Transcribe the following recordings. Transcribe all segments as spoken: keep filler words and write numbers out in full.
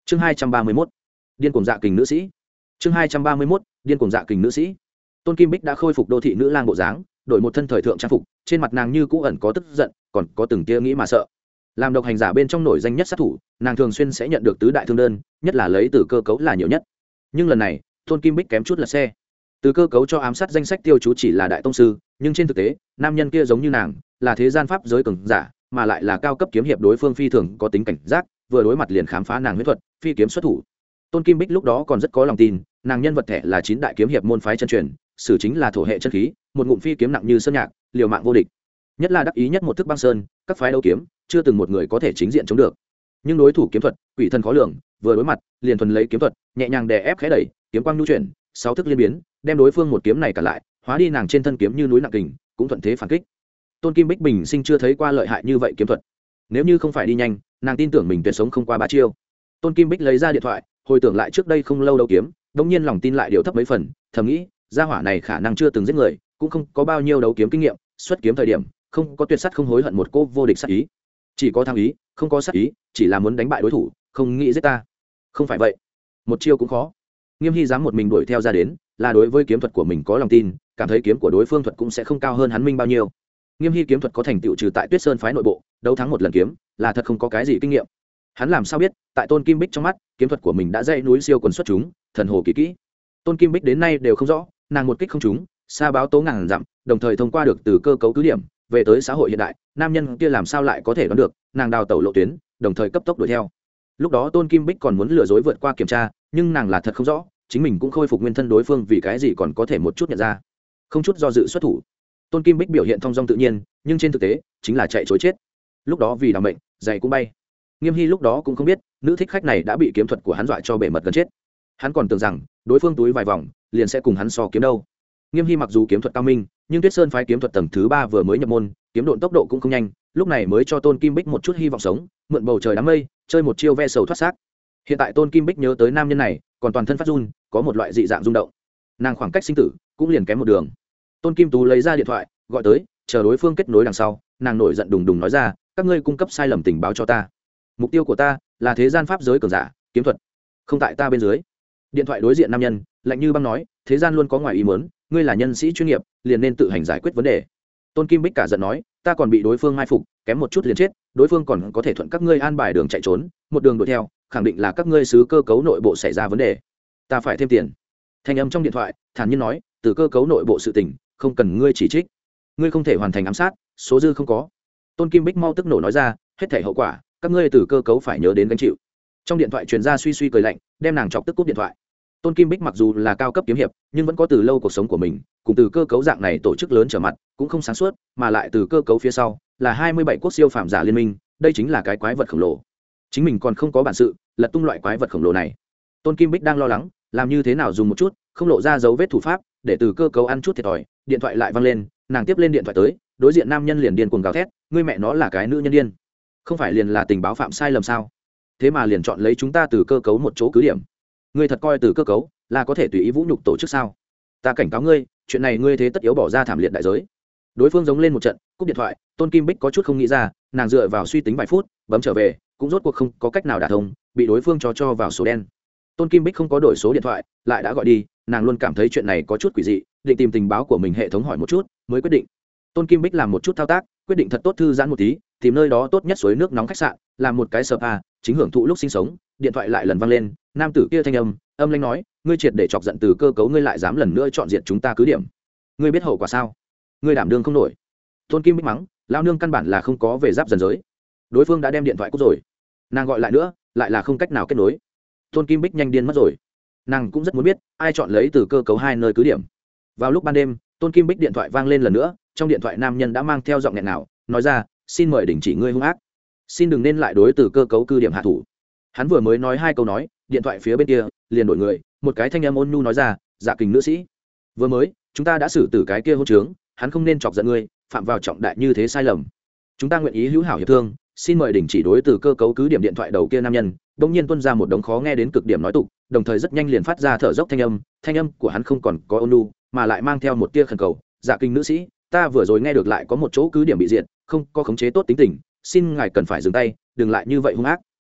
chương hai trăm ba mươi mốt điên cuồng dạ kình nữ sĩ. chương hai trăm ba mươi mốt điên cuồng dạ kình nữ sĩ. Tôn Kim Bích đã khôi phục đô thị nữ lang bộ dáng, đổi một thân thời thượng trang phục, trên mặt nàng như cũ ẩn có tức giận, còn có từng tia nghĩ mà sợ. Làm độc hành giả bên trong nổi danh nhất sát thủ, nàng thường xuyên sẽ nhận được tứ đại thương đơn, nhất là lấy từ cơ cấu là nhiều nhất. Nhưng lần này, Tôn Kim Bích kém chút lật xe. Từ cơ cấu cho ám sát danh sách tiêu chú chỉ là đại tông sư, nhưng trên thực tế, nam nhân kia giống như nàng, là thế gian pháp giới cường giả, mà lại là cao cấp kiếm hiệp, đối phương phi thường có tính cảnh giác, vừa đối mặt liền khám phá nàng huyết thuật, phi kiếm xuất thủ. Tôn Kim Bích lúc đó còn rất có lòng tin, nàng nhân vật thẻ là chín đại kiếm hiệp môn phái chân truyền, sử chính là thổ hệ chân khí, một ngụm phi kiếm nặng như sơn nhạc, liều mạng vô địch. Nhất là đắc ý nhất một thức băng sơn, các phái đấu kiếm, chưa từng một người có thể chính diện chống được. Nhưng đối thủ kiếm thuật, quỷ thần khó lường, vừa đối mặt, liền thuần lấy kiếm thuật, nhẹ nhàng đè ép khẽ đẩy, kiếm quang nhu chuyển, sáu thức liên biến, đem đối phương một kiếm này cả lại, hóa đi nàng trên thân kiếm như núi nặng kình, cũng thuận thế phản kích. Tôn Kim Bích bình sinh chưa thấy qua lợi hại như vậy kiếm thuật. Nếu như không phải đi nhanh, nàng tin tưởng mình tuyệt sống không qua ba chiêu. Tôn Kim Bích lấy ra điện thoại, hồi tưởng lại trước đây không lâu đấu kiếm, đống nhiên lòng tin lại điều thấp mấy phần, thầm nghĩ, gia hỏa này khả năng chưa từng giết người, cũng không có bao nhiêu đấu kiếm kinh nghiệm, xuất kiếm thời điểm, không có tuyệt sắt không hối hận một cô vô địch sát ý, chỉ có tham ý, không có sát ý, chỉ là muốn đánh bại đối thủ, không nghĩ giết ta. Không phải vậy, một chiêu cũng khó. Nghiêm Hy dám một mình đuổi theo ra đến, là đối với kiếm thuật của mình có lòng tin, cảm thấy kiếm của đối phương thuật cũng sẽ không cao hơn hắn minh bao nhiêu. Nghiêm Hy kiếm thuật có thành tựu trừ tại Tuyết Sơn phái nội bộ, đấu thắng một lần kiếm, là thật không có cái gì kinh nghiệm. Hắn làm sao biết, tại Tôn Kim Bích trong mắt, kiếm thuật của mình đã dãy núi siêu quần xuất chúng, thần hồ kỳ kỹ. Tôn Kim Bích đến nay đều không rõ, nàng một kích không trúng, xa báo tố ngàn dặm, đồng thời thông qua được từ cơ cấu cứ điểm, về tới xã hội hiện đại, nam nhân kia làm sao lại có thể đoán được, nàng đào tẩu lộ tuyến, đồng thời cấp tốc đuổi theo. Lúc đó Tôn Kim Bích còn muốn lừa dối vượt qua kiểm tra, nhưng nàng là thật không rõ, chính mình cũng khôi phục nguyên thân đối phương vì cái gì còn có thể một chút nhận ra. Không chút do dự xuất thủ. Tôn Kim Bích biểu hiện thong dong tự nhiên, nhưng trên thực tế, chính là chạy trối chết. Lúc đó vì đảm mệnh, giày cũng bay. Nghiêm Hy lúc đó cũng không biết, nữ thích khách này đã bị kiếm thuật của hắn dọa cho bể mật gần chết. Hắn còn tưởng rằng, đối phương túi vài vòng, liền sẽ cùng hắn so kiếm đâu. Nghiêm Hy mặc dù kiếm thuật cao minh, nhưng Tuyết Sơn phái kiếm thuật tầng thứ ba vừa mới nhập môn, kiếm độn tốc độ cũng không nhanh, lúc này mới cho Tôn Kim Bích một chút hy vọng sống, mượn bầu trời đám mây, chơi một chiêu ve sầu thoát xác. Hiện tại Tôn Kim Bích nhớ tới nam nhân này, còn toàn thân phát run, có một loại dị dạng rung động. Nàng khoảng cách sinh tử cũng liền kém một đường. Tôn Kim Tú lấy ra điện thoại, gọi tới, chờ đối phương kết nối đằng sau, nàng nổi giận đùng đùng nói ra, các ngươi cung cấp sai lầm tình báo cho ta. Mục tiêu của ta là thế gian pháp giới cường giả, kiếm thuật, không tại ta bên dưới. Điện thoại đối diện nam nhân, lạnh như băng nói, thế gian luôn có ngoài ý muốn, ngươi là nhân sĩ chuyên nghiệp, liền nên tự hành giải quyết vấn đề. Tôn Kim Bích cả giận nói, ta còn bị đối phương mai phục, kém một chút liền chết, đối phương còn có thể thuận các ngươi an bài đường chạy trốn, một đường đuổi theo, khẳng định là các ngươi xứ cơ cấu nội bộ xảy ra vấn đề, ta phải thêm tiền. Thanh âm trong điện thoại thản nhiên nói, từ cơ cấu nội bộ sự tình, không cần ngươi chỉ trích, ngươi không thể hoàn thành ám sát, số dư không có. Tôn Kim Bích mau tức nổ nói ra, hết thảy hậu quả, các ngươi từ cơ cấu phải nhớ đến gánh chịu. Trong điện thoại truyền ra suy suy cười lạnh, đem nàng chọc tức cúp điện thoại. Tôn Kim Bích mặc dù là cao cấp kiếm hiệp, nhưng vẫn có từ lâu cuộc sống của mình, cùng từ cơ cấu dạng này tổ chức lớn trở mặt, cũng không sáng suốt, mà lại từ cơ cấu phía sau là hai mươi bảy quốc siêu phàm giả liên minh, đây chính là cái quái vật khổng lồ. Chính mình còn không có bản sự, lật tung loại quái vật khổng lồ này. Tôn Kim Bích đang lo lắng, làm như thế nào dùng một chút, không lộ ra dấu vết thủ pháp, để từ cơ cấu ăn chút thiệt thòi. Điện thoại lại vang lên, nàng tiếp lên điện thoại tới, đối diện nam nhân liền điên cuồng gào thét, ngươi mẹ nó là cái nữ nhân điên, không phải liền là tình báo phạm sai lầm sao? Thế mà liền chọn lấy chúng ta từ cơ cấu một chỗ cứ điểm. Ngươi thật coi từ cơ cấu là có thể tùy ý vũ nhục tổ chức sao? Ta cảnh cáo ngươi, chuyện này ngươi thế tất yếu bỏ ra thảm liệt đại giới. Đối phương giống lên một trận, cúp điện thoại. Tôn Kim Bích có chút không nghĩ ra, nàng dựa vào suy tính vài phút, bấm trở về, cũng rốt cuộc không có cách nào đả thông, bị đối phương cho cho vào số đen. Tôn Kim Bích không có đổi số điện thoại, lại đã gọi đi, nàng luôn cảm thấy chuyện này có chút quỷ dị, định tìm tình báo của mình hệ thống hỏi một chút, mới quyết định. Tôn Kim Bích làm một chút thao tác, quyết định thật tốt thư giãn một tí, tìm nơi đó tốt nhất suối nước nóng khách sạn, làm một cái spa, chính hưởng thụ lúc sinh sống. Điện thoại lại lần vang lên, nam tử kia thanh âm, âm lãnh nói, ngươi triệt để chọc giận từ cơ cấu, ngươi lại dám lần nữa chọn diện chúng ta cứ điểm, ngươi biết hậu quả sao? Ngươi đảm đương không nổi. Tôn Kim Bích mắng, lao nương căn bản là không có về giáp dần giới. Đối phương đã đem điện thoại cúp rồi, nàng gọi lại nữa, lại là không cách nào kết nối. Tôn Kim Bích nhanh điên mất rồi, nàng cũng rất muốn biết ai chọn lấy từ cơ cấu hai nơi cứ điểm. Vào lúc ban đêm, Tôn Kim Bích điện thoại vang lên lần nữa, trong điện thoại nam nhân đã mang theo giọng nghẹn nào, nói ra, xin mời đình chỉ ngươi hung ác, xin đừng nên lại đối từ cơ cấu cứ điểm hạ thủ. Hắn vừa mới nói hai câu nói, điện thoại phía bên kia liền đổi người, một cái thanh âm ôn nhu nói ra, dạ kình nữ sĩ, vừa mới chúng ta đã xử tử cái kia hôn trướng, hắn không nên chọc giận ngươi, phạm vào trọng đại như thế sai lầm, chúng ta nguyện ý hữu hảo hiệp thương, xin mời đình chỉ đối từ cơ cấu cứ điểm. Điện thoại đầu kia nam nhân bỗng nhiên tuôn ra một đống khó nghe đến cực điểm nói tục, đồng thời rất nhanh liền phát ra thở dốc thanh âm, thanh âm của hắn không còn có ôn nhu, mà lại mang theo một tia khẩn cầu, dạ kình nữ sĩ, ta vừa rồi nghe được lại có một chỗ cứ điểm bị diệt, không có khống chế tốt tính tình, xin ngài cần phải dừng tay, đừng lại như vậy hung ác.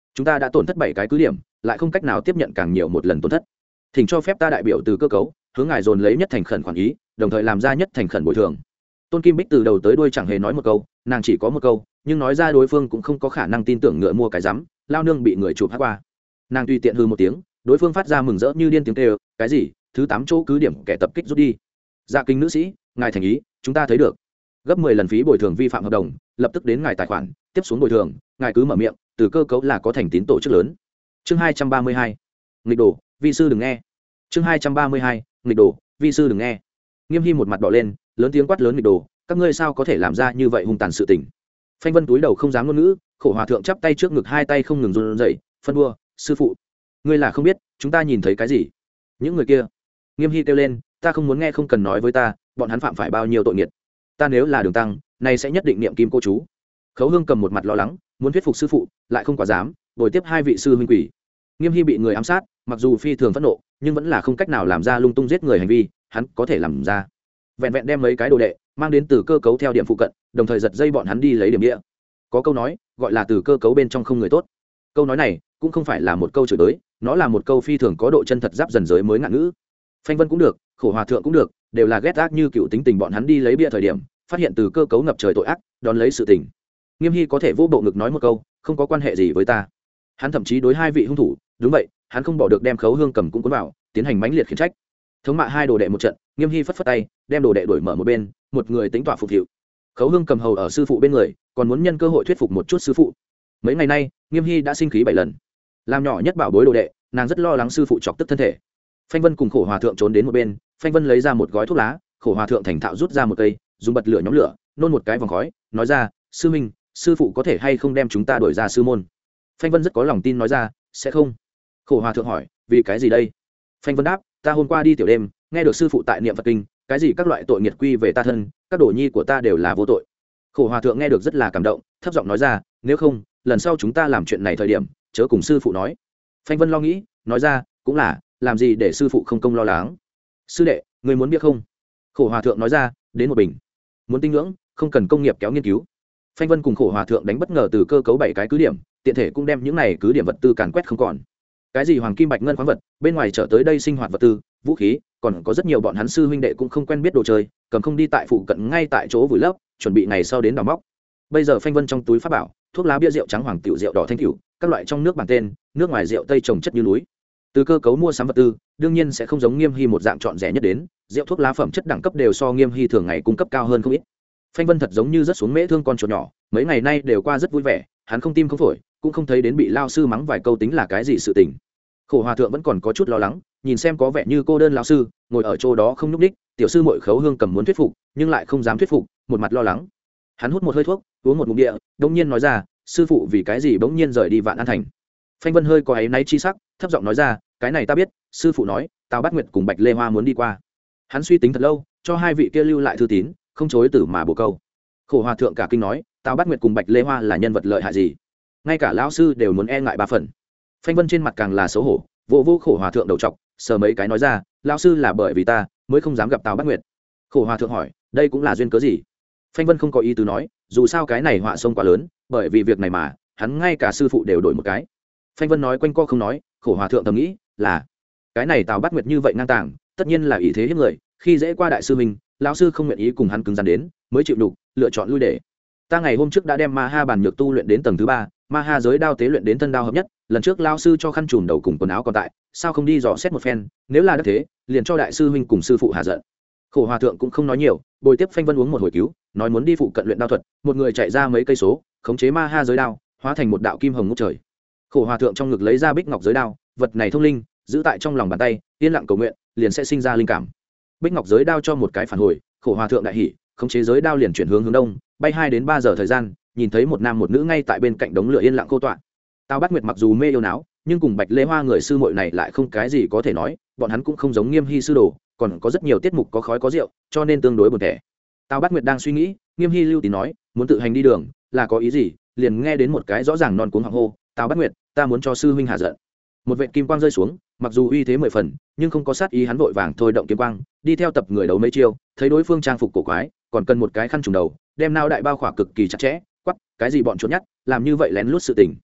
chúng ta đã tổn thất bảy cái cứ điểm, lại không cách nào tiếp nhận càng nhiều một lần tổn thất, thỉnh cho phép ta đại biểu từ cơ cấu hướng ngài dồn lấy nhất thành khẩn khoản ý, đồng thời làm ra nhất thành khẩn bồi thường. Tôn Kim Bích từ đầu tới đuôi chẳng hề nói một câu, nàng chỉ có một câu, nhưng nói ra đối phương cũng không có khả năng tin tưởng ngựa mua cái rắm, lao nương bị người chụp hát qua. Nàng tùy tiện hư một tiếng, đối phương phát ra mừng rỡ như điên tiếng kêu, cái gì? Thứ tám chỗ cứ điểm kẻ tập kích rút đi. Dạ Kinh nữ sĩ, ngài thành ý, chúng ta thấy được. Gấp mười lần phí bồi thường vi phạm hợp đồng, lập tức đến ngài tài khoản, tiếp xuống bồi thường, ngài cứ mở miệng, từ cơ cấu là có thành tín tổ chức lớn. Chương hai trăm ba mươi hai. Nghịch đồ, vi sư đừng nghe. Chương hai trăm ba mươi hai. Nghịch đồ, vi sư đừng nghe. Nghiêm Hy một mặt đỏ lên, lớn tiếng quát lớn nghịch đồ, các ngươi sao có thể làm ra như vậy hung tàn sự tình. Phanh Vân túi đầu không dám ngôn ngữ, Khổ Hòa thượng chắp tay trước ngực, hai tay không ngừng run rẩy, phân đua, sư phụ, ngươi là không biết, chúng ta nhìn thấy cái gì? Những người kia. Nghiêm Hy kêu lên, ta không muốn nghe, không cần nói với ta, bọn hắn phạm phải bao nhiêu tội nghiệt. Ta nếu là Đường Tăng, này sẽ nhất định niệm kim cô chú. Khấu Hương cầm một mặt lo lắng, muốn thuyết phục sư phụ, lại không quá dám, bồi tiếp hai vị sư huynh quỷ. Nghiêm Hy bị người ám sát, mặc dù phi thường phẫn nộ, nhưng vẫn là không cách nào làm ra lung tung giết người hành vi, hắn có thể làm ra. Vẹn vẹn đem mấy cái đồ đệ mang đến từ cơ cấu theo điểm phụ cận, đồng thời giật dây bọn hắn đi lấy điểm địa. Có câu nói, gọi là từ cơ cấu bên trong không người tốt. Câu nói này cũng không phải là một câu chửi tới, nó là một câu phi thường có độ chân thật giáp dần giới mới ngạn ngữ. Phanh Vân cũng được, Khổ Hòa thượng cũng được, đều là ghét ác như cựu tính tình bọn hắn đi lấy bia thời điểm, phát hiện từ cơ cấu ngập trời tội ác, đón lấy sự tình. Nghiêm Hy có thể vô bộ ngực nói một câu, không có quan hệ gì với ta. Hắn thậm chí đối hai vị hung thủ, đúng vậy, hắn không bỏ được đem Khấu Hương cầm cũng cuốn vào, tiến hành mãnh liệt khiển trách. Thống mạ hai đồ đệ một trận, Nghiêm Hy phất phất tay, đem đồ đệ đổi mở một bên, một người tính tọa phục hiệu. Khấu Hương cầm hầu ở sư phụ bên người, còn muốn nhân cơ hội thuyết phục một chút sư phụ. Mấy ngày nay, Nghiêm Hy đã sinh khí bảy lần, làm nhỏ nhất bảo bối đồ đệ, nàng rất lo lắng sư phụ chọc tức thân thể. Phanh Vân cùng Khổ Hòa thượng trốn đến một bên, Phanh Vân lấy ra một gói thuốc lá, Khổ Hòa thượng thành thạo rút ra một cây, dùng bật lửa nhóm lửa, nôn một cái vòng khói, nói ra, sư minh, sư phụ có thể hay không đem chúng ta đuổi ra sư môn? Phanh Vân rất có lòng tin nói ra, sẽ không. Khổ Hòa thượng hỏi, vì cái gì đây? Phanh Vân đáp, ta hôm qua đi tiểu đêm, nghe được sư phụ tại niệm Phật kinh, cái gì các loại tội nghiệt quy về ta thân, các đồ nhi của ta đều là vô tội. Khổ Hòa thượng nghe được rất là cảm động, thấp giọng nói ra, nếu không, lần sau chúng ta làm chuyện này thời điểm, chớ cùng sư phụ nói. Phanh Vân lo nghĩ, nói ra, cũng là, làm gì để sư phụ không công lo lắng. Sư đệ, người muốn biết không? Khổ Hòa thượng nói ra, đến một bình. Muốn tinh ngưỡng, không cần công nghiệp kéo nghiên cứu. Phanh Vân cùng Khổ Hòa thượng đánh bất ngờ từ cơ cấu bảy cái cứ điểm, tiện thể cũng đem những này cứ điểm vật tư càn quét không còn. Cái gì hoàng kim bạch ngân khoáng vật, bên ngoài trở tới đây sinh hoạt vật tư, vũ khí, còn có rất nhiều bọn hắn sư huynh đệ cũng không quen biết đồ chơi, cầm không đi tại phụ cận ngay tại chỗ vùi lấp, chuẩn bị ngày sau đến đào móc. Bây giờ Phanh Vân trong túi pháp bảo, thuốc lá bia rượu trắng hoàng tiểu rượu đỏ thanh tiểu, các loại trong nước bản tên, nước ngoài rượu tây trồng chất như núi. Từ cơ cấu mua sắm vật tư, đương nhiên sẽ không giống Nghiêm Hy một dạng chọn rẻ nhất đến, rượu thuốc lá phẩm chất đẳng cấp đều so Nghiêm Hy thường ngày cung cấp cao hơn không ít. Phanh Vân thật giống như rất xuống mễ thương con chuột nhỏ, mấy ngày nay đều qua rất vui vẻ, hắn không tim không phổi, cũng không thấy đến bị lao sư mắng vài câu tính là cái gì sự tình. Khổ Hòa thượng vẫn còn có chút lo lắng, nhìn xem có vẻ như cô đơn lão sư ngồi ở chỗ đó không nhúc đích, tiểu sư muội Khấu Hương cầm muốn thuyết phục, nhưng lại không dám thuyết phục, một mặt lo lắng. Hắn hút một hơi thuốc, uống một ngụm địa, đống nhiên nói ra, sư phụ vì cái gì bỗng nhiên rời đi Vạn An thành? Phanh Vân hơi có áy náy chi sắc, thấp giọng nói ra, cái này ta biết, sư phụ nói, Tào Bát Nguyệt cùng Bạch Lê Hoa muốn đi qua. Hắn suy tính thật lâu, cho hai vị kia lưu lại thư tín, không chối từ mà bổ câu. Khổ Hòa thượng cả kinh nói, Tào Bát Nguyệt cùng Bạch Lê Hoa là nhân vật lợi hại gì? Ngay cả lão sư đều muốn e ngại ba phần. Phanh Vân trên mặt càng là xấu hổ, vô vô Khổ Hòa thượng đầu trọc, sờ mấy cái nói ra, lão sư là bởi vì ta mới không dám gặp Tào Bát Nguyệt. Khổ Hòa thượng hỏi, đây cũng là duyên cớ gì? Phanh Vân không có ý tứ nói, dù sao cái này họa sông quá lớn, bởi vì việc này mà hắn ngay cả sư phụ đều đổi một cái. Phanh Vân nói quanh co không nói, Khổ Hòa thượng thầm nghĩ là cái này Tào Bát Nguyệt như vậy ngang tàng, tất nhiên là ý thế hiếp người, khi dễ qua đại sư mình, lão sư không nguyện ý cùng hắn cứng rắn đến, mới chịu đủ lựa chọn lui để. Ta ngày hôm trước đã đem ma ha bàn nhược tu luyện đến tầng thứ ba, ma ha giới đao tế luyện đến thân đao hợp nhất, lần trước lão sư cho khăn trùm đầu cùng quần áo còn tại, sao không đi dò xét một phen, nếu là đắc thế, liền cho đại sư huynh cùng sư phụ hạ giận. Khổ Hòa thượng cũng không nói nhiều, bồi tiếp Phanh Vân uống một hồi cứu, nói muốn đi phụ cận luyện đao thuật, một người chạy ra mấy cây số, khống chế ma ha giới đao, hóa thành một đạo kim hồng ngút trời. Khổ Hòa thượng trong ngực lấy ra bích ngọc giới đao, vật này thông linh, giữ tại trong lòng bàn tay, yên lặng cầu nguyện, liền sẽ sinh ra linh cảm. Bích ngọc giới đao cho một cái phản hồi, Khổ Hòa thượng đại hỉ, khống chế giới đao liền chuyển hướng hướng đông, bay hai đến ba giờ thời gian, nhìn thấy một nam một nữ ngay tại bên cạnh đống lửa yên lặng cô tọa. Tào Bát Nguyệt mặc dù mê yêu náo, nhưng cùng Bạch Lê Hoa người sư muội này lại không cái gì có thể nói, bọn hắn cũng không giống Nghiêm Hy sư đồ, còn có rất nhiều tiết mục có khói có rượu, cho nên tương đối buồn tẻ. Tào Bát Nguyệt đang suy nghĩ, Nghiêm Hy lưu tín nói, muốn tự hành đi đường, là có ý gì? Liền nghe đến một cái rõ ràng non cuống họng hô, Tào Bát Nguyệt, ta muốn cho sư huynh hạ giận. Một vệt kim quang rơi xuống, mặc dù uy thế mười phần, nhưng không có sát ý, hắn vội vàng thôi động kiếm quang, đi theo tập người đấu mấy chiêu, thấy đối phương trang phục cổ quái, còn cần một cái khăn trùm đầu, đem nao đại bao khỏa cực kỳ chặt chẽ, quắc, cái gì bọn trốn nhát, làm như vậy lén lút sự tình.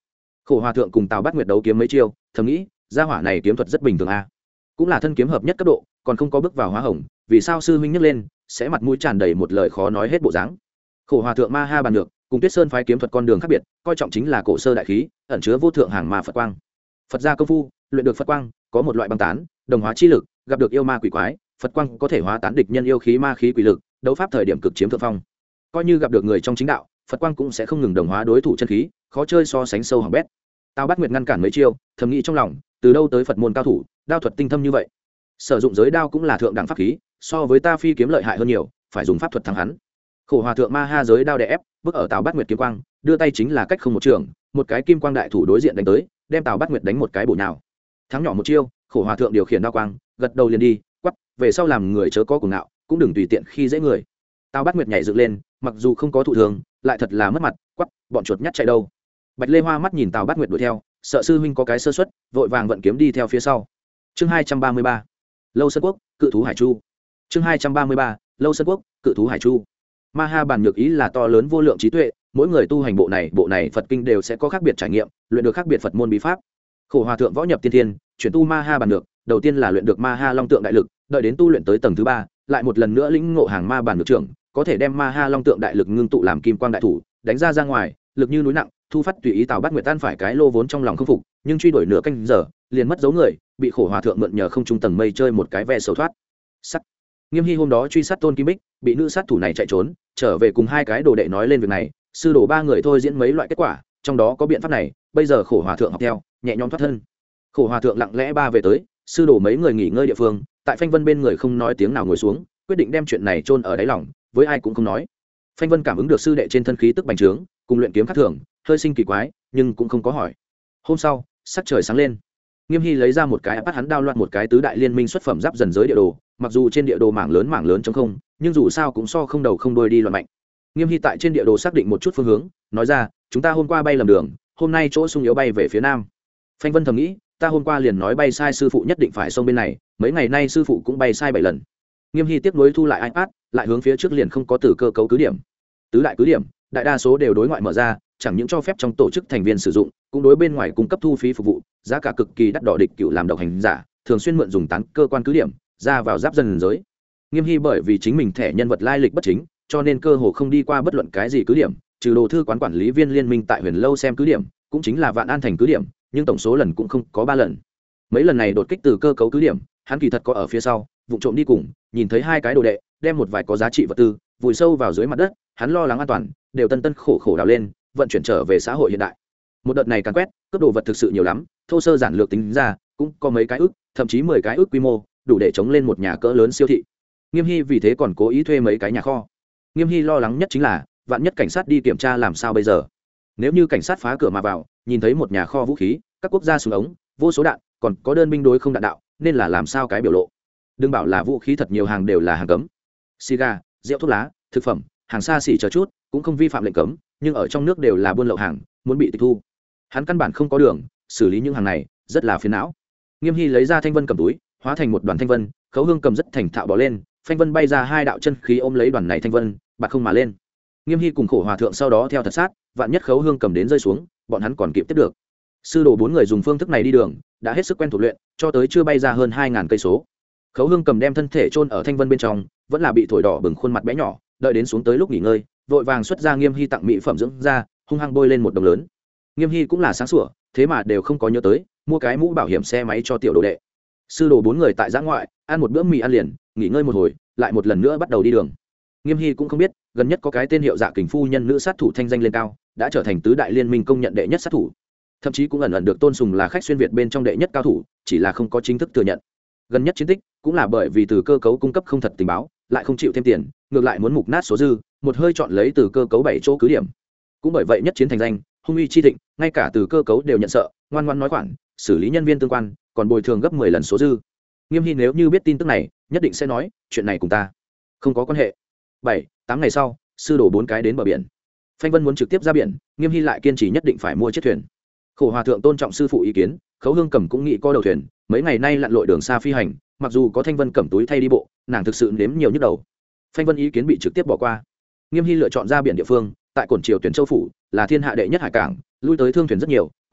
Khổ hòa thượng cùng Tào Bát Nguyệt đấu kiếm mấy chiêu, thầm nghĩ gia hỏa này kiếm thuật rất bình thường a, cũng là thân kiếm hợp nhất cấp độ, còn không có bước vào hóa hồng, vì sao sư huynh nhấc lên sẽ mặt mũi tràn đầy một lời khó nói hết bộ dáng. Khổ hòa thượng ma ha bàn được cùng Tuyết Sơn phái kiếm thuật con đường khác biệt, coi trọng chính là cổ sơ đại khí, ẩn chứa vô thượng hàng ma Phật quang. Phật gia công phu luyện được Phật quang có một loại băng tán đồng hóa chi lực, gặp được yêu ma quỷ quái, Phật quang có thể hóa tán địch nhân yêu khí ma khí quỷ lực, đấu pháp thời điểm cực chiếm thượng phong. Coi như gặp được người trong chính đạo, Phật quang cũng sẽ không ngừng đồng hóa đối thủ chân khí, khó chơi so sánh sâu hỏng bét. Tào Bát Nguyệt ngăn cản mấy chiêu, thầm nghĩ trong lòng, từ đâu tới Phật môn cao thủ, đao thuật tinh thâm như vậy. Sử dụng giới đao cũng là thượng đẳng pháp khí, so với ta phi kiếm lợi hại hơn nhiều, phải dùng pháp thuật thắng hắn. Khổ hòa thượng ma ha giới đao đè ép, bước ở Tào Bát Nguyệt kiếm quang, đưa tay chính là cách không một trường, một cái kim quang đại thủ đối diện đánh tới, đem Tào Bát Nguyệt đánh một cái bổ nhào. Thắng nhỏ một chiêu, khổ hòa thượng điều khiển đao quang, gật đầu liền đi, quắc, về sau làm người chớ có cuồng ngạo, cũng đừng tùy tiện khi dễ người. Tào Bát Nguyệt nhảy dựng lên, mặc dù không có thụ thường, lại thật là mất mặt, quắc, bọn chuột nhắt chạy đâu. Bạch Lê Hoa mắt nhìn Tào Bát Nguyệt đuổi theo, sợ sư huynh có cái sơ suất, vội vàng vận kiếm đi theo phía sau. Chương hai trăm ba mươi ba, Lâu Sơn Quốc, Cự thú Hải Chu. Chương hai trăm ba mươi ba, Lâu Sơn Quốc, Cự thú Hải Chu. Ma ha bàn nhược ý là to lớn vô lượng trí tuệ, mỗi người tu hành bộ này bộ này Phật kinh đều sẽ có khác biệt trải nghiệm, luyện được khác biệt Phật môn bí pháp. Khổ hòa thượng võ nhập tiên thiên, chuyển tu ma ha bàn được, đầu tiên là luyện được ma ha long tượng đại lực, đợi đến tu luyện tới tầng thứ ba, lại một lần nữa lĩnh ngộ hàng ma bàn được trưởng, có thể đem ma ha long tượng đại lực ngưng tụ làm kim quang đại thủ, đánh ra ra ngoài, lực như núi nặng, thu phát tùy ý. Tào Bát Nguyệt tan phải cái lô vốn trong lòng không phục, nhưng truy đuổi nửa canh giờ, liền mất dấu người, bị khổ hòa thượng mượn nhờ không trung tầng mây chơi một cái ve sầu thoát. Sắc. Nghiêm Hy hôm đó truy sát Tôn Kim Bích, bị nữ sát thủ này chạy trốn, trở về cùng hai cái đồ đệ nói lên việc này, sư đồ ba người thôi diễn mấy loại kết quả, trong đó có biện pháp này, bây giờ khổ hòa thượng học theo, nhẹ nhõm thoát thân. Khổ hòa thượng lặng lẽ ba về tới, sư đồ mấy người nghỉ ngơi địa phương, tại Phanh Vân bên người không nói tiếng nào ngồi xuống, quyết định đem chuyện này chôn ở đáy lòng, với ai cũng không nói. Phanh Vân cảm ứng được sư đệ trên thân khí tức bành trướng, cùng luyện kiếm khác thường, hơi sinh kỳ quái, nhưng cũng không có hỏi. Hôm sau, sắc trời sáng lên, Nghiêm Hy lấy ra một cái bắt hắn đao loạn một cái tứ đại liên minh xuất phẩm giáp dần giới địa đồ, mặc dù trên địa đồ mảng lớn mảng lớn trống không, nhưng dù sao cũng so không đầu không đuôi đi loạn mạnh. Nghiêm Hy tại trên địa đồ xác định một chút phương hướng, nói ra, chúng ta hôm qua bay lầm đường, hôm nay chỗ sung yếu bay về phía nam. Phanh Vân thầm nghĩ, ta hôm qua liền nói bay sai, sư phụ nhất định phải xông bên này, mấy ngày nay sư phụ cũng bay sai bảy lần. Nghiêm Hy tiếp nối thu lại iPad, lại hướng phía trước liền không có từ cơ cấu cứ điểm. Tứ đại cứ điểm, đại đa số đều đối ngoại mở ra, chẳng những cho phép trong tổ chức thành viên sử dụng, cũng đối bên ngoài cung cấp thu phí phục vụ, giá cả cực kỳ đắt đỏ, địch cựu làm độc hành giả thường xuyên mượn dùng tán cơ quan cứ điểm ra vào giáp dân giới. Nghiêm Hy bởi vì chính mình thẻ nhân vật lai lịch bất chính, cho nên cơ hồ không đi qua bất luận cái gì cứ điểm, trừ đồ thư quán quản lý viên liên minh tại Huyền Lâu xem cứ điểm, cũng chính là Vạn An thành cứ điểm, nhưng tổng số lần cũng không có ba lần. Mấy lần này đột kích từ cơ cấu cứ điểm, hắn kỳ thật có ở phía sau, vụ trộm đi cùng, nhìn thấy hai cái đồ đệ đem một vài có giá trị vật tư vùi sâu vào dưới mặt đất, hắn lo lắng an toàn, đều tân tân khổ khổ đào lên, vận chuyển trở về xã hội hiện đại. Một đợt này càn quét, cướp đồ vật thực sự nhiều lắm, thô sơ giản lược tính ra, cũng có mấy cái ước, thậm chí mười cái ước quy mô, đủ để chống lên một nhà cỡ lớn siêu thị. Nghiêm Hy vì thế còn cố ý thuê mấy cái nhà kho. Nghiêm Hy lo lắng nhất chính là, vạn nhất cảnh sát đi kiểm tra làm sao bây giờ? Nếu như cảnh sát phá cửa mà vào, nhìn thấy một nhà kho vũ khí, các quốc gia súng ống, vô số đạn, còn có đơn binh đối không đạn đạo, nên là làm sao cái biểu lộ? Đừng bảo là vũ khí thật nhiều hàng đều là hàng cấm. Xì gà, rượu thuốc lá, thực phẩm, hàng xa xỉ chờ chút, cũng không vi phạm lệnh cấm, nhưng ở trong nước đều là buôn lậu hàng, muốn bị tịch thu. Hắn căn bản không có đường xử lý những hàng này, rất là phiền não. Nghiêm Hy lấy ra thanh vân cầm túi, hóa thành một đoàn thanh vân, Khấu Hương cầm rất thành thạo bỏ lên, phanh vân bay ra hai đạo chân khí ôm lấy đoàn này thanh vân, bạt không mà lên. Nghiêm Hy cùng khổ hòa thượng sau đó theo thật sát, vạn nhất Khấu Hương cầm đến rơi xuống, bọn hắn còn kịp tiếp được. Sư đồ bốn người dùng phương thức này đi đường, đã hết sức quen thuộc luyện, cho tới chưa bay ra hơn hai ngàn cây số. Khấu Hương cầm đem thân thể chôn ở thanh vân bên trong, vẫn là bị thổi đỏ bừng khuôn mặt bé nhỏ, đợi đến xuống tới lúc nghỉ ngơi, vội vàng xuất ra Nghiêm Hy tặng mỹ phẩm dưỡng da, hung hăng bôi lên một đồng lớn. Nghiêm Hy cũng là sáng sủa, thế mà đều không có nhớ tới mua cái mũ bảo hiểm xe máy cho tiểu đồ đệ. Sư đồ bốn người tại giã ngoại ăn một bữa mì ăn liền, nghỉ ngơi một hồi, lại một lần nữa bắt đầu đi đường. Nghiêm Hy cũng không biết, gần nhất có cái tên hiệu Dạ Kình phu nhân nữ sát thủ thanh danh lên cao, đã trở thành tứ đại liên minh công nhận đệ nhất sát thủ, thậm chí cũng ẩn ẩn được tôn sùng là khách xuyên việt bên trong đệ nhất cao thủ, chỉ là không có chính thức thừa nhận. Gần nhất chiến tích cũng là bởi vì từ cơ cấu cung cấp không thật tình báo, lại không chịu thêm tiền, ngược lại muốn mục nát số dư, một hơi chọn lấy từ cơ cấu bảy chỗ cứ điểm. Cũng bởi vậy nhất chiến thành danh, hung uy chi thịnh, ngay cả từ cơ cấu đều nhận sợ, ngoan ngoãn nói khoản, xử lý nhân viên tương quan, còn bồi thường gấp mười lần số dư. Nghiêm Hy nếu như biết tin tức này, nhất định sẽ nói, chuyện này cùng ta không có quan hệ. Bảy, tám ngày sau, sư đổ bốn cái đến bờ biển. Phanh Vân muốn trực tiếp ra biển, Nghiêm Hy lại kiên trì nhất định phải mua chiếc thuyền. Khổ hòa thượng tôn trọng sư phụ ý kiến, Khấu Hương cầm cũng nghĩ có đầu thuyền, mấy ngày nay lặn lội đường xa phi hành, mặc dù có Thanh Vân cầm túi thay đi bộ, nàng thực sự nếm nhiều nhức đầu. Phanh Vân ý kiến bị trực tiếp bỏ qua. Nghiêm Hy lựa chọn ra biển địa phương, tại Cổn Triều Tuyển Châu phủ, là thiên hạ đệ nhất hải cảng, lui tới thương thuyền rất nhiều,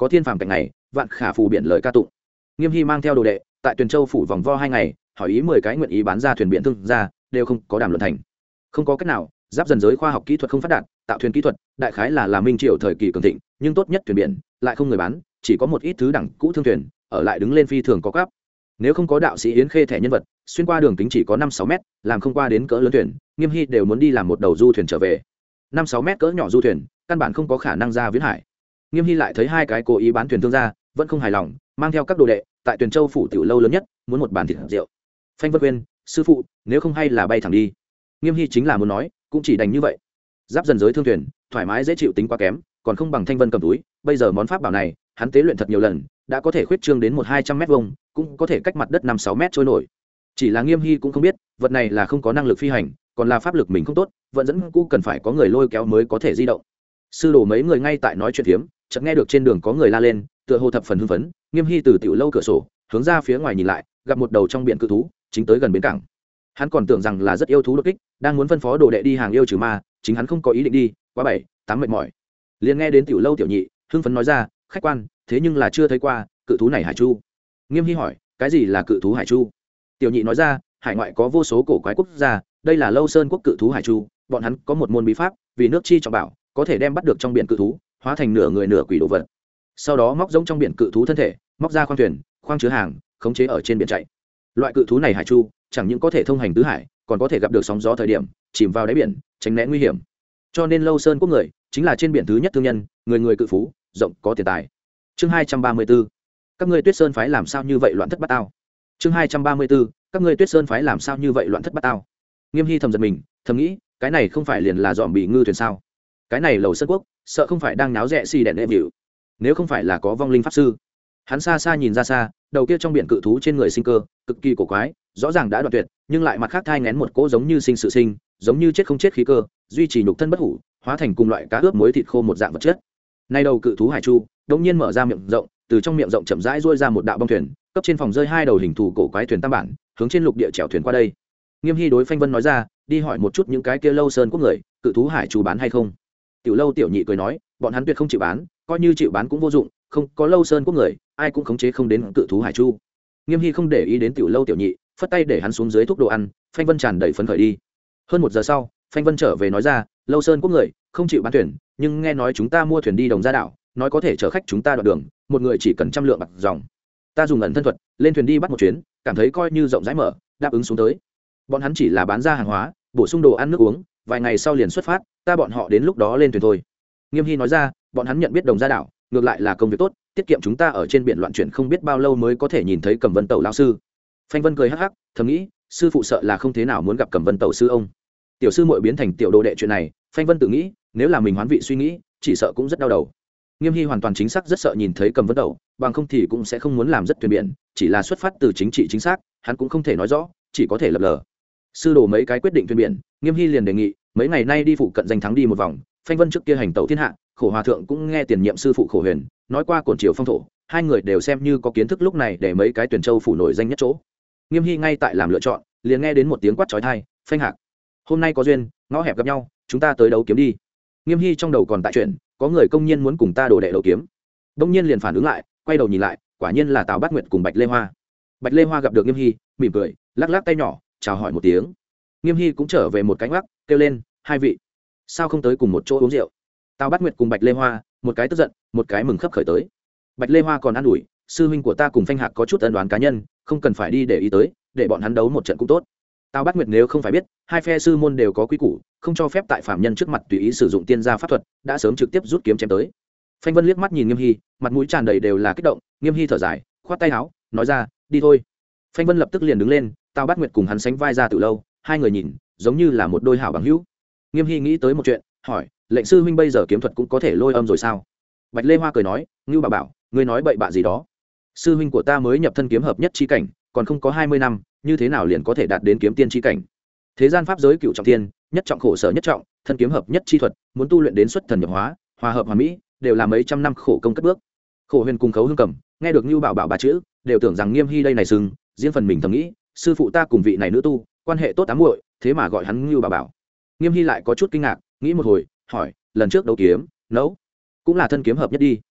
có thiên phàm cạnh này vạn khả phù biển lời ca tụng. Nghiêm Hy mang theo đồ đệ tại Tuyền Châu phủ vòng vo hai ngày, hỏi ý mười cái nguyện ý bán ra thuyền biển thương ra, đều không có đàm luận thành. Không có cách nào, giáp dần giới khoa học kỹ thuật không phát đạt, tạo thuyền kỹ thuật đại khái là là minh triều thời kỳ cường thịnh, nhưng tốt nhất thuyền biển lại không người bán, chỉ có một ít thứ đẳng cũ thương thuyền ở lại đứng lên phi thường có gấp. Nếu không có đạo sĩ Yến Khê thẻ nhân vật, xuyên qua đường kính chỉ có năm sáu mét, làm không qua đến cỡ lớn thuyền, Nghiêm Hy đều muốn đi làm một đầu du thuyền trở về. Năm sáu mét cỡ nhỏ du thuyền, căn bản không có khả năng ra viễn hải. Nghiêm Hy lại thấy hai cái cố ý bán thuyền thương gia, vẫn không hài lòng, mang theo các đồ đệ tại Tuyền Châu phủ tiểu lâu lớn nhất, muốn một bàn thịt rượu. Phanh Vân khuyên, sư phụ, nếu không hay là bay thẳng đi. Nghiêm Hy chính là muốn nói, cũng chỉ đành như vậy. Giáp dần giới thương thuyền, thoải mái dễ chịu tính quá kém, còn không bằng Thanh Vân cầm túi, bây giờ món pháp bảo này, hắn tế luyện thật nhiều lần, đã có thể khuyết trương đến một hai trăm mét vuông, cũng có thể cách mặt đất năm sáu mét trôi nổi. Chỉ là Nghiêm Hy cũng không biết, vật này là không có năng lực phi hành, còn là pháp lực mình không tốt, vận dẫn cũng cần phải có người lôi kéo mới có thể di động. Sư đồ mấy người ngay tại nói chuyện phiếm, chợt nghe được trên đường có người la lên, tựa hồ thập phần hưng phấn. Nghiêm Hy từ tiểu lâu cửa sổ hướng ra phía ngoài nhìn lại, gặp một đầu trong biển cự thú chính tới gần bến cảng. Hắn còn tưởng rằng là rất yêu thú đột kích, đang muốn phân phó đồ đệ đi hàng yêu trừ ma, chính hắn không có ý định đi, quá bảy tám mệt mỏi. Liền nghe đến tiểu lâu tiểu nhị hưng phấn nói ra, khách quan, thế nhưng là chưa thấy qua cự thú này hải chu. Nghiêm Hy hỏi, cái gì là cự thú hải chu? Tiểu nhị nói ra, hải ngoại có vô số cổ quái quốc gia, đây là Lâu Sơn quốc cự thú hải chu, bọn hắn có một môn bí pháp, vì nước chi trọng bảo, có thể đem bắt được trong biển cự thú, hóa thành nửa người nửa quỷ đồ vật. Sau đó móc giống trong biển cự thú thân thể, móc ra khoang thuyền, khoang chứa hàng, khống chế ở trên biển chạy. Loại cự thú này hải chu, chẳng những có thể thông hành tứ hải, còn có thể gặp được sóng gió thời điểm, chìm vào đáy biển, tránh né nguy hiểm. Cho nên Lâu Sơn quốc người chính là trên biển thứ nhất thương nhân, người người cự phú, rộng có tiền tài. Chương hai trăm ba mươi 34. Các ngươi Tuyết Sơn phái làm sao như vậy loạn thất bát ao? Chương hai trăm ba mươi 34. Các ngươi Tuyết Sơn phái làm sao như vậy loạn thất bát ao? Nghiêm Hy thầm giật mình, thầm nghĩ, cái này không phải liền là dòm bị ngư thuyền sao? Cái này Lầu Sơn quốc, sợ không phải đang náo rẻ xì đèn đệm hiệu. Nếu không phải là có vong linh pháp sư. Hắn xa xa nhìn ra xa, đầu kia trong biển cự thú trên người sinh cơ, cực kỳ cổ quái, rõ ràng đã đoạn tuyệt, nhưng lại mặt khác thai nghén một cỗ giống như sinh sự sinh, giống như chết không chết khí cơ, duy trì nhục thân bất hủ, hóa thành cùng loại cá ướp muối thịt khô một dạng vật chất. Nay đầu cự thú hải chu, đột nhiên mở ra miệng rộng, từ trong miệng rộng chậm rãi duỗi ra một đạo bong thuyền, cấp trên phòng rơi hai đầu hình thù cổ quái thuyền tam bản, hướng trên lục địa chèo thuyền qua đây. Nghiêm Hy đối Phanh Vân nói ra, đi hỏi một chút những cái kia Lâu Sơn quốc người, cự thú hải chu bán hay không. Tiểu Lâu tiểu nhị cười nói, bọn hắn tuyệt không chịu bán, coi như chịu bán cũng vô dụng, không có Lâu Sơn quốc người, ai cũng khống chế không đến cự thú hải chu. Nghiêm Hy không để ý đến Tiểu Lâu tiểu nhị, phất tay để hắn xuống dưới thúc đồ ăn. Phanh Vân tràn đầy phấn khởi đi. Hơn một giờ sau, Phanh Vân trở về nói ra, Lâu Sơn quốc người không chịu bán thuyền, nhưng nghe nói chúng ta mua thuyền đi Đồng Gia đảo, nói có thể chở khách chúng ta đoạn đường, một người chỉ cần trăm lượng bạc dòng. Ta dùng ẩn thân thuật lên thuyền đi bắt một chuyến, cảm thấy coi như rộng rãi mở, đáp ứng xuống tới. Bọn hắn chỉ là bán ra hàng hóa, bổ sung đồ ăn nước uống, vài ngày sau liền xuất phát, ta bọn họ đến lúc đó lên thuyền thôi. Nghiêm Hy nói ra, bọn hắn nhận biết Đồng Gia đảo, ngược lại là công việc tốt, tiết kiệm chúng ta ở trên biển loạn chuyển không biết bao lâu mới có thể nhìn thấy Cẩm Vân Tẩu lão sư. Phanh Vân cười hắc hắc, thầm nghĩ, sư phụ sợ là không thế nào muốn gặp Cẩm Vân Tẩu sư ông. Tiểu sư muội biến thành tiểu đồ đệ chuyện này, Phanh Vân tự nghĩ, nếu là mình hoán vị suy nghĩ, chỉ sợ cũng rất đau đầu. Nghiêm Hy hoàn toàn chính xác rất sợ nhìn thấy Cẩm Vân Tẩu, bằng không thì cũng sẽ không muốn làm rất thuyền biển, chỉ là xuất phát từ chính trị chính xác, hắn cũng không thể nói rõ, chỉ có thể lập lờ. Sư đồ mấy cái quyết định thuyền biển, Nghiêm Hy liền đề nghị, mấy ngày nay đi phụ cận danh thắng đi một vòng. Phanh Vân trước kia hành tẩu thiên hạ, Khổ Hòa thượng cũng nghe tiền nhiệm sư phụ Khổ Huyền nói qua cổn triều phong thổ, hai người đều xem như có kiến thức, lúc này để mấy cái Tuyển Châu phủ nổi danh nhất chỗ. Nghiêm Hy ngay tại làm lựa chọn, liền nghe đến một tiếng quát chói tai, "Phanh Hạc, hôm nay có duyên, ngõ hẹp gặp nhau, chúng ta tới đấu kiếm đi." Nghiêm Hy trong đầu còn tại chuyện, có người công nhiên muốn cùng ta đổ đệ đấu kiếm. Đông nhiên liền phản ứng lại, quay đầu nhìn lại, quả nhiên là Tào Bát Nguyệt cùng Bạch Lê Hoa. Bạch Lê Hoa gặp được Nghiêm Hy, mỉm cười, lắc lắc tay nhỏ, chào hỏi một tiếng. Nghiêm Hy cũng trở về một cánh ngoắc, kêu lên, "Hai vị, sao không tới cùng một chỗ uống rượu?" Tào Bát Nguyệt cùng Bạch Lê Hoa, một cái tức giận, một cái mừng khấp khởi tới. Bạch Lê Hoa còn an ủi, "Sư huynh của ta cùng Phanh Hạc có chút ân đoán cá nhân, không cần phải đi để ý tới, để bọn hắn đấu một trận cũng tốt." Tào Bát Nguyệt nếu không phải biết, hai phe sư môn đều có quy củ, không cho phép tại phạm nhân trước mặt tùy ý sử dụng tiên gia pháp thuật, đã sớm trực tiếp rút kiếm chém tới. Phanh Vân liếc mắt nhìn Nghiêm Hy, mặt mũi tràn đầy đều là kích động. Nghiêm Hy thở dài, khoát tay áo, nói ra, "Đi thôi." Phanh Vân lập tức liền đứng lên, Tào Bát Nguyệt cùng hắn sánh vai ra từ lâu, hai người nhìn, giống như là một đôi hảo bằng hữu. Nghiêm Hy nghĩ tới một chuyện, hỏi, "Lệnh sư huynh bây giờ kiếm thuật cũng có thể lôi âm rồi sao?" Bạch Lê Hoa cười nói, "Ngưu bà bảo, ngươi nói bậy bạ gì đó? Sư huynh của ta mới nhập thân kiếm hợp nhất chi cảnh, còn không có hai mươi năm, như thế nào liền có thể đạt đến kiếm tiên chi cảnh? Thế gian pháp giới cựu trọng thiên, nhất trọng khổ sở nhất trọng, thân kiếm hợp nhất chi thuật, muốn tu luyện đến xuất thần nhập hóa, hòa hợp hòa mỹ, đều là mấy trăm năm khổ công cất bước." Khổ Huyền cùng Khấu Hương Cầm nghe được Ngưu Bảo Bảo ba chữ, đều tưởng rằng Nghiêm Hy đây này sừng, riêng phần mình thầm nghĩ, sư phụ ta cùng vị này nữ tu, quan hệ tốt ám muội, thế mà gọi hắn Ngưu Bảo Bảo. Nghiêm Hy lại có chút kinh ngạc, nghĩ một hồi, hỏi, "Lần trước đấu kiếm, nấu, cũng là thân kiếm hợp nhất đi?"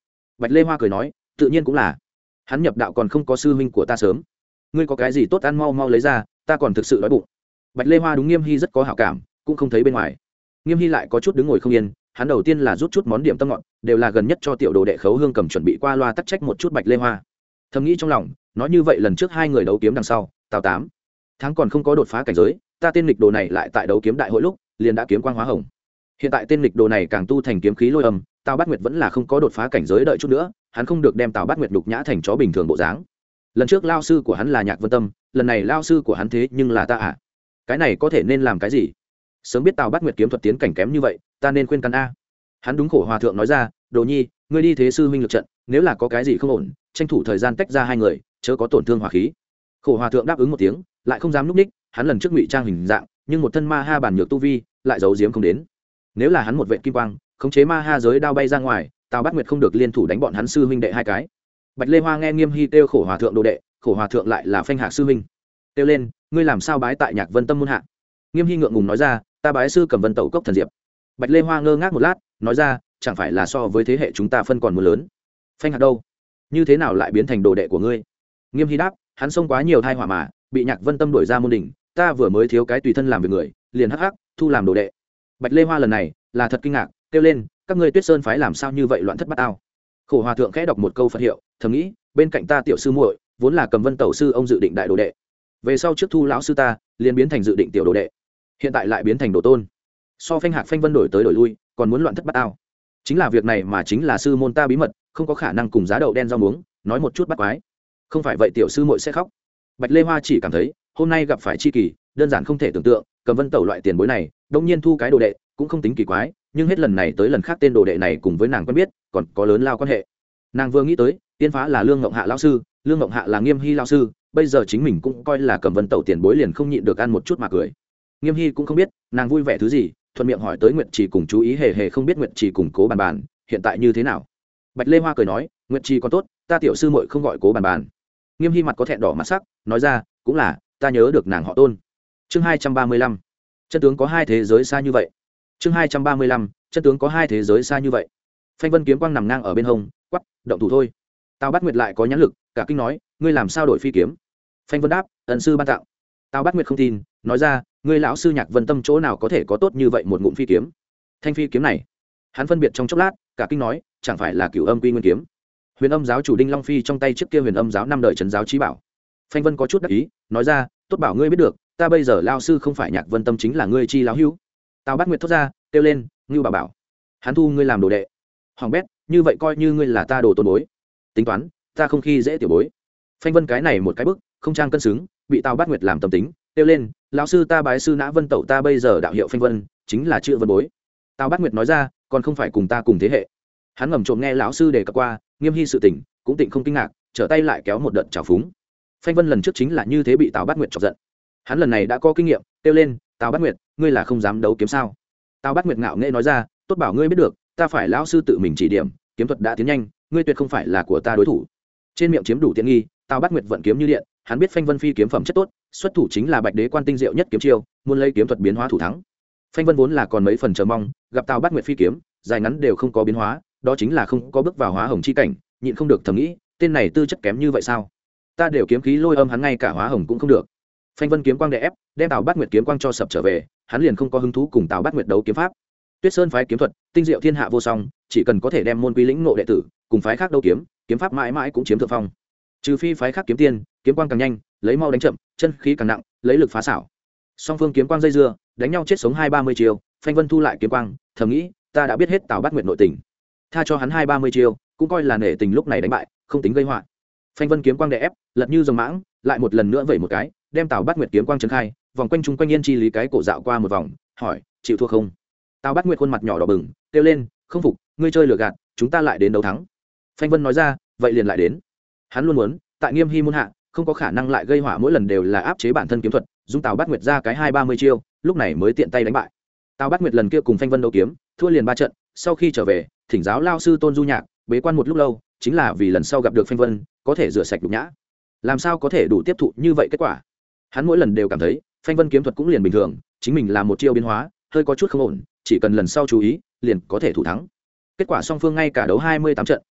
Bạch Lê Hoa cười nói, tự nhiên cũng là, hắn nhập đạo còn không có sư huynh của ta sớm. Ngươi có cái gì tốt ăn mau mau lấy ra, ta còn thực sự đói bụng. Bạch Lê Hoa đúng Nghiêm Hy rất có hảo cảm, cũng không thấy bên ngoài. Nghiêm Hy lại có chút đứng ngồi không yên, hắn đầu tiên là rút chút món điểm tâm ngọt, đều là gần nhất cho tiểu đồ đệ Khấu Hương cầm chuẩn bị qua loa tắc trách một chút Bạch Lê Hoa. Thầm nghĩ trong lòng, nói như vậy lần trước hai người đấu kiếm đằng sau, Tào Tám tháng còn không có đột phá cảnh giới, ta tên nghịch đồ này lại tại đấu kiếm đại hội lúc liền đã kiếm quang hóa hồng. Hiện tại tên nghịch đồ này càng tu thành kiếm khí lôi âm, Tào Bát Nguyệt vẫn là không có đột phá cảnh giới, đợi chút nữa, hắn không được đem Tào Bát Nguyệt đục nhã thành chó bình thường bộ dáng. Lần trước lao sư của hắn là Nhạc Vân Tâm, lần này lao sư của hắn thế nhưng là ta à? Cái này có thể nên làm cái gì? Sớm biết Tào Bát Nguyệt kiếm thuật tiến cảnh kém như vậy, ta nên khuyên can a. Hắn đúng khổ hòa thượng nói ra, Đồ Nhi, ngươi đi thế sư huynh lực trận, nếu là có cái gì không ổn, tranh thủ thời gian tách ra hai người, chớ có tổn thương hòa khí. Khổ hòa thượng đáp ứng một tiếng, lại không dám núp ních, hắn lần trước ngụy trang hình dạng, nhưng một thân ma ha bản nhược tu vi, lại giấu giếm không đến. Nếu là hắn một vệ kim quang, khống chế ma ha giới đao bay ra ngoài, Tào Bát Nguyệt không được liên thủ đánh bọn hắn sư huynh đệ hai cái. Bạch Lê Hoa nghe Nghiêm Hy kêu khổ hòa thượng đồ đệ, khổ hòa thượng lại là phanh hạc sư huynh. Kêu lên, ngươi làm sao bái tại Nhạc Vân Tâm môn hạ? Nghiêm Hy ngượng ngùng nói ra, ta bái sư Cẩm Vân Tẩu Cốc Thần Diệp. Bạch Lê Hoa ngơ ngác một lát, nói ra, chẳng phải là so với thế hệ chúng ta phân còn muốn lớn. Phanh hạc đâu? Như thế nào lại biến thành đồ đệ của ngươi? Nghiêm Hy đáp, hắn xông quá nhiều thai hỏa mà, bị Nhạc Vân Tâm đuổi ra môn đỉnh, ta vừa mới thiếu cái tùy thân làm việc người, liền hắc hắc thu làm đồ đệ. Bạch Lê Hoa lần này là thật kinh ngạc, kêu lên, các ngươi Tuyết Sơn phái làm sao như vậy loạn thất bát ao? Khổ hòa thượng khẽ đọc một câu Phật hiệu, thầm nghĩ, bên cạnh ta tiểu sư muội vốn là Cầm Vân Tẩu sư ông dự định đại đồ đệ, về sau trước thu lão sư ta liền biến thành dự định tiểu đồ đệ, hiện tại lại biến thành đồ tôn, so phanh hạc phanh vân đổi tới đổi lui, còn muốn loạn thất bát ao. Chính là việc này mà chính là sư môn ta bí mật, không có khả năng cùng giá đậu đen rau muống nói một chút bắt quái, không phải vậy tiểu sư muội sẽ khóc. Bạch Lê Hoa chỉ cảm thấy hôm nay gặp phải chi kỳ, đơn giản không thể tưởng tượng, Cầm Vân Tẩu loại tiền bối này đông nhiên thu cái đồ đệ cũng không tính kỳ quái, nhưng hết lần này tới lần khác tên đồ đệ này cùng với nàng quen biết còn có lớn lao quan hệ. Nàng vừa nghĩ tới tiên phá là Lương Ngộng Hạ lão sư, Lương Ngộng Hạ là Nghiêm Hy lão sư, bây giờ chính mình cũng coi là Cầm Vân Tẩu tiền bối, liền không nhịn được ăn một chút mà cười. Nghiêm Hy cũng không biết nàng vui vẻ thứ gì, thuận miệng hỏi tới Nguyệt Trì cùng chú ý, hề hề không biết Nguyệt Trì cùng Cố Bàn Bàn hiện tại như thế nào. Bạch Lê Hoa cười nói, Nguyệt Trì còn tốt, ta tiểu sư muội không gọi Cố Bàn Bàn. Nghiêm Hy mặt có thẹn đỏ mặt sắc, nói ra, cũng là, ta nhớ được nàng họ Tôn. Chương hai trăm ba mươi lăm, chân tướng có hai thế giới xa như vậy. Chương hai trăm ba mươi lăm, chân tướng có hai thế giới xa như vậy. Phanh Vân kiếm quang nằm ngang ở bên hông, quắc, động thủ thôi. Tào Bát Nguyệt lại có nhãn lực, cả kinh nói, ngươi làm sao đổi phi kiếm? Phanh Vân đáp, ẩn sư ban tặng. Tào Bát Nguyệt không tin, nói ra, ngươi lão sư Nhạc Vân Tâm chỗ nào có thể có tốt như vậy một ngụm phi kiếm? Thanh phi kiếm này, hắn phân biệt trong chốc lát, cả kinh nói, chẳng phải là Cửu Âm Quy Nguyên kiếm? Huyền Âm giáo chủ Đinh Long Phi trong tay chiếc kia Huyền Âm giáo năm đời trấn giáo chí bảo. Phanh Vân có chút đắc ý, nói ra, tốt bảo ngươi biết được, ta bây giờ lao sư không phải Nhạc Vân Tâm chính là ngươi chi lão hữu. Tào Bát Nguyệt thốt ra, kêu lên, ngưu bảo bảo, hắn thu ngươi làm đồ đệ. Hoàng bét, như vậy coi như ngươi là ta đồ tôn bối. Tính toán, ta không khi dễ tiểu bối. Phanh Vân cái này một cái bức, không trang cân xứng, bị Tào Bát Nguyệt làm tâm tính, kêu lên, lão sư ta bái sư Nã Vân Tẩu, ta bây giờ đạo hiệu Phanh Vân chính là chữ Vân bối. Tào Bát Nguyệt nói ra, còn không phải cùng ta cùng thế hệ. Hắn ngầm trộm nghe lão sư đề cập qua Nghiêm Hy sự tình, cũng tịnh không kinh ngạc, trở tay lại kéo một đợt trào phúng. Phanh Vân lần trước chính là như thế bị Tào Bát Nguyệt chọc giận, hắn lần này đã có kinh nghiệm, kêu lên, Tào Bát Nguyệt, ngươi là không dám đấu kiếm sao? Tào Bát Nguyệt ngạo nghễ nói ra, tốt bảo ngươi biết được, ta phải lão sư tự mình chỉ điểm, kiếm thuật đã tiến nhanh, ngươi tuyệt không phải là của ta đối thủ. Trên miệng chiếm đủ tiện nghi, Tào Bát Nguyệt vận kiếm như điện, hắn biết Phanh Vân phi kiếm phẩm chất tốt, xuất thủ chính là Bạch Đế Quan tinh diệu nhất kiếm chiêu, muốn lấy kiếm thuật biến hóa thủ thắng. Phanh Vân vốn là còn mấy phần chờ mong, gặp Tào Bát Nguyệt phi kiếm, dài ngắn đều không có biến hóa, đó chính là không có bước vào hóa hồng chi cảnh, nhịn không được thầm nghĩ, tên này tư chất kém như vậy sao? Ta đều kiếm khí lôi âm, hắn ngay cả hóa hồng cũng không được. Phanh Vân kiếm quang đè ép, đem Tào Bát Nguyệt kiếm quang cho sập trở về, hắn liền không có hứng thú cùng Tào Bát Nguyệt đấu kiếm pháp. Tuyết Sơn phái kiếm thuật, tinh diệu thiên hạ vô song, chỉ cần có thể đem môn quy lĩnh ngộ đệ tử, cùng phái khác đấu kiếm, kiếm pháp mãi mãi cũng chiếm thượng phong. Trừ phi phái khác kiếm tiên, kiếm quang càng nhanh, lấy mau đánh chậm, chân khí càng nặng, lấy lực phá xảo. Song phương kiếm quang dây dưa, đánh nhau chết sống hai ba mươi chiêu, Phanh Vân thu lại kiếm quang, thầm nghĩ, ta đã biết hết Tào Bát Nguyệt nội tình, tha cho hắn hai ba mươi chiêu, cũng coi là nể tình lúc này đánh bại, không tính gây họa. Phanh Vân kiếm quang đè ép, lật như rồng mãng, lại một lần nữa vẩy một cái, đem Tào Bát Nguyệt kiếm quang trấn khai, vòng quanh trung quanh yên chi lý cái cổ dạo qua một vòng, hỏi, chịu thua không? Tào Bát Nguyệt khuôn mặt nhỏ đỏ bừng, kêu lên, không phục, ngươi chơi lừa gạt, chúng ta lại đến đấu thắng. Phanh Vân nói ra, vậy liền lại đến. Hắn luôn muốn, tại Nghiêm Hy môn hạ, không có khả năng lại gây họa, mỗi lần đều là áp chế bản thân kiếm thuật, dung Tào Bát Nguyệt ra cái hai ba mươi chiêu, lúc này mới tiện tay đánh bại. Tào Bát Nguyệt lần kia cùng Phanh Vân đấu kiếm, thua liền ba trận, sau khi trở về, thỉnh giáo lao sư Tôn Du Nhạc, bế quan một lúc lâu, chính là vì lần sau gặp được Phanh Vân, có thể rửa sạch nhục nhã. Làm sao có thể đủ tiếp thụ như vậy kết quả? Hắn mỗi lần đều cảm thấy, Phanh Vân kiếm thuật cũng liền bình thường, chính mình là một chiêu biến hóa, hơi có chút không ổn, chỉ cần lần sau chú ý, liền có thể thủ thắng. Kết quả song phương ngay cả đấu hai mươi tám trận,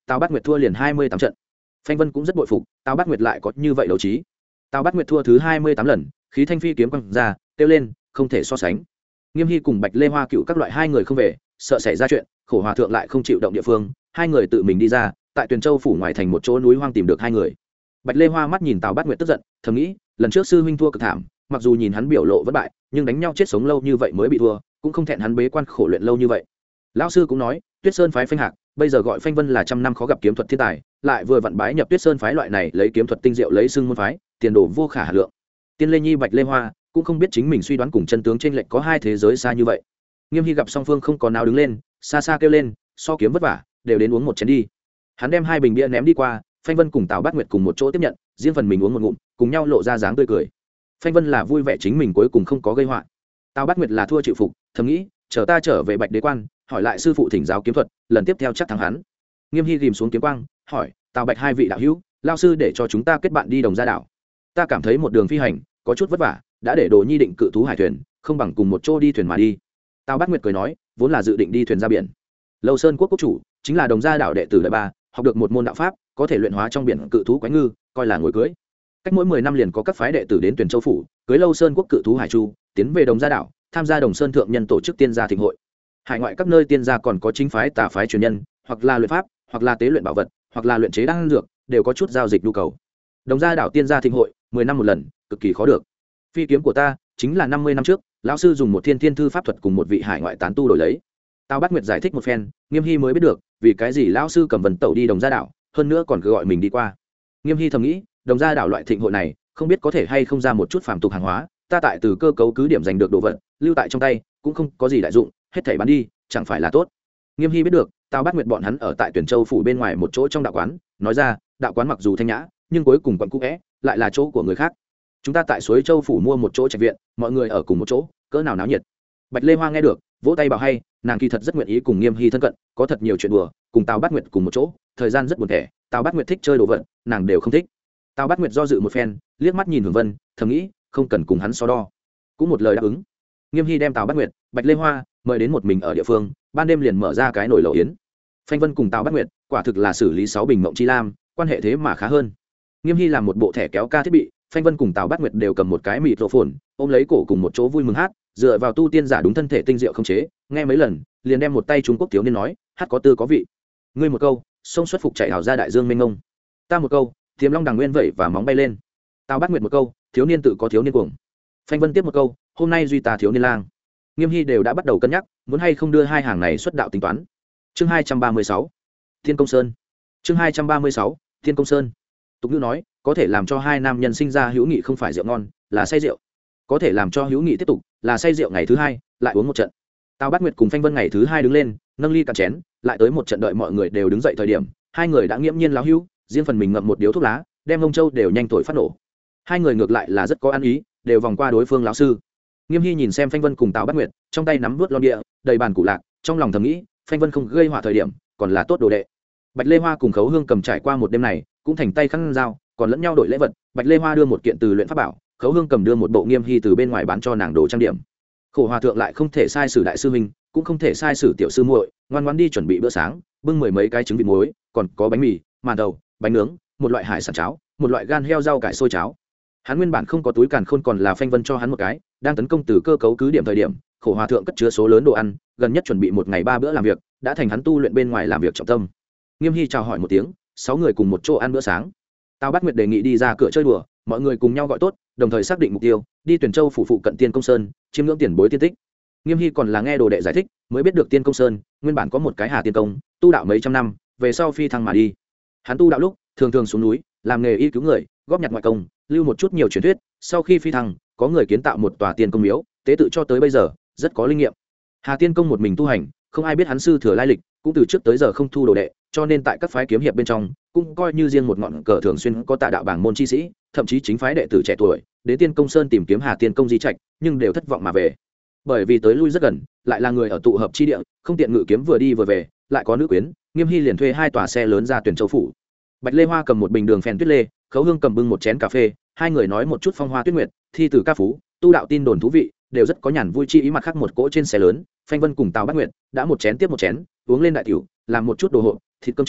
Tào Bát Nguyệt thua liền hai mươi tám trận. Phanh Vân cũng rất bội phục, Tào Bát Nguyệt lại có như vậy đấu trí. Tào Bát Nguyệt thua thứ hai mươi tám lần, khí thanh phi kiếm quăng ra, kêu lên, không thể so sánh. Nghiêm Hy cùng Bạch Lê Hoa cựu các loại hai người không về, sợ xảy ra chuyện, Khổ Hòa thượng lại không chịu động địa phương, hai người tự mình đi ra, tại Tuyền Châu phủ ngoài thành một chỗ núi hoang tìm được hai người. Bạch Lê Hoa mắt nhìn Tào Bát Nguyệt tức giận, thầm nghĩ, lần trước sư huynh thua cực thảm, mặc dù nhìn hắn biểu lộ vất bại, nhưng đánh nhau chết sống lâu như vậy mới bị thua, cũng không thẹn hắn bế quan khổ luyện lâu như vậy. Lão sư cũng nói, Tuyết Sơn phái Phanh Hạc, bây giờ gọi Phanh Vân là trăm năm khó gặp kiếm thuật thiên tài, lại vừa vặn bái nhập Tuyết Sơn phái loại này lấy kiếm thuật tinh diệu lấy xưng môn phái, tiền đồ vô khả hà lượng. Tiên Lê Nhi Bạch Lê Hoa cũng không biết chính mình suy đoán cùng chân tướng trên lệch có hai thế giới xa như vậy. Nghiêm Hy gặp song phương không có nào đứng lên, xa xa kêu lên, so kiếm vất vả, đều đến uống một chén đi. Hắn đem hai bình bia ném đi qua, Phanh Vân cùng Tào Bát Nguyệt cùng một chỗ tiếp nhận, riêng phần mình uống một ngụm, cùng nhau lộ ra dáng tươi cười. Phanh Vân là vui vẻ chính mình cuối cùng không có gây họa, Tào Bát Nguyệt là thua chịu phục, thầm nghĩ, chờ ta trở về Bạch Đế quan, hỏi lại sư phụ thỉnh giáo kiếm thuật, lần tiếp theo chắc thắng hắn. Nghiêm Hy ghim xuống kiếm quang, hỏi, Tào Bạch hai vị đạo hữu, lao sư để cho chúng ta kết bạn đi Đồng Gia đảo. Ta cảm thấy một đường phi hành có chút vất vả, đã để Đồ Nhi định cự thú hải thuyền, không bằng cùng một chỗ đi thuyền mà đi. Tào Bát Nguyệt cười nói, vốn là dự định đi thuyền ra biển. Lâu Sơn quốc quốc chủ chính là Đồng Gia đảo đệ tử đại ba, học được một môn đạo pháp, có thể luyện hóa trong biển cự thú quái ngư, coi là ngồi cưới. Cách mỗi mười năm liền có các phái đệ tử đến Tuyền Châu phủ, cưới Lâu Sơn quốc cự thú hải chu, tiến về Đồng Gia đảo, tham gia Đồng Sơn thượng nhân tổ chức tiên gia thịnh hội. Hải ngoại các nơi tiên gia còn có chính phái tà phái truyền nhân, hoặc là luyện pháp, hoặc là tế luyện bảo vật, hoặc là luyện chế đan dược, đều có chút giao dịch nhu cầu. Đồng Gia đảo tiên gia thịnh hội, mười năm một lần, cực kỳ khó được. Phi kiếm của ta chính là năm mươi năm trước, lão sư dùng một thiên thiên thư pháp thuật cùng một vị hải ngoại tán tu đổi lấy. Tào Bát Nguyệt giải thích một phen, Nghiêm Hy mới biết được, vì cái gì lão sư cầm vần tẩu đi Đồng Gia đảo, hơn nữa còn cứ gọi mình đi qua. Nghiêm Hy thầm nghĩ, Đồng Gia đảo loại thịnh hội này, không biết có thể hay không ra một chút phàm tục hàng hóa, ta tại từ cơ cấu cứ điểm giành được đồ vật, lưu tại trong tay, cũng không có gì đại dụng, hết thảy bán đi, chẳng phải là tốt. Nghiêm Hy biết được, Tào Bát Nguyệt bọn hắn ở tại Tuyển Châu phủ bên ngoài một chỗ trong đạo quán, nói ra, đạo quán mặc dù thanh nhã, nhưng cuối cùng quận cũ é, lại là chỗ của người khác. Chúng ta tại Suối Châu phủ mua một chỗ trạch viện, mọi người ở cùng một chỗ, cỡ nào náo nhiệt. Bạch Lê Hoa nghe được, vỗ tay bảo hay, nàng kỳ thật rất nguyện ý cùng Nghiêm Hy thân cận, có thật nhiều chuyện đùa, cùng Tào Bát Nguyệt cùng một chỗ, thời gian rất buồn tẻ, Tào Bát Nguyệt thích chơi đồ vật, nàng đều không thích. Tào Bát Nguyệt do dự một phen, liếc mắt nhìn Hưởng Vân, thầm nghĩ, không cần cùng hắn so đo, cũng một lời đáp ứng. Nghiêm Hy đem Tào Bát Nguyệt, Bạch Lê Hoa mời đến một mình ở địa phương, ban đêm liền mở ra cái nồi lẩu yến. Phanh Vân cùng Tào Bát Nguyệt, quả thực là xử lý sáu bình mộng chi lam, quan hệ thế mà khá hơn. Nghiêm Hy làm một bộ thẻ kéo ca thiết bị, Phanh Vân cùng Tào Bát Nguyệt đều cầm một cái mịt rộ phồn, ôm lấy cổ cùng một chỗ vui mừng hát, dựa vào tu tiên giả đúng thân thể tinh diệu không chế, nghe mấy lần, liền đem một tay Trung Quốc thiếu niên nói, hát có tư có vị. Ngươi một câu, sông xuất phục chạy hào ra đại dương mênh mông. Ta một câu, Tiềm Long đằng nguyên vẩy và móng bay lên. Tào Bát Nguyệt một câu, thiếu niên tự có thiếu niên cuồng. Phanh Vân tiếp một câu, hôm nay duy ta thiếu niên lang. Nghiêm Hy đều đã bắt đầu cân nhắc, muốn hay không đưa hai hàng này xuất đạo tính toán. Chương hai trăm ba mươi sáu, Thiên Công Sơn. Chương hai trăm ba mươi sáu, Thiên Công Sơn. Tục ngữ nói, có thể làm cho hai nam nhân sinh ra hữu nghị không phải rượu ngon, là say rượu. Có thể làm cho hữu nghị tiếp tục, là say rượu ngày thứ hai, lại uống một trận. Tào Bát Nguyệt cùng Phanh Vân ngày thứ hai đứng lên, nâng ly cạn chén, lại tới một trận đợi mọi người đều đứng dậy thời điểm, hai người đã nghiễm nhiên láo hữu, riêng phần mình ngậm một điếu thuốc lá, đem ông châu đều nhanh thổi phát nổ. Hai người ngược lại là rất có ăn ý, đều vòng qua đối phương lão sư. Nghiêm Hy nhìn xem Phanh Vân cùng Tào Bát Nguyệt, trong tay nắm vớt lon địa, đầy bàn củ lạc, trong lòng thầm nghĩ, Phanh Vân không gây họa thời điểm, còn là tốt đồ đệ. Bạch Lê Hoa cùng Khấu Hương cầm trải qua một đêm này, cũng thành tay khăn dao, còn lẫn nhau đổi lễ vật. Bạch Lê Hoa đưa một kiện từ luyện pháp bảo, Khấu Hương cầm đưa một bộ Nghiêm Hy từ bên ngoài bán cho nàng đồ trang điểm. Khổ Hòa thượng lại không thể sai sử đại sư huynh, cũng không thể sai sử tiểu sư muội, ngoan ngoãn đi chuẩn bị bữa sáng, bưng mười mấy cái trứng vịt muối, còn có bánh mì, màn đầu, bánh nướng, một loại hải sản cháo, một loại gan heo rau cải xôi cháo. Hắn nguyên bản không có túi càn khôn, còn là Phanh Vân cho hắn một cái, đang tấn công từ cơ cấu cứ điểm thời điểm, Khổ Hòa thượng cất chứa số lớn đồ ăn, gần nhất chuẩn bị một ngày ba bữa làm việc, đã thành hắn tu luyện bên ngoài làm việc trọng tâm. Nghiêm Hy chào hỏi một tiếng, sáu người cùng một chỗ ăn bữa sáng. Tào Bát Nguyệt đề nghị đi ra cửa chơi đùa, mọi người cùng nhau gọi tốt, đồng thời xác định mục tiêu, đi Tuyển Châu phủ phụ cận Tiên Công Sơn, chiêm ngưỡng tiền bối tiên tích. Nghiêm Hy còn là nghe đồ đệ giải thích, mới biết được Tiên Công Sơn nguyên bản có một cái Hà Tiên Công, tu đạo mấy trăm năm, về sau phi thăng mà đi. Hắn tu đạo lúc, thường thường xuống núi, làm nghề y cứu người, góp nhặt ngoại công, lưu một chút nhiều truyền thuyết, sau khi phi thăng, có người kiến tạo một tòa Tiên Công miếu, tế tự cho tới bây giờ, rất có linh nghiệm. Hà Tiên Công một mình tu hành, không ai biết hắn sư thừa lai lịch, cũng từ trước tới giờ không thu đồ đệ, cho nên tại các phái kiếm hiệp bên trong, cũng coi như riêng một ngọn cờ thường xuyên có tà đạo bảng môn chi sĩ, thậm chí chính phái đệ tử trẻ tuổi, đến Tiên Công Sơn tìm kiếm Hà Tiên Công di trạch, nhưng đều thất vọng mà về. Bởi vì tới lui rất gần, lại là người ở tụ hợp chi địa, không tiện ngự kiếm vừa đi vừa về, lại có nữ quyến, Nghiêm Hy liền thuê hai tòa xe lớn ra Tuyển Châu phủ. Bạch Lê Hoa cầm một bình đường phèn tuyết lê, Khấu Hương cầm bưng một chén cà phê, hai người nói một chút phong hoa tuyết nguyệt, thi từ ca phú, tu đạo tin đồn thú vị, đều rất có nhàn vui chi ý. Mặt khác một cỗ trên xe lớn, Phanh Vân cùng Tào Bát Nguyệt đã một chén tiếp một chén, uống lên đại tiểu, làm một chút đồ hộp, thịt cơm trưa,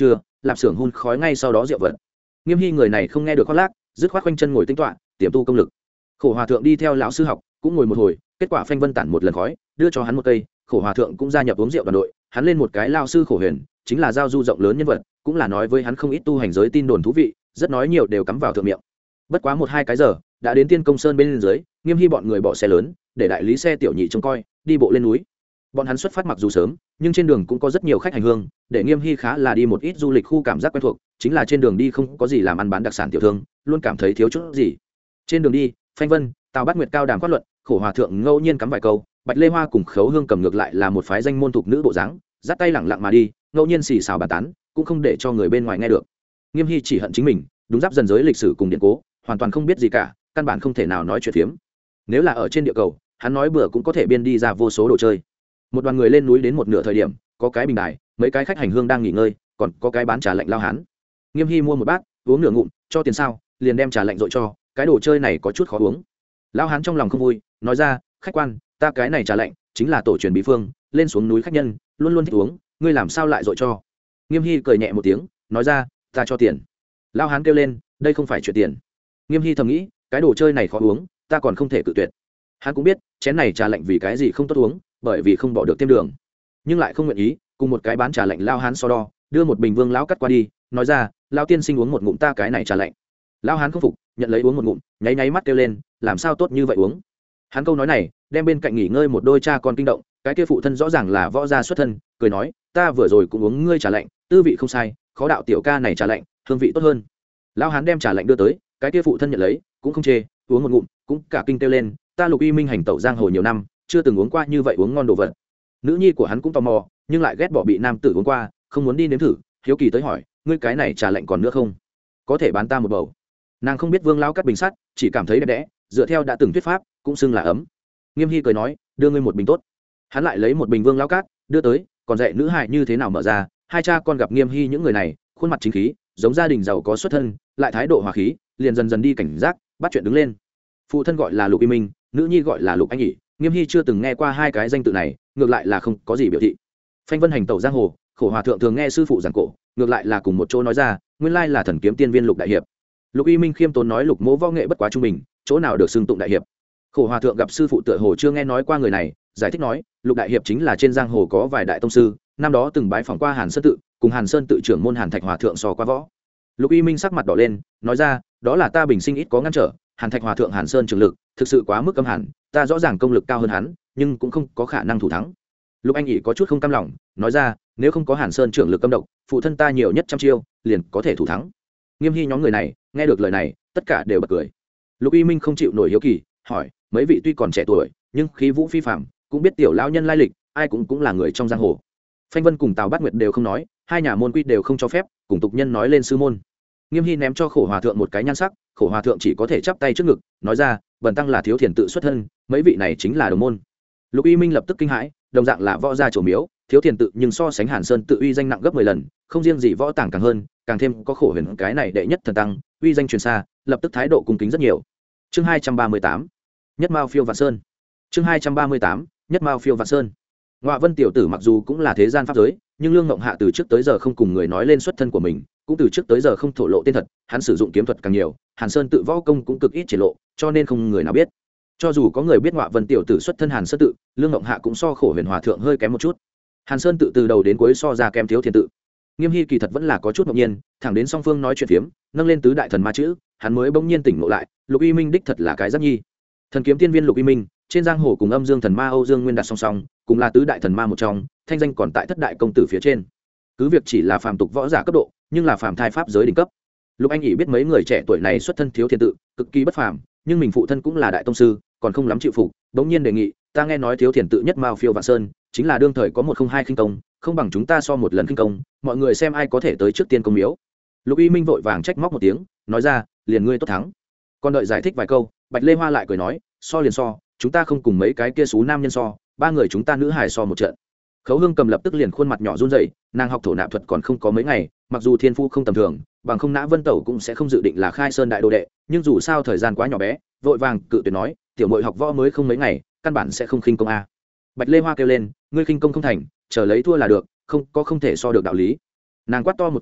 lạp xưởng hun khói ngay sau đó rượu vật. Nghiêm Hy người này không nghe được khoác lác, dứt khoát quanh chân ngồi tinh tọa tiềm tu công lực. Khổ hòa thượng đi theo lão sư học cũng ngồi một hồi, kết quả phanh vân tản một lần khói đưa cho hắn một cây. Khổ hòa thượng cũng gia nhập uống rượu đoàn đội, hắn lên một cái lao sư khổ huyền chính là giao du rộng lớn nhân vật, cũng là nói với hắn không ít tu hành giới tin đồn thú vị, rất nói nhiều đều cắm vào thượng miệng. Bất quá một hai cái giờ đã đến Tiên Công Sơn bên dưới, Nghiêm Hy bọn người bỏ xe lớn để đại lý xe tiểu nhị trông coi, đi bộ lên núi. Bọn hắn xuất phát mặc dù sớm, nhưng trên đường cũng có rất nhiều khách hành hương, để Nghiêm Hy khá là đi một ít du lịch khu cảm giác quen thuộc, chính là trên đường đi không có gì làm ăn bán đặc sản tiểu thương, luôn cảm thấy thiếu chút gì. Trên đường đi, Phanh Vân, Tào Bát Nguyệt cao đàm quát luận, Khổ hòa thượng ngẫu nhiên cắm vài câu, Bạch Lê Hoa cùng Khấu Hương cầm ngược lại là một phái danh môn thuộc nữ bộ dáng, dắt tay lẳng lặng mà đi, ngẫu nhiên xì xào bàn tán, cũng không để cho người bên ngoài nghe được. Nghiêm Hy chỉ hận chính mình, đúng giáp dần giới lịch sử cùng điện cố, hoàn toàn không biết gì cả, căn bản không thể nào nói chuyện phiếm. Nếu là ở trên địa cầu, hắn nói bừa cũng có thể biên đi ra vô số đồ chơi. Một đoàn người lên núi đến một nửa thời điểm, có cái bình đài, mấy cái khách hành hương đang nghỉ ngơi, còn có cái bán trà lạnh lao hán. Nghiêm Hy mua một bát, uống nửa ngụm, cho tiền sao, liền đem trà lạnh dội cho, cái đồ chơi này có chút khó uống. Lao hán trong lòng không vui, nói ra, khách quan, ta cái này trà lạnh chính là tổ truyền bí phương, lên xuống núi khách nhân luôn luôn thích uống, ngươi làm sao lại dội cho? Nghiêm Hy cười nhẹ một tiếng, nói ra, ta cho tiền. Lao hán kêu lên, đây không phải chuyện tiền. Nghiêm Hy thầm nghĩ, cái đồ chơi này khó uống, ta còn không thể cự tuyệt. Hắn cũng biết chén này trà lạnh vì cái gì không tốt uống, bởi vì không bỏ được thêm đường, nhưng lại không nguyện ý cùng một cái bán trà lạnh lao hán so đo, đưa một bình vương lão cắt qua đi, nói ra, lao tiên sinh uống một ngụm ta cái này trà lạnh. Lao hán không phục, nhận lấy uống một ngụm, nháy nháy mắt kêu lên, làm sao tốt như vậy uống? Hắn câu nói này đem bên cạnh nghỉ ngơi một đôi cha con kinh động, cái kia phụ thân rõ ràng là võ gia xuất thân, cười nói, ta vừa rồi cũng uống ngươi trà lạnh, tư vị không sai, khó đạo tiểu ca này trà lạnh hương vị tốt hơn. Lao hán đem trà lạnh đưa tới, cái kia phụ thân nhận lấy cũng không chê, uống một ngụm cũng cả kinh kêu lên, ta Lục Y Minh hành tẩu giang hồ nhiều năm, chưa từng uống qua như vậy uống ngon đồ vật. Nữ nhi của hắn cũng tò mò, nhưng lại ghét bỏ bị nam tử uống qua, không muốn đi nếm thử, hiếu kỳ tới hỏi, ngươi cái này trà lạnh còn nữa không, có thể bán ta một bầu? Nàng không biết vương lão cắt bình sắt, chỉ cảm thấy đẹp đẽ, dựa theo đã từng thuyết pháp cũng xưng là ấm. Nghiêm Hy cười nói, đưa ngươi một bình tốt. Hắn lại lấy một bình vương lão cát đưa tới, còn dạy nữ hài như thế nào mở ra. Hai cha con gặp Nghiêm Hy những người này khuôn mặt chính khí, giống gia đình giàu có xuất thân, lại thái độ hòa khí, liền dần dần đi cảnh giác, bắt chuyện đứng lên. Phụ thân gọi là Lục Y Minh, nữ nhi gọi là Lục Anh Nhị. Nghiêm Hy chưa từng nghe qua hai cái danh tự này, ngược lại là không có gì biểu thị. Phanh Vân hành tẩu giang hồ, Khổ hòa thượng thường nghe sư phụ giảng cổ, ngược lại là cùng một chỗ nói ra, nguyên lai là thần kiếm tiên viên Lục đại hiệp. Lục Y Minh khiêm tốn nói, Lục mỗ võ nghệ bất quá trung bình, chỗ nào được xưng tụng đại hiệp. Khổ hòa thượng gặp sư phụ tựa hồ chưa nghe nói qua người này, giải thích nói, Lục đại hiệp chính là trên giang hồ có vài đại tông sư, năm đó từng bái phỏng qua Hàn Sơn tự, cùng Hàn Sơn tự trưởng môn Hàn Thạch hòa thượng so qua võ. Lục Y Minh sắc mặt đỏ lên, nói ra, đó là ta bình sinh ít có ngăn trở, Hàn Thạch hòa thượng Hàn Sơn trường lực thực sự quá mức cấm hẳn, ta rõ ràng công lực cao hơn hắn, nhưng cũng không có khả năng thủ thắng. Lục Anh Nhị có chút không cam lòng, nói ra, nếu không có Hàn Sơn trưởng lực cấm độc, phụ thân ta nhiều nhất trăm chiêu liền có thể thủ thắng. Nghiêm Hy nhóm người này nghe được lời này, tất cả đều bật cười. Lục Y Minh không chịu nổi hiếu kỳ, hỏi, mấy vị tuy còn trẻ tuổi, nhưng khí vũ phi phàm, cũng biết tiểu lão nhân lai lịch, ai cũng cũng là người trong giang hồ. Phanh Vân cùng Tào Bát Nguyệt đều không nói, hai nhà môn quy đều không cho phép, cùng tục nhân nói lên sư môn. Nghiêm Hy ném cho Khổ hòa thượng một cái nhan sắc, Khổ hòa thượng chỉ có thể chắp tay trước ngực, nói ra, bần tăng là thiếu thiền tự xuất thân, mấy vị này chính là đồng môn. Lục Y Minh lập tức kinh hãi, đồng dạng là võ gia chủ miếu, thiếu thiền tự nhưng so sánh Hàn Sơn tự uy danh nặng gấp mười lần, không riêng gì võ tàng càng hơn, càng thêm có Khổ huyền cái này đệ nhất thần tăng, uy danh truyền xa, lập tức thái độ cung kính rất nhiều. Chương hai trăm ba mươi tám, nhất mao phiêu vạn sơn. Chương hai trăm ba mươi tám, nhất mao phiêu vạn sơn. Ngọa Vân tiểu tử mặc dù cũng là thế gian pháp giới, nhưng Lương Ngộng Hạ từ trước tới giờ không cùng người nói lên xuất thân của mình, cũng từ trước tới giờ không thổ lộ tên thật, hắn sử dụng kiếm thuật càng nhiều, Hàn Sơn tự võ công cũng cực ít triển lộ, cho nên không người nào biết. Cho dù có người biết Ngọa Vân tiểu tử xuất thân Hàn Sơn tự, Lương Ngộng Hạ cũng so Khổ huyền hòa thượng hơi kém một chút. Hàn Sơn tự từ đầu đến cuối so ra kém thiếu thiền tự. Nghiêm Hy kỳ thật vẫn là có chút ngẫu nhiên, thẳng đến song phương nói chuyện phiếm, nâng lên tứ đại thần ma chữ, hắn mới bỗng nhiên tỉnh ngộ lại, Lục Y Minh đích thật là cái giáp nhi. Thần kiếm tiên viên Lục Y Minh, trên giang hồ cùng Âm Dương thần ma Âu Dương Nguyên đặt song song, cùng là tứ đại thần ma một trong, thanh danh còn tại thất đại công tử phía trên. Cứ việc chỉ là phàm tục võ giả cấp độ, nhưng là phàm thai pháp giới đỉnh cấp. Lục Anh Nhị biết mấy người trẻ tuổi này xuất thân thiếu thiền tự, cực kỳ bất phàm, nhưng mình phụ thân cũng là đại tông sư, còn không lắm chịu phục, bỗng nhiên đề nghị, ta nghe nói thiếu thiền tự nhất mao phiêu vạn sơn, chính là đương thời có một không hai khinh công, không bằng chúng ta so một lần khinh công, mọi người xem ai có thể tới trước tiên công miếu. Lục Y Minh vội vàng trách móc một tiếng, nói ra, liền ngươi tốt thắng. Còn đợi giải thích vài câu, Bạch Lê Hoa lại cười nói, so liền so, chúng ta không cùng mấy cái kia xú nam nhân so, ba người chúng ta nữ hài so một trận. Khấu Hương cầm lập tức liền khuôn mặt nhỏ run rẩy, nàng học thổ nạp thuật còn không có mấy ngày, mặc dù thiên phu không tầm thường, bằng không Nã Vân Tẩu cũng sẽ không dự định là khai sơn đại đồ đệ, nhưng dù sao thời gian quá nhỏ bé, vội vàng cự tuyệt nói, tiểu muội học võ mới không mấy ngày, căn bản sẽ không khinh công a. Bạch Lê Hoa kêu lên, ngươi khinh công không thành, chờ lấy thua là được, không có không thể so được đạo lý. Nàng quát to một tiếng,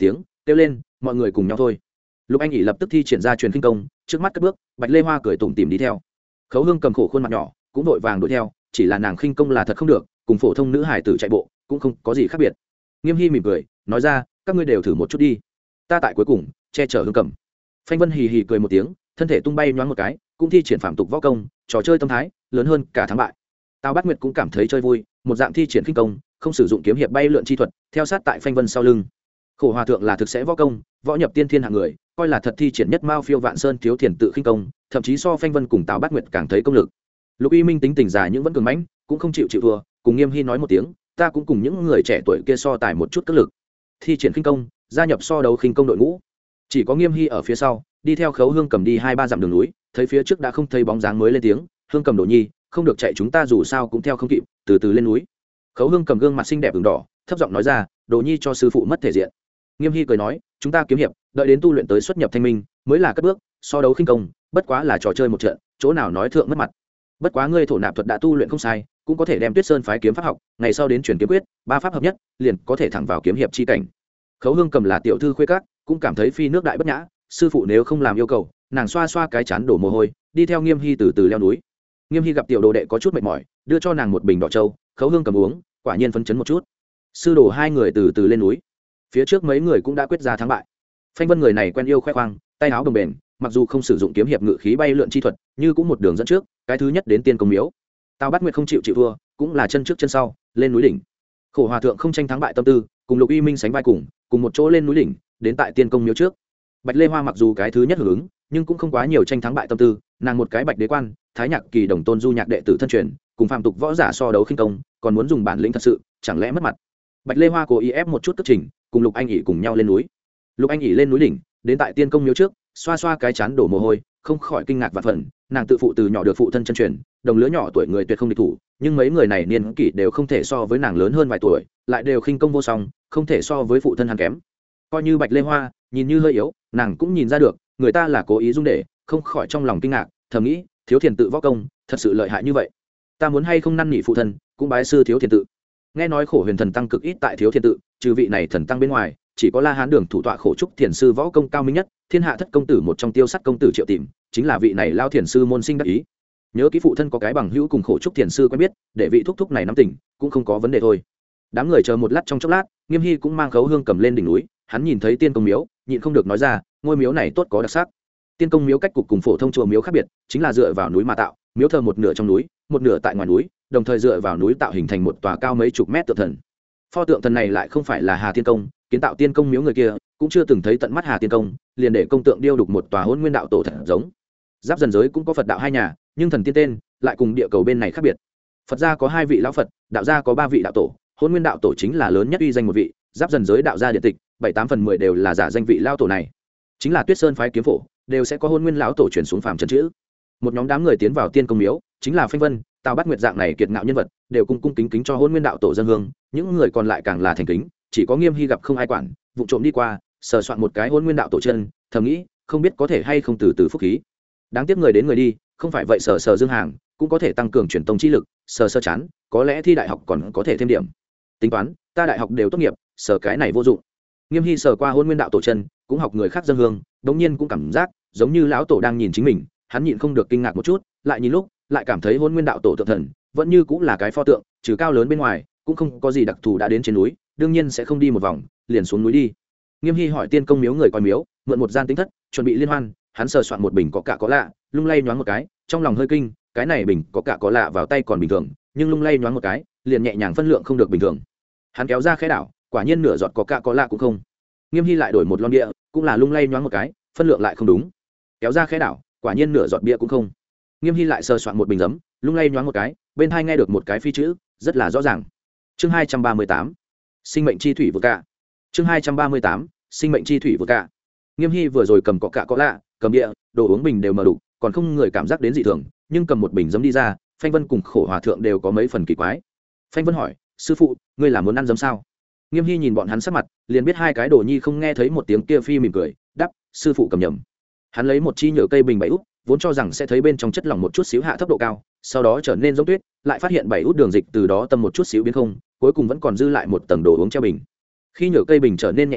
kêu lên mọi người cùng nhau thôi. Lục Anh ỉ lập tức thi triển ra truyền kinh công, trước mắt cất bước, Bạch Lê Hoa cười tủm tỉm đi theo. Khấu Hương cầm khổ khuôn mặt nhỏ cũng vội vàng đuổi theo, chỉ là nàng khinh công là thật không được, cùng phổ thông nữ hải tử chạy bộ cũng không có gì khác biệt. Nghiêm Hy mỉm cười nói ra, các ngươi đều thử một chút đi, ta tại cuối cùng che chở Hương cầm. Phanh Vân hì hì cười một tiếng, thân thể tung bay nhoáng một cái, cũng thi triển phạm tục võ công, trò chơi tâm thái lớn hơn cả thắng bại. Tào Bát Nguyệt cũng cảm thấy chơi vui, một dạng thi triển khinh công, không sử dụng kiếm hiệp bay lượn chi thuật, theo sát tại Phanh Vân sau lưng. Khổ Hòa thượng là thực sẽ võ công, võ nhập tiên thiên hạng người, coi là thật thi triển nhất mao phiêu vạn sơn thiếu thiền tự khinh công, thậm chí so Phanh Vân cùng Tào Bát Nguyệt càng thấy công lực. Lục Y Minh tính tình già nhưng vẫn cường mãnh, cũng không chịu chịu thua, cùng Nghiêm Hy nói một tiếng, ta cũng cùng những người trẻ tuổi kia so tài một chút cất lực, thi triển khinh công, gia nhập so đấu khinh công đội ngũ. Chỉ có Nghiêm Hy ở phía sau, đi theo Khấu Hương cầm đi hai ba dặm đường núi, thấy phía trước đã không thấy bóng dáng mới lên tiếng, Hương cầm Đồ Nhi, không được chạy, chúng ta dù sao cũng theo không kịp, từ từ lên núi. Khấu Hương cầm gương mặt xinh đẹp ửng đỏ, thấp giọng nói ra, Đồ Nhi cho sư phụ mất thể diện. Nghiêm Hy cười nói, chúng ta kiếm hiệp, đợi đến tu luyện tới xuất nhập thanh minh, mới là cất bước, so đấu khinh công, bất quá là trò chơi một trận, chỗ nào nói thượng mất mặt. Bất quá ngươi thổ nạp thuật đã tu luyện không sai, cũng có thể đem Tuyết Sơn phái kiếm pháp học, ngày sau đến truyền kiếm quyết, ba pháp hợp nhất, liền có thể thẳng vào kiếm hiệp chi cảnh. Khấu Hương cầm là tiểu thư khuê các, cũng cảm thấy phi nước đại bất nhã, sư phụ nếu không làm yêu cầu, nàng xoa xoa cái chán đổ mồ hôi, đi theo Nghiêm Hy từ từ leo núi. Nghiêm Hy gặp tiểu đồ đệ có chút mệt mỏi, đưa cho nàng một bình đỏ châu, Khấu Hương cầm uống, quả nhiên phấn chấn một chút. Sư đồ hai người từ từ lên núi, phía trước mấy người cũng đã quyết ra thắng bại. Phanh Vân người này quen yêu khoe khoang, tay áo đồng bền, mặc dù không sử dụng kiếm hiệp ngự khí bay lượn chi thuật, như cũng một đường dẫn trước, cái thứ nhất đến tiên công miếu. Tào Bát Nguyệt không chịu chịu thua, cũng là chân trước chân sau, lên núi đỉnh. Khổ Hòa thượng không tranh thắng bại tâm tư, cùng Lục Y Minh sánh vai cùng, cùng một chỗ lên núi đỉnh, đến tại tiên công miếu trước. Bạch Lê Hoa mặc dù cái thứ nhất hưởng ứng, nhưng cũng không quá nhiều tranh thắng bại tâm tư, nàng một cái Bạch Đế quan, Thái Nhạc Kỳ đồng tôn du nhạc đệ tử thân truyền, cùng phạm tục võ giả so đấu khinh công, còn muốn dùng bản lĩnh thật sự, chẳng lẽ mất mặt. Bạch Lê Hoa cố ý ép một chút cất trình, cùng Lục Anh ỉ cùng nhau lên núi. Lục Anh ỉ lên núi đỉnh, đến tại tiên công miếu trước, xoa xoa cái chán đổ mồ hôi, không khỏi kinh ngạc và phần, nàng tự phụ từ nhỏ được phụ thân chân truyền, đồng lứa nhỏ tuổi người tuyệt không địch thủ, nhưng mấy người này niên kỷ đều không thể so với nàng lớn hơn vài tuổi, lại đều khinh công vô song, không thể so với phụ thân hắn kém. Coi như Bạch Lê Hoa nhìn như hơi yếu, nàng cũng nhìn ra được, người ta là cố ý dung để, không khỏi trong lòng kinh ngạc, thầm nghĩ, thiếu thiền tự võ công, thật sự lợi hại như vậy. Ta muốn hay không năn nỉ phụ thân, cũng bái sư thiếu thiền tự. Nghe nói Khổ Huyền thần tăng cực ít tại thiếu thiền tự, trừ vị này thần tăng bên ngoài, chỉ có La Hán Đường thủ tọa Khổ Trúc thiền sư võ công cao minh nhất, thiên hạ thất công tử một trong Tiêu Sắt công tử Triệu Tìm, chính là vị này lao thiền sư môn sinh đắc ý. Nhớ kỹ phụ thân có cái bằng hữu cùng Khổ Trúc thiền sư quen biết, để vị thúc thúc này nắm tình, cũng không có vấn đề thôi. Đám người chờ một lát, trong chốc lát, Nghiêm Hy cũng mang Khấu Hương cầm lên đỉnh núi, hắn nhìn thấy tiên công miếu, nhịn không được nói ra, ngôi miếu này tốt có đặc sắc. Tiên công miếu cách cục cùng phổ thông chùa miếu khác biệt, chính là dựa vào núi mà tạo, miếu thờ một nửa trong núi, một nửa tại ngoài núi, đồng thời dựa vào núi tạo hình thành một tòa cao mấy chục mét tượng thần. Pho tượng thần này lại không phải là Hà Tiên Công, kiến tạo tiên công miếu người kia cũng chưa từng thấy tận mắt Hà Tiên Công, liền để công tượng điêu đục một tòa Hỗn Nguyên đạo tổ thật giống. Giáp Dần giới cũng có Phật đạo hai nhà, nhưng thần tiên tên lại cùng địa cầu bên này khác biệt. Phật gia có hai vị lão Phật, đạo gia có ba vị đạo tổ, Hỗn Nguyên đạo tổ chính là lớn nhất uy danh một vị, Giáp Dần giới đạo gia điện tịch, bảy tám phần mười đều là giả danh vị lão tổ này. Chính là Tuyết Sơn phái kiếm phổ, đều sẽ có Hỗn Nguyên lão tổ truyền xuống phàm trần chữ. Một nhóm đám người tiến vào tiên công miếu, chính là Phanh Vân, Tào Bát Nguyệt dạng này kiệt ngạo nhân vật, đều cung cung kính kính cho Hỗn Nguyên đạo tổ dân hương, những người còn lại càng là thành kính, chỉ có Nghiêm Hy gặp không ai quản, vụ trộm đi qua, sờ soạn một cái Hỗn Nguyên đạo tổ chân, thầm nghĩ, không biết có thể hay không từ từ phúc khí. Đáng tiếc người đến người đi, không phải vậy sờ sờ dương hàng, cũng có thể tăng cường truyền tông chi lực, sờ sơ chán, có lẽ thi đại học còn có thể thêm điểm. Tính toán, ta đại học đều tốt nghiệp, sờ cái này vô dụng. Nghiêm Hy sờ qua Hỗn Nguyên đạo tổ chân, cũng học người khác dân hương, đống nhiên cũng cảm giác giống như lão tổ đang nhìn chính mình, hắn nhịn không được kinh ngạc một chút, lại nhìn lúc, lại cảm thấy Hỗn Nguyên đạo tổ tượng thần vẫn như cũng là cái pho tượng, trừ cao lớn bên ngoài, cũng không có gì đặc thù. Đã đến trên núi, đương nhiên sẽ không đi một vòng, liền xuống núi đi. Nghiêm Hy hỏi tiên công miếu người coi miếu, mượn một gian tính thất, chuẩn bị liên hoan, hắn sờ soạn một bình có cả có lạ, lung lay nhoáng một cái, trong lòng hơi kinh, cái này bình có cả có lạ vào tay còn bình thường, nhưng lung lay nhoáng một cái, liền nhẹ nhàng phân lượng không được bình thường. Hắn kéo ra khẽ đảo, quả nhiên nửa giọt có cả có lạ cũng không. Nghiêm Hy lại đổi một lon bia, cũng là lung lay nhoáng một cái, phân lượng lại không đúng. Kéo ra khẽ đảo, quả nhiên nửa giọt bia cũng không. Nghiêm Hy lại sờ soạn một bình giấm, lung lay nhoáng một cái, bên tai nghe được một cái phi chữ, rất là rõ ràng. Chương hai trăm ba mươi tám, sinh mệnh chi thủy vượt cả. Chương hai trăm ba mươi tám, sinh mệnh chi thủy vượt cả. Nghiêm Hy vừa rồi cầm cọ cạ có lạ, cầm địa, đồ uống bình đều mở đủ, còn không người cảm giác đến dị thường, nhưng cầm một bình giấm đi ra, Phanh Vân cùng Khổ Hòa thượng đều có mấy phần kỳ quái. Phanh Vân hỏi, sư phụ, ngươi là muốn ăn giấm sao? Nghiêm Hy nhìn bọn hắn sắc mặt, liền biết hai cái đồ nhi không nghe thấy một tiếng kia phi mỉm cười, đáp, sư phụ cầm nhầm. Hắn lấy một chi nhựa cây bình bảy út, vốn cho rằng sẽ thấy bên trong chất lỏng một chút xíu hạ thấp độ cao, sau đó trở nên giống tuyết, lại phát hiện bảy út đường dịch từ đó tâm một chút xíu biến không, cuối cùng vẫn còn dư lại một tầng đồ uống treo bình. Khi nhựa cây bình trở nên nhẹ nhàng,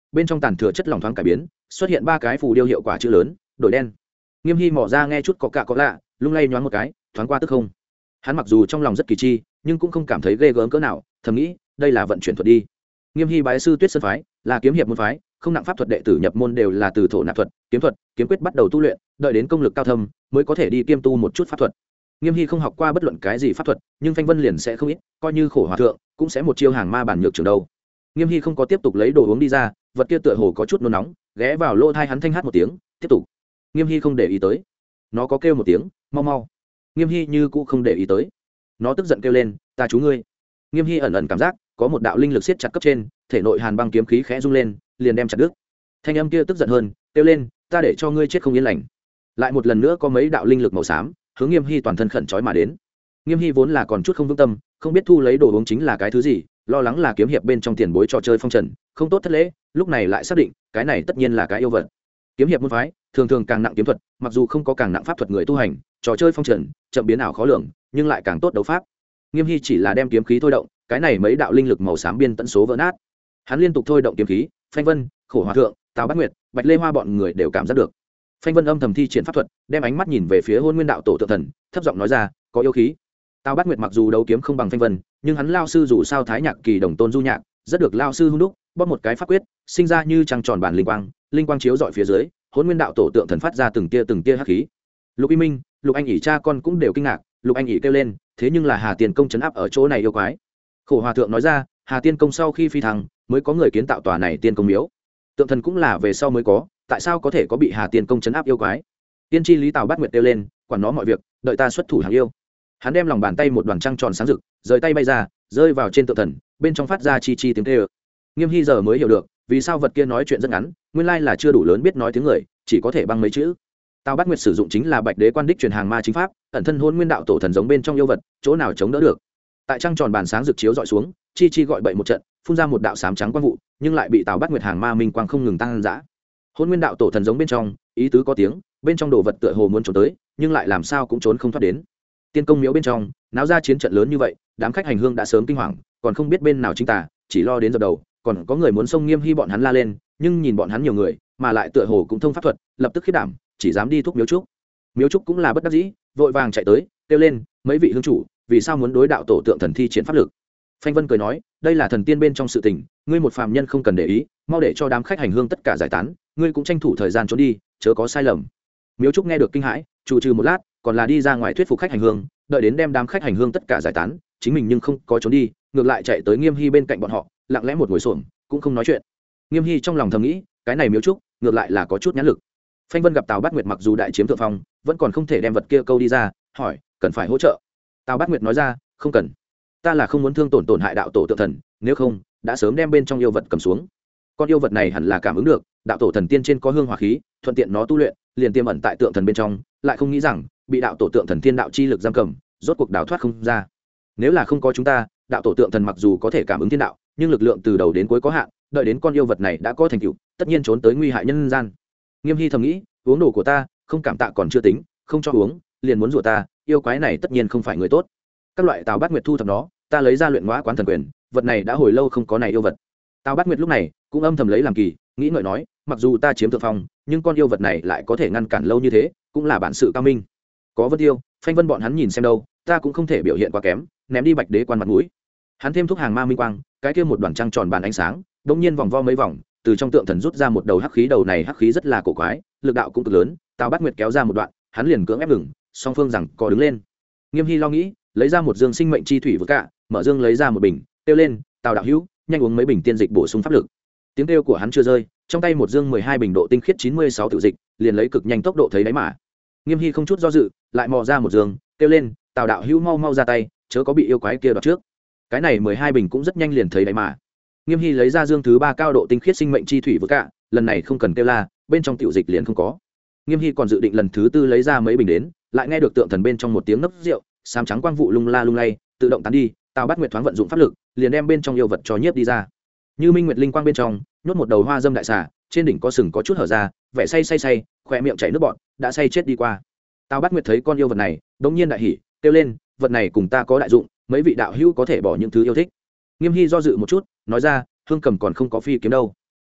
bên trong tàn thừa chất lỏng thoáng cải biến, xuất hiện ba cái phù điêu hiệu quả chữ lớn đổi đen. Nghiêm Hy mỏ ra nghe chút có cạ có lạ, lung lay nhoáng một cái, thoáng qua tức không. Hắn mặc dù trong lòng rất kỳ chi, nhưng cũng không cảm thấy ghê gớm cỡ nào, thầm nghĩ đây là vận chuyển thuật đi. Nghiêm Hy bái sư Tuyết Sơn phái, là kiếm hiệp môn phái, không nặng pháp thuật, đệ tử nhập môn đều là từ thổ nạp thuật, kiếm thuật, kiếm quyết bắt đầu tu luyện, đợi đến công lực cao thâm mới có thể đi kiêm tu một chút pháp thuật. Nghiêm Hy không học qua bất luận cái gì pháp thuật, nhưng Phanh Vân liền sẽ không ít, coi như khổ hòa thượng cũng sẽ một chiêu hàng ma bản nhược trường đâu. Nghiêm Hy không có tiếp tục lấy đồ uống đi ra, vật kia tựa hồ có chút nôn nóng, ghé vào lỗ tai hắn thanh hát một tiếng, tiếp tục. Nghiêm Hy không để ý tới, nó có kêu một tiếng, mau mau. Nghiêm Hy như cũ không để ý tới, nó tức giận kêu lên, ta chú ngươi. Nghiêm Hy ẩn ẩn cảm giác có một đạo linh lực siết chặt cấp trên, thể nội hàn băng kiếm khí khẽ rung lên, liền đem chặt đứt. Thanh âm kia tức giận hơn, kêu lên, ta để cho ngươi chết không yên lành. Lại một lần nữa có mấy đạo linh lực màu xám hướng Nghiêm Hy toàn thân khẩn trói mà đến. Nghiêm Hy vốn là còn chút không vững tâm, không biết thu lấy đồ uống chính là cái thứ gì, lo lắng là kiếm hiệp bên trong tiền bối trò chơi phong trần, không tốt thất lễ, lúc này lại xác định cái này tất nhiên là cái yêu vật. Kiếm hiệp môn phái thường thường càng nặng kiếm thuật, mặc dù không có càng nặng pháp thuật người tu hành, trò chơi phong trần chậm biến ảo khó lường, nhưng lại càng tốt đấu pháp. Nghiêm Hy chỉ là đem kiếm khí thôi động, cái này mấy đạo linh lực màu xám biên tận số vỡ nát. Hắn liên tục thôi động kiếm khí, Phanh Vân, Khổ Hòa thượng, Tào Bát Nguyệt, Bạch Lê Hoa bọn người đều cảm giác được. Phanh Vân âm thầm thi triển pháp thuật, đem ánh mắt nhìn về phía Hôn Nguyên đạo tổ tượng thần, thấp giọng nói ra, có yêu khí. Tào Bát Nguyệt mặc dù đấu kiếm không bằng Phanh Vân, nhưng hắn lao sư dù sao thái nhạc kỳ đồng tôn du nhạc, rất được lao sư hung đúc, bóp một cái pháp quyết, sinh ra như trăng tròn bản linh quang, linh quang chiếu dọi phía dưới, Hôn Nguyên đạo tổ tượng thần phát ra từng tia từng tia hắc khí. Lục Y Minh, Lục Anh ỉ cha con cũng đều kinh ngạc, Lục Anh ỉ kêu lên, thế nhưng là Hà Tiên công trấn áp ở chỗ này yêu quái. Khổ Hòa thượng nói ra, Hà Tiên công sau khi phi thăng, mới có người kiến tạo tòa này tiên công miếu. Tượng thần cũng là về sau mới có, tại sao có thể có bị Hà Tiên công trấn áp yêu quái? Tiên tri lý Tào Bát Nguyệt kêu lên, quản nó mọi việc, đợi ta xuất thủ hàng yêu. Hắn đem lòng bàn tay một đoàn trăng tròn sáng rực, rời tay bay ra, rơi vào trên tượng thần, bên trong phát ra chi chi tiếng kêu. Nghiêm Hy giờ mới hiểu được, vì sao vật kia nói chuyện rất ngắn, nguyên lai là chưa đủ lớn biết nói tiếng người, chỉ có thể băng mấy chữ. Tào Bát Nguyệt sử dụng chính là Bạch Đế Quan Đích truyền hàng ma chính pháp, ẩn thân Hôn Nguyên đạo tổ thần giống bên trong yêu vật, chỗ nào chống đỡ được. Tại trăng tròn bàn sáng rực chiếu dọi xuống, chi chi gọi bậy một trận, phun ra một đạo sám trắng quang vụ, nhưng lại bị Tào Bát Nguyệt hàng ma minh quang không ngừng tăng dã. Hôn Nguyên đạo tổ thần giống bên trong, ý tứ có tiếng, bên trong đồ vật tựa hồ muốn trốn tới, nhưng lại làm sao cũng trốn không thoát đến. Tiên công miếu bên trong, náo ra chiến trận lớn như vậy, đám khách hành hương đã sớm kinh hoàng, còn không biết bên nào chính tà, chỉ lo đến dập đầu, còn có người muốn xông Nghiêm Hy bọn hắn la lên, nhưng nhìn bọn hắn nhiều người, mà lại tựa hồ cũng thông pháp thuật, lập tức khiếp đảm, chỉ dám đi thúc miếu trúc. Miếu trúc cũng là bất đắc dĩ, vội vàng chạy tới, kêu lên, mấy vị hương chủ, vì sao muốn đối đạo tổ tượng thần thi triển pháp lực? Phanh Vân cười nói, đây là thần tiên bên trong sự tình, ngươi một phàm nhân không cần để ý, mau để cho đám khách hành hương tất cả giải tán, ngươi cũng tranh thủ thời gian trốn đi, chớ có sai lầm. Miếu trúc nghe được kinh hãi, trụ trừ một lát, còn là đi ra ngoài thuyết phục khách hành hương, đợi đến đem đám khách hành hương tất cả giải tán, chính mình nhưng không có trốn đi, ngược lại chạy tới Nghiêm Hy bên cạnh bọn họ, lặng lẽ một ngồi xổm, cũng không nói chuyện. Nghiêm Hy trong lòng thầm nghĩ, cái này miếu trúc, ngược lại là có chút nhãn lực. Phanh Vân gặp Tào Bát Nguyệt mặc dù đại chiếm thượng phong, vẫn còn không thể đem vật kia câu đi ra, hỏi, cần phải hỗ trợ? Tào Bát Nguyệt nói ra, không cần, ta là không muốn thương tổn tổn hại đạo tổ tượng thần, nếu không, đã sớm đem bên trong yêu vật cầm xuống. Con yêu vật này hẳn là cảm ứng được, đạo tổ thần tiên trên có hương hỏa khí, thuận tiện nó tu luyện, liền tiềm ẩn tại tượng thần bên trong, lại không nghĩ rằng bị đạo tổ tượng thần thiên đạo chi lực giam cầm, rốt cuộc đào thoát không ra. Nếu là không có chúng ta, đạo tổ tượng thần mặc dù có thể cảm ứng thiên đạo, nhưng lực lượng từ đầu đến cuối có hạn, đợi đến con yêu vật này đã có thành tựu, tất nhiên trốn tới nguy hại nhân gian. Nghiêm Hy thầm nghĩ, uống đồ của ta, không cảm tạ còn chưa tính, không cho uống, liền muốn rủa ta, yêu quái này tất nhiên không phải người tốt. Các loại Tào Bát Nguyệt thu thập nó, ta lấy ra luyện ngõa quán thần quyền, vật này đã hồi lâu không có này yêu vật. Tào Bát Nguyệt lúc này cũng âm thầm lấy làm kỳ, nghĩ ngợi nói, mặc dù ta chiếm thượng phong, nhưng con yêu vật này lại có thể ngăn cản lâu như thế, cũng là bản sự cao minh. Có Vân Tiêu, Phanh Vân bọn hắn nhìn xem đâu, ta cũng không thể biểu hiện quá kém, ném đi Bạch Đế Quan mặt mũi. Hắn thêm thuốc hàng ma minh quang, cái kia một đoàn trăng tròn bàn ánh sáng, đống nhiên vòng vo mấy vòng, từ trong tượng thần rút ra một đầu hắc khí, đầu này hắc khí rất là cổ quái, lực đạo cũng cực lớn. Tào Bát Nguyệt kéo ra một đoạn, hắn liền cưỡng ép ngừng, song phương rằng co đứng lên. Nghiêm Hy lo nghĩ, lấy ra một dương sinh mệnh chi thủy vừa cả, mở dương lấy ra một bình, kêu lên, Tào đạo hữu, nhanh uống mấy bình tiên dịch bổ sung pháp lực. Tiếng kêu của hắn chưa rơi, trong tay một dương mười hai bình độ tinh khiết chín mươi sáu tiểu dịch, liền lấy cực nhanh tốc độ thấy đáy mà. Nghiêm Hy không chút do dự, lại mò ra một dương, kêu lên, Tào đạo hữu mau mau ra tay, chớ có bị yêu quái kia đoạt trước. Cái này mười hai bình cũng rất nhanh liền thấy đáy mà. Nghiêm Hy lấy ra dương thứ ba cao độ tinh khiết sinh mệnh chi thủy vừa cả, lần này không cần kêu la, bên trong tiểu dịch liền không có. Nghiêm Hy còn dự định lần thứ tư lấy ra mấy bình đến, lại nghe được tượng thần bên trong một tiếng nấc rượu, xám trắng quang vụ lung la lung lay, tự động tán đi. Tào Bát Nguyệt thoáng vận dụng pháp lực, liền đem bên trong yêu vật cho nhiếp đi ra. Như Minh Nguyệt linh quang bên trong, nhốt một đầu hoa dâm đại xà, trên đỉnh có sừng có chút hở ra, vẻ say say say, khỏe miệng chảy nước bọt, đã say chết đi qua. Tào Bát Nguyệt thấy con yêu vật này, đống nhiên đại hỉ, kêu lên, vật này cùng ta có đại dụng, mấy vị đạo hữu có thể bỏ những thứ yêu thích. Nghiêm Hy do dự một chút, nói ra, hương cầm còn không có phi kiếm đâu.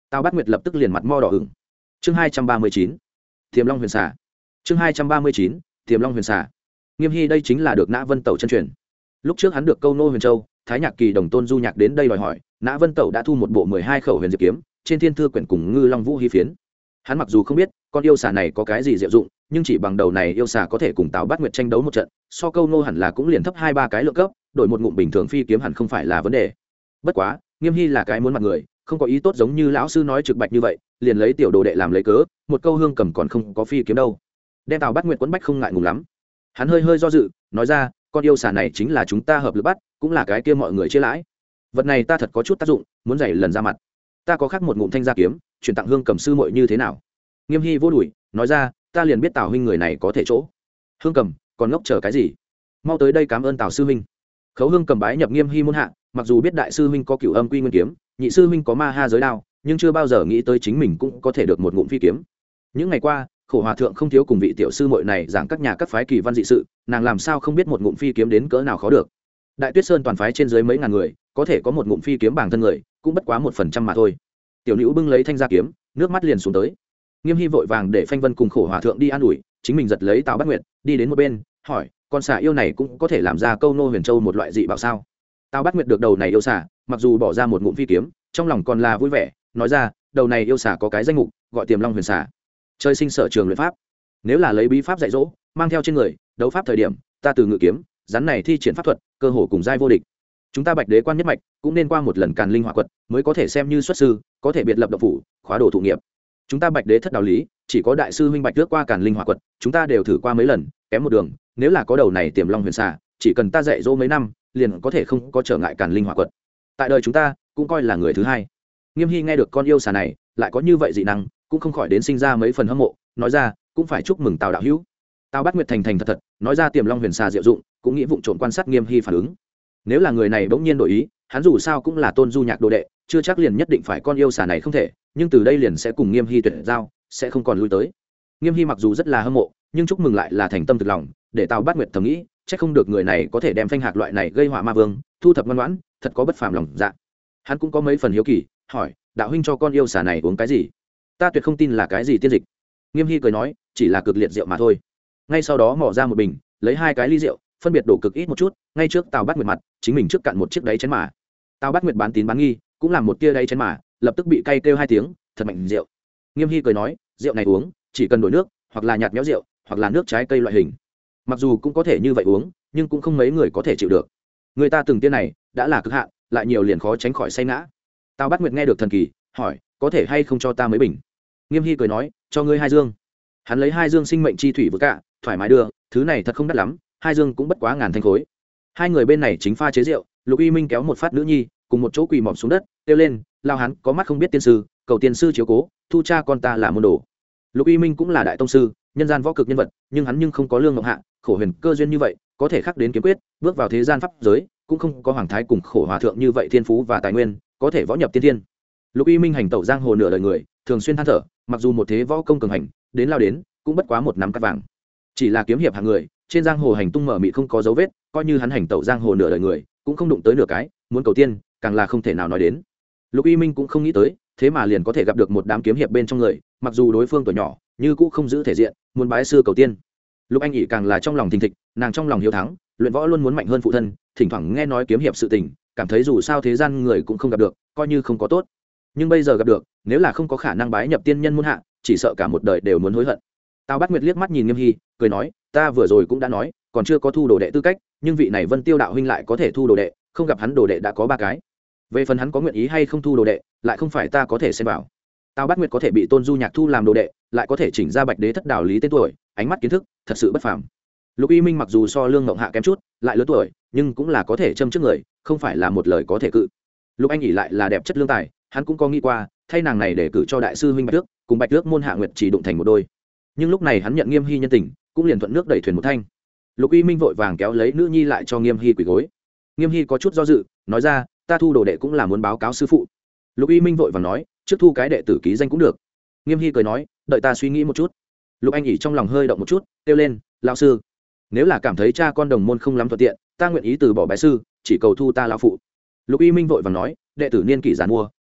Tào Bát Nguyệt lập tức liền mặt mo đỏ ửng. Chương hai trăm ba mươi chín, Tiềm Long Huyền Xà. Chương hai trăm ba mươi chín, Tiềm Long Huyền Xà. Nghiêm Hy đây chính là được Nã Vân Tẩu chân truyền. Lúc trước hắn được Câu Nô Huyền Châu, Thái Nhạc Kỳ đồng tôn Du Nhạc đến đây đòi hỏi, Nã Vân Tẩu đã thu một bộ mười hai khẩu huyền diệp kiếm, trên thiên thư quyển cùng Ngư Long Vũ Hí phiến. Hắn mặc dù không biết con yêu xà này có cái gì diệu dụng, nhưng chỉ bằng đầu này yêu xà có thể cùng Tào Bát Nguyệt tranh đấu một trận, so Câu Nô hẳn là cũng liền thấp hai ba cái lượng cấp, đổi một ngụm bình thường phi kiếm hẳn không phải là vấn đề. Bất quá, Nghiêm Hy là cái muốn mặt người, không có ý tốt giống như lão sư nói trực bạch như vậy, liền lấy tiểu đồ đệ làm lấy cớ, một câu hương cầm còn không có phi kiếm đâu. Đem Tào Bát Nguyệt quấn bách không ngại ngùng lắm. Hắn hơi hơi do dự, nói ra, con yêu xà này chính là chúng ta hợp lực bắt, cũng là cái kia mọi người chia lãi. Vật này ta thật có chút tác dụng, muốn giày lần ra mặt. Ta có khác một ngụm thanh gia kiếm, chuyển tặng hương cầm sư muội như thế nào? Nghiêm Hy vô đuổi, nói ra, ta liền biết Tào huynh người này có thể chỗ. Hương cầm, còn ngốc chờ cái gì? Mau tới đây cảm ơn Tào sư huynh. Khấu Hương cầm bái nhập Nghiêm Hy môn hạ, mặc dù biết đại sư huynh có Cửu Âm Quy Nguyên kiếm, nhị sư huynh có Ma Ha giới đao, nhưng chưa bao giờ nghĩ tới chính mình cũng có thể được một ngụm phi kiếm. Những ngày qua, Khổ Hòa thượng không thiếu cùng vị tiểu sư muội này giảng các nhà các phái kỳ văn dị sự, nàng làm sao không biết một ngụm phi kiếm đến cỡ nào khó được. Đại Tuyết Sơn toàn phái trên dưới mấy ngàn người, có thể có một ngụm phi kiếm bằng thân người, cũng bất quá một phần trăm mà thôi. Tiểu Nữu bưng lấy thanh gia kiếm, nước mắt liền xuống tới. Nghiêm Hy vội vàng để Phanh Vân cùng Khổ Hòa thượng đi an ủi, chính mình giật lấy Tào Bát Nguyệt, đi đến một bên, hỏi, con xà yêu này cũng có thể làm ra Câu Nô Huyền Châu một loại dị bảo sao? Tào Bát Nguyệt được đầu này yêu xà, mặc dù bỏ ra một ngụm phi kiếm, trong lòng còn là vui vẻ, nói ra, đầu này yêu xà có cái danh mục, gọi Tiềm Long Huyền Xà. Chơi sinh sở trường luyện pháp, nếu là lấy bí pháp dạy dỗ, mang theo trên người, đấu pháp thời điểm, ta từ ngự kiếm, rắn này thi triển pháp thuật, cơ hồ cùng giai vô địch. Chúng ta Bạch Đế quan nhất mạch, cũng nên qua một lần Càn Linh Hỏa Quật, mới có thể xem như xuất sư, có thể biệt lập độc phủ, khóa đồ thụ nghiệp. Chúng ta Bạch Đế thất đạo lý, chỉ có đại sư huynh Bạch trước qua Càn Linh Hỏa Quật, chúng ta đều thử qua mấy lần, kém một đường, nếu là có đầu này Tiềm Long Huyền Xà, chỉ cần ta dạy dỗ mấy năm, liền có thể không có trở ngại Càn Linh Hỏa Quật. Tại đời chúng ta, cũng coi là người thứ hai. Nghiêm Hy nghe được con yêu xà này lại có như vậy dị năng, cũng không khỏi đến sinh ra mấy phần hâm mộ, nói ra, cũng phải chúc mừng Tào đạo hữu. Tào Bát Nguyệt thành thành thật thật nói ra Tiềm Long Huyền Xà diệu dụng, cũng nghĩ vụng trộm quan sát Nghiêm Hy phản ứng. Nếu là người này bỗng nhiên đổi ý, hắn dù sao cũng là Tôn Du Nhạc đồ đệ, chưa chắc liền nhất định phải con yêu xà này không thể, nhưng từ đây liền sẽ cùng Nghiêm Hy tuyệt giao, sẽ không còn lui tới. Nghiêm Hy mặc dù rất là hâm mộ, nhưng chúc mừng lại là thành tâm thực lòng, để Tào Bát Nguyệt thầm nghĩ, chắc không được người này có thể đem Phanh Hạc loại này gây họa ma vương thu thập ngoan ngoãn, thật có bất phàm lòng dạ. Hắn cũng có mấy phần hiếu kỳ, hỏi, đạo huynh cho con yêu xà này uống cái gì? Ta tuyệt không tin là cái gì tiên dịch. Nghiêm Hy cười nói, chỉ là cực liệt rượu mà thôi. Ngay sau đó mỏ ra một bình, lấy hai cái ly rượu, phân biệt đổ cực ít một chút, ngay trước Tào Bát Nguyệt mặt, chính mình trước cạn một chiếc đáy chén mà. Tào Bát Nguyệt bán tín bán nghi, cũng làm một tia đáy chén mà, lập tức bị cay kêu hai tiếng, thật mạnh rượu. Nghiêm Hy cười nói, rượu này uống, chỉ cần đổi nước, hoặc là nhạt nhẽo rượu, hoặc là nước trái cây loại hình. Mặc dù cũng có thể như vậy uống, nhưng cũng không mấy người có thể chịu được. Người ta từng tiên này đã là cực hạn, lại nhiều liền khó tránh khỏi say ngã. Tào Bát Nguyệt nghe được thần kỳ, hỏi, có thể hay không cho ta mấy bình? Nghiêm Hy cười nói, cho ngươi hai dương. Hắn lấy hai dương sinh mệnh chi thủy vừa cả, thoải mái đưa, thứ này thật không đắt lắm, hai dương cũng bất quá ngàn thanh khối. Hai người bên này chính pha chế rượu, Lục Y Minh kéo một phát nữ nhi, cùng một chỗ quỳ mọp xuống đất, kêu lên, lao hắn có mắt không biết tiên sư, cầu tiên sư chiếu cố, thu cha con ta là môn đồ. Lục Y Minh cũng là đại tông sư, nhân gian võ cực nhân vật, nhưng hắn nhưng không có lương ngọc hạ, khổ huyền cơ duyên như vậy, có thể khắc đến kiếm quyết, bước vào thế gian pháp giới, cũng không có hoàng thái cùng khổ hòa thượng như vậy thiên phú và tài nguyên, có thể võ nhập tiên thiên. Lục Y Minh hành tẩu giang hồ nửa đời người, thường xuyên than thở, mặc dù một thế võ công cường hành, đến lao đến, cũng bất quá một năm cát vàng. Chỉ là kiếm hiệp hạng người, trên giang hồ hành tung mở mịt không có dấu vết, coi như hắn hành tẩu giang hồ nửa đời người, cũng không đụng tới nửa cái, muốn cầu tiên, càng là không thể nào nói đến. Lục Y Minh cũng không nghĩ tới, thế mà liền có thể gặp được một đám kiếm hiệp bên trong người, mặc dù đối phương tuổi nhỏ, như cũng không giữ thể diện, muốn bái sư cầu tiên. Lục Anh ỉ càng là trong lòng thình thịch, nàng trong lòng hiếu thắng, luyện võ luôn muốn mạnh hơn phụ thân, thỉnh thoảng nghe nói kiếm hiệp sự tình, cảm thấy dù sao thế gian người cũng không gặp được, coi như không có tốt. Nhưng bây giờ gặp được, nếu là không có khả năng bái nhập tiên nhân môn hạ, chỉ sợ cả một đời đều muốn hối hận. Tào Bát Nguyệt liếc mắt nhìn Nghiêm Hy, cười nói, ta vừa rồi cũng đã nói, còn chưa có thu đồ đệ tư cách, nhưng vị này Vân Tiêu đạo huynh lại có thể thu đồ đệ, không gặp hắn đồ đệ đã có ba cái. Về phần hắn có nguyện ý hay không thu đồ đệ, lại không phải ta có thể xem vào. Tào Bát Nguyệt có thể bị Tôn Du Nhạc thu làm đồ đệ, lại có thể chỉnh ra Bạch Đế thất đạo lý tên tuổi, ánh mắt kiến thức, thật sự bất phàm. Lục Y Minh mặc dù so Lương Ngộng Hạ kém chút, lại lớn tuổi, nhưng cũng là có thể châm trước người, không phải là một lời có thể cự. Lục Anh ỉ lại là đẹp chất lương tài, hắn cũng có nghĩ qua, thay nàng này để cử cho đại sư huynh Bạch Tước, cùng Bạch Tước môn Hạ Nguyệt chỉ đụng thành một đôi. Nhưng lúc này hắn nhận Nghiêm Hy nhân tình, cũng liền thuận nước đẩy thuyền một thanh. Lục Y Minh vội vàng kéo lấy nữ nhi lại cho Nghiêm Hy quỳ gối. Nghiêm Hy có chút do dự, nói ra, ta thu đồ đệ cũng là muốn báo cáo sư phụ. Lục Y Minh vội vàng nói, trước thu cái đệ tử ký danh cũng được. Nghiêm Hy cười nói, đợi ta suy nghĩ một chút. Lục Anh ỉ trong lòng hơi động một chút, kêu lên, lão sư, nếu là cảm thấy cha con đồng môn không lắm thuận tiện, ta nguyện ý từ bỏ bái sư, chỉ cầu thu ta lão phụ. Lục Y Minh vội vàng nói, đệ tử niên kỷ giàn mua,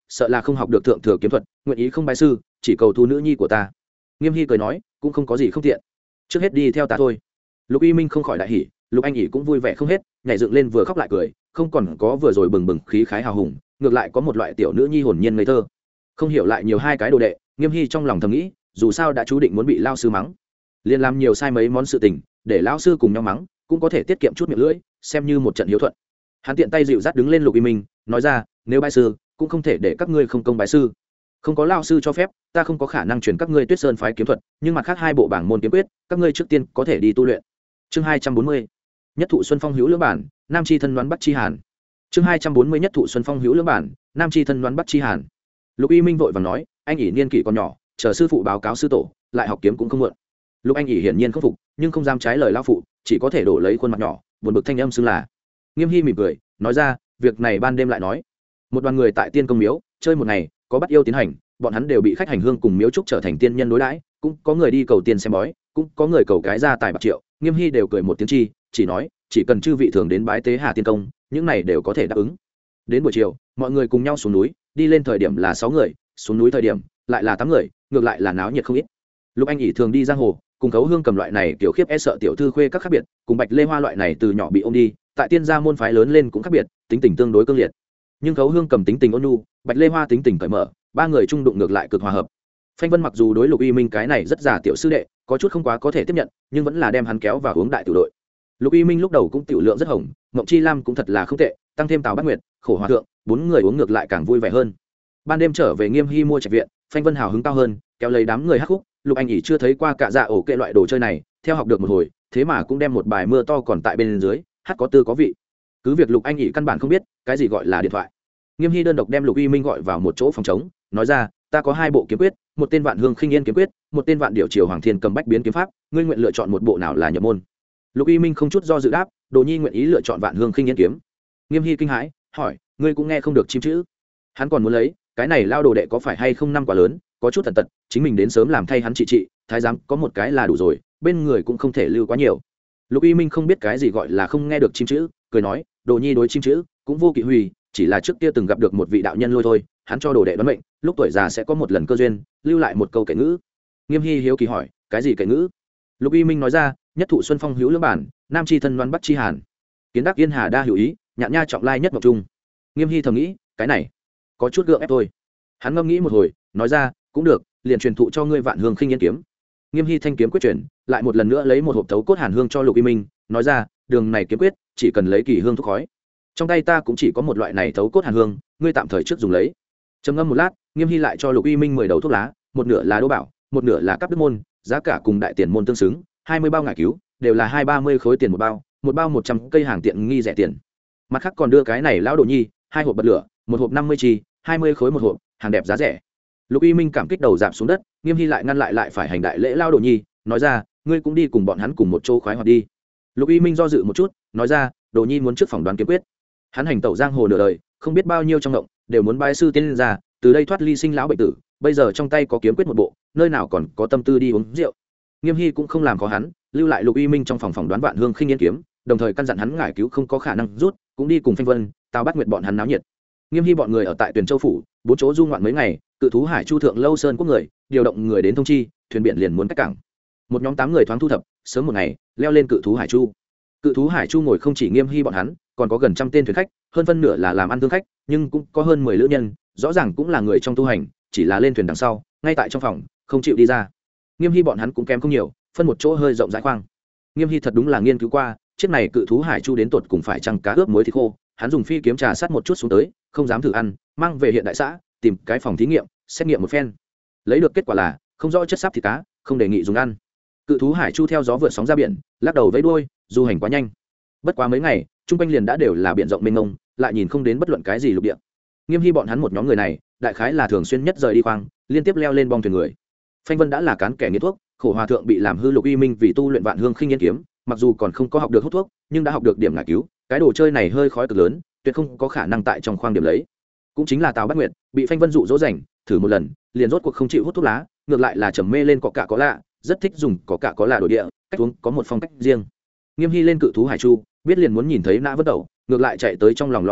sợ là không học được thượng thừa kiếm thuật, nguyện ý không bái sư, chỉ cầu thu nữ nhi của ta. Nghiêm Hy cười nói, cũng không có gì không tiện, trước hết đi theo ta thôi. Lục Y Minh không khỏi đại hỉ, Lục Anh ỉ cũng vui vẻ không hết, nhảy dựng lên vừa khóc lại cười, không còn có vừa rồi bừng bừng khí khái hào hùng, ngược lại có một loại tiểu nữ nhi hồn nhiên ngây thơ. Không hiểu lại nhiều hai cái đồ đệ, Nghiêm Hy trong lòng thầm nghĩ, dù sao đã chú định muốn bị lao sư mắng, liền làm nhiều sai mấy món sự tình, để lão sư cùng nhau mắng, cũng có thể tiết kiệm chút miệng lưỡi, xem như một trận hiếu thuận. Hắn tiện tay dịu dắt đứng lên Lục Y Minh, nói ra, nếu bái sư, cũng không thể để các ngươi không công bái sư. Không có lao sư cho phép, ta không có khả năng truyền các ngươi Tuyết Sơn phái kiếm thuật, nhưng mặt khác hai bộ bảng môn kiếm quyết, các ngươi trước tiên có thể đi tu luyện. Chương hai trăm bốn mươi. Nhất thụ xuân phong hữu lưỡng bản, nam chi thân đoán bắt chi hàn. Chương hai trăm bốn mươi nhất thụ xuân phong hữu lưỡng bản, nam chi thân đoán bắt chi hàn. Lục Y Minh vội vàng nói, anh ỉ niên kỷ còn nhỏ, chờ sư phụ báo cáo sư tổ, lại học kiếm cũng không muộn. Lục Anh ỉ hiển nhiên không phục, nhưng không dám trái lời lão phụ, chỉ có thể đổ lấy khuôn mặt nhỏ, buồn bực thanh âm xưng là. Nghiêm Hy mỉm cười, nói ra, việc này ban đêm lại nói. Một đoàn người tại Tiên Công miếu chơi một ngày, có bắt yêu tiến hành, bọn hắn đều bị khách hành hương cùng miếu trúc trở thành tiên nhân đối đãi, cũng có người đi cầu tiên xem bói, cũng có người cầu cái ra tài bạc triệu. Nghiêm Hy đều cười một tiếng chi, chỉ nói, chỉ cần chư vị thường đến bái tế Hà Tiên Công, những này đều có thể đáp ứng. Đến buổi chiều, mọi người cùng nhau xuống núi, đi lên thời điểm là sáu người, xuống núi thời điểm lại là tám người, ngược lại là náo nhiệt không ít. Lục Anh ỉ thường đi giang hồ, cùng Khấu Hương Cầm loại này tiểu khiếp e sợ tiểu thư khuê các khác biệt, cùng Bạch Lê Hoa loại này từ nhỏ bị ôm đi, tại tiên gia môn phái lớn lên cũng khác biệt, tính tình tương đối cương liệt. Nhưng Khấu Hương Cầm tính tình ôn nhu, Bạch Lê Hoa tính tình cởi mở, ba người chung đụng ngược lại cực hòa hợp. Phanh Vân mặc dù đối Lục Y Minh cái này rất giả tiểu sư đệ, có chút không quá có thể tiếp nhận, nhưng vẫn là đem hắn kéo vào hướng đại tiểu đội. Lục Y Minh lúc đầu cũng tiểu lượng rất hồng, Mộng Chi Lam cũng thật là không tệ, tăng thêm Tào Bát Nguyệt, Khổ Hòa thượng, bốn người uống ngược lại càng vui vẻ hơn. Ban đêm trở về Nghiêm Hy mua trạch viện, Phanh Vân hào hứng cao hơn, kéo lấy đám người hắc khúc. Lục Anh ỉ chưa thấy qua cả dạ ổ kệ loại đồ chơi này, theo học được một hồi, thế mà cũng đem một bài mưa to còn tại bên dưới, hát có tư có vị. Cứ việc Lục Anh ỉ căn bản không biết cái gì gọi là điện thoại. Nghiêm Hy đơn độc đem Lục Y Minh gọi vào một chỗ phòng trống, nói ra, ta có hai bộ kiếm quyết, một tên Vạn Hương Khinh Yên kiếm quyết, một tên Vạn Điểu Triều Hoàng Thiên Cầm Bách Biến kiếm pháp, ngươi nguyện lựa chọn một bộ nào là nhập môn? Lục Y Minh không chút do dự đáp, Đồ Nhi nguyện ý lựa chọn Vạn Hương Khinh Yên kiếm. Nghiêm Hy kinh hãi, hỏi, ngươi cũng nghe không được chim chữ? Hắn còn muốn lấy, cái này lao đồ đệ có phải hay không năm quá lớn, có chút thần tật, chính mình đến sớm làm thay hắn trị trị, thái giám có một cái là đủ rồi, bên người cũng không thể lưu quá nhiều. Lục Y Minh không biết cái gì gọi là không nghe được chim chữ, cười nói, Đồ Nhi đối chim chữ cũng vô kỵ hủy, chỉ là trước kia từng gặp được một vị đạo nhân lôi thôi, hắn cho đồ đệ đoán mệnh, lúc tuổi già sẽ có một lần cơ duyên, lưu lại một câu kệ ngữ. Nghiêm Hy hiếu kỳ hỏi, cái gì kệ ngữ? Lục Y Minh nói ra, nhất thụ xuân phong hữu lưỡng bản, nam chi thân đoán bắt chi hàn, kiến đắc yên hà đa hữu ý, nhạn nha trọng lai nhất ngọc trung. Nghiêm Hy thầm nghĩ, cái này có chút gượng ép thôi. Hắn ngẫm nghĩ một hồi, nói ra, cũng được, liền truyền thụ cho ngươi Vạn Hương Khinh Yên kiếm. Nghiêm Hy thanh kiếm quyết truyền, lại một lần nữa lấy một hộp thấu cốt hàn hương cho Lục Y Minh, nói ra, đường này kiếm quyết chỉ cần lấy kỳ hương thuốc khói, trong tay ta cũng chỉ có một loại này thấu cốt hàn hương, ngươi tạm thời trước dùng lấy. Trầm ngâm một lát, Nghiêm Hy lại cho Lục Y Minh mười đầu thuốc lá, một nửa là đô bảo, một nửa là cấp đức môn, giá cả cùng đại tiền môn tương xứng, hai mươi bao ngải cứu, đều là hai ba mươi khối tiền một bao, một bao một trăm cây hàng tiện nghi rẻ tiền. Mặt khác còn đưa cái này lão Đồ Nhi, hai hộp bật lửa, một hộp năm mươi chi, hai mươi khối một hộp, hàng đẹp giá rẻ. Lục Y Minh cảm kích đầu giảm xuống đất, Nghiêm Hy lại ngăn lại lại phải hành đại lễ lão Đồ Nhi, nói ra, ngươi cũng đi cùng bọn hắn cùng một chỗ khoái hoạt đi. Lục Y Minh do dự một chút, nói ra, Đồ Nhi muốn trước phòng đoán kiếm quyết. Hắn hành tẩu giang hồ nửa đời, không biết bao nhiêu trong động, đều muốn bái sư tiên ra, từ đây thoát ly sinh lão bệnh tử, bây giờ trong tay có kiếm quyết một bộ, nơi nào còn có tâm tư đi uống rượu. Nghiêm Hy cũng không làm khó hắn, lưu lại Lục Y Minh trong phòng phòng đoán Vạn Hương Khinh Yên kiếm, đồng thời căn dặn hắn ngải cứu không có khả năng rút, cũng đi cùng Phanh Vân, Tào Bát Nguyệt bọn hắn náo nhiệt. Nghiêm Hy bọn người ở tại Tuyền Châu phủ, bốn chỗ du ngoạn mấy ngày, Cự Thú Hải Chu thượng lâu sơn quốc người, điều động người đến thông chi, thuyền biển liền muốn cách cảng. Một nhóm tám người thoáng thu thập, sớm một ngày, leo lên Cự Thú Hải Chu. Cự Thú Hải Chu ngồi không chỉ Nghiêm Hy bọn hắn, còn có gần trăm tên thuyền khách, hơn phân nửa là làm ăn thương khách, nhưng cũng có hơn mười lữ nhân, rõ ràng cũng là người trong tu hành, chỉ là lên thuyền đằng sau, ngay tại trong phòng, không chịu đi ra. Nghiêm Hy bọn hắn cũng kém không nhiều, phân một chỗ hơi rộng rãi khoang. Nghiêm Hy thật đúng là nghiên cứu qua, chiếc này Cự Thú Hải Chu đến tột cùng phải chăng cá ướp muối thịt khô, hắn dùng phi kiếm trà sát một chút xuống tới, không dám thử ăn, mang về hiện đại xã, tìm cái phòng thí nghiệm, xét nghiệm một phen. Lấy được kết quả là không rõ chất xáp thịt cá, không đề nghị dùng ăn. Cự Thú Hải Chu theo gió vượt sóng ra biển, lắc đầu vẫy đuôi, du hành quá nhanh. Bất quá mấy ngày, trung quanh liền đã đều là biển rộng mênh mông, lại nhìn không đến bất luận cái gì lục địa. Nghiêm Hy bọn hắn một nhóm người này, đại khái là thường xuyên nhất rời đi khoang, liên tiếp leo lên bong thuyền người. Phanh Vân đã là cán kẻ nghiện thuốc, Khổ Hòa thượng bị làm hư Lục Y Minh vì tu luyện Vạn Hương Khinh Yên kiếm, mặc dù còn không có học được hút thuốc, nhưng đã học được điểm ngải cứu, cái đồ chơi này hơi khói cực lớn, tuyệt không có khả năng tại trong khoang điểm lấy. Cũng chính là Tào Bát Nguyệt, bị Phanh Vân dụ dỗ rảnh, thử một lần, liền rốt cuộc không chịu hút thuốc lá, ngược lại là trầm mê lên cọ cạ có lạ, rất thích dùng cọ cạ có lạ đổi địa, cách uống có một phong cách riêng. Nghiêm Hy lên Cự Thú Hải Chu, biết liền muốn nhìn thấy Nã Vân Tẩu, ngược lại chạy tới trong lòng lo lắng,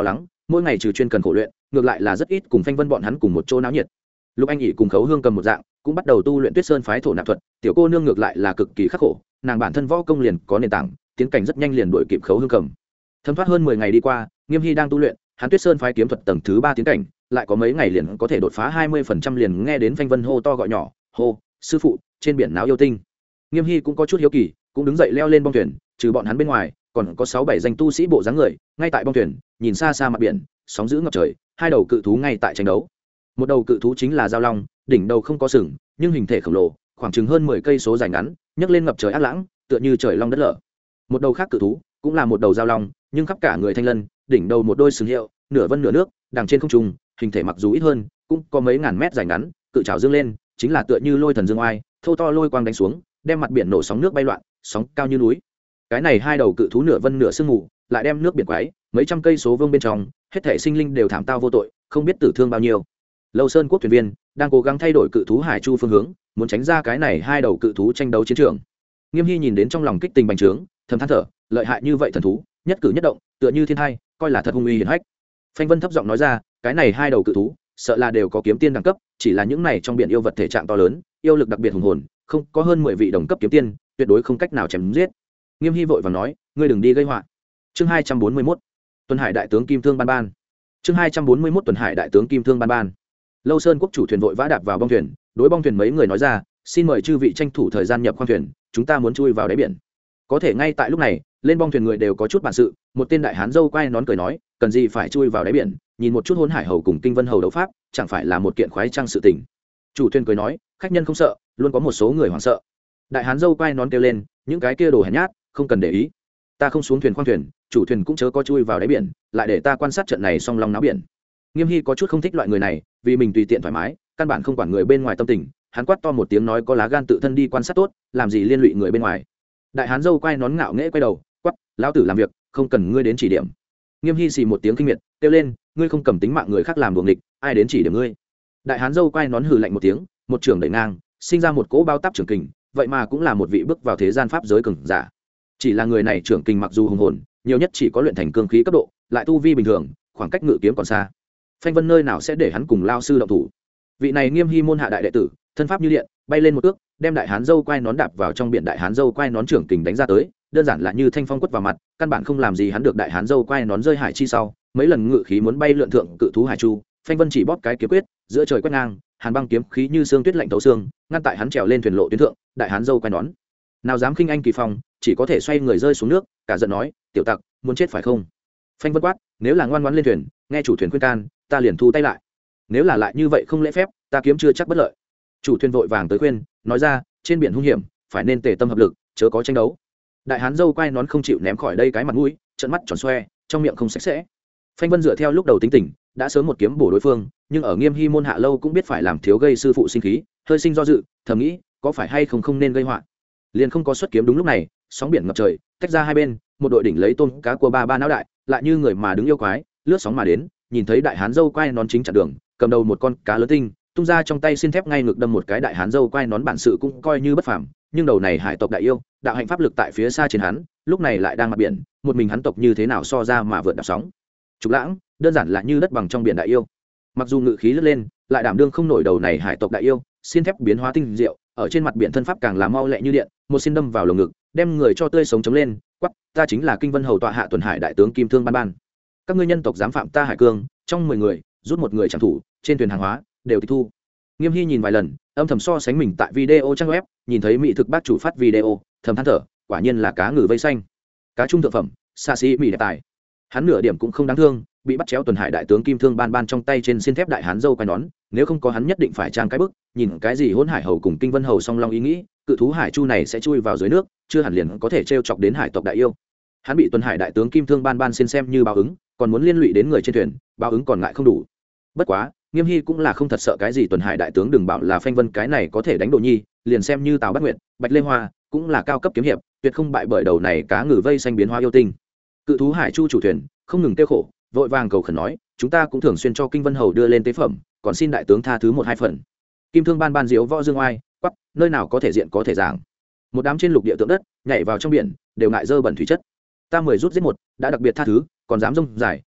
mỗi ngày trừ chuyên cần khổ luyện ngược lại là rất ít cùng Phanh Vân bọn hắn cùng một chỗ náo nhiệt. Lục Anh Ỷ cùng Khấu Hương cầm một dạng cũng bắt đầu tu luyện Tuyết Sơn phái thổ nạp thuật, tiểu cô nương ngược lại là cực kỳ khắc khổ, nàng bản thân võ công liền có nền tảng, tiến cảnh rất nhanh liền đuổi kịp Khấu Hương cầm. Thấm thoát hơn mười ngày đi qua, Nghiêm Hy đang tu luyện, hắn Tuyết Sơn phái kiếm thuật tầng thứ ba tiến cảnh, lại có mấy ngày liền có thể đột phá hai mươi phần trăm, liền nghe đến Phanh Vân hô to gọi nhỏ, "Hô, sư phụ, trên biển náo yêu tinh." Nghiêm Hy cũng có chút hiếu kỳ, cũng đứng dậy leo lên bong thuyền, trừ bọn hắn bên ngoài, còn có sáu bảy danh tu sĩ bộ dáng người, ngay tại bong thuyền, nhìn xa xa mặt biển, sóng dữ ngập trời, hai đầu cự thú ngay tại tranh đấu. Một đầu cự thú chính là Giao Long, đỉnh đầu không có sừng, nhưng hình thể khổng lồ, khoảng chừng hơn mười cây số dài ngắn, nhấc lên ngập trời ác lãng, tựa như trời long đất lở. Một đầu khác cự thú, cũng là một đầu Giao Long, nhưng khắp cả người thanh lân, đỉnh đầu một đôi sừng hiệu, nửa vân nửa nước, đằng trên không trung, hình thể mặc dù ít hơn, cũng có mấy ngàn mét dài ngắn, cự trảo dương lên, chính là tựa như lôi thần dương oai, thô to lôi quang đánh xuống, đem mặt biển nổ sóng nước bay loạn, sóng cao như núi. Cái này hai đầu cự thú nửa vân nửa sương mù, lại đem nước biển quái, mấy trăm cây số vương bên trong, hết thảy sinh linh đều thảm tao vô tội, không biết tử thương bao nhiêu. Lâu Sơn quốc thuyền viên đang cố gắng thay đổi cự thú hải chu phương hướng, muốn tránh ra cái này hai đầu cự thú tranh đấu chiến trường. Nghiêm Hy nhìn đến trong lòng kích tình bành trướng, thầm than thở, lợi hại như vậy thần thú, nhất cử nhất động tựa như thiên hai, coi là thật hung uy hiển hách. Phanh Vân thấp giọng nói ra, cái này hai đầu cự thú, sợ là đều có kiếm tiên đẳng cấp, chỉ là những này trong biển yêu vật thể trạng to lớn, yêu lực đặc biệt hùng hồn, không có hơn mười vị đồng cấp kiếm tiên, tuyệt đối không cách nào chém giết. Nghiêm Hy vội vàng nói, ngươi đừng đi gây họa. Chương hai trăm bốn mươi mốt, Tuần Hải đại tướng Kim Thương Ban Ban. Chương hai trăm bốn mươi mốt, Tuần Hải đại tướng Kim Thương Ban Ban. Lâu Sơn quốc chủ thuyền vội vã đạp vào bong thuyền, đối bong thuyền mấy người nói ra, xin mời chư vị tranh thủ thời gian nhập khoang thuyền, chúng ta muốn chui vào đáy biển. Có thể ngay tại lúc này, lên bong thuyền người đều có chút bản sự, một tên đại hán râu quai nón cười nói, cần gì phải chui vào đáy biển, nhìn một chút Hôn Hải hầu cùng Kinh Vân hầu đấu pháp, chẳng phải là một kiện khoái trăng sự tình. Chủ thuyền cười nói, khách nhân không sợ, luôn có một số người hoảng sợ. Đại hán râu quai nón kêu lên, những cái kia đồ hèn nhát, không cần để ý. Ta không xuống thuyền khoang thuyền, chủ thuyền cũng chớ có chui vào đáy biển, lại để ta quan sát trận này song long náo biển. Nghiêm Hy có chút không thích loại người này, vì mình tùy tiện thoải mái, căn bản không quản người bên ngoài tâm tình, hắn quát to một tiếng nói, có lá gan tự thân đi quan sát tốt, làm gì liên lụy người bên ngoài. Đại hán râu quai nón ngạo nghễ quay đầu, quát, lão tử làm việc, không cần ngươi đến chỉ điểm. Nghiêm Hy xì một tiếng kinh miệt, kêu lên, ngươi không cầm tính mạng người khác làm đuồng địch, ai đến chỉ điểm ngươi. Đại hán râu quai nón hừ lạnh một tiếng, một trường đẩy ngang, sinh ra một cỗ bao táp trường kình, vậy mà cũng là một vị bước vào thế gian pháp giới cường giả. Chỉ là người này trưởng kình mặc dù hùng hồn, nhiều nhất chỉ có luyện thành cương khí cấp độ, lại tu vi bình thường, khoảng cách ngự kiếm còn xa. Phanh Vân nơi nào sẽ để hắn cùng lao sư động thủ. Vị này Nghiêm Hy môn hạ đại đệ tử, thân pháp như điện, bay lên một ước, đem đại hán dâu quai nón đạp vào trong biển. Đại hán dâu quai nón trưởng kình đánh ra tới, đơn giản là như thanh phong quất vào mặt, căn bản không làm gì hắn được. Đại hán dâu quai nón rơi hải chi sau, mấy lần ngự khí muốn bay lượn thượng cự thú hải chu, Phanh Vân chỉ bóp cái kiếm quyết, giữa trời quét ngang, hàn băng kiếm khí như xương tuyết lạnh thấu xương, ngăn tại hắn trèo lên thuyền lộ tuyến thượng. Đại hán dâu quai nón nào dám khinh anh kỳ phong, chỉ có thể xoay người rơi xuống nước, cả giận nói, tiểu tặc, muốn chết phải không? Phanh Vân quát, nếu là ngoan ngoãn lên thuyền, nghe chủ thuyền khuyên can, ta liền thu tay lại, nếu là lại như vậy không lễ phép, ta kiếm chưa chắc bất lợi. Chủ thuyền vội vàng tới khuyên, nói ra, trên biển hung hiểm, phải nên tề tâm hợp lực, chớ có tranh đấu. Đại hán dâu quai nón không chịu ném khỏi đây cái mặt mũi, trợn mắt tròn xoe, trong miệng không sạch sẽ. Phanh Vân dựa theo lúc đầu tính tình, đã sớm một kiếm bổ đối phương, nhưng ở Nghiêm Hy môn hạ lâu cũng biết phải làm thiếu gây sư phụ sinh khí, hơi sinh do dự, thầm nghĩ, có phải hay không không nên gây họa. Liền không có xuất kiếm. Đúng lúc này, sóng biển ngập trời, tách ra hai bên, một đội đỉnh lấy tôm cá của ba ba não đại, lại như người mà đứng yêu quái, lướt sóng mà đến, nhìn thấy đại hán dâu quai nón chính chặn đường, cầm đầu một con cá lớn tinh, tung ra trong tay xin thép ngay ngực đâm một cái. Đại hán dâu quai nón bản sự cũng coi như bất phàm, nhưng đầu này hải tộc đại yêu, đạo hạnh pháp lực tại phía xa trên hắn, lúc này lại đang mặt biển, một mình hắn tộc như thế nào so ra mà vượt đạp sóng. Trục Lãng, đơn giản là như đất bằng trong biển đại yêu. Mặc dù ngự khí lướt lên, lại đảm đương không nổi đầu này hải tộc đại yêu, xin thép biến hóa tinh diệu, ở trên mặt biển thân pháp càng là mau lẹ như điện, một xin đâm vào lồng ngực, đem người cho tươi sống chống lên, quắc, ta chính là Kinh Vân hầu tọa hạ Tuần Hải đại tướng Kim Thương Ban Ban. Các ngươi nhân tộc dám phạm ta hải cương, trong mười người, rút một người trảm thủ, trên thuyền hàng hóa đều tịch thu. Nghiêm Hy nhìn vài lần, âm thầm so sánh mình tại video trang web, nhìn thấy mỹ thực bác chủ phát video, thầm than thở, quả nhiên là cá ngừ vây xanh, cá trung thượng phẩm, xa xỉ mỹ đẹp tài. Hắn nửa điểm cũng không đáng thương, bị bắt chéo Tuần Hải đại tướng Kim Thương Ban Ban trong tay trên xiên thép đại hán dâu quai nón, nếu không có hắn nhất định phải trang cái bức, nhìn cái gì Hỗn Hải hầu cùng Kinh Vân hầu song long ý nghĩ, cự thú hải chu này sẽ chui vào dưới nước, chưa hẳn liền có thể trêu chọc đến hải tộc đại yêu. Hắn bị Tuần Hải đại tướng Kim Thương Ban Ban xin xem như báo ứng, còn muốn liên lụy đến người trên thuyền, báo ứng còn ngại không đủ. Bất quá, Nghiêm Hy cũng là không thật sợ cái gì Tuần Hải đại tướng, đừng bảo là Phanh Vân cái này có thể đánh Đồ Nhi, liền xem như Tào Bát Nguyệt, Bạch Lê Hoa, cũng là cao cấp kiếm hiệp, tuyệt không bại bởi đầu này cá ngừ vây xanh biến hóa yêu tinh. Cự thú hải chu chủ thuyền không ngừng tiêu khổ, vội vàng cầu khẩn nói, chúng ta cũng thường xuyên cho Kinh Vân hầu đưa lên tế phẩm, còn xin đại tướng tha thứ một hai phần. Kim Thương Ban Ban diếu võ dương oai, quắc, nơi nào có thể diện có thể giảng. Một đám trên lục địa tượng đất nhảy vào trong biển, đều ngại dơ bẩn thủy chất. Ta mười rút giết một, đã đặc biệt tha thứ, còn dám rông dài,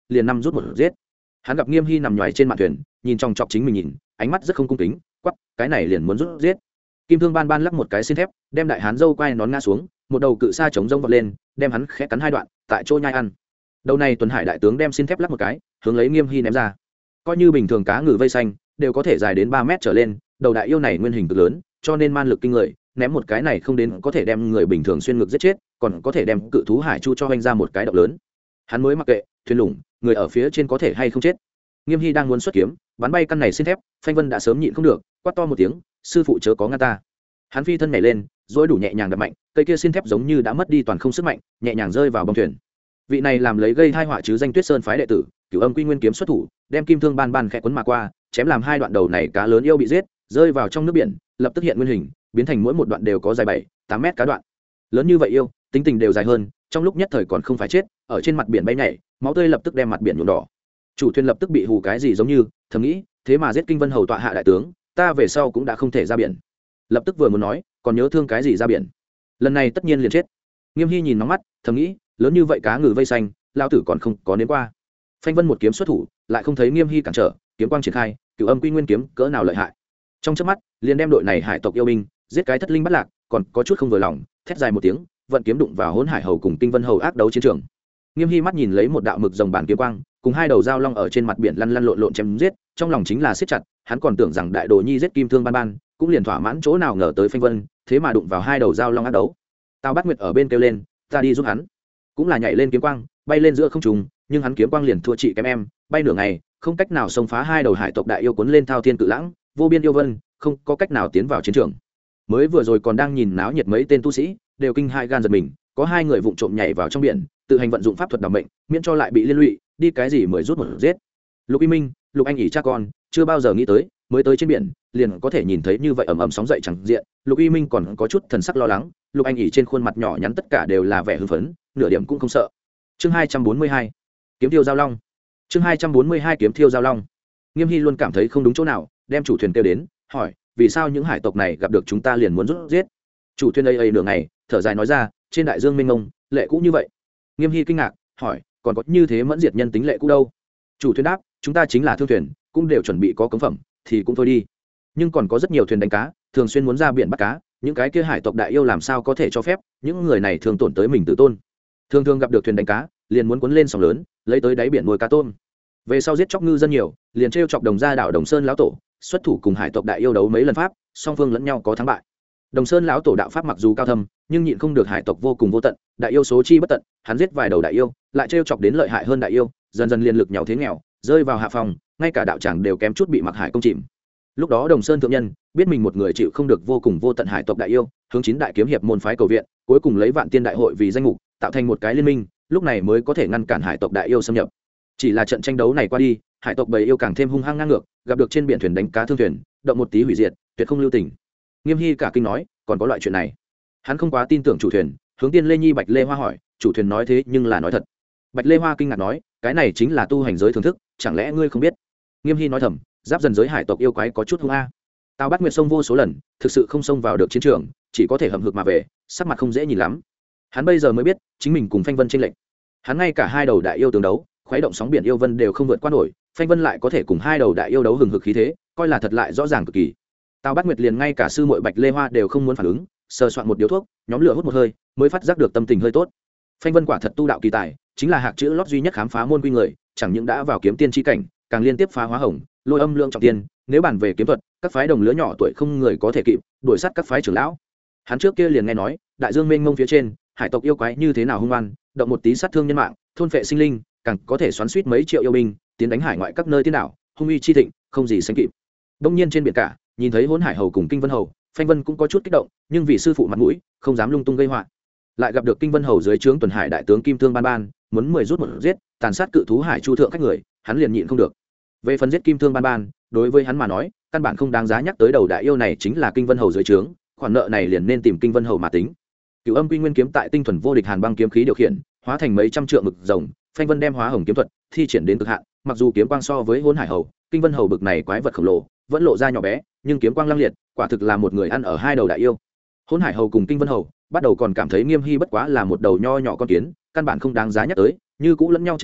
liền năm rút một giết. Hắn gặp Nghiêm Hy nằm nhoài trên mạn thuyền, nhìn trong chọc chính mình nhìn, ánh mắt rất không cung kính, quắc, cái này liền muốn rút giết. Kim Thương Ban Ban lắc một cái xin thép, đem đại hán dâu quay nón ngã xuống, một đầu cự sa chống rông vọt lên, đem hắn khẽ cắn hai đoạn, tại chỗ nhai ăn. Đầu này Tuần Hải đại tướng đem xin thép lắc một cái, hướng lấy Nghiêm Hy ném ra. Coi như bình thường cá ngừ vây xanh, đều có thể dài đến ba mét trở lên, đầu đại yêu này nguyên hình cực lớn, cho nên man lực kinh người, ném một cái này không đến có thể đem người bình thường xuyên ngực giết chết, còn có thể đem cự thú hải chu cho hoành ra một cái động lớn. Hắn mới mặc kệ, thuyền lủng, người ở phía trên có thể hay không chết. Nghiêm Hy đang muốn xuất kiếm, bắn bay căn này xin thép, Phanh Vân đã sớm nhịn không được, quát to một tiếng, sư phụ chớ có ngăn ta. Hắn phi thân nhảy lên, dối đủ nhẹ nhàng đập mạnh, cây kia xin thép giống như đã mất đi toàn không sức mạnh, nhẹ nhàng rơi vào bông thuyền. Vị này làm lấy gây tai họa chứ danh Tuyết Sơn phái đệ tử, Cửu Âm Quy Nguyên kiếm xuất thủ, đem Kim Thương Ban Ban khẽ quấn mà qua, chém làm hai đoạn đầu này cá lớn yêu bị giết, rơi vào trong nước biển, lập tức hiện nguyên hình, biến thành mỗi một đoạn đều có dài bảy, tám mét cá đoạn. Lớn như vậy yêu, tính tình đều dài hơn, trong lúc nhất thời còn không phải chết, ở trên mặt biển bay nhảy, máu tươi lập tức đem mặt biển nhuộm đỏ. Chủ thuyền lập tức bị hù cái gì giống như, thầm nghĩ, thế mà giết Kinh Vân Hầu tọa hạ đại tướng, ta về sau cũng đã không thể ra biển. Lập tức vừa muốn nói, còn nhớ thương cái gì ra biển, lần này tất nhiên liền chết. Nghiêm Hy nhìn nóng mắt, thầm nghĩ, lớn như vậy cá ngừ vây xanh, lao tử còn không có nếm qua. Phanh Vân một kiếm xuất thủ, lại không thấy Nghiêm Hy cản trở, kiếm quang triển khai, Cửu Âm Quy Nguyên kiếm cỡ nào lợi hại. Trong chớp mắt, liền đem đội này hải tộc yêu binh giết cái thất linh bắt lạc, còn có chút không vừa lòng, thét dài một tiếng, vận kiếm đụng vào Hỗn Hải Hầu cùng Kinh Vân Hầu ác đấu chiến trường. Nghiêm Hy mắt nhìn lấy một đạo mực rồng bản kiếm quang, cùng hai đầu dao long ở trên mặt biển lăn lăn lộn lộn chém giết, trong lòng chính là siết chặt, hắn còn tưởng rằng đại đồ nhi giết Kim Thương Ban Ban, cũng liền thỏa mãn, chỗ nào ngờ tới Phanh Vân, thế mà đụng vào hai đầu dao long ác đấu. Tào Bát Nguyệt ở bên kêu lên, ta đi giúp hắn. Cũng là nhảy lên kiếm quang, bay lên giữa không trung, nhưng hắn kiếm quang liền thua chị kém em, bay nửa ngày, không cách nào xông phá hai đầu hải tộc đại yêu cuốn lên thao thiên cự lãng, vô biên yêu vân, không có cách nào tiến vào chiến trường. Mới vừa rồi còn đang nhìn náo nhiệt mấy tên tu sĩ, đều kinh hai gan giật mình, có hai người vụng trộm nhảy vào trong biển, tự hành vận dụng pháp thuật đảm mệnh, miễn cho lại bị liên lụy, đi cái gì mới rút một giết. Lục Y Minh, Lục Anh ỉ cha con, chưa bao giờ nghĩ tới, mới tới trên biển, liền có thể nhìn thấy như vậy ầm ầm sóng dậy chẳng diện. Lục Y Minh còn có chút thần sắc lo lắng, Lục Anh ỉ trên khuôn mặt nhỏ nhắn tất cả đều là vẻ hưng phấn, nửa điểm cũng không sợ. Chương hai trăm bốn mươi hai, kiếm thiêu giao long. Chương hai trăm bốn mươi hai, kiếm thiêu giao long. Nghiêm Hy luôn cảm thấy không đúng chỗ nào, đem chủ thuyền kêu đến, hỏi, vì sao những hải tộc này gặp được chúng ta liền muốn rút giết? Chủ thuyền ấy ấy nửa ngày, thở dài nói ra, trên đại dương mênh mông, lệ cũ như vậy. Nghiêm Hy kinh ngạc, hỏi, còn có như thế mẫn diệt nhân tính lệ cũ đâu? Chủ thuyền đáp, chúng ta chính là thương thuyền, cũng đều chuẩn bị có cống phẩm, thì cũng thôi đi. Nhưng còn có rất nhiều thuyền đánh cá, thường xuyên muốn ra biển bắt cá, những cái kia hải tộc đại yêu làm sao có thể cho phép? Những người này thường tổn tới mình tự tôn. Thường thường gặp được thuyền đánh cá, liền muốn cuốn lên sóng lớn, lấy tới đáy biển nuôi cá tôm. Về sau giết chóc ngư dân nhiều, liền trêu chọc Đồng gia đảo Đồng Sơn lão tổ, xuất thủ cùng hải tộc đại yêu đấu mấy lần pháp, song phương lẫn nhau có thắng bại. Đồng Sơn lão tổ đạo pháp mặc dù cao thâm, nhưng nhịn không được hải tộc vô cùng vô tận, đại yêu số chi bất tận, hắn giết vài đầu đại yêu, lại trêu chọc đến lợi hại hơn đại yêu, dần dần liền lực nhào thế nghèo, rơi vào hạ phòng, ngay cả đạo tràng đều kém chút bị mặc hải công chìm. Lúc đó Đồng Sơn thượng nhân biết mình một người chịu không được vô cùng vô tận hải tộc đại yêu, hướng chín đại kiếm hiệp môn phái cầu viện, cuối cùng lấy Vạn Tiên đại hội vì danh mục, tạo thành một cái liên minh, lúc này mới có thể ngăn cản hải tộc đại yêu xâm nhập. Chỉ là trận tranh đấu này qua đi, hải tộc bầy yêu càng thêm hung hăng ngang ngược, gặp được trên biển thuyền đánh cá thương thuyền, động một tí hủy diệt, tuyệt không lưu tình. Nghiêm Hy cả kinh nói, còn có loại chuyện này? Hắn không quá tin tưởng chủ thuyền, hướng Tiên Lê Nhi Bạch Lê Hoa hỏi, chủ thuyền nói thế nhưng là nói thật? Bạch Lê Hoa kinh ngạc nói, cái này chính là tu hành giới thưởng thức, chẳng lẽ ngươi không biết? Nghiêm Hy nói thầm, giáp dần giới hải tộc yêu quái có chút hung a. Tào Bát Nguyệt xông vô số lần, thực sự không xông vào được chiến trường, chỉ có thể hậm hực mà về, sắc mặt không dễ nhìn lắm. Hắn bây giờ mới biết, chính mình cùng Phanh Vân chênh lệch. Hắn ngay cả hai đầu đại yêu tương đấu, khuấy động sóng biển yêu vân đều không vượt qua nổi, Phanh Vân lại có thể cùng hai đầu đại yêu đấu hừng hực khí thế, coi là thật lại rõ ràng cực kỳ. Tào Bát Nguyệt liền ngay cả sư muội Bạch Lê Hoa đều không muốn phản ứng, sờ soạn một điếu thuốc, nhóm lửa hút một hơi, mới phát giác được tâm tình hơi tốt. Phanh Vân quả thật tu đạo kỳ tài, chính là hạc chữ lót duy nhất khám phá môn quy người, chẳng những đã vào kiếm tiên chi cảnh, càng liên tiếp phá hóa hồng, lôi âm lượng trọng tiên, nếu bàn về kiếm thuật, các phái đồng lứa nhỏ tuổi không người có thể kịp, đuổi sát các phái trưởng lão. Hắn trước kia liền nghe nói, đại dương mênh mông phía trên, hải tộc yêu quái như thế nào hung oan, động một tí sát thương nhân mạng, thôn phệ sinh linh, càng có thể xoắn xuýt mấy triệu yêu binh, tiến đánh hải ngoại các nơi tiên đảo, hung uy chi thịnh, không gì sánh kịp. Đông nhiên trên biển cả, nhìn thấy Hỗn Hải Hầu cùng Kinh Vân Hầu, Phanh Vân cũng có chút kích động, nhưng vì sư phụ mặt mũi, không dám lung tung gây họa. Lại gặp được Kinh Vân Hầu dưới trướng Tuần Hải đại tướng Kim Thương Ban Ban, muốn mười rút một giết, tàn sát cự thú hải chu thượng khách người, hắn liền nhịn không được. Về phần giết Kim Thương Ban Ban, đối với hắn mà nói, căn bản không đáng giá nhắc tới, đầu đại yêu này chính là Kinh Vân Hầu dưới trướng, khoản nợ này liền nên tìm Kinh Vân Hầu mà tính. Cửu Âm Quy Nguyên kiếm tại tinh thuần vô địch hàn băng kiếm khí điều khiển, hóa thành mấy trăm trượng mực rồng, Phanh Vân đem hóa hồng kiếm thuật thi triển đến cực hạn, mặc dù kiếm quang so với Hỗn Hải Hầu, Kinh Vân Hầu bực này quái vật khổng lồ, vẫn lộ ra nhỏ bé, nhưng kiếm quang lăng liệt, quả thực là một người ăn ở hai đầu đại yêu. Hỗn Hải Hầu cùng Kinh Vân Hầu, bắt đầu còn cảm thấy Nghiêm Hy bất quá là một đầu nho nhỏ con kiến, căn bản không đáng giá nhắc tới, như cũ lẫn nhau tranh đấu,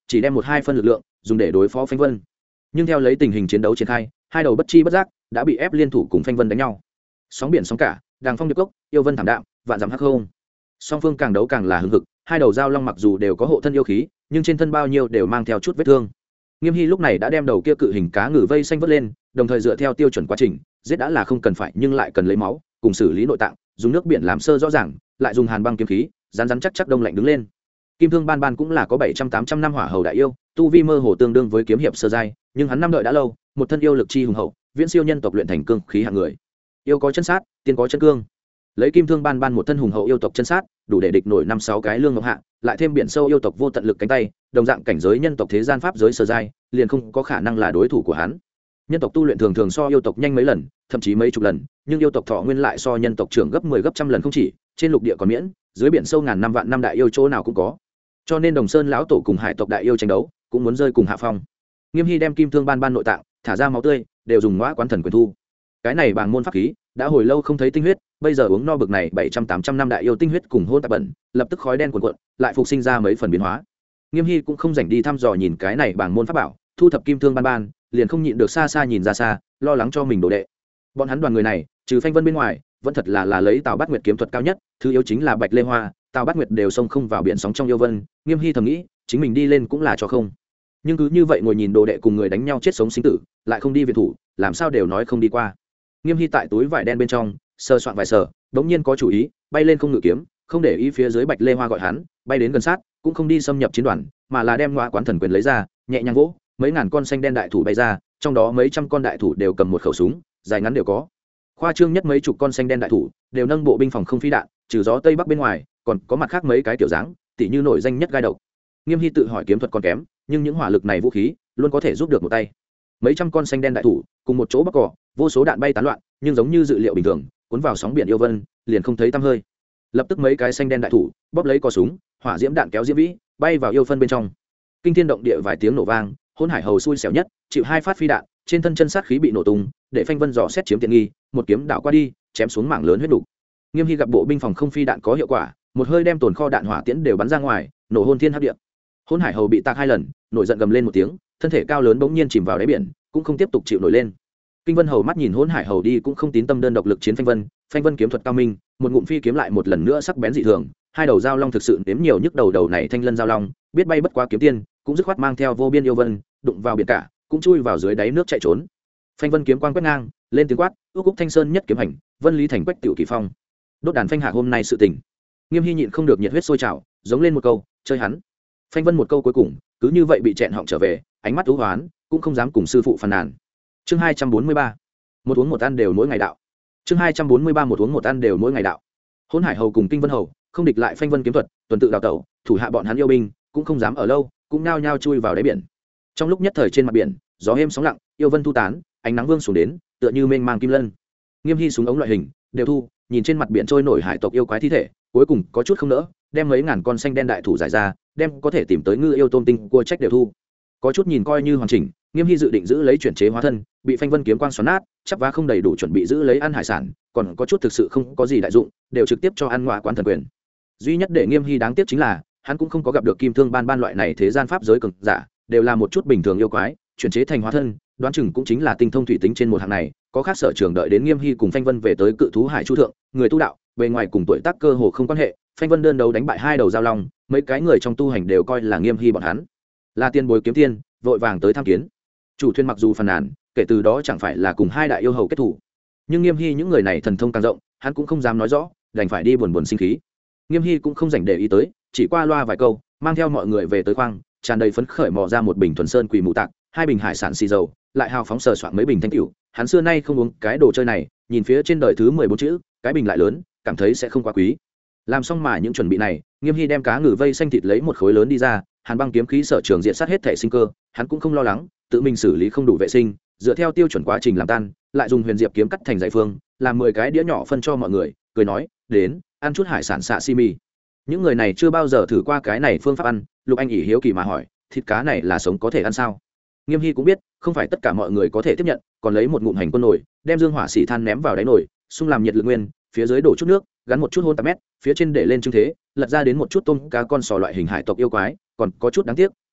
chỉ đem một hai phân lực lượng dùng để đối phó Phanh Vân. Nhưng theo lấy tình hình chiến đấu triển khai, hai đầu bất chi bất giác đã bị ép liên thủ cùng Phanh Vân đánh nhau. Sóng biển sóng cả, đàng phong điệp cốc, yêu vân thảm đạm, vạn dặm hắc không. Song phương càng đấu càng là hưng hực, hai đầu giao long mặc dù đều có hộ thân yêu khí, nhưng trên thân bao nhiêu đều mang theo chút vết thương. Nghiêm Hy lúc này đã đem đầu kia cự hình cá ngừ vây xanh vớt lên, đồng thời dựa theo tiêu chuẩn quá trình, giết đã là không cần phải nhưng lại cần lấy máu, cùng xử lý nội tạng, dùng nước biển làm sơ rõ ràng, lại dùng hàn băng kiếm khí, rắn rắn chắc chắc đông lạnh đứng lên. Kim Thương Ban Ban cũng là có bảy trăm tám trăm năm hỏa hầu đại yêu, tu vi mơ hồ tương đương với kiếm hiệp sơ giai, nhưng hắn năm đợi đã lâu, một thân yêu lực chi hùng hậu, viễn siêu nhân tộc luyện thành cương khí hạng người. Yêu có chân sát, tiên có chân cương. Lấy Kim Thương Ban Ban một thân hùng hậu yêu tộc chân sát, đủ để địch nổi năm sáu cái lương ngọc hạ, lại thêm biển sâu yêu tộc vô tận lực cánh tay, đồng dạng cảnh giới nhân tộc thế gian pháp giới sơ giai, liền không có khả năng là đối thủ của hắn. Nhân tộc tu luyện thường thường so yêu tộc nhanh mấy lần, thậm chí mấy chục lần, nhưng yêu tộc thọ nguyên lại so nhân tộc trưởng gấp mười gấp trăm lần không chỉ, trên lục địa còn miễn, dưới biển sâu ngàn năm vạn năm đại yêu chỗ nào cũng có. Cho nên Đồng Sơn lão tổ cùng hải tộc đại yêu tranh đấu, cũng muốn rơi cùng hạ phong. Nghiêm Hy đem Kim Thương Ban Ban nội tạng, thả ra máu tươi, đều dùng ngõa quán thần quyền thu. Cái này bàng môn pháp khí, đã hồi lâu không thấy tinh huyết, bây giờ uống no bực này bảy trăm tám trăm năm đại yêu tinh huyết cùng hôn tạp bẩn, lập tức khói đen cuồn cuộn, lại phục sinh ra mấy phần biến hóa. Nghiêm Hy cũng không rảnh đi thăm dò nhìn cái này bàng môn pháp bảo, thu thập Kim Thương Ban Ban, liền không nhịn được xa xa nhìn ra xa, lo lắng cho mình đồ đệ. Bọn hắn đoàn người này, trừ Phanh Vân bên ngoài, vẫn thật là là lấy Tào Bát Nguyệt kiếm thuật cao nhất, thứ yếu chính là Bạch Lê Hoa, Tào Bát Nguyệt đều xông không vào biển sóng trong yêu vân. Nghiêm Hy thầm nghĩ, chính mình đi lên cũng là cho không. Nhưng cứ như vậy ngồi nhìn đồ đệ cùng người đánh nhau chết sống sinh tử, lại không đi viện thủ, làm sao đều nói không đi qua. Nghiêm Hy tại túi vải đen bên trong sơ soạn vài sờ, đống nhiên có chủ ý, bay lên không ngự kiếm, không để ý phía dưới Bạch Lê Hoa gọi hắn, bay đến gần sát, cũng không đi xâm nhập chiến đoàn, mà là đem ngõa quán thần quyền lấy ra, nhẹ nhàng vỗ, mấy ngàn con xanh đen đại thủ bay ra, trong đó mấy trăm con đại thủ đều cầm một khẩu súng, dài ngắn đều có. Khoa trương nhất mấy chục con xanh đen đại thủ đều nâng bộ binh phòng không phi đạn, trừ gió tây bắc bên ngoài, còn có mặt khác mấy cái kiểu dáng, tỉ như nổi danh nhất gai độc. Nghiêm Hy tự hỏi kiếm thuật còn kém, nhưng những hỏa lực này vũ khí luôn có thể giúp được một tay. Mấy trăm con xanh đen đại thủ cùng một chỗ bắc cỏ, vô số đạn bay tán loạn, nhưng giống như dự liệu bình thường, cuốn vào sóng biển yêu vân, liền không thấy tăm hơi. Lập tức mấy cái xanh đen đại thủ bóp lấy cò súng, hỏa diễm đạn kéo diễm vĩ, bay vào yêu phân bên trong. Kinh thiên động địa vài tiếng nổ vang, Hỗn Hải Hầu xui xẻo nhất, chịu hai phát phi đạn, trên thân chân sát khí bị nổ tung, để Phanh Vân dò xét chiếm tiện nghi, một kiếm đảo qua đi, chém xuống mảng lớn huyết đủ. Nghiêm Hy gặp bộ binh phòng không phi đạn có hiệu quả, một hơi đem tồn kho đạn hỏa tiễn đều bắn ra ngoài, nổ hôn thiên hấp địa. Hỗn Hải Hầu bị tạc hai lần, nổi giận gầm lên một tiếng, thân thể cao lớn bỗng nhiên chìm vào đáy biển, cũng không tiếp tục chịu nổi lên. Kinh Vân Hầu mắt nhìn Hỗn Hải Hầu đi cũng không tín tâm đơn độc lực chiến Phanh Vân, Phanh Vân kiếm thuật cao minh, một ngụm phi kiếm lại một lần nữa sắc bén dị thường, hai đầu giao long thực sự đếm nhiều nhức đầu đầu này thanh lân giao long, biết bay bất quá kiếm tiên, cũng dứt khoát mang theo vô biên yêu vân, đụng vào biển cả, cũng chui vào dưới đáy nước chạy trốn. Phanh Vân kiếm quang quét ngang, lên tiếng quát, ước cúc thanh sơn nhất kiếm hành, Vân Lý thành quách tiểu kỳ phong. Đốt đàn phanh hạ hôm nay sự tình. Nghiêm Hy nhịn không được nhiệt huyết sôi trào, giống lên một câu, chơi hắn. Phanh Vân một câu cuối cùng, cứ như vậy bị chẹn họng trở về, ánh mắt u hoán, cũng không dám cùng sư phụ phàn nàn. Chương hai trăm bốn mươi ba, một uống một ăn đều mỗi ngày đạo. Chương hai trăm bốn mươi ba một uống một ăn đều mỗi ngày đạo. Hỗn Hải Hầu cùng Kinh Vân Hầu, không địch lại Phanh Vân kiếm thuật, tuần tự đào tẩu, thủ hạ bọn hắn yêu binh, cũng không dám ở lâu, cũng nao nhao chui vào đáy biển. Trong lúc nhất thời trên mặt biển, gió êm sóng lặng, yêu vân thu tán, ánh nắng vương xuống đến, tựa như mênh mang kim lân. Nghiêm Hy súng ống loại hình đều thu, nhìn trên mặt biển trôi nổi hải tộc yêu quái thi thể, cuối cùng có chút không nỡ, đem mấy ngàn con xanh đen đại thủ giải ra, đem có thể tìm tới ngư yêu tôm tinh cua trách đều thu. Có chút nhìn coi như hoàn chỉnh, Nghiêm Hy dự định giữ lấy chuyển chế hóa thân, bị Phanh Vân kiếm quang xoắn nát, chắp vá không đầy đủ chuẩn bị giữ lấy ăn hải sản, còn có chút thực sự không có gì đại dụng, đều trực tiếp cho ăn ngọa quán thần quyền. Duy nhất để Nghiêm Hy đáng tiếc chính là, hắn cũng không có gặp được Kim Thương Ban Ban loại này thế gian pháp giới cường giả, đều là một chút bình thường yêu quái, chuyển chế thành hóa thân, đoán chừng cũng chính là tinh thông thủy tính trên một hạng này, có khác sở trường đợi đến Nghiêm Hy cùng Phanh Vân về tới Cự Thú Hải Chu thượng, người tu đạo, bề ngoài cùng tuổi tác cơ hồ không quan hệ, Phanh Vân đơn đấu đánh bại hai đầu giao long, mấy cái người trong tu hành đều coi là Nghiêm Hy bọn hắn là tiên bối kiếm tiên, vội vàng tới tham kiến. Chủ thuyền mặc dù phàn nàn, kể từ đó chẳng phải là cùng hai đại yêu hầu kết thủ, nhưng Nghiêm Hy những người này thần thông càng rộng, hắn cũng không dám nói rõ, đành phải đi buồn buồn sinh khí. Nghiêm Hy cũng không dành để ý tới, chỉ qua loa vài câu, mang theo mọi người về tới khoang, tràn đầy phấn khởi mò ra một bình thuần sơn quỳ mù tạc, hai bình hải sản xì dầu, lại hào phóng sờ soạn mấy bình thanh cửu. Hắn xưa nay không uống cái đồ chơi này, nhìn phía trên đời thứ mười bốn chữ, cái bình lại lớn, cảm thấy sẽ không quá quý. Làm xong mà những chuẩn bị này, Nghiêm Hy đem cá ngừ vây xanh thịt lấy một khối lớn đi ra, hàn băng kiếm khí sở trường diện sát hết thể sinh cơ, hắn cũng không lo lắng, tự mình xử lý không đủ vệ sinh, dựa theo tiêu chuẩn quá trình làm tan, lại dùng huyền diệp kiếm cắt thành dải phương, làm mười cái đĩa nhỏ phân cho mọi người, cười nói, đến, ăn chút hải sản xạ xi mì. Những người này chưa bao giờ thử qua cái này phương pháp ăn, Lục Anh ỉ hiếu kỳ mà hỏi, thịt cá này là sống có thể ăn sao? Nghiêm Hy cũng biết, không phải tất cả mọi người có thể tiếp nhận, còn lấy một ngụm hành quân nồi, đem dương hỏa xỉ than ném vào đáy nồi, xung làm nhiệt lực nguyên, phía dưới đổ chút nước, gắn một chút hôn tạp mét, phía trên để lên trưng thế, lật ra đến một chút tôm cá con sò loại hình hải tộc yêu quái, còn có chút đáng tiếc,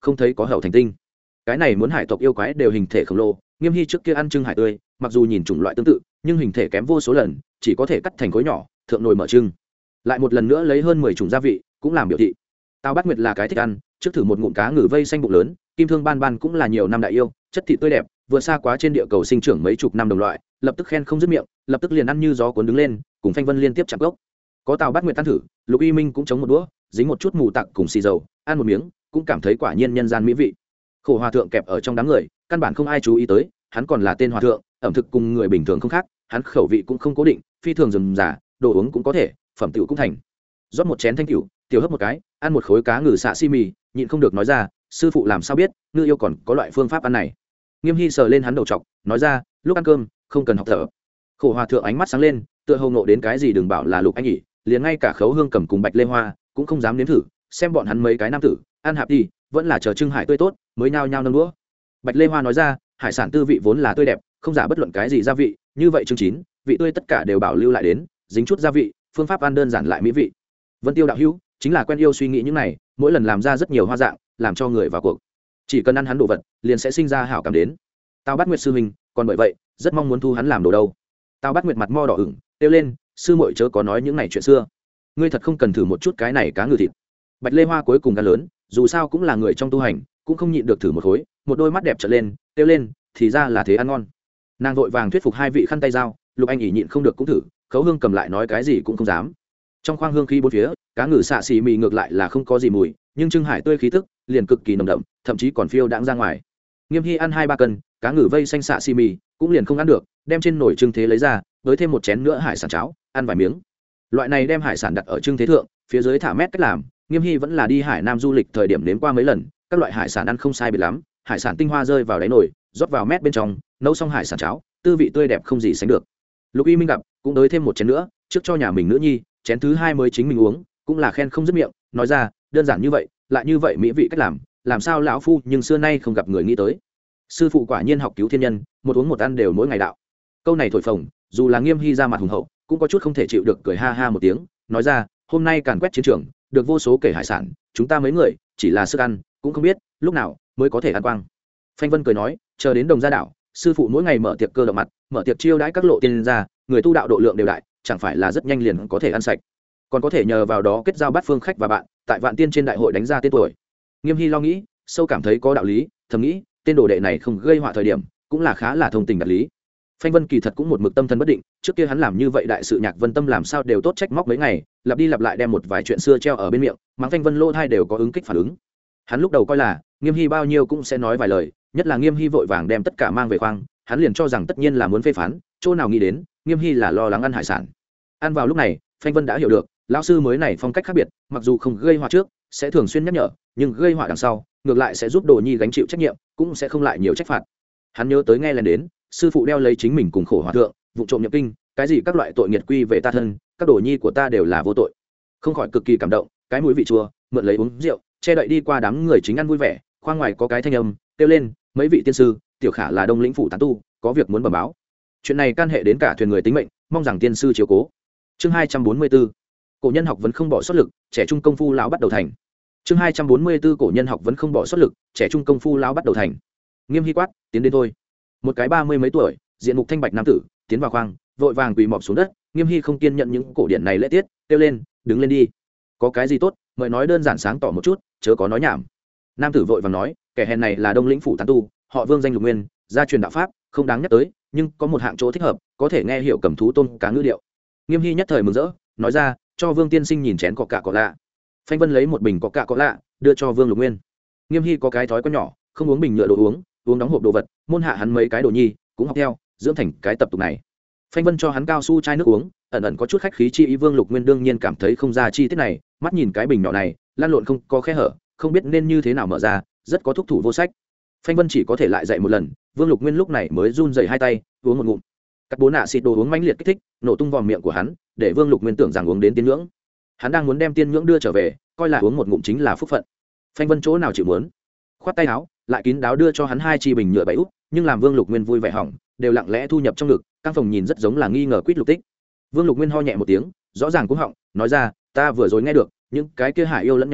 không thấy có hậu thành tinh. Cái này muốn hải tộc yêu quái đều hình thể khổng lồ, Nghiêm Hy trước kia ăn trưng hải tươi, mặc dù nhìn chủng loại tương tự nhưng hình thể kém vô số lần, chỉ có thể cắt thành khối nhỏ thượng nồi mở trưng. Lại một lần nữa lấy hơn mười chủng gia vị cũng làm biểu thị. Tào Bát Nguyệt là cái thích ăn, trước thử một ngụm cá ngừ vây xanh bụng lớn, kim thương ban ban cũng là nhiều năm đại yêu, chất thịt tươi đẹp vừa xa quá trên địa cầu sinh trưởng mấy chục năm đồng loại, lập tức khen không dứt miệng, lập tức liền ăn như gió cuốn đứng lên, cùng Phanh Vân liên tiếp chạm gốc. Có Tào Bát Nguyệt ăn thử, Lục Y Minh cũng chống một đũa, dính một chút mù tặc cùng xì dầu, ăn một miếng cũng cảm thấy quả nhiên nhân gian mỹ vị. Khổ Hòa thượng kẹp ở trong đám người, căn bản không ai chú ý tới, hắn còn là tên hòa thượng, ẩm thực cùng người bình thường không khác, hắn khẩu vị cũng không cố định, phi thường rườm rà, đồ uống cũng có thể, phẩm tiểu cũng thành. Rót một chén thanh tiểu, tiểu hấp một cái, ăn một khối cá ngừ xạ xi mì, nhịn không được nói ra, sư phụ làm sao biết ngư yêu còn có loại phương pháp ăn này. Nghiêm Hy sờ lên hắn đầu trọc, nói ra, lúc ăn cơm không cần học thở. Khổ Hòa thượng ánh mắt sáng lên, tựa hồ ngộ đến cái gì đừng bảo là Lục Anh nhỉ, liền ngay cả Khấu Hương Cầm cùng Bạch Lê Hoa cũng không dám nếm thử, xem bọn hắn mấy cái nam tử ăn hạp đi, vẫn là chờ trưng hải tươi tốt mới nhao nhao nâng đũa. Bạch Lê Hoa nói ra, hải sản tư vị vốn là tươi đẹp, không giả bất luận cái gì gia vị, như vậy trưng chín vị tươi tất cả đều bảo lưu lại đến, dính chút gia vị, phương pháp ăn đơn giản lại mỹ vị. Vân Tiêu đạo hữu chính là quen yêu suy nghĩ những này, mỗi lần làm ra rất nhiều hoa dạng, làm cho người vào cuộc. Chỉ cần ăn hắn đồ vật, liền sẽ sinh ra hảo cảm đến. Tào Bát Nguyệt sư huynh, còn bởi vậy, rất mong muốn thu hắn làm đồ đâu. Tào Bát Nguyệt mặt mo đỏ ửng, kêu lên, sư muội chớ có nói những này chuyện xưa. Ngươi thật không cần thử một chút cái này cá ngừ thịt. Bạch Lê Hoa cuối cùng gan lớn, dù sao cũng là người trong tu hành, cũng không nhịn được thử một khối, một đôi mắt đẹp trợn lên, kêu lên, thì ra là thế ăn ngon. Nàng vội vàng thuyết phục hai vị khăn tay dao, Lục Anh ỉ nhịn không được cũng thử, Khấu Hương Cầm lại nói cái gì cũng không dám. Trong khoang hương khí bốn phía, cá ngừ xạ xì mì ngược lại là không có gì mùi, nhưng trưng hải tươi khí tức liền cực kỳ nồng đậm, thậm chí còn phiêu đãng ra ngoài. Nghiêm Hy ăn hai ba cân cá ngừ vây xanh xạ xì mì cũng liền không ăn được, đem trên nồi trưng thế lấy ra, với thêm một chén nữa hải sản cháo, ăn vài miếng. Loại này đem hải sản đặt ở trưng thế thượng, phía dưới thả mét cách làm, Nghiêm Hy vẫn là đi Hải Nam du lịch thời điểm nếm qua mấy lần, các loại hải sản ăn không sai biệt lắm, hải sản tinh hoa rơi vào đáy nồi, rót vào mét bên trong, nấu xong hải sản cháo, tư vị tươi đẹp không gì sánh được. Lục Y Minh gặp, cũng đới thêm một chén nữa, trước cho nhà mình nữ nhi, chén thứ hai mới chính mình uống, cũng là khen không dứt miệng, nói ra, đơn giản như vậy, lại như vậy mỹ vị cách làm, làm sao lão phu nhưng xưa nay không gặp người nghĩ tới. Sư phụ quả nhiên học cứu thiên nhân, một uống một ăn đều mỗi ngày đạo. Câu này thổi phồng, dù là Nghiêm Hy ra mặt hùng hậu, cũng có chút không thể chịu được, cười ha ha một tiếng, nói ra, hôm nay càn quét chiến trường, được vô số kể hải sản, chúng ta mấy người chỉ là sức ăn, cũng không biết lúc nào mới có thể ăn quang. Phanh Vân cười nói, chờ đến Đồng Gia đảo, sư phụ mỗi ngày mở tiệc cơ động mặt, mở tiệc chiêu đãi các lộ tiên gia, người tu đạo độ lượng đều đại, chẳng phải là rất nhanh liền có thể ăn sạch, còn có thể nhờ vào đó kết giao bát phương khách và bạn, tại Vạn Tiên trên đại hội đánh ra tên tuổi. Nghiêm Hy lo nghĩ, sâu cảm thấy có đạo lý, thầm nghĩ, tên đồ đệ này không gây họa thời điểm, cũng là khá là thông tình đạt lý. Phanh Vân kỳ thật cũng một mực tâm thần bất định, trước kia hắn làm như vậy đại sự Nhạc Vân Tâm làm sao đều tốt trách móc mấy ngày, lặp đi lặp lại đem một vài chuyện xưa treo ở bên miệng, mắng Phanh Vân lỗ thai đều có ứng kích phản ứng. Hắn lúc đầu coi là Nghiêm Hy bao nhiêu cũng sẽ nói vài lời, nhất là Nghiêm Hy vội vàng đem tất cả mang về khoang, hắn liền cho rằng tất nhiên là muốn phê phán, chỗ nào nghĩ đến, Nghiêm Hy là lo lắng ăn hải sản. Ăn vào lúc này, Phanh Vân đã hiểu được, lão sư mới này phong cách khác biệt, mặc dù không gây họa trước, sẽ thường xuyên nhắc nhở, nhưng gây họa đằng sau, ngược lại sẽ giúp Đồ Nhi gánh chịu trách nhiệm, cũng sẽ không lại nhiều trách phạt. Hắn nhớ tới nghe lên đến, sư phụ đeo lấy chính mình cùng khổ hòa thượng, vụ trộm nhập kinh, cái gì các loại tội nghiệt quy về ta thân, các đồ nhi của ta đều là vô tội, không khỏi cực kỳ cảm động, cái mũi vị chua, mượn lấy uống rượu, che đậy đi qua đám người chính ăn vui vẻ, khoang ngoài có cái thanh âm kêu lên, mấy vị tiên sư, tiểu khả là Đông Lĩnh phủ tán tu, có việc muốn bẩm báo. Chuyện này can hệ đến cả thuyền người tính mệnh, mong rằng tiên sư chiếu cố. Chương hai trăm bốn mươi 44. Cổ nhân học vẫn không bỏ sót lực, trẻ trung công phu lão bắt đầu thành. Chương hai trăm bốn mươi 44 cổ nhân học vẫn không bỏ sót lực, trẻ trung công phu lão bắt đầu thành. Nghiêm Hy quát, tiến đến thôi. Một cái ba mươi mấy tuổi, diện mục thanh bạch nam tử, tiến vào khoang, vội vàng quỳ mọp xuống đất. Nghiêm Hy không kiên nhận những cổ điển này lễ tiết, kêu lên, đứng lên đi. Có cái gì tốt, mời nói đơn giản sáng tỏ một chút, chớ có nói nhảm. Nam tử vội vàng nói, kẻ hèn này là Đông Lĩnh phủ tán tu, họ Vương danh Lục Nguyên, gia truyền đạo pháp, không đáng nhắc tới, nhưng có một hạng chỗ thích hợp, có thể nghe hiểu cầm thú tôn cá ngữ điệu. Nghiêm Hy nhất thời mừng rỡ, nói ra, cho Vương tiên sinh nhìn chén cọ cạ cọ lạ. Phanh Vân lấy một bình cọ cạ cọ lạ, đưa cho Vương Lục Nguyên. Nghiêm Hy có cái thói quen nhỏ, không uống bình nhựa đồ uống, uống đóng hộp đồ vật, môn hạ hắn mấy cái đồ nhi cũng học theo, dưỡng thành cái tập tục này. Phanh Vân cho hắn cao su chai nước uống, ẩn ẩn có chút khách khí chi ý. Vương Lục Nguyên đương nhiên cảm thấy không ra chi tiết này, mắt nhìn cái bình nhỏ này, lan lộn không có khe hở, không biết nên như thế nào mở ra, rất có thúc thủ vô sách. Phanh Vân chỉ có thể lại dạy một lần, Vương Lục Nguyên lúc này mới run rẩy hai tay, uống một ngụm. Cắt bố nạ xịt đồ uống mãnh liệt kích thích, nổ tung vòm miệng của hắn, để Vương Lục Nguyên tưởng rằng uống đến tiên nhưỡng. Hắn đang muốn đem tiên nhưỡng đưa trở về, coi là uống một ngụm chính là phúc phận. Phanh Vân chỗ nào chịu muốn, khoát tay áo, lại kín đáo đưa cho hắn hai chi bình nhựa bảy út, nhưng làm Vương Lục Nguyên vui vẻ hỏng, đều lặng lẽ thu nhập trong ngực, căn phòng nhìn rất giống là nghi ngờ quýt lục tích. Vương Lục Nguyên ho nhẹ một tiếng, rõ ràng cũng họng, nói ra, ta vừa rồi nghe được những cái kia hải yêu lẫn nhau nói,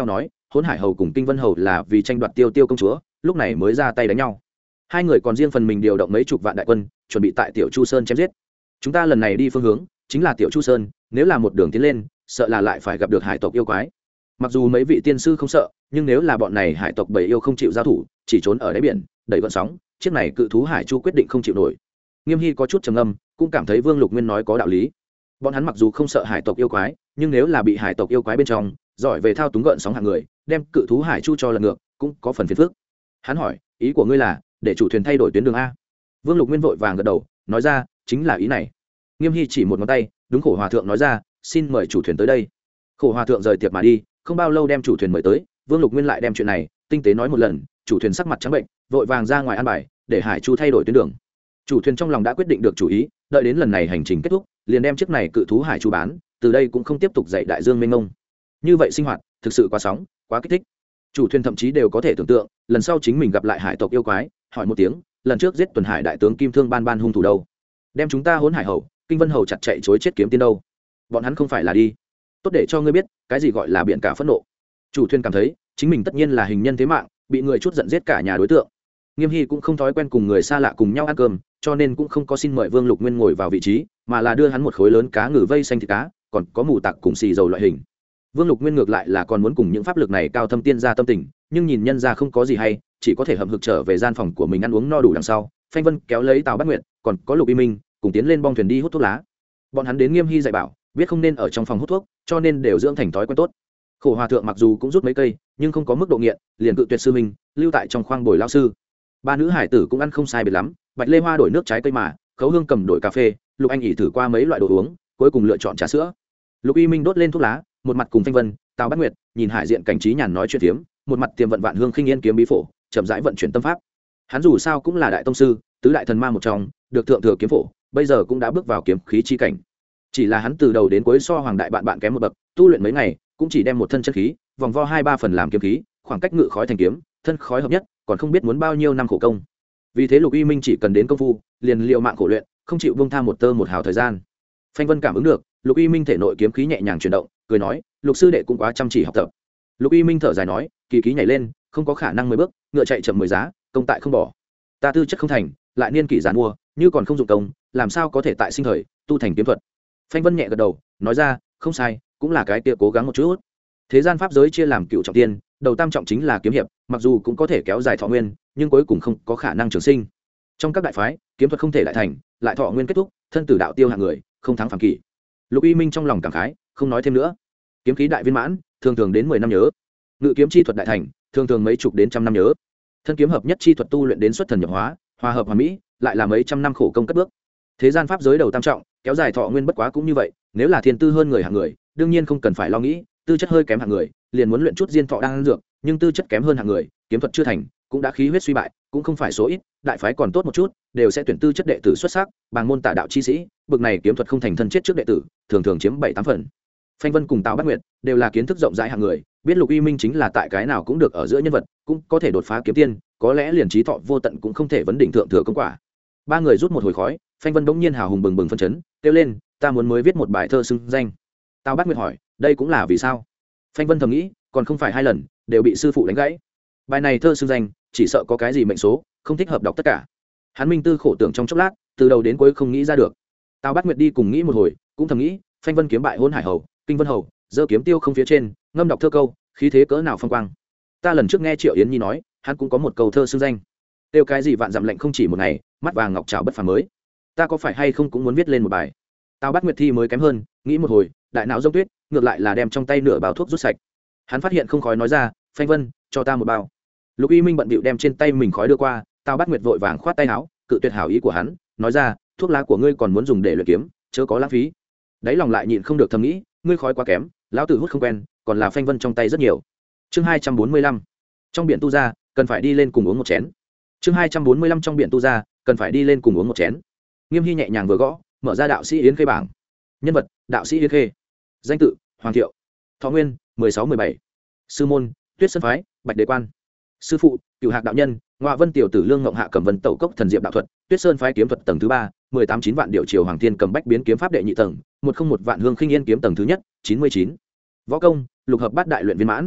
hỗn hải hầu cùng kinh vân hầu là vì tranh đoạt tiêu tiêu công chúa lúc này mới ra tay đánh nhau. Hai người còn riêng phần mình điều động mấy chục vạn đại quân chuẩn bị tại tiểu chu sơn chém giết. Chúng ta lần này đi phương hướng chính là tiểu chu sơn, nếu là một đường tiến lên sợ là lại phải gặp được hải tộc yêu quái. Mặc dù mấy vị tiên sư không sợ, nhưng nếu là bọn này hải tộc bầy yêu không chịu giao thủ, chỉ trốn ở đáy biển đẩy gợn sóng, chiếc này cự thú hải chu quyết định không chịu nổi. Nghiêm Hy có chút trầm ngâm, cũng cảm thấy Vương Lục Nguyên nói có đạo lý. Bọn hắn mặc dù không sợ hải tộc yêu quái, nhưng nếu là bị hải tộc yêu quái bên trong giỏi về thao túng gợn sóng hạng người đem cự thú hải chu cho lần ngược, cũng có phần phiền phức. Hắn hỏi, ý của ngươi là để chủ thuyền thay đổi tuyến đường a? Vương Lục Nguyên vội vàng gật đầu, nói ra, chính là ý này. Nghiêm Hy chỉ một ngón tay, đúng Khổ Hòa thượng nói ra, xin mời chủ thuyền tới đây. Khổ Hòa thượng rời tiệc mà đi, không bao lâu đem chủ thuyền mời tới. Vương Lục Nguyên lại đem chuyện này tinh tế nói một lần, chủ thuyền sắc mặt trắng bệnh, vội vàng ra ngoài an bài để hải chu thay đổi tuyến đường. Chủ thuyền trong lòng đã quyết định được chủ ý, đợi đến lần này hành trình kết thúc liền đem chiếc này cự thú hải chu bán, từ đây cũng không tiếp tục dạy đại dương mênh mông. Như vậy sinh hoạt thực sự quá sóng, quá kích thích. Chủ thuyền thậm chí đều có thể tưởng tượng lần sau chính mình gặp lại hải tộc yêu quái, hỏi một tiếng, lần trước giết tuần hải đại tướng Kim Thương ban ban hung thủ đâu, đem chúng ta hỗn hải hầu kinh vân hầu chặt chạy chối chết kiếm tiên đâu, bọn hắn không phải là đi tốt để cho ngươi biết cái gì gọi là biển cả phẫn nộ. Chủ thuyền cảm thấy chính mình tất nhiên là hình nhân thế mạng, bị người chút giận giết cả nhà đối tượng. Nghiêm Hy cũng không thói quen cùng người xa lạ cùng nhau ăn cơm, cho nên cũng không có xin mời Vương Lục Nguyên ngồi vào vị trí, mà là đưa hắn một khối lớn cá ngừ vây xanh thịt cá, còn có mù tặc cùng xì dầu loại hình. Vương Lục Nguyên ngược lại là còn muốn cùng những pháp lực này cao thâm tiên ra tâm tình, nhưng nhìn nhân ra không có gì hay, chỉ có thể hậm hực trở về gian phòng của mình ăn uống no đủ đằng sau. Phanh Vân kéo lấy Tào Bát Nguyệt, còn có Lục Y Minh, cùng tiến lên bong thuyền đi hút thuốc lá. Bọn hắn đến Nghiêm Hy dạy bảo, biết không nên ở trong phòng hút thuốc, cho nên đều dưỡng thành thói quen tốt. Khổ Hòa thượng mặc dù cũng rút mấy cây, nhưng không có mức độ nghiện, liền cự tuyệt sư minh, lưu tại trong khoang bồi lao sư. Ba nữ hải tử cũng ăn không sai biệt lắm, Bạch Lê Hoa đổi nước trái cây mà, Khấu Hương cầm đổi cà phê, Lục Anh ỉ thử qua mấy loại đồ uống, cuối cùng lựa chọn trà sữa. Lục Y Minh đốt lên thuốc lá, một mặt cùng Phanh Vân, Tào Bát Nguyệt nhìn hải diện cảnh trí nhàn nói chuyện phiếm, một mặt tiềm vận vạn hương khinh yên kiếm bí phổ, chậm rãi vận chuyển tâm pháp. Hắn dù sao cũng là đại tông sư, tứ đại thần ma một trong, được thượng thừa kiếm phổ, bây giờ cũng đã bước vào kiếm khí chi cảnh. Chỉ là hắn từ đầu đến cuối so hoàng đại bạn bạn kém một bậc, tu luyện mấy ngày, cũng chỉ đem một thân chân khí, vòng vo hai ba phần làm kiếm khí, khoảng cách ngự khói thành kiếm, thân khói hợp nhất, còn không biết muốn bao nhiêu năm khổ công. Vì thế Lục Y Minh chỉ cần đến công phu, liền liều mạng khổ luyện, không chịu buông tha một tơ một hào thời gian. Phanh Vân cảm ứng được, Lục Y Minh thể nội kiếm khí nhẹ nhàng chuyển động, cười nói, Lục sư đệ cũng quá chăm chỉ học tập. Lục Y Minh thở dài nói, kỳ ký nhảy lên, không có khả năng mười bước, ngựa chạy chậm mười giá, công tại không bỏ. Ta tư chất không thành, lại niên kỷ giàn mua, như còn không dụng công, làm sao có thể tại sinh thời tu thành kiếm thuật. Phanh Vân nhẹ gật đầu, nói ra, không sai, cũng là cái kia cố gắng một chút. Thế gian pháp giới chia làm cựu trọng tiên, đầu tam trọng chính là kiếm hiệp, mặc dù cũng có thể kéo dài thọ nguyên, nhưng cuối cùng không có khả năng trường sinh. Trong các đại phái, kiếm thuật không thể lại thành, lại thọ nguyên kết thúc, thân tử đạo tiêu hạng người, không thắng phàm kỷ. Lục Y Minh trong lòng cảm khái, không nói thêm nữa. Kiếm khí đại viên mãn, thường thường đến mười năm nhớ. Ngự kiếm chi thuật đại thành, thường thường mấy chục đến trăm năm nhớ. Thân kiếm hợp nhất chi thuật tu luyện đến xuất thần nhập hóa, hòa hợp hoàn mỹ, lại là mấy trăm năm khổ công cất bước. Thế gian pháp giới đầu tam trọng, kéo dài thọ nguyên bất quá cũng như vậy, nếu là thiên tư hơn người hạng người, đương nhiên không cần phải lo nghĩ, tư chất hơi kém hạng người, liền muốn luyện chút diên thọ đang ăn dược, nhưng tư chất kém hơn hạng người, kiếm thuật chưa thành, cũng đã khí huyết suy bại, cũng không phải số ít, đại phái còn tốt một chút, đều sẽ tuyển tư chất đệ tử xuất sắc, bằng môn tả đạo chi sĩ, bực này kiếm thuật không thành thân chết trước đệ tử, thường thường chiếm bảy tám phần. Phanh Vân cùng Tào Bát Nguyệt đều là kiến thức rộng rãi hạng người, biết Lục Y Minh chính là tại cái nào cũng được ở giữa nhân vật, cũng có thể đột phá kiếm tiên, có lẽ liền trí thọ vô tận cũng không thể vấn đỉnh thượng thừa công quả. Ba người rút một hồi khói, Phanh Vân bỗng nhiên hào hùng bừng bừng phân chấn, kêu lên, ta muốn mới viết một bài thơ xưng danh. Tào Bát Nguyệt hỏi, đây cũng là vì sao? Phanh Vân thầm nghĩ, còn không phải hai lần đều bị sư phụ đánh gãy. Bài này thơ xưng danh, chỉ sợ có cái gì mệnh số, không thích hợp đọc tất cả. Hắn minh tư khổ tưởng trong chốc lát, từ đầu đến cuối không nghĩ ra được. Tào Bát Nguyệt đi cùng nghĩ một hồi, cũng thầm nghĩ, Phanh Vân kiếm bại hôn hải hầu, kinh vân hầu, giơ kiếm tiêu không phía trên, ngâm đọc thơ câu, khí thế cỡ nào phong quang. Ta lần trước nghe Triệu Yến Nhi nói, hắn cũng có một câu thơ xưng danh, tiêu cái gì vạn dặm lệnh không chỉ một ngày, mắt vàng ngọc trảo bất phàm mới. Ta có phải hay không cũng muốn viết lên một bài? Tào Bát Nguyệt thi mới kém hơn, nghĩ một hồi, đại não rông tuyết, ngược lại là đem trong tay nửa bao thuốc rút sạch. Hắn phát hiện không khói nói ra, Phanh Vân, cho ta một bao. Lục Y Minh bận bịu đem trên tay mình khói đưa qua, Tào Bát Nguyệt vội vàng khoát tay áo, cự tuyệt hảo ý của hắn, nói ra, thuốc lá của ngươi còn muốn dùng để luyện kiếm, chớ có lãng phí. Đấy lòng lại nhịn không được thầm nghĩ, ngươi khói quá kém, lão tử hút không quen, còn là Phanh Vân trong tay rất nhiều. Chương hai trăm bốn mươi lăm, trong biển tu ra, cần phải đi lên cùng uống một chén. Chương hai trăm bốn mươi lăm trong biển tu ra, cần phải đi lên cùng uống một chén. Nghiêm Hy nhẹ nhàng vừa gõ, mở ra đạo sĩ Yến Khê bảng. Nhân vật, đạo sĩ Yến Khê. Danh tự, Hoàng Thiệu. Thọ nguyên, mười sáu mười bảy. Sư môn, Tuyết Sơn phái, Bạch Đế quan. Sư phụ, Cửu Hạc đạo nhân, Ngọa Vân tiểu tử Lương Ngộng Hạ cầm Vân Tẩu Cốc thần diệp đạo thuật, Tuyết Sơn phái kiếm thuật tầng thứ ba, mười tám chín vạn điệu triều Hoàng Thiên cầm bách biến kiếm pháp đệ nhị tầng, một không một vạn hương khinh yên kiếm tầng thứ nhất, chín mươi chín. Võ công, lục hợp bát đại luyện viên mãn.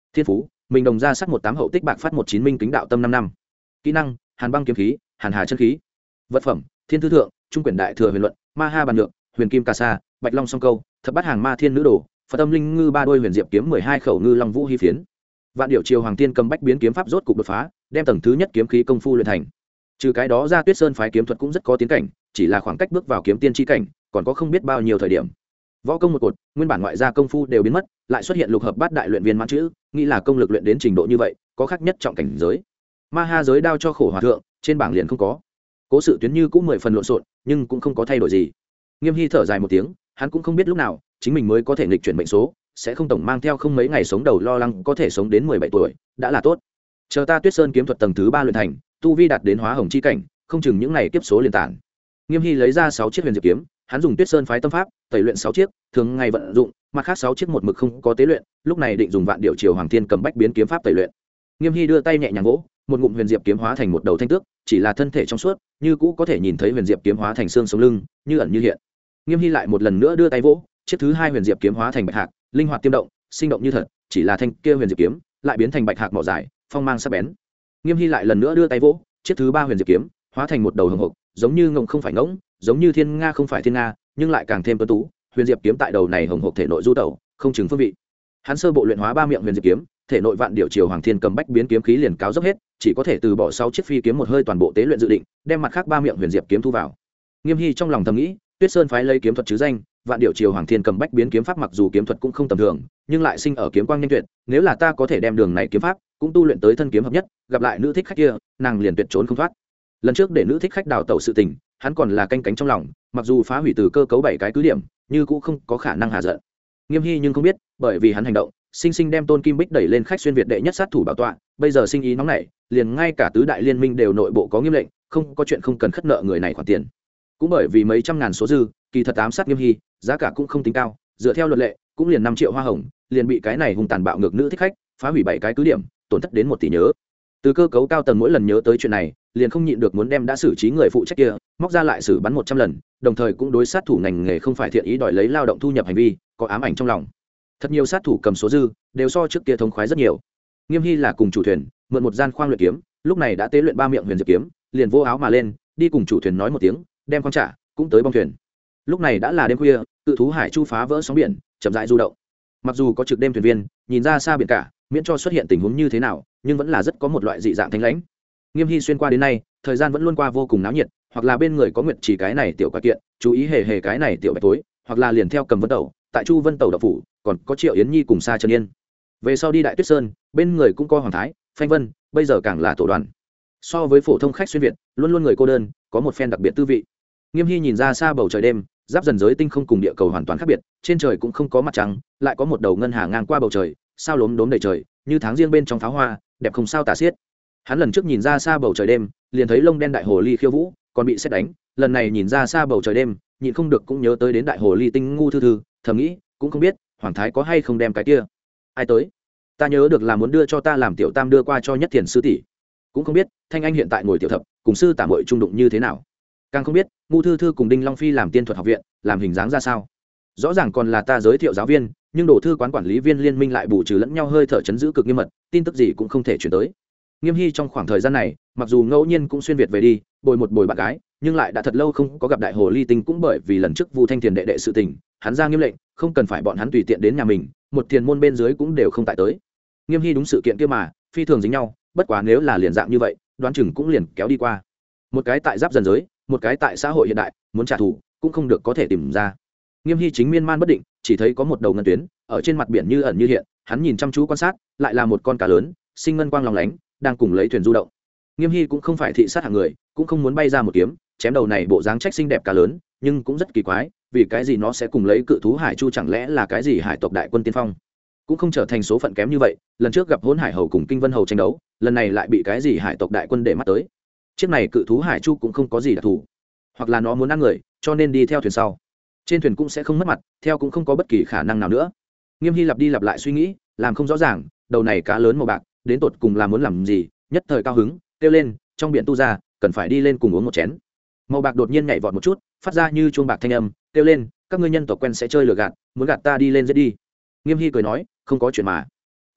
Thiên phú: mình đồng ra sắc một tám hậu tích bạc phát một chín minh kính đạo tâm năm năm. Kỹ năng: hàn băng kiếm khí, hàn hà chân khí. Vật phẩm: thiên thư thượng, trung quyển đại thừa huyền luận, ma ha bàn nhượng, huyền kim cà sa, bạch long song câu, thập bát hàng ma thiên nữ đồ, phật âm linh ngư ba đôi huyền diệp kiếm mười hai khẩu ngư long vũ hy phiến. Vạn điệu triều hoàng tiên cầm bách biến kiếm pháp rốt cục đột phá, đem tầng thứ nhất kiếm khí công phu luyện thành. Trừ cái đó ra, Tuyết Sơn phái kiếm thuật cũng rất có tiến cảnh, chỉ là khoảng cách bước vào kiếm tiên chi cảnh còn có không biết bao nhiêu thời điểm. Võ công một cột, nguyên bản ngoại gia công phu đều biến mất, lại xuất hiện lục hợp bát đại luyện viên mãn chữ, nghĩ là công lực luyện đến trình độ như vậy, có khác nhất trọng cảnh giới. Ma ha giới đao cho khổ hòa thượng, trên bảng liền không có. Cố sự tuyến như cũng mười phần lộn xộn, nhưng cũng không có thay đổi gì. Nghiêm Hy thở dài một tiếng, hắn cũng không biết lúc nào chính mình mới có thể nghịch chuyển mệnh số, sẽ không tổng mang theo không mấy ngày sống đầu lo lắng có thể sống đến mười bảy tuổi, đã là tốt. Chờ ta Tuyết Sơn kiếm thuật tầng thứ ba luyện thành, tu vi đạt đến hóa hồng chi cảnh, không chừng những ngày kiếp số liên tản. Nghiêm Hy lấy ra sáu chiếc huyền diệp kiếm, hắn dùng Tuyết Sơn phái tâm pháp tẩy luyện sáu chiếc, thường ngày vận dụng, mặt khác sáu chiếc một mực không có tế luyện, lúc này định dùng Vạn Điệu Triều Hoàng Thiên cầm bách biến kiếm pháp tẩy luyện. Nghiêm Hy đưa tay nhẹ nhàng vỗ, một ngụm huyền diệp kiếm hóa thành một đầu thanh tước, chỉ là thân thể trong suốt, như cũ có thể nhìn thấy huyền diệp kiếm hóa thành xương sống lưng, như ẩn như hiện. Nghiêm Hy lại một lần nữa đưa tay vỗ, chiếc thứ hai huyền diệp kiếm hóa thành bạch hạc, linh hoạt tiêm động, sinh động như thật, chỉ là thanh kia huyền diệp kiếm lại biến thành bạch hạc mỏ dài, phong mang sắc bén. Nghiêm Hy lại lần nữa đưa tay vỗ, chiếc thứ ba huyền diệp kiếm hóa thành một đầu hồng hộc, giống như ngông không phải ngỗng, giống như thiên nga không phải thiên nga, nhưng lại càng thêm tuấn tú. Huyền diệp kiếm tại đầu này hồng hộc thể nội du tẩu, không chừng phương vị. Hắn sơ bộ luyện hóa ba miệng huyền diệp kiếm, thể nội Vạn Điệu Triều Hoàng Thiên cầm bách biến kiếm khí liền cáo dốc hết, chỉ có thể từ bỏ sáu chiếc phi kiếm một hơi toàn bộ tế luyện dự định, đem mặt khác ba miệng huyền diệp kiếm thu vào. Nghiêm Hy trong lòng thầm nghĩ, Tuyết Sơn phái lấy kiếm thuật chứ danh, Vạn Điệu Triều Hoàng Thiên cầm bách biến kiếm pháp mặc dù kiếm thuật cũng không tầm thường, nhưng lại sinh ở kiếm quang nhanh tuyệt, nếu là ta có thể đem đường này kiếm pháp cũng tu luyện tới thân kiếm hợp nhất, gặp lại nữ thích khách kia, nàng liền tuyệt trốn không thoát. Lần trước để nữ thích khách đào tẩu sự tình, hắn còn là canh cánh trong lòng, mặc dù phá hủy từ cơ cấu bảy cái cứ điểm, nhưng cũng không có khả năng hạ giận. Nghiêm Hy nhưng không biết, bởi vì hắn hành động, sinh sinh đem Tôn Kim Bích đẩy lên khách xuyên việt đệ nhất sát thủ bảo tọa, bây giờ sinh ý nóng nảy, liền ngay cả tứ đại liên minh đều nội bộ có nghiêm lệnh, không có chuyện không cần khất nợ người này khoản tiền. Cũng bởi vì mấy trăm ngàn số dư, kỳ thật ám sát Nghiêm Hy, giá cả cũng không tính cao, dựa theo luật lệ, cũng liền năm triệu hoa hồng, liền bị cái này hung tàn bạo ngược nữ thích khách phá hủy bảy cái cứ điểm, tổn thất đến một tỷ nhớ. Từ cơ cấu cao tầng mỗi lần nhớ tới chuyện này, liền không nhịn được muốn đem đã xử trí người phụ trách kia móc ra lại xử bắn một trăm lần, đồng thời cũng đối sát thủ ngành nghề không phải thiện ý đòi lấy lao động thu nhập hành vi có ám ảnh trong lòng. Thật nhiều sát thủ cầm số dư đều so trước kia thống khoái rất nhiều. Nghiêm Hy là cùng chủ thuyền mượn một gian khoang luyện kiếm, lúc này đã tế luyện ba miệng huyền diệp kiếm, liền vô áo mà lên, đi cùng chủ thuyền nói một tiếng, đem khoang trả cũng tới bong thuyền. Lúc này đã là đêm khuya, cự thú hải chu phá vỡ sóng biển, chậm rãi du động. Mặc dù có trực đêm thuyền viên nhìn ra xa biển cả, miễn cho xuất hiện tình huống như thế nào, nhưng vẫn là rất có một loại dị dạng thanh lãnh. Nghiêm Hy xuyên qua đến nay, thời gian vẫn luôn qua vô cùng náo nhiệt, hoặc là bên người có nguyệt chỉ cái này tiểu quả kiện, chú ý hề hề cái này tiểu bạch tối, hoặc là liền theo cầm vân tẩu, tại Chu Vân tẩu đập phủ, còn có Triệu Yến Nhi cùng Sa Trần Yên. Về sau đi Đại Tuyết Sơn, bên người cũng có Hoàng Thái, Phanh Vân, bây giờ càng là tổ đoàn. So với phổ thông khách xuyên việt, luôn luôn người cô đơn, có một phen đặc biệt tư vị. Nghiêm Hy nhìn ra xa bầu trời đêm, giáp dần giới tinh không cùng địa cầu hoàn toàn khác biệt, trên trời cũng không có mặt trăng, lại có một đầu ngân hà ngang qua bầu trời, sao lốm đốm đầy trời, như tháng riêng bên trong pháo hoa, đẹp không sao tả xiết. Hắn lần trước nhìn ra xa bầu trời đêm, liền thấy lông đen đại hồ ly khiêu vũ, còn bị sét đánh, lần này nhìn ra xa bầu trời đêm, nhịn không được cũng nhớ tới đến đại hồ ly tinh ngu thư thư, thầm nghĩ, cũng không biết Hoàng Thái có hay không đem cái kia. Ai tới? Ta nhớ được là muốn đưa cho ta làm tiểu tam đưa qua cho Nhất Thiền sư tỷ, cũng không biết Thanh Anh hiện tại ngồi tiểu thập, cùng sư tả muội trung đụng như thế nào, càng không biết ngu thư thư cùng Đinh Long Phi làm tiên thuật học viện, làm hình dáng ra sao. Rõ ràng còn là ta giới thiệu giáo viên, nhưng đồ thư quán quản lý viên liên minh lại bù trừ lẫn nhau hơi thở chấn giữ cực nghiêm mật, tin tức gì cũng không thể chuyển tới. Nghiêm Hy trong khoảng thời gian này, mặc dù ngẫu nhiên cũng xuyên việt về đi, bồi một bồi bạn gái, nhưng lại đã thật lâu không có gặp đại hồ ly tinh, cũng bởi vì lần trước Vu Thanh Thiền đệ đệ sự tình, hắn ra nghiêm lệnh, không cần phải bọn hắn tùy tiện đến nhà mình, một thiền môn bên dưới cũng đều không tại tới. Nghiêm Hy đúng sự kiện kia mà, phi thường dính nhau, bất quá nếu là liền dạng như vậy, đoán chừng cũng liền kéo đi qua. Một cái tại giáp dần giới, một cái tại xã hội hiện đại, muốn trả thù cũng không được có thể tìm ra. Nghiêm Hy chính miên man bất định, chỉ thấy có một đầu ngân tuyến ở trên mặt biển như ẩn như hiện, hắn nhìn chăm chú quan sát, lại là một con cá lớn, sinh ngân quang lóng lánh, đang cùng lấy thuyền du động. Nghiêm Hy cũng không phải thị sát hạng người, cũng không muốn bay ra một kiếm chém đầu này bộ dáng trách xinh đẹp cá lớn, nhưng cũng rất kỳ quái, vì cái gì nó sẽ cùng lấy cự thú hải chu, chẳng lẽ là cái gì hải tộc đại quân tiên phong, cũng không trở thành số phận kém như vậy. Lần trước gặp Hỗn Hải Hầu cùng Kinh Vân Hầu tranh đấu, lần này lại bị cái gì hải tộc đại quân để mắt tới. Chiếc này cự thú hải chu cũng không có gì đặc thù, hoặc là nó muốn ăn người, cho nên đi theo thuyền sau. Trên thuyền cũng sẽ không mất mặt, theo cũng không có bất kỳ khả năng nào nữa. Nghiêm Hy lặp đi lặp lại suy nghĩ, làm không rõ ràng, đầu này cá lớn màu bạc đến tột cùng là muốn làm gì, nhất thời cao hứng kêu lên, trong biển tu ra, cần phải đi lên cùng uống một chén. Màu bạc đột nhiên nhảy vọt một chút, phát ra như chuông bạc thanh âm, kêu lên, các ngươi nhân tộc quen sẽ chơi lừa gạt, muốn gạt ta đi lên giết đi. Nghiêm Hy cười nói, không có chuyện mà,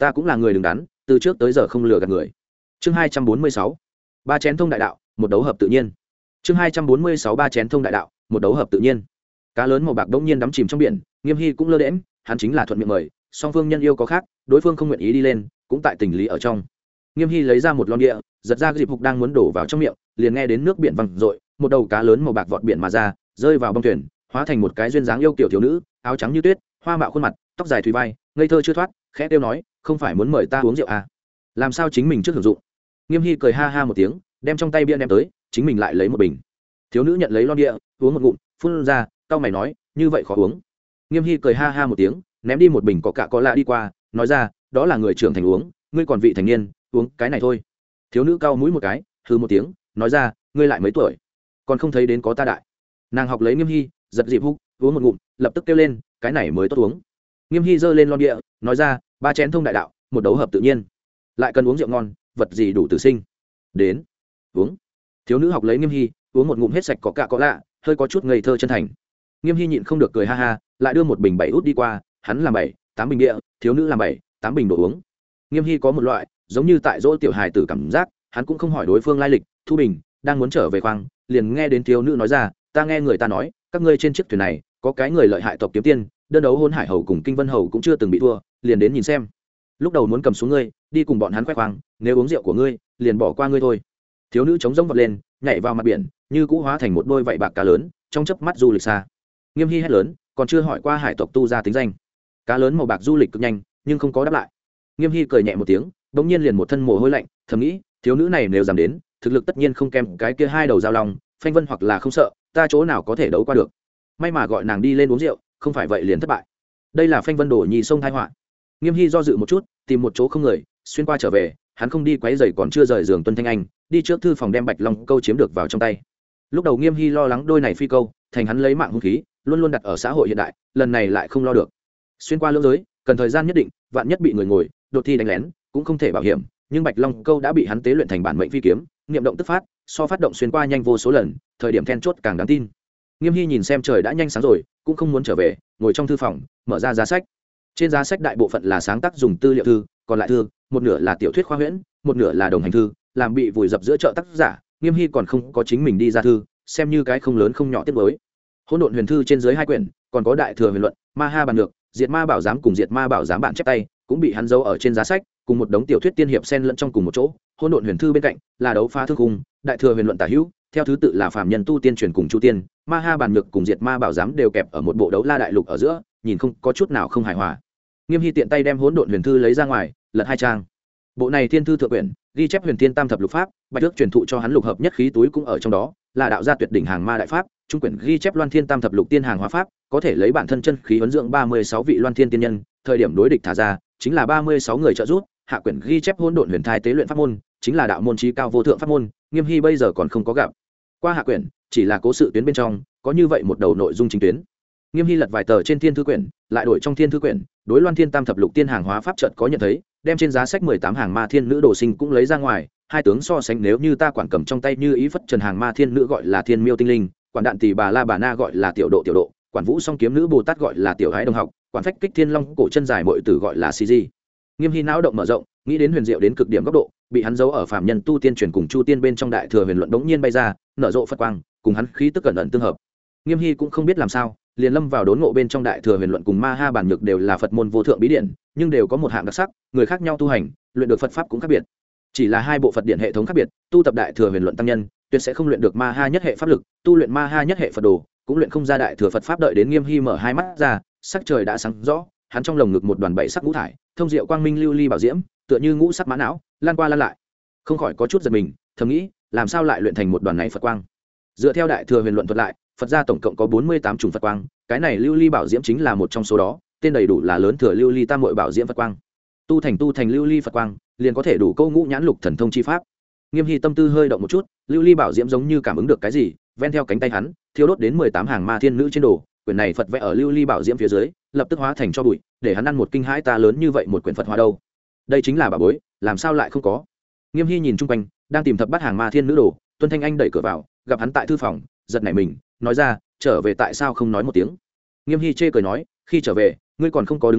ta cũng là người đứng đắn, từ trước tới giờ không lừa gạt người. Chương hai trăm bốn mươi sáu, ba chén thông đại đạo, một đấu hợp tự nhiên. Chương hai trăm bốn mươi sáu, ba chén thông đại đạo, một đấu hợp tự nhiên. Cá lớn màu bạc đống nhiên đắm chìm trong biển, Nghiêm Hy cũng lơ đễnh, hắn chính là thuận miệng mời, song phương nhân yêu có khác, đối phương không nguyện ý đi lên, cũng tại tình lý ở trong. Nghiêm Hy lấy ra một lon địa, giật ra dịp hục đang muốn đổ vào trong miệng, liền nghe đến nước biển văng dội, một đầu cá lớn màu bạc vọt biển mà ra, rơi vào bong thuyền, hóa thành một cái duyên dáng yêu kiểu thiếu nữ, áo trắng như tuyết, hoa mạo khuôn mặt, tóc dài thùy vai, ngây thơ chưa thoát, khẽ kêu nói, không phải muốn mời ta uống rượu à? Làm sao chính mình trước hưởng dụng? Nghiêm Hy cười ha ha một tiếng, đem trong tay bia đem tới, chính mình lại lấy một bình. Thiếu nữ nhận lấy lon bia, uống một ngụm, phun ra, cau mày nói, như vậy khó uống. Nghiêm Hy cười ha ha một tiếng, ném đi một bình có cạ có lạ đi qua, nói ra, đó là người trưởng thành uống, ngươi còn vị thành niên, uống cái này thôi. Thiếu nữ cau mũi một cái, hừ một tiếng, nói ra, ngươi lại mấy tuổi, còn không thấy đến có ta đại. Nàng học lấy Nghiêm Hy, giật dịp húc, uống một ngụm, lập tức kêu lên, cái này mới tốt uống. Nghiêm Hy giơ lên lon địa, nói ra, ba chén thông đại đạo, một đấu hợp tự nhiên, lại cần uống rượu ngon, vật gì đủ tử sinh. Đến, uống. Thiếu nữ học lấy Nghiêm Hy, uống một ngụm hết sạch có cạ có lạ, hơi có chút ngây thơ chân thành. Nghiêm Hy nhịn không được cười ha ha, lại đưa một bình bảy út đi qua, hắn làm bảy, tám bình địa, thiếu nữ làm bảy, tám bình đồ uống. Nghiêm Hy có một loại, giống như tại dỗ tiểu hài tử cảm giác, hắn cũng không hỏi đối phương lai lịch, thu bình, đang muốn trở về khoang, liền nghe đến thiếu nữ nói ra, ta nghe người ta nói, các ngươi trên chiếc thuyền này có cái người lợi hại tộc kiếm tiên, đơn đấu hôn hải hầu cùng kinh vân hầu cũng chưa từng bị thua, liền đến nhìn xem. Lúc đầu muốn cầm xuống ngươi, đi cùng bọn hắn khoe khoang, nếu uống rượu của ngươi, liền bỏ qua ngươi thôi. Thiếu nữ chống rỗng vọt lên, nhảy vào mặt biển, như cũ hóa thành một đôi vảy bạc cá lớn, trong chớp mắt du lịch xa. Nghiêm Hy hét lớn, còn chưa hỏi qua hải tộc tu ra tính danh. Cá lớn màu bạc du lịch cực nhanh, nhưng không có đáp lại. Nghiêm Hy cười nhẹ một tiếng, bỗng nhiên liền một thân mồ hôi lạnh, thầm nghĩ, thiếu nữ này nếu dám đến, thực lực tất nhiên không kém cái kia hai đầu giao long, phanh vân hoặc là không sợ, ta chỗ nào có thể đấu qua được. May mà gọi nàng đi lên uống rượu, không phải vậy liền thất bại. Đây là phanh vân đổ nhì sông tai họa. Nghiêm Hy do dự một chút, tìm một chỗ không người, xuyên qua trở về, hắn không đi quấy rầy còn chưa rời giường Tuân Thanh Anh, đi trước thư phòng đem Bạch Long câu chiếm được vào trong tay. Lúc đầu Nghiêm Hy lo lắng đôi này phi câu, thành hắn lấy mạng hung khí, luôn luôn đặt ở xã hội hiện đại, lần này lại không lo được. Xuyên qua lưỡng giới, cần thời gian nhất định, vạn nhất bị người ngồi, đột thi đánh lén, cũng không thể bảo hiểm, nhưng Bạch Long câu đã bị hắn tế luyện thành bản mệnh phi kiếm, niệm động tức phát, so phát động xuyên qua nhanh vô số lần, thời điểm then chốt càng đáng tin. Nghiêm Hy nhìn xem trời đã nhanh sáng rồi, cũng không muốn trở về, ngồi trong thư phòng, mở ra giá sách. Trên giá sách đại bộ phận là sáng tác dùng tư liệu thư, còn lại thư, một nửa là tiểu thuyết khoa huyễn, một nửa là đồng hành thư, làm bị vùi dập giữa chợ tác giả, Nghiêm Hy còn không có chính mình đi ra thư, xem như cái không lớn không nhỏ tiết mới. Hỗn độn huyền thư trên dưới hai quyển, còn có đại thừa huyền luận, ma ha bàn được, diệt ma bảo giám cùng diệt ma bảo giám bản chép tay, cũng bị hắn giấu ở trên giá sách, cùng một đống tiểu thuyết tiên hiệp xen lẫn trong cùng một chỗ. Hỗn độn huyền thư bên cạnh là đấu phá thương khung, đại thừa huyền luận tả hữu, theo thứ tự là phàm nhân tu tiên truyền cùng chu tiên, ma ha bàn nhược cùng diệt ma bảo giám đều kẹp ở một bộ đấu la đại lục ở giữa, nhìn không có chút nào không hài hòa. Nghiêm Hy tiện tay đem hỗn độn huyền thư lấy ra ngoài, lật hai trang. Bộ này thiên thư thượng quyển, ghi chép huyền thiên tam thập lục pháp, bạch tước truyền thụ cho hắn lục hợp nhất khí túi cũng ở trong đó, là đạo gia tuyệt đỉnh hàng ma đại pháp. Trung quyển ghi chép loan thiên tam thập lục tiên hàng hóa pháp, có thể lấy bản thân chân khí huấn dưỡng ba mươi sáu vị loan thiên tiên nhân, thời điểm đối địch thả ra, chính là ba mươi sáu người trợ giúp. Hạ quyển ghi chép hỗn độn huyền thai tế luyện pháp môn, chính là đạo môn chí cao vô thượng pháp môn, Nghiêm Hy bây giờ còn không có gặp. Qua hạ quyển, chỉ là cố sự tuyến bên trong, có như vậy một đầu nội dung chính tuyến. Nghiêm Hy lật vài tờ trên thiên thư quyển, lại đổi trong thiên thư quyển, đối loan thiên tam thập lục tiên hàng hóa pháp chợt có nhận thấy, đem trên giá sách mười tám hàng ma thiên nữ đồ sinh cũng lấy ra ngoài, hai tướng so sánh, nếu như ta quản cầm trong tay như ý phất trần hàng ma thiên nữ gọi là thiên miêu tinh linh, quản đạn tỷ bà la bà na gọi là tiểu độ tiểu độ, quản vũ song kiếm nữ bồ tát gọi là tiểu hái đồng học, quản phách kích thiên long cổ chân dài mọi tử gọi là cg. Nghiêm Hy não động mở rộng, nghĩ đến huyền diệu đến cực điểm góc độ, bị hắn giấu ở phàm nhân tu tiên truyền cùng chu tiên bên trong đại thừa huyền luận đống nhiên bay ra, nở rộ phật quang, cùng hắn khí tức cẩn ẩn tương hợp. Nghiêm Hy cũng không biết làm sao, liền lâm vào đốn ngộ bên trong đại thừa huyền luận cùng ma ha bản nhược đều là Phật môn vô thượng bí điển, nhưng đều có một hạng đặc sắc, người khác nhau tu hành, luyện được Phật pháp cũng khác biệt. Chỉ là hai bộ Phật điển hệ thống khác biệt, tu tập đại thừa huyền luận tăng nhân, tuyệt sẽ không luyện được ma ha nhất hệ pháp lực, tu luyện ma ha nhất hệ Phật đồ, cũng luyện không ra đại thừa Phật pháp. Đợi đến Nghiêm Hy mở hai mắt ra, sắc trời đã sáng rõ, hắn trong lồng ngực một đoàn bảy sắc ngũ thải, thông diệu quang minh lưu ly bảo diễm, tựa như ngũ sắc mã não, lan qua lan lại. Không khỏi có chút giật mình, thầm nghĩ, làm sao lại luyện thành một đoàn này Phật quang? Dựa theo đại thừa huyền luận thuật lại, Phật gia tổng cộng có bốn mươi tám chủng Phật quang, cái này lưu ly bảo diễm chính là một trong số đó, tên đầy đủ là lớn thừa lưu ly tam muội bảo diễm Phật quang. Tu thành tu thành lưu ly Phật quang, liền có thể đủ câu ngũ nhãn lục thần thông chi pháp. Nghiêm Hy tâm tư hơi động một chút, lưu ly bảo diễm giống như cảm ứng được cái gì, ven theo cánh tay hắn, thiêu đốt đến mười tám hàng ma thiên nữ trên đồ, quyển này Phật vẽ ở lưu ly bảo diễm phía dưới, lập tức hóa thành cho bụi, để hắn ăn một kinh hãi ta lớn như vậy một quyển Phật hoa đâu. Đây chính là bà bối, làm sao lại không có? Nghiêm Hy nhìn chung quanh, đang tìm thập bát hàng ma thiên nữ đồ, Tuân Thanh Anh đẩy cửa vào, gặp hắn tại thư phòng, giật nảy mình, nói ra, trở về tại sao không nói một tiếng? Nghiêm Hy chê cười nói, khi trở về, ngươi còn không có đứng lên,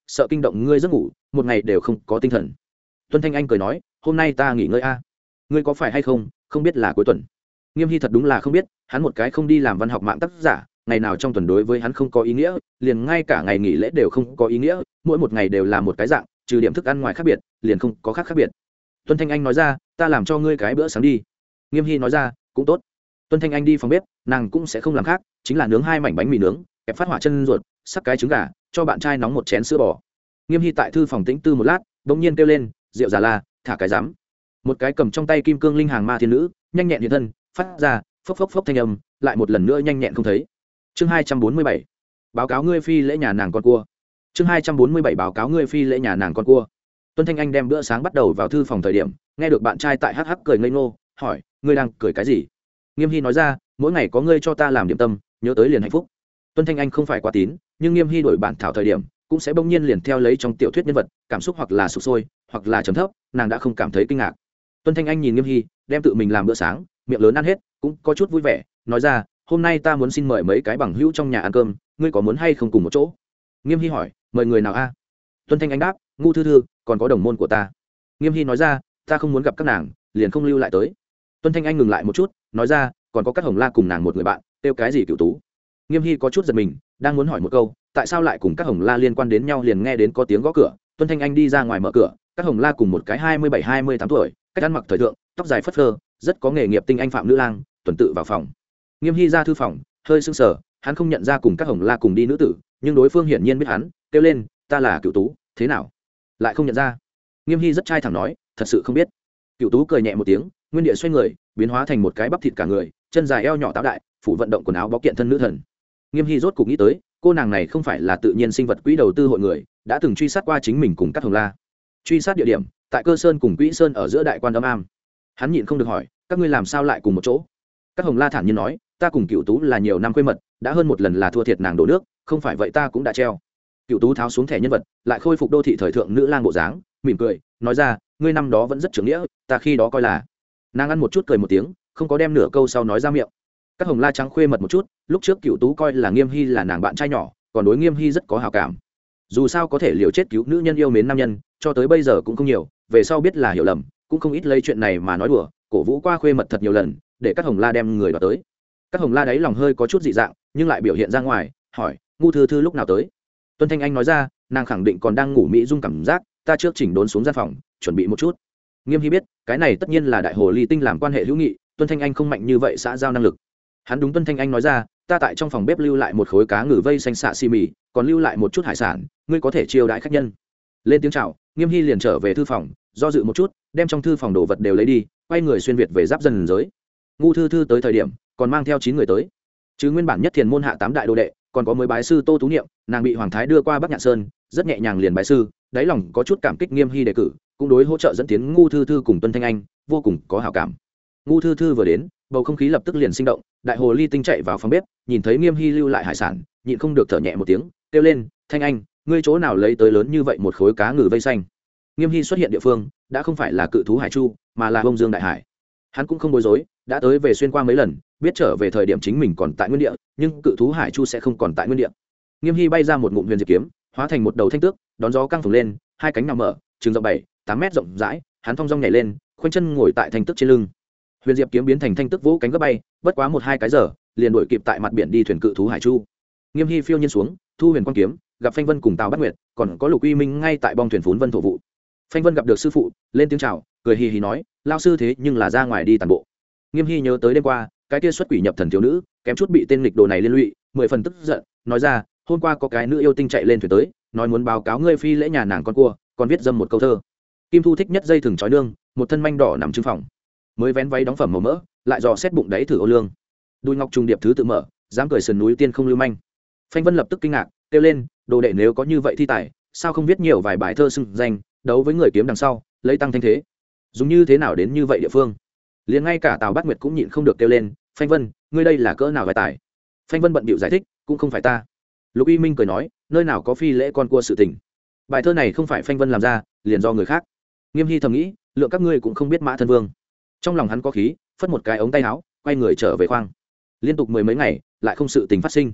sợ kinh động ngươi giấc ngủ một ngày đều không có tinh thần. Tuân Thanh Anh cười nói, hôm nay ta nghỉ ngơi a. Ngươi có phải hay không không biết là cuối tuần? Nghiêm Hy thật đúng là không biết, hắn một cái không đi làm văn học mạng tác giả, ngày nào trong tuần đối với hắn không có ý nghĩa, liền ngay cả ngày nghỉ lễ đều không có ý nghĩa, mỗi một ngày đều là một cái dạng, trừ điểm thức ăn ngoài khác biệt, liền không có khác khác biệt. Tuân Thanh Anh nói ra, ta làm cho ngươi cái bữa sáng đi. Nghiêm Hy nói ra, cũng tốt. Tuân Thanh Anh đi phòng bếp, nàng cũng sẽ không làm khác, chính là nướng hai mảnh bánh mì nướng, kẹp phát hỏa chân ruột, sắc cái trứng gà, cho bạn trai nóng một chén sữa bò. Nghiêm Hy tại thư phòng tĩnh tư một lát, bỗng nhiên kêu lên, rượu già la, thả cái rắm. Một cái cầm trong tay kim cương linh hàng ma thiên nữ, nhanh nhẹn hiện thân, phát ra phốc phốc phốc thanh âm, lại một lần nữa nhanh nhẹn không thấy. Chương hai trăm bốn mươi bảy, báo cáo ngươi phi lễ nhà nàng con cua. Chương hai trăm bốn mươi bảy, báo cáo ngươi phi lễ nhà nàng con cua. Tuân Thanh Anh đem bữa sáng bắt đầu vào thư phòng thời điểm, nghe được bạn trai tại hắc hắc cười ngây ngô, hỏi, ngươi đang cười cái gì? Nghiêm Hy nói ra, mỗi ngày có ngươi cho ta làm điểm tâm, nhớ tới liền hạnh phúc. Tuân Thanh Anh không phải quá tín, nhưng Nghiêm Hy đổi bản thảo thời điểm, cũng sẽ bỗng nhiên liền theo lấy trong tiểu thuyết nhân vật, cảm xúc hoặc là sụp sôi, hoặc là trầm thấp, nàng đã không cảm thấy kinh ngạc. Tuân Thanh Anh nhìn Nghiêm Hy, đem tự mình làm bữa sáng, miệng lớn ăn hết, cũng có chút vui vẻ, nói ra, hôm nay ta muốn xin mời mấy cái bằng hữu trong nhà ăn cơm, ngươi có muốn hay không cùng một chỗ? Nghiêm Hy hỏi, mời người nào a? Tuân Thanh Anh đáp, Ngu Thư Thư, còn có đồng môn của ta. Nghiêm Hy nói ra, ta không muốn gặp các nàng, liền không lưu lại tới. Tuân Thanh Anh ngừng lại một chút, nói ra, còn có Cát Hồng La cùng nàng một người bạn, kêu cái gì Cửu Tú. Nghiêm Hy có chút giật mình, đang muốn hỏi một câu, tại sao lại cùng Cát Hồng La liên quan đến nhau, liền nghe đến có tiếng gõ cửa. Tuân Thanh Anh đi ra ngoài mở cửa, Cát Hồng La cùng một cái hai mươi bảy hai mươi tám tuổi, cách ăn mặc thời thượng, tóc dài phất phơ, rất có nghề nghiệp tinh anh phạm nữ lang, tuần tự vào phòng. Nghiêm Hy ra thư phòng, hơi sững sờ, hắn không nhận ra cùng Cát Hồng La cùng đi nữ tử, nhưng đối phương hiển nhiên biết hắn, kêu lên, ta là Cửu Tú, thế nào? Lại không nhận ra? Nghiêm Hy rất trai thẳng nói, thật sự không biết. Cửu Tú cười nhẹ một tiếng, nguyên địa xoay người, biến hóa thành một cái bắp thịt cả người, chân dài eo nhỏ táo đại, phủ vận động quần áo bó kiện thân nữ thần. Nghiêm Hy rốt cục nghĩ tới, cô nàng này không phải là tự nhiên sinh vật quỹ đầu tư hội người, đã từng truy sát qua chính mình cùng Cát Hồng La. Truy sát địa điểm tại Cơ Sơn cùng Quỹ Sơn ở giữa đại quan âm am. Hắn nhịn không được hỏi, các ngươi làm sao lại cùng một chỗ? Cát Hồng La thản nhiên nói, ta cùng Cửu Tú là nhiều năm quê mật, đã hơn một lần là thua thiệt nàng đổ nước, không phải vậy ta cũng đã treo. Cửu Tú tháo xuống thẻ nhân vật, lại khôi phục đô thị thời thượng nữ lang bộ dáng, mỉm cười, nói ra, ngươi năm đó vẫn rất trưởng nghĩa, ta khi đó coi là. Nàng ăn một chút cười một tiếng, không có đem nửa câu sau nói ra miệng. Các Hồng La trắng khuê mật một chút, lúc trước Cửu Tú coi là Nghiêm Hy là nàng bạn trai nhỏ, còn đối Nghiêm Hy rất có hảo cảm. Dù sao có thể liều chết cứu nữ nhân yêu mến nam nhân, cho tới bây giờ cũng không nhiều, về sau biết là hiểu lầm, cũng không ít lấy chuyện này mà nói đùa, cổ vũ qua khuê mật thật nhiều lần, để các Hồng La đem người đó tới. Các Hồng La đấy lòng hơi có chút dị dạng, nhưng lại biểu hiện ra ngoài, hỏi, Ngu Thư Thư lúc nào tới? Tuân Thanh Anh nói ra, nàng khẳng định còn đang ngủ mỹ dung cảm giác, ta trước chỉnh đốn xuống gian phòng, chuẩn bị một chút. Nghiêm Hy biết, cái này tất nhiên là đại hồ ly tinh làm quan hệ hữu nghị, Tuân Thanh Anh không mạnh như vậy xã giao năng lực. Hắn đúng Tuân Thanh Anh nói ra, ta tại trong phòng bếp lưu lại một khối cá ngừ vây xanh xạ xì mì, còn lưu lại một chút hải sản, ngươi có thể chiêu đãi khách nhân. Lên tiếng chào, Nghiêm Hy liền trở về thư phòng, do dự một chút, đem trong thư phòng đồ vật đều lấy đi, quay người xuyên việt về giáp dân giới. Ngu Thư Thư tới thời điểm, còn mang theo chín người tới. Chứ nguyên bản nhất thiền môn hạ tám đại đồ đệ, còn có mới bái sư Tô Tú Niệm, nàng bị Hoàng Thái đưa qua Bắc Nhạn Sơn, rất nhẹ nhàng liền bái sư, đáy lòng có chút cảm kích Nghiêm Hy đề cử, cũng đối hỗ trợ dẫn tiến Ngu Thư Thư cùng Tuân Thanh Anh, vô cùng có hảo cảm. Ngu Thư Thư vừa đến, bầu không khí lập tức liền sinh động, đại hồ ly tinh chạy vào phòng bếp, nhìn thấy Nghiêm Hy lưu lại hải sản, nhịn không được thở nhẹ một tiếng, kêu lên, Thanh Anh, ngươi chỗ nào lấy tới lớn như vậy một khối cá ngừ vây xanh? Nghiêm Hy xuất hiện địa phương, đã không phải là cự thú hải chu, mà là bông dương đại hải. Hắn cũng không bối rối, đã tới về xuyên qua mấy lần, biết trở về thời điểm chính mình còn tại nguyên địa, nhưng cự thú hải chu sẽ không còn tại nguyên địa. Nghiêm Hy bay ra một ngụm huyền diệp kiếm, hóa thành một đầu thanh tước, đón gió căng phồng lên, hai cánh nằm mở, trường rộng bảy, tám mét rộng rãi, hắn thong dong nhảy lên, khoanh chân ngồi tại thanh tước trên lưng. Huyền diệp kiếm biến thành thanh tước vỗ cánh gấp bay, bất quá một hai cái giờ, liền đuổi kịp tại mặt biển đi thuyền cự thú hải chu. Nghiêm Hy phiêu nhiên xuống, thu huyền quang kiếm, gặp Phanh Vân cùng Tào Bát Nguyệt, còn có Lục Uy Minh ngay tại bong thuyền phún vân thổ vụ. Phanh Vân gặp được sư phụ, lên tiếng chào, cười hì hì nói, lao sư thế nhưng là ra ngoài đi tàn bộ. Nghiêm Hy nhớ tới đêm qua, cái kia xuất quỷ nhập thần thiếu nữ, kém chút bị tên nghịch đồ này liên lụy, mười phần tức giận, nói ra, hôm qua có cái nữ yêu tinh chạy lên thuyền tới, nói muốn báo cáo ngươi phi lễ nhà nàng con cua, còn viết dâm một câu thơ. Kim Thu thích nhất dây thừng trói nương, một thân manh đỏ nằm trưng phòng, mới vén váy đóng phẩm màu mỡ, lại dò xét bụng đáy thử ô lương. Đùi ngọc trùng điệp thứ tự mở, dám cười sườn núi tiên không lưu manh. Phanh Vân lập tức kinh ngạc, kêu lên, đồ đệ nếu có như vậy thi tài, sao không viết nhiều vài bài thơ xưng danh, đấu với người kiếm đằng sau, lấy tăng thanh thế. Dùng như thế nào đến như vậy địa phương? Liền ngay cả Tào Bát Nguyệt cũng nhịn không được kêu lên, Phanh Vân, ngươi đây là cỡ nào vai tài? Phanh Vân bận bịu giải thích, cũng không phải ta. Lục Y Minh cười nói, nơi nào có phi lễ con cua sự tình. Bài thơ này không phải Phanh Vân làm ra, liền do người khác. Nghiêm Hy thầm nghĩ, lượng các ngươi cũng không biết Mã Thân Vương. Trong lòng hắn có khí, phất một cái ống tay áo, quay người trở về khoang. Liên tục mười mấy ngày, lại không sự tình phát sinh.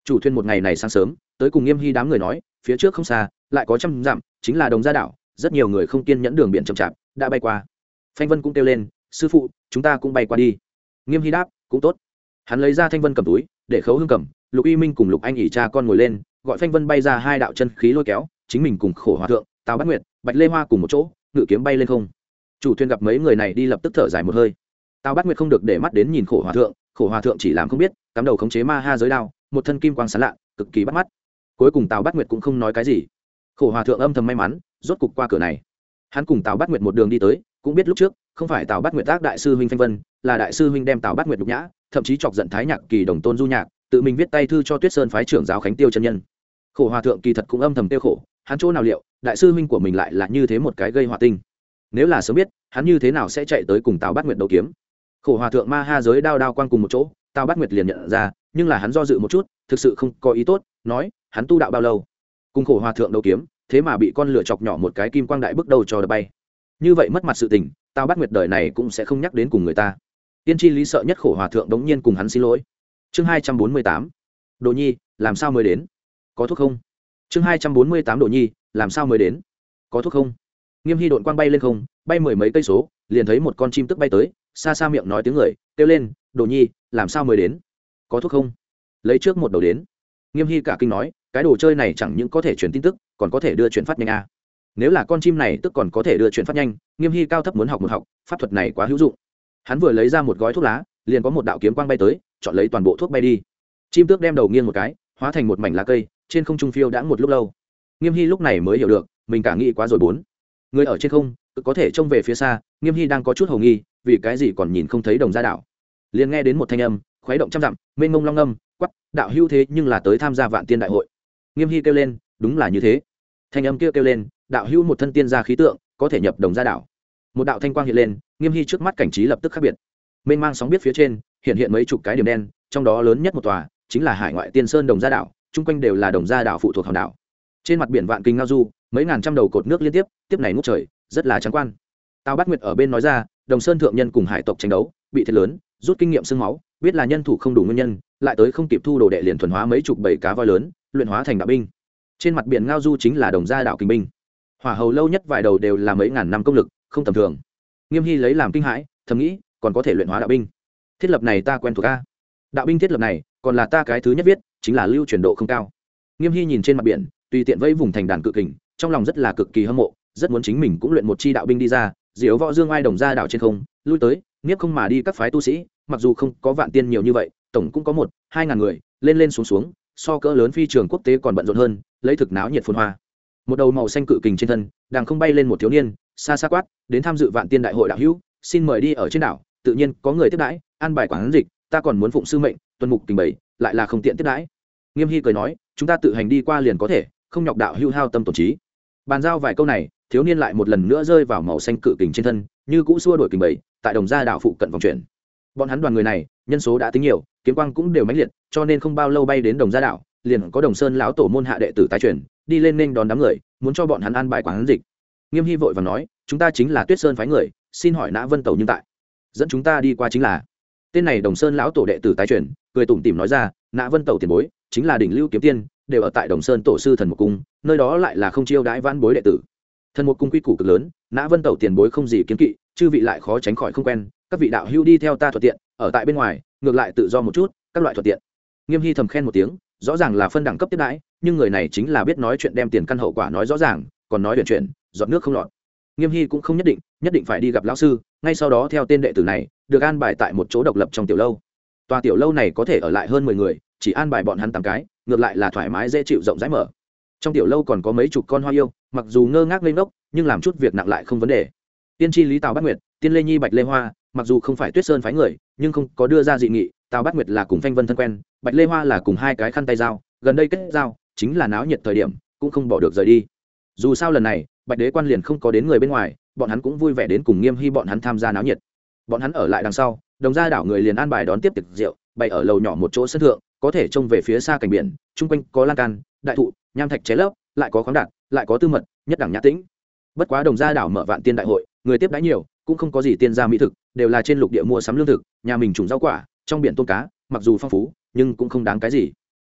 Chủ thuyền một ngày này sáng sớm tới cùng Nghiêm Hy đám người nói, phía trước không xa lại có trăm dặm chính là Đồng Gia đảo. Rất nhiều người không kiên nhẫn đường biển chậm chạp đã bay qua. Phanh Vân cũng kêu lên, sư phụ chúng ta cũng bay qua đi. Nghiêm Hy đáp, cũng tốt. Hắn lấy ra Thanh Vân cầm túi để Khấu Hương cầm, Lục Y Minh cùng Lục Anh ỉ cha con ngồi lên, gọi Phanh Vân bay ra hai đạo chân khí lôi kéo, chính mình cùng Khổ Hòa thượng, Tào Bát Nguyệt, Bạch Lê Hoa cùng một chỗ ngự kiếm bay lên không. Chủ thuyền gặp mấy người này đi lập tức thở dài một hơi. Tào Bát Nguyệt không được để mắt đến nhìn Khổ Hòa thượng, Khổ Hòa thượng chỉ làm không biết, cắm đầu khống chế ma ha giới đao, một thân kim quang sáng lạ, cực kỳ bắt mắt. Cuối cùng Tào Bát Nguyệt cũng không nói cái gì. Khổ Hòa thượng âm thầm may mắn, rốt cục qua cửa này. Hắn cùng Tào Bát Nguyệt một đường đi tới, cũng biết lúc trước không phải Tào Bát Nguyệt tác đại sư huynh Phanh Vân, là đại sư huynh đem Tào Bát Nguyệt nhục nhã, thậm chí chọc giận Thái Nhạc Kỳ đồng tôn Du Nhạc, tự mình viết tay thư cho Tuyết Sơn phái trưởng giáo Khánh Tiêu chân nhân. Khổ Hòa thượng kỳ thật cũng âm thầm tiêu khổ, hắn chỗ nào liệu, đại sư huynh của mình lại là như thế một cái gây hỏa tinh. Nếu là sớm biết, hắn như thế nào sẽ chạy tới cùng Tào Bát Nguyệt đấu kiếm. Khổ Hòa thượng ma ha giới đao đao quang cùng một chỗ, Tào Bát Nguyệt liền nhận ra, nhưng là hắn do dự một chút, thực sự không có ý tốt, nói, hắn tu đạo bao lâu, cùng Khổ Hòa thượng đấu kiếm, thế mà bị con lửa chọc nhỏ một cái kim quang đại bức đầu cho đập bay. Như vậy mất mặt sự tình, Tào Bát Nguyệt đời này cũng sẽ không nhắc đến cùng người ta. Tiên tri lý sợ nhất Khổ Hòa thượng đống nhiên cùng hắn xin lỗi. Chương hai trăm bốn mươi tám, Đồ Nhi, làm sao mới đến? Có thuốc không? Chương hai trăm bốn mươi tám Đồ Nhi, làm sao mới đến? Có thuốc không? Nghiêm Hy độn quang bay lên không, bay mười mấy cây số, liền thấy một con chim tức bay tới, xa xa miệng nói tiếng người, kêu lên, Đồ Nhi, làm sao mới đến? Có thuốc không? Lấy trước một đầu đến. Nghiêm Hy cả kinh nói, cái đồ chơi này chẳng những có thể truyền tin tức, còn có thể đưa chuyển phát nhanh a. Nếu là con chim này tức còn có thể đưa chuyển phát nhanh, Nghiêm Hy cao thấp muốn học một học, pháp thuật này quá hữu dụng. Hắn vừa lấy ra một gói thuốc lá, liền có một đạo kiếm quang bay tới, chọn lấy toàn bộ thuốc bay đi. Chim tước đem đầu nghiêng một cái, hóa thành một mảnh lá cây, trên không trung phiêu đãng một lúc lâu. Nghiêm Hy lúc này mới hiểu được, mình cả nghĩ quá rồi bốn. Người ở trên không, có thể trông về phía xa, Nghiêm Hy đang có chút hồ nghi, vì cái gì còn nhìn không thấy Đồng Gia đảo. Liền nghe đến một thanh âm, khuấy động trăm dặm, mênh mông long âm, quắc, đạo hữu thế nhưng là tới tham gia Vạn Tiên đại hội. Nghiêm Hy kêu lên, đúng là như thế. Thanh âm kia kêu, kêu lên, đạo hữu một thân tiên gia khí tượng, có thể nhập Đồng Gia đảo. Một đạo thanh quang hiện lên, Nghiêm Hy trước mắt cảnh trí lập tức khác biệt. Mênh mang sóng biết phía trên, hiện hiện mấy chục cái điểm đen, trong đó lớn nhất một tòa chính là Hải ngoại Tiên Sơn Đồng Gia đảo, chung quanh đều là Đồng Gia đảo phụ thuộc hòn đảo. Trên mặt biển vạn kinh ngao du, mấy ngàn trăm đầu cột nước liên tiếp, tiếp này ngút trời, rất là trắng quan. Tào Bát Nguyệt ở bên nói ra, Đồng Sơn thượng nhân cùng hải tộc tranh đấu, bị thiệt lớn, rút kinh nghiệm xương máu, biết là nhân thủ không đủ nguyên nhân, lại tới không kịp thu đồ đệ liền thuần hóa mấy chục bảy cá voi lớn, luyện hóa thành đạo binh. Trên mặt biển ngao du chính là Đồng Gia đảo kình binh. Hỏa hầu lâu nhất vài đầu đều là mấy ngàn năm công lực, không tầm thường. Nghiêm Hy lấy làm kinh hãi, thầm nghĩ, còn có thể luyện hóa đạo binh. Thiết lập này ta quen thuộc a. Đạo binh thiết lập này, còn là ta cái thứ nhất viết, chính là lưu truyền độ không cao. Nghiêm Hy nhìn trên mặt biển, tùy tiện vẫy vùng thành đàn cự kình, trong lòng rất là cực kỳ hâm mộ, rất muốn chính mình cũng luyện một chi đạo binh đi ra, diếu võ dương ai Đồng Gia đảo trên không, lui tới, nghiếp không mà đi các phái tu sĩ, mặc dù không có Vạn Tiên nhiều như vậy, tổng cũng có một, hai ngàn người, lên lên xuống xuống, so cỡ lớn phi trường quốc tế còn bận rộn hơn, lấy thực náo nhiệt phồn hoa. Một đầu màu xanh cự kình trên thân, đang không bay lên một thiếu niên, xa xa quát, đến tham dự Vạn Tiên đại hội đạo hữu, xin mời đi ở trên đảo, tự nhiên có người tiếp đãi, an bài quán dịch, ta còn muốn phụng sư mệnh, tuân mục kình bảy, lại là không tiện tiếp đãi. Nghiêm Hy cười nói, chúng ta tự hành đi qua liền có thể, không nhọc đạo hữu hao tâm tổn trí. Bàn giao vài câu này, thiếu niên lại một lần nữa rơi vào màu xanh cự kình trên thân, như cũ xua đuổi kình bảy, tại Đồng Gia đảo phụ cận vòng chuyển. Bọn hắn đoàn người này, nhân số đã tính nhiều, kiếm quang cũng đều mãnh liệt, cho nên không bao lâu bay đến Đồng Gia đảo, liền có Đồng Sơn lão tổ môn hạ đệ tử tái truyền, đi lên nên đón đám người, muốn cho bọn hắn an bài quán dịch. Nghiêm Hy vội vàng nói, chúng ta chính là Tuyết Sơn phái người, xin hỏi Nã Vân Tẩu nhưng tại. Dẫn chúng ta đi qua chính là. Tên này Đồng Sơn lão tổ đệ tử tái truyền, cười tủm tỉm nói ra, Nã Vân Tẩu tiền bối, chính là đỉnh lưu kiếm tiên, đều ở tại Đồng Sơn tổ sư thần một cung, nơi đó lại là không chiêu đãi vãn bối đệ tử. Thần một cung quy củ cực lớn, Nã Vân Tẩu tiền bối không gì kiến kỵ, chư vị lại khó tránh khỏi không quen, các vị đạo hữu đi theo ta thuận tiện, ở tại bên ngoài, ngược lại tự do một chút, các loại thuận tiện. Nghiêm Hy thầm khen một tiếng, rõ ràng là phân đẳng cấp tiếp đãi, nhưng người này chính là biết nói chuyện đem tiền căn hậu quả nói rõ ràng, còn nói chuyện chuyện, giọt nước không lọt. Nghiêm Hy cũng không nhất định, nhất định phải đi gặp lão sư, ngay sau đó theo tên đệ tử này, được an bài tại một chỗ độc lập trong tiểu lâu. Tòa tiểu lâu này có thể ở lại hơn mười người, chỉ an bài bọn hắn tám cái, ngược lại là thoải mái dễ chịu rộng rãi mở. Trong tiểu lâu còn có mấy chục con hoa yêu, mặc dù ngơ ngác lên ngốc, nhưng làm chút việc nặng lại không vấn đề. Tiên tri lý Tào Bát Nguyệt, Tiên Lê Nhi Bạch Lê Hoa, mặc dù không phải Tuyết Sơn phái người, nhưng không có đưa ra dị nghị. Tào Bát Nguyệt là cùng Phanh Vân thân quen, Bạch Lê Hoa là cùng hai cái khăn tay dao, gần đây kết giao, chính là náo nhiệt thời điểm, cũng không bỏ được rời đi. Dù sao lần này, Bạch Đế quan liền không có đến người bên ngoài, bọn hắn cũng vui vẻ đến cùng Nghiêm Hy bọn hắn tham gia náo nhiệt. Bọn hắn ở lại đằng sau, Đồng Gia đảo người liền an bài đón tiếp tiệc rượu, bày ở lầu nhỏ một chỗ sân thượng, có thể trông về phía xa cảnh biển, chung quanh có lan can, đại thụ, nham thạch chế lấp, lại có khoáng đạt, lại có tư mật, nhất đẳng nhã tĩnh. Bất quá Đồng Gia đảo mở Vạn Tiên đại hội, người tiếp đãi nhiều, cũng không có gì tiên gia mỹ thực, đều là trên lục địa mua sắm lương thực, nhà mình trồng rau quả, trong biển tôm cá, mặc dù phong phú, nhưng cũng không đáng cái gì.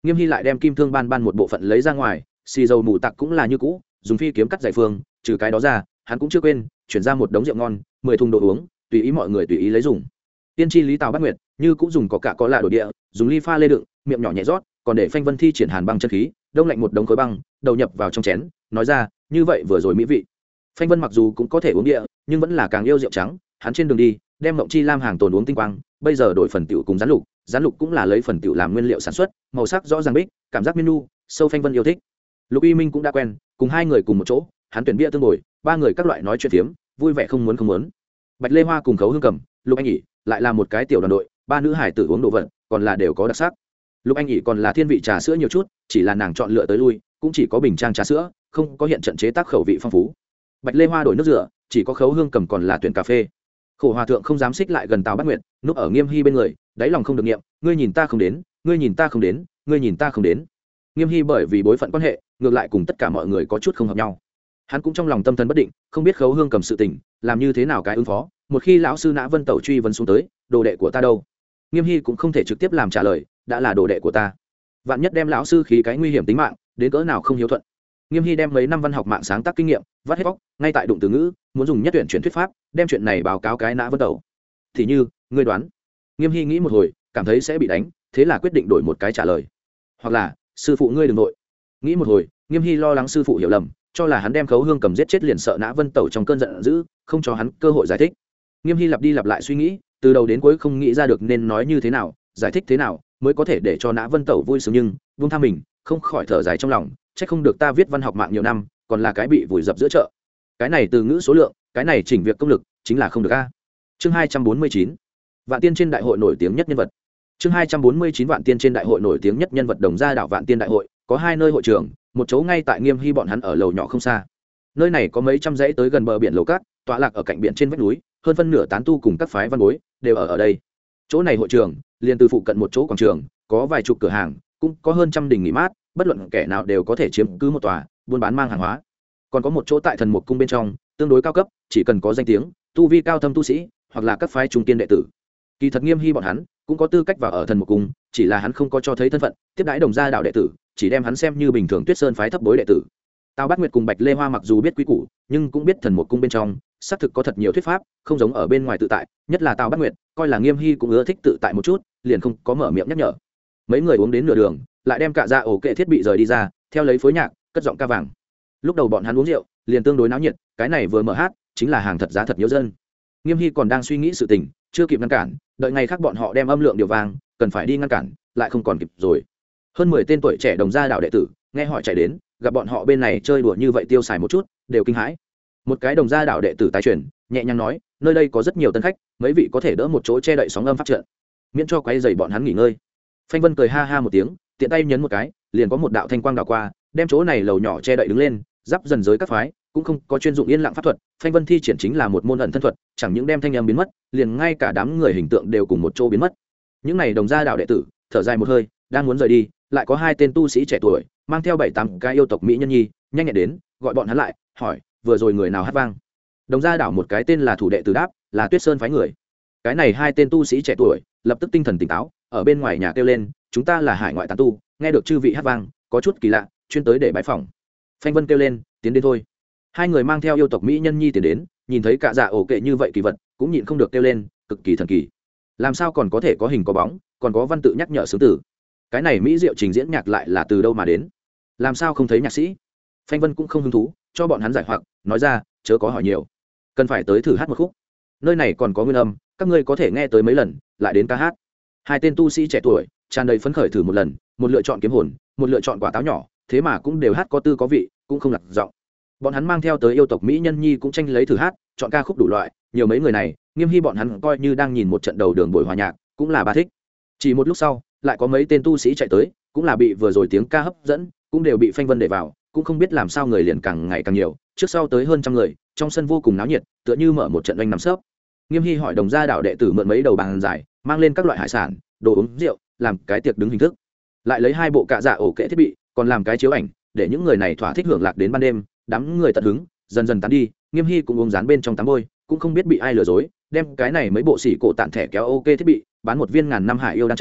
Nghiêm Hy lại đem kim thương ban ban một bộ phận lấy ra ngoài, xì dầu mù tặc cũng là như cũ, dùng phi kiếm cắt giải phương, trừ cái đó ra hắn cũng chưa quên chuyển ra một đống rượu ngon, mười thùng đồ uống, tùy ý mọi người tùy ý lấy dùng. Tiên tri Lý Tào Bát Nguyệt như cũng dùng có cả có lạ đổ địa, dùng ly pha lê đựng, miệng nhỏ nhẹ rót, còn để Phanh Vân thi triển hàn băng chân khí, đông lạnh một đống khối băng, đầu nhập vào trong chén, nói ra, như vậy vừa rồi mỹ vị. Phanh Vân mặc dù cũng có thể uống địa, nhưng vẫn là càng yêu rượu trắng, hắn trên đường đi đem mộng chi lam hàng tồn uống tinh quang, bây giờ đổi phần tiểu cùng rán lục, rán lục cũng là lấy phần tiểu làm nguyên liệu sản xuất, màu sắc rõ ràng bích, cảm giác menu, sâu Phanh Vân yêu thích. Lục Y Minh cũng đã quen, cùng hai người cùng một chỗ, hắn tuyển bia tương ngồi, ba người các loại nói chuyện phiếm, vui vẻ không muốn không muốn. Bạch Lê Hoa cùng Khấu Hương Cầm, Lục Anh Nhỉ, lại là một cái tiểu đoàn đội, ba nữ hải tử uống đồ vật, còn là đều có đặc sắc. Lục Anh Nhỉ còn là thiên vị trà sữa nhiều chút, chỉ là nàng chọn lựa tới lui, cũng chỉ có bình trang trà sữa, không có hiện trận chế tác khẩu vị phong phú. Bạch Lê Hoa đổi nước rửa, chỉ có Khấu Hương Cầm còn là tuyển cà phê. Khổ Hòa thượng không dám xích lại gần Tào Bát Nguyệt, núp ở Nghiêm Hy bên người, đáy lòng không được nghiệm, ngươi nhìn ta không đến, ngươi nhìn ta không đến, ngươi nhìn ta không đến. Nghiêm Hy bởi vì bối phận quan hệ, ngược lại cùng tất cả mọi người có chút không hợp nhau. Hắn cũng trong lòng tâm thần bất định, không biết Khấu Hương Cầm sự tình, làm như thế nào cái ứng phó, một khi lão sư Nã Vân Tẩu truy vấn xuống tới, đồ đệ của ta đâu? Nghiêm Hy cũng không thể trực tiếp làm trả lời, đã là đồ đệ của ta, vạn nhất đem lão sư khí cái nguy hiểm tính mạng, đến cỡ nào không hiếu thuận. Nghiêm Hy đem mấy năm văn học mạng sáng tác kinh nghiệm vắt hết bóc, ngay tại đụng từ ngữ, muốn dùng nhất tuyển chuyển thuyết pháp, đem chuyện này báo cáo cái Nã Vân Tẩu. Thì như, ngươi đoán. Nghiêm Hy nghĩ một hồi, cảm thấy sẽ bị đánh, thế là quyết định đổi một cái trả lời. Hoặc là, sư phụ ngươi đừng nội. Nghĩ một hồi, Nghiêm Hy lo lắng sư phụ hiểu lầm, cho là hắn đem Khấu Hương Cầm giết chết liền sợ Nã Vân Tẩu trong cơn giận dữ, không cho hắn cơ hội giải thích. Nghiêm Hy lặp đi lặp lại suy nghĩ, từ đầu đến cuối không nghĩ ra được nên nói như thế nào, giải thích thế nào mới có thể để cho Nã Vân Tẩu vui sướng, nhưng buông tha mình, không khỏi thở dài trong lòng, trách không được ta viết văn học mạng nhiều năm, còn là cái bị vùi dập giữa chợ. Cái này từ ngữ số lượng, cái này chỉnh việc công lực, chính là không được a. Chương hai trăm bốn mươi chín. Vạn Tiên trên đại hội nổi tiếng nhất nhân vật. Chương hai trăm bốn mươi chín Vạn Tiên trên đại hội nổi tiếng nhất nhân vật. Đồng gia đảo Vạn Tiên đại hội, có hai nơi hội trường, một chỗ ngay tại Nghiêm Hy bọn hắn ở lầu nhỏ không xa. Nơi này có mấy trăm dãy tới gần bờ biển lầu cát, tọa lạc ở cạnh biển trên vách núi, hơn phân nửa tán tu cùng các phái văn bối đều ở ở đây. Chỗ này hội trường, liền từ phụ cận một chỗ quảng trường, có vài chục cửa hàng, cũng có hơn trăm đình nghỉ mát, bất luận kẻ nào đều có thể chiếm cứ một tòa, buôn bán mang hàng hóa. Còn có một chỗ tại Thần Mục cung bên trong, tương đối cao cấp, chỉ cần có danh tiếng, tu vi cao thâm tu sĩ, hoặc là các phái trung kiên đệ tử. Kỳ thật Nghiêm Hy bọn hắn cũng có tư cách vào ở Thần Mục cung, chỉ là hắn không có cho thấy thân phận, tiếp đãi Đồng gia đạo đệ tử, chỉ đem hắn xem như bình thường Tuyết Sơn phái thấp bối đệ tử. Tào Bát Nguyệt cùng Bạch Lê Hoa mặc dù biết quý củ, nhưng cũng biết Thần Mục cung bên trong xác thực có thật nhiều thuyết pháp, không giống ở bên ngoài tự tại, nhất là Tào Bát Nguyệt, coi là Nghiêm Hy cũng ưa thích tự tại một chút, liền không có mở miệng nhắc nhở. Mấy người uống đến nửa đường, lại đem cả dạ ổ kệ thiết bị rời đi ra, theo lấy phối nhạc, cất giọng ca vàng. Lúc đầu bọn hắn uống rượu, liền tương đối náo nhiệt, cái này vừa mở hát, chính là hàng thật giá thật nhiễu dân. Nghiêm Hy còn đang suy nghĩ sự tình, chưa kịp ngăn cản, đợi ngày khác bọn họ đem âm lượng điều vang, cần phải đi ngăn cản, lại không còn kịp rồi. Hơn mười tên tuổi trẻ Đồng gia đạo đệ tử, nghe hỏi chạy đến, gặp bọn họ bên này chơi đùa như vậy tiêu xài một chút, đều kinh hãi. Một cái Đồng gia đạo đệ tử tái truyền, nhẹ nhàng nói, nơi đây có rất nhiều tân khách, mấy vị có thể đỡ một chỗ che đậy sóng âm pháp trận, miễn cho quấy rầy bọn hắn nghỉ ngơi. Phanh Vân cười ha ha một tiếng, tiện tay nhấn một cái, liền có một đạo thanh quang đảo qua, đem chỗ này lầu nhỏ che đậy đứng lên, giáp dần giới các phái, cũng không có chuyên dụng yên lặng pháp thuật. Phanh Vân thi triển chính là một môn ẩn thân thuật, chẳng những đem thanh âm biến mất, liền ngay cả đám người hình tượng đều cùng một chỗ biến mất. Những này Đồng gia đạo đệ tử thở dài một hơi, đang muốn rời đi, lại có hai tên tu sĩ trẻ tuổi mang theo bảy tám cái yêu tộc mỹ nhân nhi nhanh nhẹn đến, gọi bọn hắn lại, hỏi vừa rồi người nào hát vang. Đồng gia đảo một cái tên là thủ đệ tử đáp, là Tuyết Sơn phái người. Cái này hai tên tu sĩ trẻ tuổi lập tức tinh thần tỉnh táo, ở bên ngoài nhà kêu lên, chúng ta là hải ngoại tán tu, nghe được chư vị hát vang, có chút kỳ lạ, chuyên tới để bái phỏng. Phanh Vân kêu lên, tiến đến thôi. Hai người mang theo yêu tộc mỹ nhân nhi tiến đến, nhìn thấy cả dạ ổ kệ như vậy kỳ vật, cũng nhịn không được kêu lên, cực kỳ thần kỳ. Làm sao còn có thể có hình có bóng, còn có văn tự nhắc nhở xướng tử. Cái này mỹ diệu trình diễn nhạc lại là từ đâu mà đến? Làm sao không thấy nhạc sĩ? Phanh Vân cũng không hứng thú, cho bọn hắn giải hoặc, nói ra, chớ có hỏi nhiều, cần phải tới thử hát một khúc. Nơi này còn có nguyên âm, các ngươi có thể nghe tới mấy lần, lại đến ca hát. Hai tên tu sĩ trẻ tuổi tràn đầy phấn khởi thử một lần, một lựa chọn kiếm hồn, một lựa chọn quả táo nhỏ, thế mà cũng đều hát có tư có vị, cũng không lạc giọng. Bọn hắn mang theo tới yêu tộc mỹ nhân nhi cũng tranh lấy thử hát, chọn ca khúc đủ loại, nhiều mấy người này, Nghiêm Hy bọn hắn coi như đang nhìn một trận đầu đường buổi hòa nhạc, cũng là ba thích. Chỉ một lúc sau, lại có mấy tên tu sĩ chạy tới, cũng là bị vừa rồi tiếng ca hấp dẫn, cũng đều bị Phanh Vân để vào, cũng không biết làm sao người liền càng ngày càng nhiều, trước sau tới hơn trăm người, trong sân vô cùng náo nhiệt, tựa như mở một trận doanh nằm sấp. Nghiêm Hy hỏi Đồng gia đạo đệ tử mượn mấy đầu bàn dài, mang lên các loại hải sản, đồ uống rượu, làm cái tiệc đứng hình thức, lại lấy hai bộ cạ dạ ổ kệ thiết bị, còn làm cái chiếu ảnh, để những người này thỏa thích hưởng lạc đến ban đêm. Đám người tận hứng dần dần tán đi, Nghiêm Hy cũng uống dán bên trong tắm bôi, cũng không biết bị ai lừa dối, đem cái này mấy bộ xỉ cổ tản thẻ kéo ok thiết bị bán một viên ngàn năm hải yêu đan châu,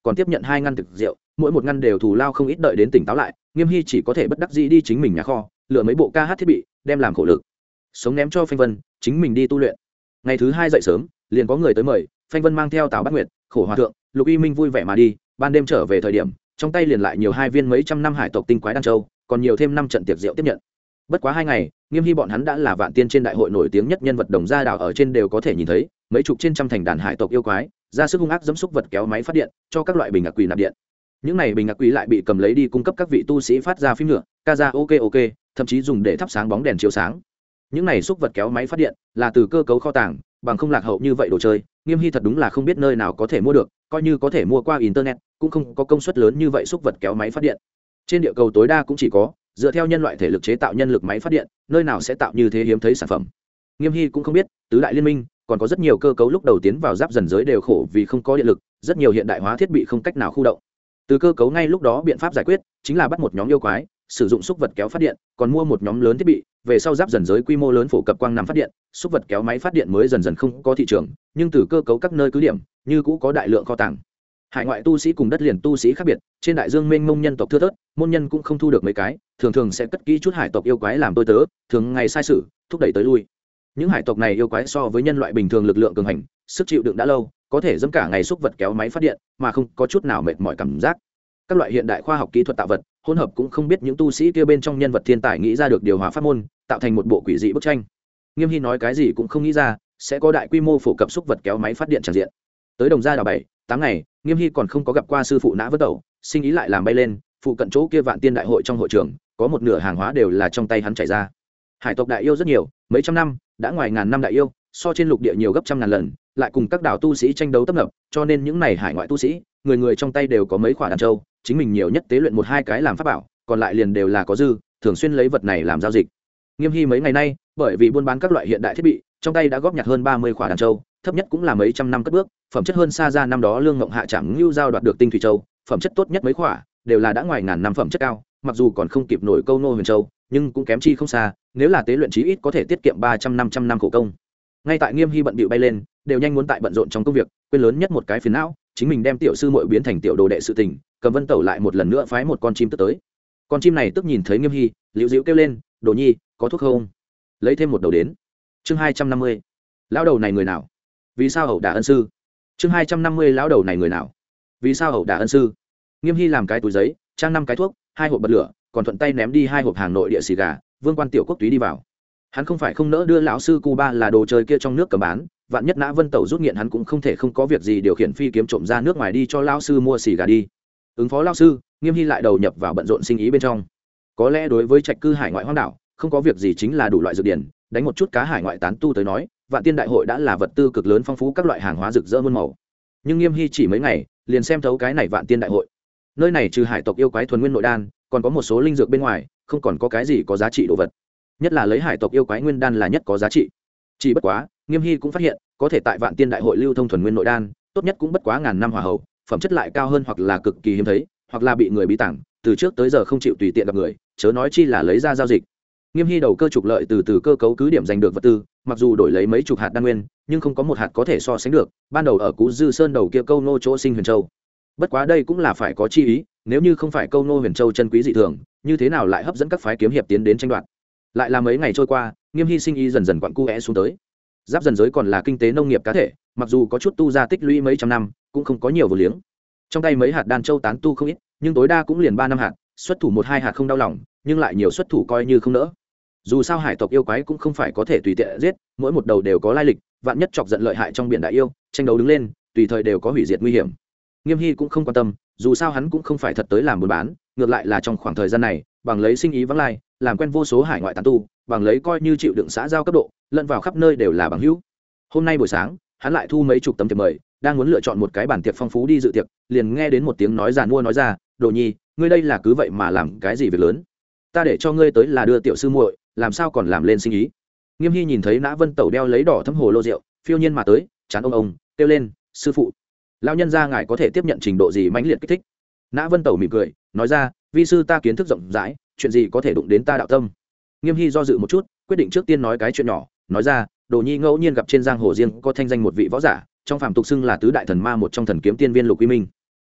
còn tiếp nhận hai ngăn thực rượu, mỗi một ngăn đều thù lao không ít, đợi đến tỉnh táo lại Nghiêm Hy chỉ có thể bất đắc dĩ đi chính mình nhà kho lựa mấy bộ ca hát thiết bị đem làm khổ lực sống ném cho Phanh Vân, chính mình đi tu luyện. Ngày thứ hai dậy sớm liền có người tới mời, Phanh Vân mang theo Tào Bát Nguyệt, Khổ Hòa Thượng, Lục Y Minh vui vẻ mà đi. Ban đêm trở về thời điểm trong tay liền lại nhiều hai viên mấy trăm năm hải tộc tinh quái đan châu, còn nhiều thêm năm trận tiệc rượu tiếp nhận. Bất quá hai ngày, Nghiêm Hy bọn hắn đã là Vạn Tiên trên đại hội nổi tiếng nhất nhân vật, đồng gia đảo ở trên đều có thể nhìn thấy mấy chục trên trăm thành đàn hải tộc yêu quái ra sức hung ác dẫm xúc vật kéo máy phát điện cho các loại bình ngạc quỷ nạp điện. Những này bình ngạc quỷ lại bị cầm lấy đi cung cấp các vị tu sĩ phát ra phim nữa, ca ra ok ok, thậm chí dùng để thắp sáng bóng đèn chiếu sáng. Những này xúc vật kéo máy phát điện là từ cơ cấu kho tàng, bằng không lạc hậu như vậy đồ chơi, Nghiêm Hy thật đúng là không biết nơi nào có thể mua được, coi như có thể mua qua internet cũng không có công suất lớn như vậy xúc vật kéo máy phát điện. Trên địa cầu tối đa cũng chỉ có dựa theo nhân loại thể lực chế tạo nhân lực máy phát điện, nơi nào sẽ tạo như thế hiếm thấy sản phẩm. Nghiêm Hy cũng không biết tứ đại liên minh còn có rất nhiều cơ cấu lúc đầu tiến vào giáp dần giới đều khổ vì không có điện lực, rất nhiều hiện đại hóa thiết bị không cách nào khu động. Từ cơ cấu ngay lúc đó biện pháp giải quyết chính là bắt một nhóm yêu quái sử dụng xúc vật kéo phát điện, còn mua một nhóm lớn thiết bị, về sau giáp dần giới quy mô lớn phổ cập quang nằm phát điện, xúc vật kéo máy phát điện mới dần dần không có thị trường, nhưng từ cơ cấu các nơi cứ điểm như cũ có đại lượng kho tàng. Hải ngoại tu sĩ cùng đất liền tu sĩ khác biệt, trên đại dương mênh mông nhân tộc thưa thớt, môn nhân cũng không thu được mấy cái, thường thường sẽ cất kỹ chút hải tộc yêu quái làm tôi tớ, thường ngày sai sự thúc đẩy tới lui. Những hải tộc này yêu quái so với nhân loại bình thường lực lượng cường hành, sức chịu đựng đã lâu, có thể dẫm cả ngày xúc vật kéo máy phát điện mà không có chút nào mệt mỏi cảm giác. Các loại hiện đại khoa học kỹ thuật tạo vật hỗn hợp cũng không biết những tu sĩ kia bên trong nhân vật thiên tài nghĩ ra được điều hòa pháp môn, tạo thành một bộ quỷ dị bức tranh. Nghiêm Hy nói cái gì cũng không nghĩ ra sẽ có đại quy mô phổ cập xúc vật kéo máy phát điện tràn diện. Tới đồng gia đảo bảy tám ngày, Nghiêm Hy còn không có gặp qua sư phụ Nã Vân Tẩu, sinh ý lại làm bay lên, phụ cận chỗ kia Vạn Tiên đại hội trong hội trường có một nửa hàng hóa đều là trong tay hắn chảy ra. Hải tộc đại yêu rất nhiều, mấy trăm năm đã ngoài ngàn năm đại yêu, so trên lục địa nhiều gấp trăm ngàn lần, lại cùng các đảo tu sĩ tranh đấu tấp nập, cho nên những này hải ngoại tu sĩ người người trong tay đều có mấy quả đàn châu, chính mình nhiều nhất tế luyện một hai cái làm pháp bảo, còn lại liền đều là có dư, thường xuyên lấy vật này làm giao dịch. Nghiêm Hy mấy ngày nay bởi vì buôn bán các loại hiện đại thiết bị, trong tay đã góp nhặt hơn ba mươi quả đàn châu, thấp nhất cũng là mấy trăm năm cất bước, phẩm chất hơn xa ra năm đó Lương Ngộng Hạ Trảm Ngưu giao đoạt được tinh thủy châu, phẩm chất tốt nhất mấy quả đều là đã ngoài ngàn năm phẩm chất cao, mặc dù còn không kịp nổi Câu Nô Huyền Châu, nhưng cũng kém chi không xa, nếu là tế luyện chí ít có thể tiết kiệm ba trăm năm trăm năm khổ công. Ngay tại Nghiêm Hy bận bịu bay lên, đều nhanh muốn tại bận rộn trong công việc, quên lớn nhất một cái phiền não, chính mình đem tiểu sư muội biến thành tiểu đồ đệ sự tình, Cầm Vân Tẩu lại một lần nữa phái một con chim tức tới. Con chim này tức nhìn thấy Nghiêm Hy, liễu diễu kêu lên, "Đồ nhi, có thuốc không? Lấy thêm một đầu đến." Chương hai trăm năm mươi. Lão đầu này người nào? Vì sao hậu đả ân sư? Chương hai trăm năm mươi. Lão đầu này người nào? Vì sao hậu đả ân sư? Nghiêm Hy làm cái túi giấy, trang năm cái thuốc, hai hộp bật lửa, còn thuận tay ném đi hai hộp hàng nội địa xì gà, Vương Quan tiểu quốc túy đi vào. Hắn không phải không nỡ đưa lão sư Cuba là đồ chơi kia trong nước cầm bán, vạn nhất Nã Vân Tẩu rút nghiện hắn cũng không thể không có việc gì điều khiển phi kiếm trộm ra nước ngoài đi cho lão sư mua xì gà đi. Ứng phó lão sư, Nghiêm Hy lại đầu nhập vào bận rộn sinh ý bên trong. Có lẽ đối với trạch cư hải ngoại hoang đảo, không có việc gì chính là đủ loại dược điển, đánh một chút cá hải ngoại tán tu tới nói, Vạn Tiên đại hội đã là vật tư cực lớn phong phú các loại hàng hóa rực rỡ muôn màu. Nhưng Nghiêm Hy chỉ mấy ngày, liền xem thấu cái này Vạn Tiên đại hội. Nơi này trừ hải tộc yêu quái thuần nguyên nội đan, còn có một số linh dược bên ngoài, không còn có cái gì có giá trị đồ vật. Nhất là lấy hải tộc yêu quái nguyên đan là nhất có giá trị. Chỉ bất quá, Nghiêm Hy cũng phát hiện, có thể tại Vạn Tiên đại hội lưu thông thuần nguyên nội đan, tốt nhất cũng bất quá ngàn năm hỏa hậu, phẩm chất lại cao hơn hoặc là cực kỳ hiếm thấy, hoặc là bị người bí tảng, từ trước tới giờ không chịu tùy tiện gặp người, chớ nói chi là lấy ra giao dịch. Nghiêm Hy đầu cơ trục lợi từ từ cơ cấu cứ điểm giành được vật tư, mặc dù đổi lấy mấy chục hạt đan nguyên, nhưng không có một hạt có thể so sánh được ban đầu ở Cú Dư Sơn đầu kia Câu Nô chỗ sinh Huyền Châu. Bất quá đây cũng là phải có chi ý, nếu như không phải Câu Nô Huyền Châu chân quý dị thường, như thế nào lại hấp dẫn các phái kiếm hiệp tiến đến tranh đoạt. Lại là mấy ngày trôi qua, Nghiêm Hy sinh ý dần dần quặn cuẽ xuống tới. Giáp dần giới còn là kinh tế nông nghiệp cá thể, mặc dù có chút tu ra tích lũy mấy trăm năm, cũng không có nhiều vô liếng. Trong tay mấy hạt đan châu tán tu không ít, nhưng tối đa cũng liền ba năm hạt, xuất thủ một hai hạt không đau lòng, nhưng lại nhiều xuất thủ coi như không nỡ. Dù sao hải tộc yêu quái cũng không phải có thể tùy tiện giết, mỗi một đầu đều có lai lịch, vạn nhất chọc giận lợi hại trong biển đại yêu, tranh đấu đứng lên, tùy thời đều có hủy diệt nguy hiểm. Nghiêm Hy cũng không quan tâm, dù sao hắn cũng không phải thật tới làm buôn bán, ngược lại là trong khoảng thời gian này, bằng lấy sinh ý vắng lai, làm quen vô số hải ngoại tán tu, bằng lấy coi như chịu đựng xã giao cấp độ, lẫn vào khắp nơi đều là bằng hữu. Hôm nay buổi sáng, hắn lại thu mấy chục tấm thiệp mời, đang muốn lựa chọn một cái bản tiệc phong phú đi dự tiệc, liền nghe đến một tiếng nói giàn mua nói ra, "Đồ nhi, ngươi đây là cứ vậy mà làm cái gì việc lớn? Ta để cho ngươi tới là đưa tiểu sư muội, làm sao còn làm lên sinh ý?" Nghiêm Hy nhìn thấy Nã Vân Tẩu đeo lấy đỏ thấm hồ lô rượu, phiêu nhiên mà tới, chán ông ông, kêu lên, "Sư phụ, lão nhân gia ngài có thể tiếp nhận trình độ gì mãnh liệt kích thích?" Nã Vân Tẩu mỉm cười, nói ra, "Vi sư ta kiến thức rộng rãi, chuyện gì có thể đụng đến ta đạo tâm." Nghiêm Hy do dự một chút, quyết định trước tiên nói cái chuyện nhỏ, nói ra, "Đồ nhi ngẫu nhiên gặp trên giang hồ riêng có thanh danh một vị võ giả, trong phàm tục xưng là tứ đại thần ma một trong thần kiếm tiên viên Lục Uy Minh.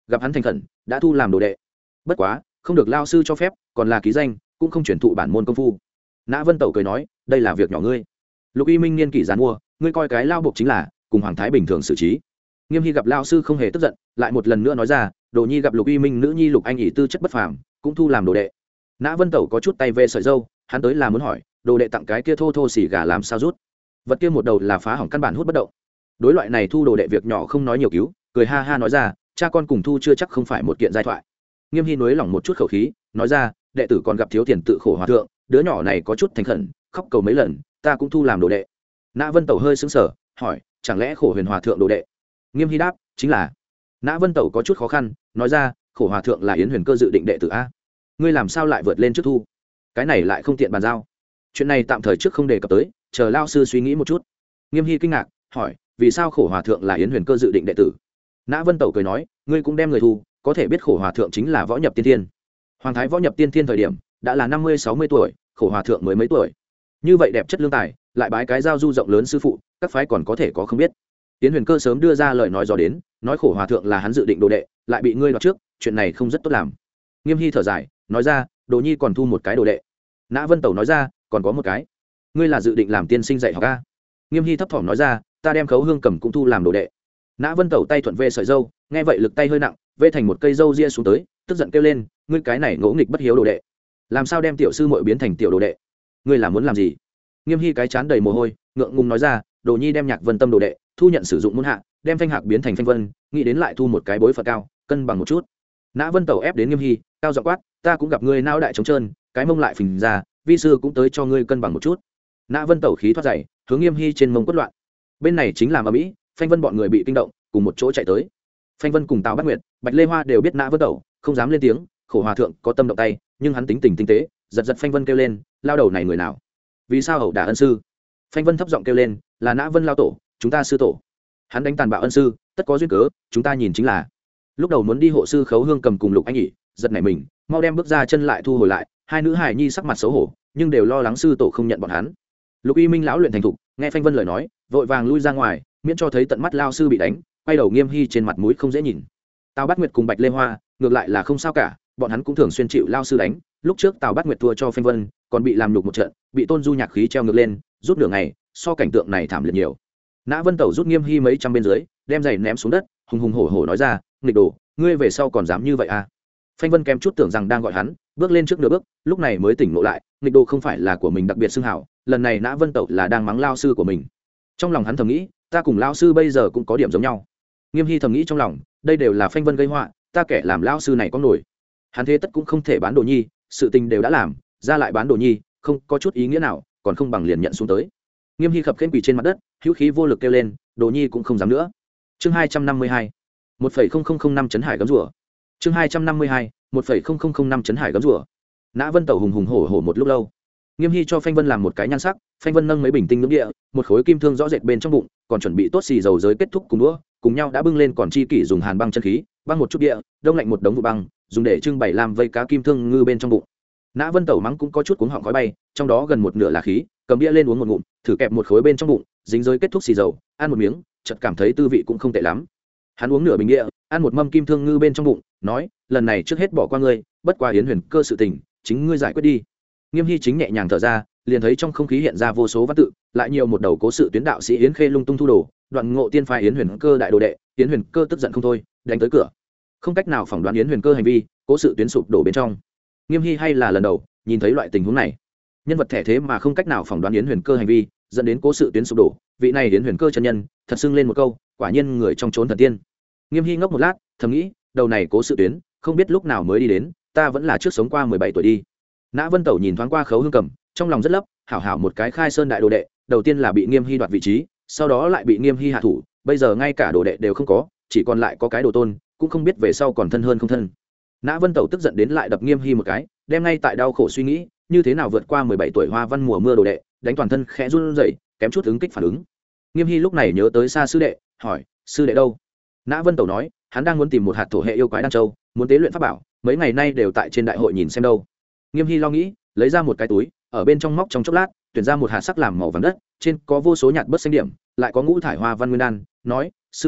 gặp hắn thành khẩn đã thu làm đồ đệ, bất quá không được lao sư cho phép, còn là ký danh cũng không chuyển thụ bản môn công phu. Nã Vân Tẩu cười nói, đây là việc nhỏ ngươi. Lục Y Minh niên kỷ giàn mua, ngươi coi cái lao buộc chính là cùng hoàng thái bình thường xử trí. Nghiêm Hy gặp lao sư không hề tức giận, lại một lần nữa nói ra, đồ nhi gặp Lục Y Minh nữ nhi Lục Anh ỷ tư chất bất phàm, cũng thu làm đồ đệ. Nã Vân Tẩu có chút tay về sợi dâu, hắn tới là muốn hỏi, đồ đệ tặng cái kia thô thô xỉ gà làm sao rút? Vật kia một đầu là phá hỏng căn bản hút bất động. Đối loại này thu đồ đệ việc nhỏ không nói nhiều cứu, cười ha ha nói ra, cha con cùng thu chưa chắc không phải một kiện giai thoại. Nghiêm Hy nuối lỏng một chút khẩu khí, nói ra, đệ tử còn gặp thiếu tiền tự khổ hòa thượng, đứa nhỏ này có chút thành khẩn, khóc cầu mấy lần, ta cũng thu làm đồ đệ. Nã Vân Tẩu hơi sững sờ, hỏi, chẳng lẽ khổ huyền hòa thượng đồ đệ? Nghiêm Hy đáp, chính là. Nã Vân Tẩu có chút khó khăn, nói ra, khổ hòa thượng là Yến Huyền Cơ dự định đệ tử a, ngươi làm sao lại vượt lên trước thu? Cái này lại không tiện bàn giao. Chuyện này tạm thời trước không đề cập tới, chờ lao sư suy nghĩ một chút. Nghiêm Hy kinh ngạc, hỏi, vì sao khổ hòa thượng là Yến Huyền Cơ dự định đệ tử? Nã Vân Tẩu cười nói, ngươi cũng đem người thu, có thể biết khổ hòa thượng chính là võ nhập tiên thiên. Hoàng thái võ nhập tiên thiên thời điểm đã là năm mươi sáu mươi tuổi, khổ hòa thượng mới mấy tuổi. Như vậy đẹp chất lương tài, lại bái cái giao du rộng lớn sư phụ, các phái còn có thể có không biết. Yến Huyền Cơ sớm đưa ra lời nói dò đến, nói khổ hòa thượng là hắn dự định đồ đệ, lại bị ngươi đoạt trước, chuyện này không rất tốt làm. Nghiêm Hy thở dài, nói ra, đồ nhi còn thu một cái đồ đệ. Nã Vân Tẩu nói ra, còn có một cái, ngươi là dự định làm tiên sinh dạy học a? Nghiêm Hy thấp thỏm nói ra, ta đem Khấu Hương Cầm cũng thu làm đồ đệ. Nã Vân Tẩu tay thuận về sợi dâu, nghe vậy lực tay hơi nặng, vê thành một cây dâu ria xuống tới, tức giận kêu lên, ngươi cái này ngỗ nghịch bất hiếu đồ đệ, làm sao đem tiểu sư muội biến thành tiểu đồ đệ? Ngươi là muốn làm gì? Nghiêm Hy cái chán đầy mồ hôi, ngượng ngùng nói ra, đồ nhi đem Nhạc Vân Tâm đồ đệ thu nhận sử dụng môn hạ, đem Phanh Hạc biến thành Phanh Vân, nghĩ đến lại thu một cái bối phận cao, cân bằng một chút. Nã Vân Tẩu ép đến Nghiêm Hy, cao giọng quát, ta cũng gặp ngươi nao đại trống trơn, cái mông lại phình ra, vi sư cũng tới cho ngươi cân bằng một chút. Nã Vân Tẩu khí thoát dày, hướng Nghiêm Hy trên mông quất loạn. Bên này chính làm ở mỹ, Phanh Vân bọn người bị kinh động, cùng một chỗ chạy tới. Phanh Vân cùng Tào Bát Nguyệt, Bạch Lê Hoa đều biết Nã Vân Tẩu, không dám lên tiếng, khổ hòa thượng có tâm động tay, nhưng hắn tính tình tinh tế, giật giật Phanh Vân kêu lên, lao đầu này người nào? Vì sao ẩu đả ân sư? Phanh Vân thấp giọng kêu lên, là Nã Vân lao tổ, chúng ta sư tổ. Hắn đánh tàn bạo ân sư, tất có duyên cớ, chúng ta nhìn chính là. Lúc đầu muốn đi hộ sư Khấu Hương Cầm cùng Lục Anh Nhỉ, giật nảy mình, mau đem bước ra chân lại thu hồi lại, hai nữ hài nhi sắc mặt xấu hổ, nhưng đều lo lắng sư tổ không nhận bọn hắn. Lục Y Minh lão luyện thành thục, nghe Phanh Vân lời nói, vội vàng lui ra ngoài, miễn cho thấy tận mắt lao sư bị đánh, quay đầu Nghiêm Hy trên mặt mũi không dễ nhìn. Tào Bát Nguyệt cùng Bạch Lê Hoa, ngược lại là không sao cả, bọn hắn cũng thường xuyên chịu lao sư đánh, lúc trước Tào Bát Nguyệt thua cho Phanh Vân, còn bị làm nhục một trận, bị Tôn Du nhạc khí treo ngược lên, rút nửa ngày, so cảnh tượng này thảm liệt nhiều. Nã Vân Tẩu rút Nghiêm Hy mấy trăm bên dưới, đem giày ném xuống đất, hùng hùng hổ hổ nói ra, nghịch đồ, ngươi về sau còn dám như vậy à? Phanh Vân kém chút tưởng rằng đang gọi hắn, bước lên trước nửa bước, lúc này mới tỉnh ngộ lại, nghịch đồ không phải là của mình đặc biệt xưng hảo, lần này Nã Vân Tẩu là đang mắng lao sư của mình. Trong lòng hắn thầm nghĩ, ta cùng lao sư bây giờ cũng có điểm giống nhau. Nghiêm Hy thầm nghĩ trong lòng, đây đều là Phanh Vân gây họa, ta kẻ làm lao sư này có nổi. Hắn thế tất cũng không thể bán đồ nhi, sự tình đều đã làm, ra lại bán đồ nhi, không có chút ý nghĩa nào, còn không bằng liền nhận xuống tới. Nghiêm Hy khập khiễng quỳ trên mặt đất, hữu khí vô lực kêu lên, đồ nhi cũng không dám nữa. Chương hai trăm năm mươi hai, một phẩy không không không năm chấn hải gấm rùa. Chương hai trăm năm mươi hai, một phẩy không không không năm chấn hải gấm rùa. Nã Vân Tẩu hùng hùng hổ hổ một lúc lâu. Nghiêm Hy cho Phanh Vân làm một cái nhan sắc, Phanh Vân nâng mấy bình tinh nước địa, một khối kim thương rõ rệt bên trong bụng, còn chuẩn bị tốt xì dầu giới kết thúc cùng đũa, cùng nhau đã bưng lên còn chi kỷ dùng hàn băng chân khí, băng một chút địa, đông lạnh một đống vụ băng, dùng để trưng bày làm vây cá kim thương ngư bên trong bụng. Nã Vân Tẩu mắng cũng có chút cuống họng khói bay, trong đó gần một nửa là khí, cầm bia lên uống một ngụm, thử kẹp một khối bên trong bụng, dính giới kết thúc xì dầu, ăn một miếng, chợt cảm thấy tư vị cũng không tệ lắm. Hắn uống nửa bình địa, ăn một mâm kim thương ngư bên trong bụng, nói, lần này trước hết bỏ qua ngươi, bất qua Yến Huyền Cơ sự tình, chính ngươi giải quyết đi. Nghiêm Hy chính nhẹ nhàng thở ra, liền thấy trong không khí hiện ra vô số văn tự, lại nhiều một đầu cố sự tuyến đạo sĩ Yến Khê lung tung thu đồ, đoạn ngộ tiên phái Yến Huyền Cơ đại đồ đệ, Yến Huyền Cơ tức giận không thôi, đánh tới cửa. Không cách nào phỏng đoán Yến Huyền Cơ hành vi, cố sự tuyến sụp đổ bên trong. Nghiêm Hy hay là lần đầu nhìn thấy loại tình huống này, nhân vật thẻ thế mà không cách nào phỏng đoán Yến Huyền Cơ hành vi, dẫn đến cố sự tuyến sụp đổ. Vị này Yến Huyền Cơ chân nhân, thật xưng lên một câu, quả nhiên người trong chốn thần tiên. Nghiêm Hy ngốc một lát, thầm nghĩ, đầu này cố sự tuyến, không biết lúc nào mới đi đến, ta vẫn là trước sống qua mười bảy tuổi đi. Nã Vân Tẩu nhìn thoáng qua Khấu Hương Cầm, trong lòng rất lấp, hảo hảo một cái khai sơn đại đồ đệ, đầu tiên là bị Nghiêm Hy đoạt vị trí, sau đó lại bị Nghiêm Hy hạ thủ, bây giờ ngay cả đồ đệ đều không có, chỉ còn lại có cái đồ tôn, cũng không biết về sau còn thân hơn không thân. Nã Vân Tẩu tức giận đến lại đập Nghiêm Hy một cái, đem ngay tại đau khổ suy nghĩ, như thế nào vượt qua mười bảy tuổi hoa văn mùa mưa đồ đệ, đánh toàn thân khẽ run rẩy, kém chút ứng kích phản ứng. Nghiêm Hy lúc này nhớ tới xa sư đệ, hỏi, sư đệ đâu? Nã Vân Tẩu nói, hắn đang muốn tìm một hạt thổ hệ yêu quái đan châu, muốn tế luyện pháp bảo, mấy ngày nay đều tại trên đại hội nhìn xem đâu. Nghiêm Hy lo nghĩ, lấy ra một cái túi, ở bên trong móc trong chốc lát, tuyển ra một hạt sắc làm màu vàng đất, trên có vô số nhạt bớt xanh điểm, lại có ngũ thải hoa văn nguyên đan, nói, sư phụ,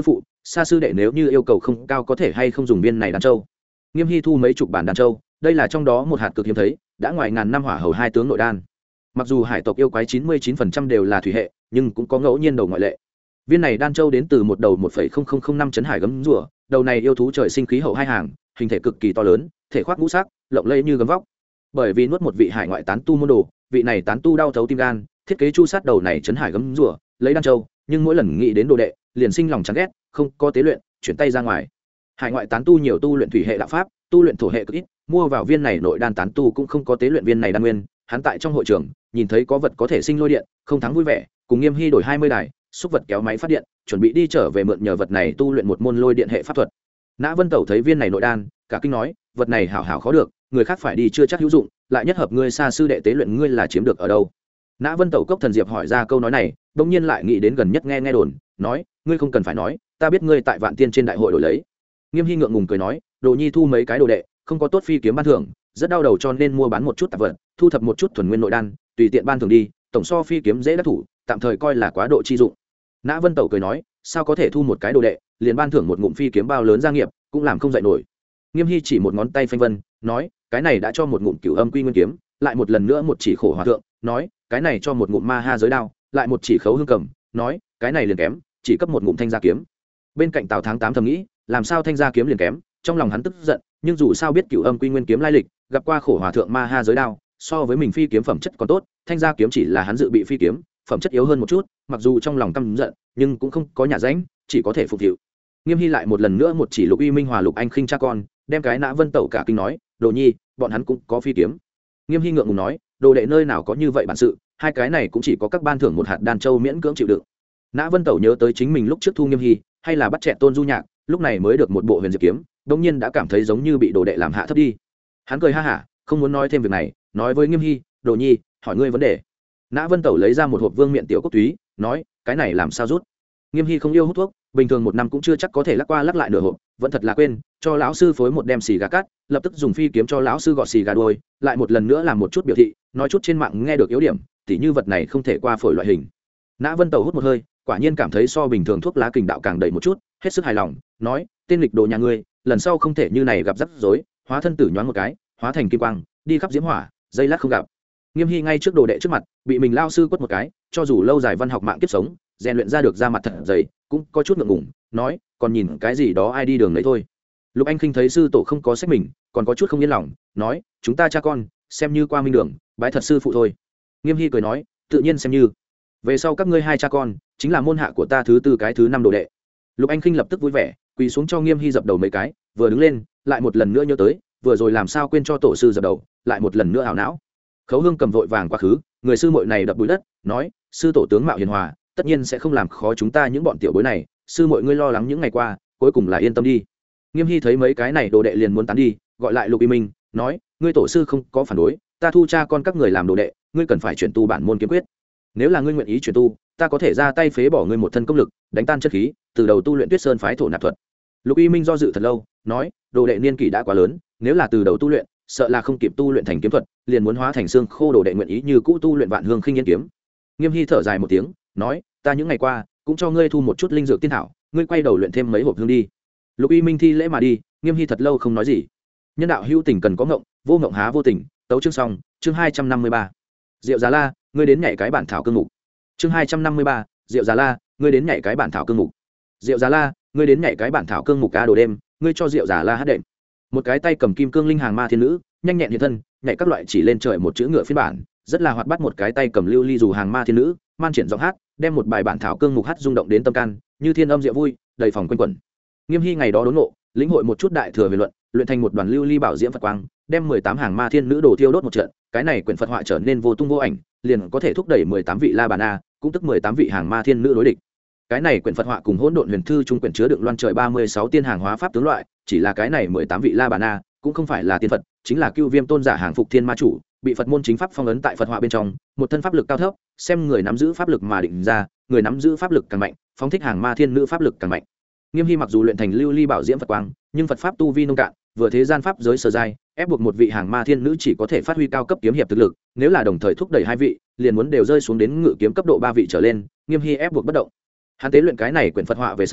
Sa sư đệ nếu như yêu cầu không cao có thể hay không dùng viên này đan châu. Nghiêm Hy thu mấy chục bản đan châu, đây là trong đó một hạt cực hiếm thấy, đã ngoài ngàn năm hỏa hầu hai tướng nội đan. Mặc dù hải tộc yêu quái chín mươi chín phần trăm đều là thủy hệ, nhưng cũng có ngẫu nhiên đầu ngoại lệ. Viên này đan châu đến từ một đầu một phẩy không không không năm chấn hải gấm rùa, đầu này yêu thú trời sinh khí hậu hai hàng, hình thể cực kỳ to lớn, thể khoác ngũ sắc, lộng lẫy như gấm vóc. Bởi vì nuốt một vị hải ngoại tán tu môn đồ, vị này tán tu đau thấu tim gan, thiết kế chu sát đầu này chấn hải gấm rùa, lấy đan châu, nhưng mỗi lần nghĩ đến đồ đệ, liền sinh lòng chán ghét, không có tế luyện, chuyển tay ra ngoài. Hải ngoại tán tu nhiều tu luyện thủy hệ đạo pháp, tu luyện thổ hệ cực ít, mua vào viên này nội đan tán tu cũng không có tế luyện viên này đan nguyên. Hắn tại trong hội trường nhìn thấy có vật có thể sinh lôi điện, không thắng vui vẻ, cùng Nghiêm Hy đổi hai mươi đài, xúc vật kéo máy phát điện, chuẩn bị đi trở về mượn nhờ vật này tu luyện một môn lôi điện hệ pháp thuật. Nã Vân Tẩu thấy viên này nội đan, cả kinh nói, vật này hảo hảo khó được, người khác phải đi chưa chắc hữu dụng, lại nhất hợp ngươi Sa sư đệ tế luyện ngươi là chiếm được ở đâu? Nã Vân Tẩu cốc thần diệp hỏi ra câu nói này, bỗng nhiên lại nghĩ đến gần nhất nghe nghe đồn, nói, ngươi không cần phải nói, ta biết ngươi tại Vạn Tiên trên đại hội đổi lấy. Nghiêm Hy ngượng ngùng cười nói, Đồ Nhi thu mấy cái đồ đệ, không có tốt phi kiếm ban thưởng, rất đau đầu cho nên mua bán một chút tạp vật, thu thập một chút thuần nguyên nội đan, tùy tiện ban thưởng đi, tổng so phi kiếm dễ đắc thủ, tạm thời coi là quá độ chi dụng. Nã Vân Tẩu cười nói, sao có thể thu một cái đồ đệ, liền ban thưởng một ngụm phi kiếm bao lớn gia nghiệp, cũng làm không dậy nổi. Nghiêm Hy chỉ một ngón tay phanh vân, nói, cái này đã cho một ngụm cửu âm quy nguyên kiếm, lại một lần nữa một chỉ khổ hòa thượng, nói, cái này cho một ngụm ma ha giới đao, lại một chỉ khấu hương cầm, nói, cái này liền kém, chỉ cấp một ngụm thanh gia kiếm. Bên cạnh Tào Tháng tám thầm nghĩ, làm sao thanh gia kiếm liền kém, trong lòng hắn tức giận, nhưng dù sao biết cửu âm quy nguyên kiếm lai lịch, gặp qua khổ hòa thượng ma ha giới đao, so với mình phi kiếm phẩm chất còn tốt, thanh gia kiếm chỉ là hắn dự bị phi kiếm, phẩm chất yếu hơn một chút, mặc dù trong lòng căm giận, nhưng cũng không có nhà ránh, chỉ có thể phục vụ. Nghiêm Hy lại một lần nữa một chỉ Lục Uy Minh hòa Lục Anh Khinh cha con, đem cái Nã Vân Tẩu cả kinh nói, Đồ Nhi, bọn hắn cũng có phi kiếm. Nghiêm Hy ngượng ngùng nói, đồ đệ nơi nào có như vậy bản sự, hai cái này cũng chỉ có các ban thưởng một hạt đan châu miễn cưỡng chịu đựng. Nã Vân Tẩu nhớ tới chính mình lúc trước thu Nghiêm Hy, hay là bắt chẹt Tôn Du Nhạc, lúc này mới được một bộ huyền diệp kiếm, đột nhiên đã cảm thấy giống như bị đồ đệ làm hạ thấp đi. Hắn cười ha hả, không muốn nói thêm việc này, nói với Nghiêm Hy, Đồ Nhi, hỏi ngươi vấn đề. Nã Vân Tẩu lấy ra một hộp vương miện tiểu cốc túy, nói, cái này làm sao rút? Nghiêm Hy không yêu hút thuốc, bình thường một năm cũng chưa chắc có thể lắc qua lắc lại nửa hộp, vẫn thật là quên, cho lão sư phối một đem xì gà cắt, lập tức dùng phi kiếm cho lão sư gọt xì gà đuôi, lại một lần nữa làm một chút biểu thị, nói chút trên mạng nghe được yếu điểm, tỉ như vật này không thể qua phổi loại hình. Nã Vân Tẩu hút một hơi, quả nhiên cảm thấy so bình thường thuốc lá kình đạo càng đầy một chút, hết sức hài lòng, nói, tên lịch đồ nhà ngươi, lần sau không thể như này gặp rắc rối, hóa thân tử nhoáng một cái, hóa thành kim quang, đi khắp diễm hỏa, dây lát không gặp. Nghiêm Hy ngay trước đồ đệ trước mặt, bị mình lao sư quất một cái, cho dù lâu dài văn học mạng kiếp sống, rèn luyện ra được ra mặt thật dày, cũng có chút ngượng ngùng, nói, còn nhìn cái gì đó ai đi đường lấy thôi. Lục Anh Khinh thấy sư tổ không có sách mình, còn có chút không yên lòng, nói, chúng ta cha con, xem như qua minh đường, bái thật sư phụ thôi. Nghiêm Hy cười nói, tự nhiên xem như. Về sau các ngươi hai cha con, chính là môn hạ của ta thứ tư cái thứ năm đồ đệ. Lục Anh Khinh lập tức vui vẻ, quỳ xuống cho Nghiêm Hy dập đầu mấy cái, vừa đứng lên, lại một lần nữa nhớ tới, vừa rồi làm sao quên cho tổ sư dập đầu, lại một lần nữa ảo não. Khấu Hương cầm vội vàng quá khứ, người sư muội này đập bụi đất, nói, sư tổ tướng mạo hiền hòa, tất nhiên sẽ không làm khó chúng ta những bọn tiểu bối này, sư muội ngươi lo lắng những ngày qua, cuối cùng là yên tâm đi. Nghiêm Hy thấy mấy cái này đồ đệ liền muốn tán đi, gọi lại Lục Y Minh, nói, ngươi tổ sư không có phản đối, ta thu cha con các người làm đồ đệ, ngươi cần phải chuyển tu bản môn kiếm quyết. Nếu là ngươi nguyện ý chuyển tu, ta có thể ra tay phế bỏ ngươi một thân công lực, đánh tan chất khí, từ đầu tu luyện Tuyết Sơn phái thổ nạp thuật. Lục Y Minh do dự thật lâu, nói, đồ đệ niên kỷ đã quá lớn, nếu là từ đầu tu luyện, sợ là không kịp tu luyện thành kiếm thuật, liền muốn hóa thành xương khô, đồ đệ nguyện ý như cũ tu luyện Vạn Hương Khinh Yên kiếm. Nghiêm Hy thở dài một tiếng, nói, ta những ngày qua cũng cho ngươi thu một chút linh dược tiên thảo, ngươi quay đầu luyện thêm mấy hộp hương đi. Lục Y Minh thi lễ mà đi. Nghiêm Hy thật lâu không nói gì. Nhân đạo hữu tình cần có ngộng, vô ngộng há vô tình. Tấu chương xong, chương hai trăm năm mươi ba. Diệu Giá La, ngươi đến nhảy cái bản thảo cương mục. Chương hai trăm năm mươi ba, Diệu Giá La, ngươi đến nhảy cái bản thảo cương mục. Diệu Giá La, ngươi đến nhảy cái bản thảo cương mục cá đồ đêm, ngươi cho Diệu Giá La hát đệm. Một cái tay cầm kim cương linh hàng ma thiên nữ, nhanh nhẹn hiện thân, nhảy các loại chỉ lên trời một chữ ngựa phiên bản, rất là hoạt bát. Một cái tay cầm lưu ly dù hàng ma thiên nữ, man triển giọng hát, đem một bài bản thảo cương mục hát rung động đến tâm can, như thiên âm diệu vui, đầy phòng quanh quẩn. Nghiêm Hy ngày đó đốn ngộ, lĩnh hội một chút đại thừa về luận, luyện thành một đoàn lưu ly bảo diễm Phật quang, đem mười tám hàng ma thiên nữ đồ thiêu đốt một trận, cái này quyển Phật họa trở nên vô tung vô ảnh, liền có thể thúc đẩy mười tám vị La Bàn A, cũng tức mười tám vị hàng ma thiên nữ đối địch. Cái này quyển Phật họa cùng Hỗn Độn Huyền Thư trung quyển chứa đựng loan trời ba mươi sáu tiên hàng hóa pháp tướng loại, chỉ là cái này mười tám vị La Bàn A, cũng không phải là tiên Phật, chính là Cưu Viêm tôn giả hàng phục thiên ma chủ, bị Phật môn chính pháp phong ấn tại Phật họa bên trong, một thân pháp lực cao thấp, xem người nắm giữ pháp lực mà định ra, người nắm giữ pháp lực càng mạnh, phóng thích hàng ma thiên nữ pháp lực càng mạnh. Nghiêm Hy mặc dù luyện thành lưu ly bảo diễm Phật quang, nhưng Phật pháp tu vi nông cạn, vừa thế gian pháp giới sơ giai, ép buộc một vị hàng ma thiên nữ chỉ có thể phát huy cao cấp kiếm hiệp thực lực, nếu là đồng thời thúc đẩy hai vị, liền muốn đều rơi xuống đến ngự kiếm cấp độ ba vị trở lên, Nghiêm Hy ép buộc bất động. Hắn tế luyện cái này quyển Phật họa về sau,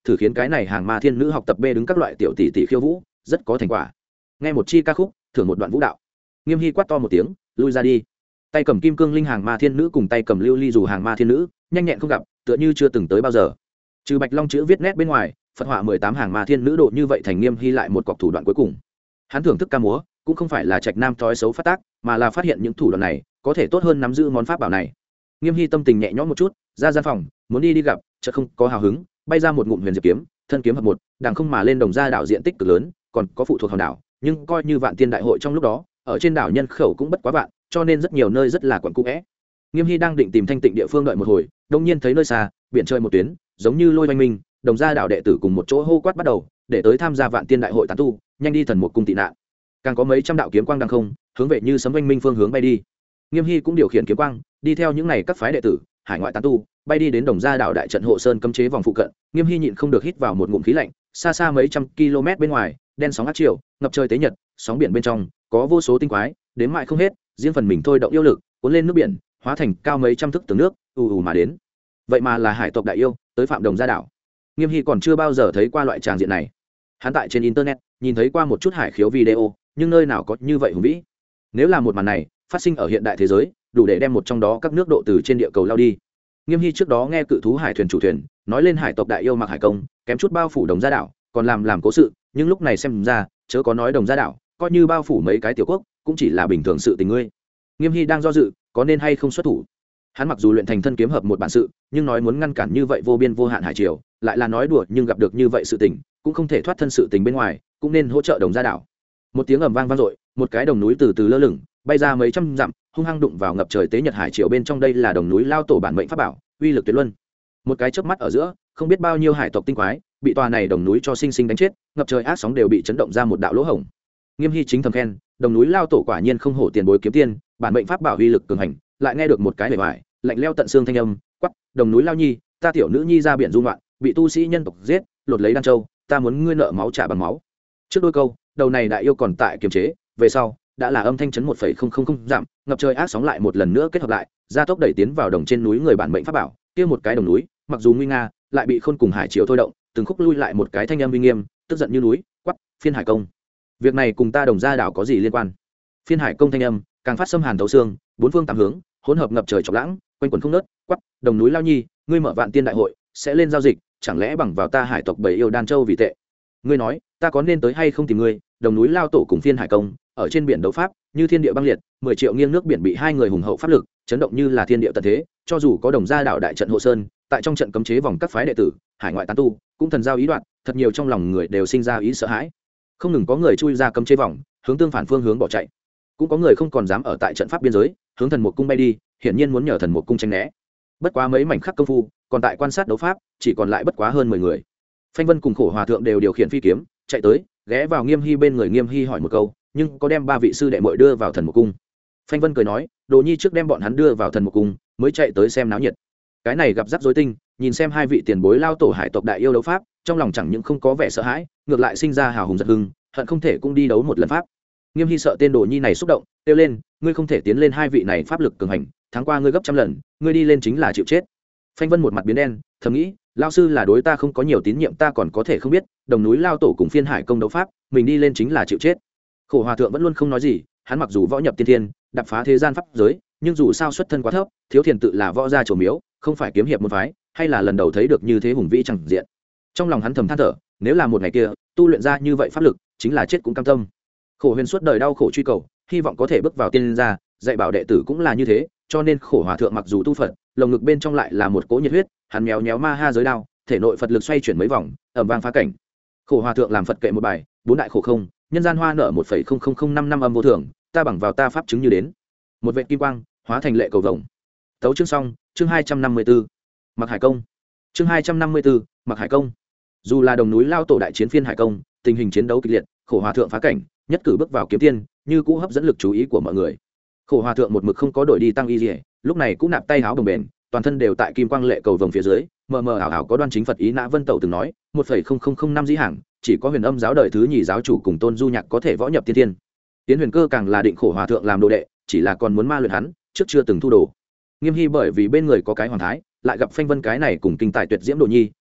thử khiến cái này hàng ma thiên nữ học tập bê đứng các loại tiểu tỷ tỷ khiêu vũ rất có thành quả. Nghe một chi ca khúc, thưởng một đoạn vũ đạo. Nghiêm Hy quát to một tiếng, lui ra đi. Tay cầm kim cương linh hàng ma thiên nữ cùng tay cầm lưu ly dù hàng ma thiên nữ nhanh nhẹn không gặp, tựa như chưa từng tới bao giờ. Trừ bạch long chữ viết nét bên ngoài, phật họa mười tám hàng ma thiên nữ độ như vậy thành Nghiêm Hy lại một cọc thủ đoạn cuối cùng. Hắn thưởng thức ca múa cũng không phải là trạch nam thói xấu phát tác, mà là phát hiện những thủ đoạn này có thể tốt hơn nắm giữ món pháp bảo này. Nghiêm Hy tâm tình nhẹ nhõm một chút, ra gian phòng muốn đi đi gặp, chợt không có hào hứng, bay ra một ngụm huyền diệp kiếm, thân kiếm hợp một, đằng không mà lên đồng gia đảo diện tích cực lớn, còn có phụ thuộc hòn đảo, nhưng coi như vạn tiên đại hội trong lúc đó, ở trên đảo nhân khẩu cũng bất quá vạn, cho nên rất nhiều nơi rất là quẩn cung é. Nghiêm Hy đang định tìm thanh tịnh địa phương đợi một hồi, đột nhiên thấy nơi xa, biển trời một tuyến, giống như lôi oanh minh, đồng gia đảo đệ tử cùng một chỗ hô quát bắt đầu, để tới tham gia vạn tiên đại hội tán tu, nhanh đi thần một cung tị nạn. Càng có mấy trăm đạo kiếm quang đằng không, hướng về như sấm oanh minh phương hướng bay đi. Nghiêm Hy cũng điều khiển kiếm quang, đi theo những này các phái đệ tử, hải ngoại tán tu, bay đi đến đồng gia đảo đại trận hộ sơn cấm chế vòng phụ cận. Nghiêm Hy nhịn không được hít vào một ngụm khí lạnh, xa xa mấy trăm km bên ngoài, đen sóng ác chiều, ngập trời tế nhật, sóng biển bên trong có vô số tinh quái, đến mãi không hết, riêng phần mình thôi động yêu lực, cuốn lên nước biển, hóa thành cao mấy trăm thước tường nước, ù ù mà đến. Vậy mà là hải tộc đại yêu, tới phạm đồng gia đảo. Nghiêm Hy còn chưa bao giờ thấy qua loại tràng diện này. Hắn tại trên internet nhìn thấy qua một chút hải khiếu video, nhưng nơi nào có như vậy hùng vĩ. Nếu là một màn này phát sinh ở hiện đại thế giới, đủ để đem một trong đó các nước độ từ trên địa cầu lao đi. Nghiêm Hy trước đó nghe cự thú hải thuyền chủ thuyền nói lên hải tộc đại yêu mặc hải công, kém chút bao phủ đồng gia đảo, còn làm làm cố sự, nhưng lúc này xem ra, chớ có nói đồng gia đảo, coi như bao phủ mấy cái tiểu quốc, cũng chỉ là bình thường sự tình ngươi. Nghiêm Hy đang do dự, có nên hay không xuất thủ. Hắn mặc dù luyện thành thân kiếm hợp một bản sự, nhưng nói muốn ngăn cản như vậy vô biên vô hạn hải triều, lại là nói đùa, nhưng gặp được như vậy sự tình, cũng không thể thoát thân sự tình bên ngoài, cũng nên hỗ trợ đồng gia đảo. Một tiếng ầm vang vang dội, một cái đồng núi từ từ lơ lửng, bay ra mấy trăm dặm, hung hăng đụng vào ngập trời tế nhật hải triều bên trong. Đây là đồng núi lao tổ bản mệnh pháp bảo, uy lực tuyệt luân. Một cái chớp mắt ở giữa, không biết bao nhiêu hải tộc tinh quái bị tòa này đồng núi cho sinh sinh đánh chết, ngập trời ác sóng đều bị chấn động ra một đạo lỗ hổng. Nghiêm Hy chính thầm khen, đồng núi lao tổ quả nhiên không hổ tiền bối kiếm tiên, bản mệnh pháp bảo uy lực cường hành. Lại nghe được một cái bề ngoài lạnh leo tận xương thanh âm, quắc, đồng núi lao nhi, ta tiểu nữ nhi ra biển du ngoạn, bị tu sĩ nhân tộc giết, lột lấy đan châu, ta muốn ngươi nợ máu trả bằng máu. Trước đôi câu, đầu này đại yêu còn tại kiềm chế, về sau đã là âm thanh chấn một phẩy không không không giảm, ngập trời ác sóng lại một lần nữa kết hợp lại, gia tốc đẩy tiến vào đồng trên núi người bản mệnh pháp bảo. Kia một cái đồng núi, mặc dù nguy nga, lại bị khôn cùng hải chiều thôi động, từng khúc lui lại một cái thanh âm uy nghiêm, tức giận như núi, quắc, phiên hải công. Việc này cùng ta đồng gia đảo có gì liên quan? Phiên hải công thanh âm càng phát xâm hàn thấu xương, bốn phương tám hướng hỗn hợp ngập trời chọc lãng, quanh quẩn không nớt, quắc, đồng núi lao nhi, ngươi mở vạn tiên đại hội sẽ lên giao dịch, chẳng lẽ bằng vào ta hải tộc bảy yêu đan châu vì tệ? Ngươi nói ta có nên tới hay không tìm ngươi? Đồng núi lao tổ cùng phiên hải công ở trên biển đấu pháp như thiên địa băng liệt, mười triệu nghiêng nước biển bị hai người hùng hậu pháp lực chấn động như là thiên địa tận thế. Cho dù có đồng gia đảo đại trận hộ sơn, tại trong trận cấm chế vòng các phái đệ tử, hải ngoại tán tu cũng thần giao ý đoạn, thật nhiều trong lòng người đều sinh ra ý sợ hãi. Không ngừng có người chui ra cấm chế vòng, hướng tương phản phương hướng bỏ chạy, cũng có người không còn dám ở tại trận pháp biên giới, hướng thần một cung bay đi, hiển nhiên muốn nhờ thần một cung tránh né. Bất quá mấy mảnh khắc công phu, còn tại quan sát đấu pháp, chỉ còn lại bất quá hơn mười người. Phanh Vân cùng Khổ Hòa thượng đều điều khiển phi kiếm chạy tới, ghé vào Nghiêm Hy bên người. Nghiêm Hy hỏi một câu, nhưng có đem ba vị sư đệ muội đưa vào thần một cung? Phanh Vân cười nói, Đồ Nhi trước đem bọn hắn đưa vào thần một cung, mới chạy tới xem náo nhiệt. Cái này gặp rắc rối tinh, nhìn xem hai vị tiền bối lao tổ hải tộc đại yêu đấu pháp, trong lòng chẳng những không có vẻ sợ hãi, ngược lại sinh ra hào hùng giật hưng, hận không thể cũng đi đấu một lần pháp. Nghiêm Hy sợ tên Đồ Nhi này xúc động, kêu lên, ngươi không thể tiến lên, hai vị này pháp lực cường hành, thắng qua ngươi gấp trăm lần, ngươi đi lên chính là chịu chết. Phanh Vân một mặt biến đen, thầm nghĩ, lao sư là đối ta không có nhiều tín nhiệm, ta còn có thể không biết, đồng núi lao tổ cùng phiên hải công đấu pháp, mình đi lên chính là chịu chết. Khổ Hòa thượng vẫn luôn không nói gì, hắn mặc dù võ nhập tiên thiên, đập phá thế gian pháp giới, nhưng dù sao xuất thân quá thấp, thiếu thiền tự là võ gia trổ miếu, không phải kiếm hiệp môn phái, hay là lần đầu thấy được như thế hùng vĩ chẳng diện. Trong lòng hắn thầm than thở, nếu là một ngày kia tu luyện ra như vậy pháp lực, chính là chết cũng cam tâm. Khổ Huyền suốt đời đau khổ truy cầu, hy vọng có thể bước vào tiên gia, dạy bảo đệ tử cũng là như thế, cho nên Khổ Hòa thượng mặc dù tu Phật, lồng ngực bên trong lại là một cỗ nhiệt huyết, hắn méo méo ma ha giới đao, thể nội Phật lực xoay chuyển mấy vòng, ầm vang phá cảnh. Khổ Hòa thượng làm Phật kệ một bài, bốn đại khổ không, nhân gian hoa nở một phẩy không không không năm năm âm vô thường, ta bằng vào ta pháp chứng như đến. Một vệt kim quang, hóa thành lệ cầu vồng. Tấu chương xong, chương hai trăm năm mươi tư. Mặc Hải công. Chương hai trăm năm mươi tư, Mặc Hải công. Dù là đồng núi lao tổ đại chiến phiên hải công, tình hình chiến đấu kịch liệt, Khổ Hòa thượng phá cảnh, nhất cử bước vào kiếm tiên, như cũ hấp dẫn lực chú ý của mọi người. Khổ Hòa thượng một mực không có đổi đi tăng y liễu, lúc này cũng nạp tay áo đồng bền, toàn thân đều tại kim quang lệ cầu vồng phía dưới, mờ mờ ảo ảo có đoan chính Phật ý. Nã Vân Tẩu từng nói, một phẩy không không không năm dĩ hàng, chỉ có Huyền Âm giáo đời thứ nhì giáo chủ cùng Tôn Du Nhạc có thể võ nhập tiên tiên. Tiến Huyền Cơ càng là định Khổ Hòa thượng làm đồ đệ, chỉ là còn muốn ma luyện hắn, trước chưa từng thu đồ. Nghiêm Hy bởi vì bên người có cái hoàng thái, lại gặp Phanh Vân cái này cùng kinh tài tuyệt diễm Đồ Nhi,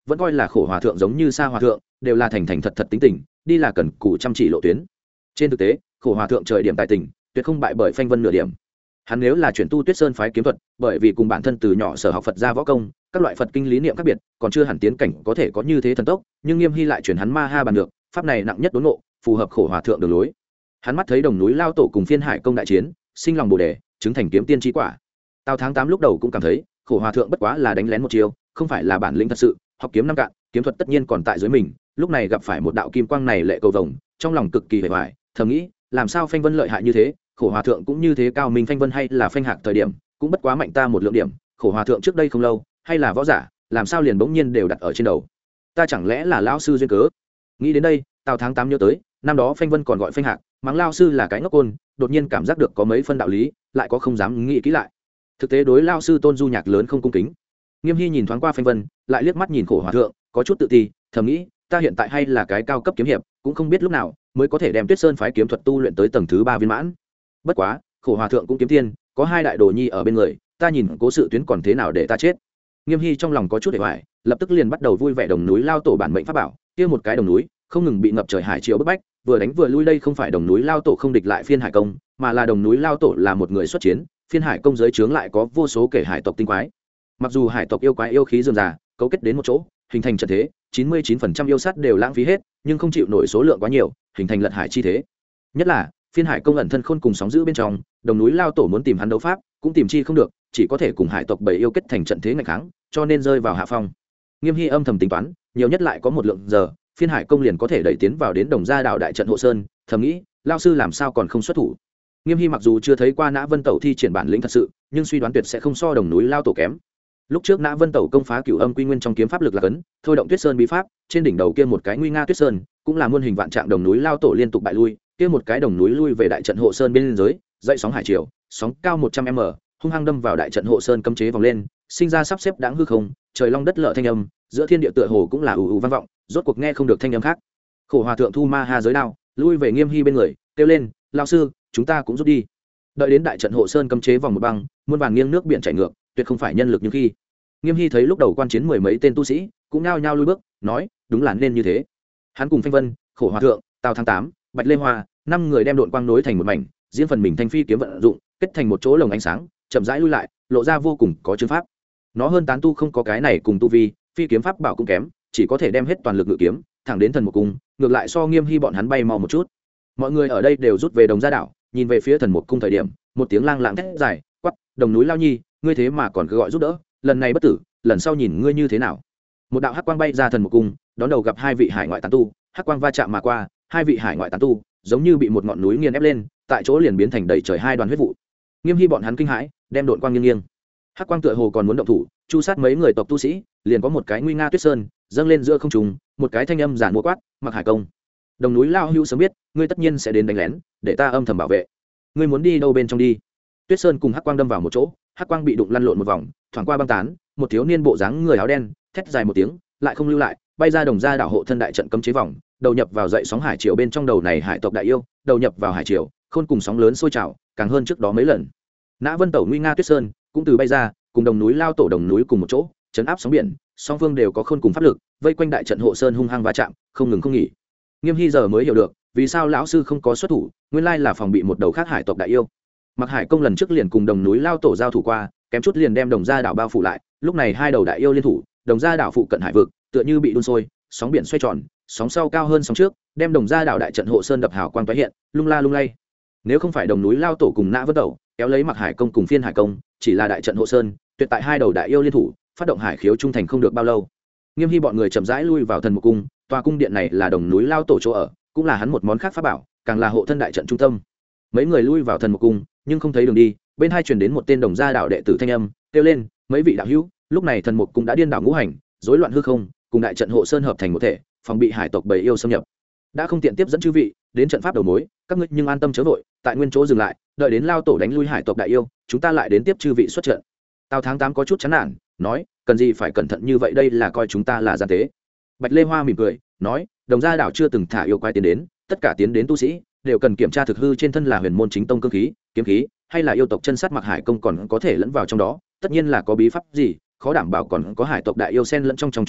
vẫn coi là khổ hòa thượng giống như sa hòa thượng đều là thành thành thật thật tính tình đi là cần cù chăm chỉ lộ tuyến. Trên thực tế khổ hòa thượng trời điểm tài tình tuyệt không bại bởi Phanh Vân nửa điểm. Hắn nếu là chuyển tu Tuyết Sơn phái kiếm thuật, bởi vì cùng bản thân từ nhỏ sở học Phật gia võ công, các loại Phật kinh lý niệm khác biệt, còn chưa hẳn tiến cảnh có thể có như thế thần tốc, nhưng Nghiêm Hy lại chuyển hắn ma ha bàn được, pháp này nặng nhất đốn ngộ, phù hợp khổ hòa thượng đường lối. Hắn mắt thấy Đồng núi Lao tổ cùng Phiên Hải công đại chiến, sinh lòng bồ đề, chứng thành kiếm tiên chí quả. Tào Tháng Tám lúc đầu cũng cảm thấy, khổ hòa thượng bất quá là đánh lén một chiêu, không phải là bản lĩnh thật sự, học kiếm năm cạn, kiếm thuật tất nhiên còn tại dưới mình, lúc này gặp phải một đạo kim quang này lệ cầu vồng, trong lòng cực kỳ hề hoài, thầm nghĩ, làm sao Phanh Vân lợi hại như thế, khổ hòa thượng cũng như thế cao minh, Phanh Vân hay là Phanh Hạc thời điểm cũng bất quá mạnh ta một lượng điểm, khổ hòa thượng trước đây không lâu hay là võ giả, làm sao liền bỗng nhiên đều đặt ở trên đầu ta, chẳng lẽ là lão sư duyên cớ. Nghĩ đến đây Tào Tháng Tám nhớ tới năm đó Phanh Vân còn gọi Phanh Hạc, mắng lao sư là cái ngốc côn, đột nhiên cảm giác được có mấy phân đạo lý, lại có không dám nghĩ kỹ lại. Thực tế đối lao sư Tôn Du Nhạc lớn không cung kính. Nghiêm Hy nhìn thoáng qua Phanh Vân, lại liếc mắt nhìn khổ hòa thượng, có chút tự ti, thầm nghĩ ta hiện tại hay là cái cao cấp kiếm hiệp, cũng không biết lúc nào mới có thể đem Tuyết Sơn phái kiếm thuật tu luyện tới tầng thứ ba viên mãn. Bất quá khổ hòa thượng cũng kiếm tiên, có hai đại đồ nhi ở bên người, ta nhìn cố sự tuyến còn thế nào để ta chết. Nghiêm Hy trong lòng có chút để hoài, lập tức liền bắt đầu vui vẻ Đồng núi Lao tổ bản mệnh pháp bảo, kia một cái đồng núi không ngừng bị ngập trời hải triều bức bách, vừa đánh vừa lui. Đây không phải Đồng núi Lao tổ không địch lại Phiên Hải công, mà là Đồng núi Lao tổ là một người xuất chiến, Phiên Hải công dưới trướng lại có vô số kể hải tộc tinh quái. Mặc dù hải tộc yêu quái yêu khí dườm già cấu kết đến một chỗ, hình thành trận thế, chín mươi chín phần trăm yêu sát đều lãng phí hết, nhưng không chịu nổi số lượng quá nhiều, hình thành lật hải chi thế. Nhất là Phiên Hải công ẩn thân khôn cùng sóng giữ bên trong, Đồng núi Lao tổ muốn tìm hắn đấu pháp cũng tìm chi không được, chỉ có thể cùng hải tộc bầy yêu kết thành trận thế ngày kháng, cho nên rơi vào hạ phong. Nghiêm Hy âm thầm tính toán, nhiều nhất lại có một lượng giờ, Phiên Hải công liền có thể đẩy tiến vào đến Đồng Gia Đạo đại trận hộ sơn, thầm nghĩ lao sư làm sao còn không xuất thủ. Nghiêm Hy mặc dù chưa thấy qua Nã Vân Tẩu thi triển bản lĩnh thật sự, nhưng suy đoán tuyệt sẽ không so Đồng núi Lao tổ kém. Lúc trước Nã Vân Tẩu công phá Cửu Âm Quy Nguyên trong kiếm pháp lực là cấn, thôi động Tuyết Sơn bí pháp, trên đỉnh đầu kia một cái nguy nga Tuyết Sơn, cũng là muôn hình vạn trạng Đồng núi Lao tổ liên tục bại lui, kia một cái đồng núi lui về đại trận hộ sơn bên dưới, dậy sóng hải triều, sóng cao một trăm mét, hung hăng đâm vào đại trận hộ sơn cấm chế vòng lên, sinh ra sắp xếp đáng hư không, trời long đất lở thanh âm, giữa thiên địa tựa hồ cũng là ù ù vang vọng, rốt cuộc nghe không được thanh âm khác. Khổ hòa thượng thu ma ha giới đao, lui về Nghiêm Hy bên người, kêu lên, lão sư, chúng ta cũng rút đi. Đợi đến đại trận hộ sơn cấm chế vòng một băng, muôn vàn nghiêng nước biển chảy ngược, tuyệt không phải nhân lực như khi. Nghiêm Hy thấy lúc đầu quan chiến mười mấy tên tu sĩ, cũng nhao nhao lui bước, nói, đúng là nên như thế. Hắn cùng Phanh Vân, khổ hòa thượng, Tào Tháng Tám, Bạch Lê Hoa, năm người đem đội quang nối thành một mảnh, riêng phần mình thanh phi kiếm vận dụng, kết thành một chỗ lồng ánh sáng, chậm rãi lui lại, lộ ra vô cùng có chương pháp. Nó hơn tán tu không có cái này cùng tu vi, phi kiếm pháp bảo cũng kém, chỉ có thể đem hết toàn lực ngự kiếm, thẳng đến thần một cung, ngược lại so Nghiêm Hy bọn hắn bay mau một chút. Mọi người ở đây đều rút về Đồng Gia đảo, nhìn về phía thần một cung thời điểm, một tiếng lang lạng thét dài, quát, Đồng núi Lao Nhi, ngươi thế mà còn cứ gọi giúp đỡ, lần này bất tử, lần sau nhìn ngươi như thế nào. Một đạo hắc quang bay ra thần một cung, đón đầu gặp hai vị hải ngoại tán tu, hắc quang va chạm mà qua, hai vị hải ngoại tán tu giống như bị một ngọn núi nghiền ép lên, tại chỗ liền biến thành đầy trời hai đoàn huyết vụ. Nghiêm Hy bọn hắn kinh hãi, đem đội quang nghiêng nghiêng. Hắc quang tựa hồ còn muốn động thủ, chu sát mấy người tộc tu sĩ, liền có một cái nguy nga Tuyết Sơn dâng lên giữa không trung, một cái thanh âm giản mua quát, Mặc Hải công. Đồng núi Lao hữu sớm biết, ngươi tất nhiên sẽ đến đánh lén, để ta âm thầm bảo vệ. Ngươi muốn đi đâu bên trong đi. Tuyết Sơn cùng hắc quang đâm vào một chỗ, hắc quang bị đụng lăn lộn một vòng, thoảng qua băng tán, một thiếu niên bộ dáng người áo đen, thét dài một tiếng, lại không lưu lại, bay ra Đồng Gia đảo hộ thân đại trận cấm chế vòng, đầu nhập vào dậy sóng hải triều bên trong. Đầu này hải tộc đại yêu, đầu nhập vào hải triều, khôn cùng sóng lớn sôi trào, càng hơn trước đó mấy lần. Nã Vân Tẩu nguy nga Tuyết Sơn cũng từ bay ra, cùng Đồng núi Lao tổ đồng núi cùng một chỗ, chấn áp sóng biển, song phương đều có khôn cùng pháp lực, vây quanh đại trận hộ sơn hung hăng va chạm, không ngừng không nghỉ. Nghiêm Hy giờ mới hiểu được, vì sao lão sư không có xuất thủ, nguyên lai là phòng bị một đầu khác hải tộc đại yêu. Mặc Hải công lần trước liền cùng Đồng núi Lao tổ giao thủ qua, kém chút liền đem Đồng Gia đảo bao phủ lại, lúc này hai đầu đại yêu liên thủ, Đồng Gia đảo phụ cận hải vực, tựa như bị đun sôi, sóng biển xoay tròn, sóng sau cao hơn sóng trước, đem Đồng Gia đảo đại trận hộ sơn đập hào quang tái hiện, lung la lung lay. Nếu không phải Đồng núi Lao tổ cùng Nã Vân Tẩu kéo lấy Mặc Hải công cùng Phiên Hải công, chỉ là đại trận hộ sơn, tuyệt tại hai đầu đại yêu liên thủ, phát động hải khiếu trung thành không được bao lâu. Nghiêm Hy bọn người chậm rãi lui vào thần một cung, tòa cung điện này là Đồng núi Lao tổ chỗ ở, cũng là hắn một món khác pháp bảo, càng là hộ thân đại trận trung tâm. Mấy người lui vào thần một cung, nhưng không thấy đường đi, bên hai truyền đến một tên Đồng Gia đạo đệ tử thanh âm, kêu lên, mấy vị đạo hữu, lúc này thần một cung đã điên đảo ngũ hành, rối loạn hư không, cùng đại trận hộ sơn hợp thành một thể, phòng bị hải tộc bầy yêu xâm nhập. Đã không tiện tiếp dẫn chư vị đến trận pháp đầu mối, các ngươi nhưng an tâm chớ vội, tại nguyên chỗ dừng lại, đợi đến Lao tổ đánh lui hải tộc đại yêu, chúng ta lại đến tiếp chư vị xuất trận. Tào Tháng Tám có chút chán nản, nói, cần gì phải cẩn thận như vậy, đây là coi chúng ta là gian tế. Bạch Lê Hoa mỉm cười, nói, Đồng Gia đảo chưa từng thả yêu quái tiến đến, tất cả tiến đến tu sĩ đều cần kiểm tra thực hư trên thân là huyền môn chính tông cương khí, kiếm khí, hay là yêu tộc chân sát Mặc Hải công còn có thể lẫn vào trong đó, tất nhiên là có bí pháp gì, khó đảm bảo còn có hải tộc đại yêu xen lẫn trong trong chúng ta,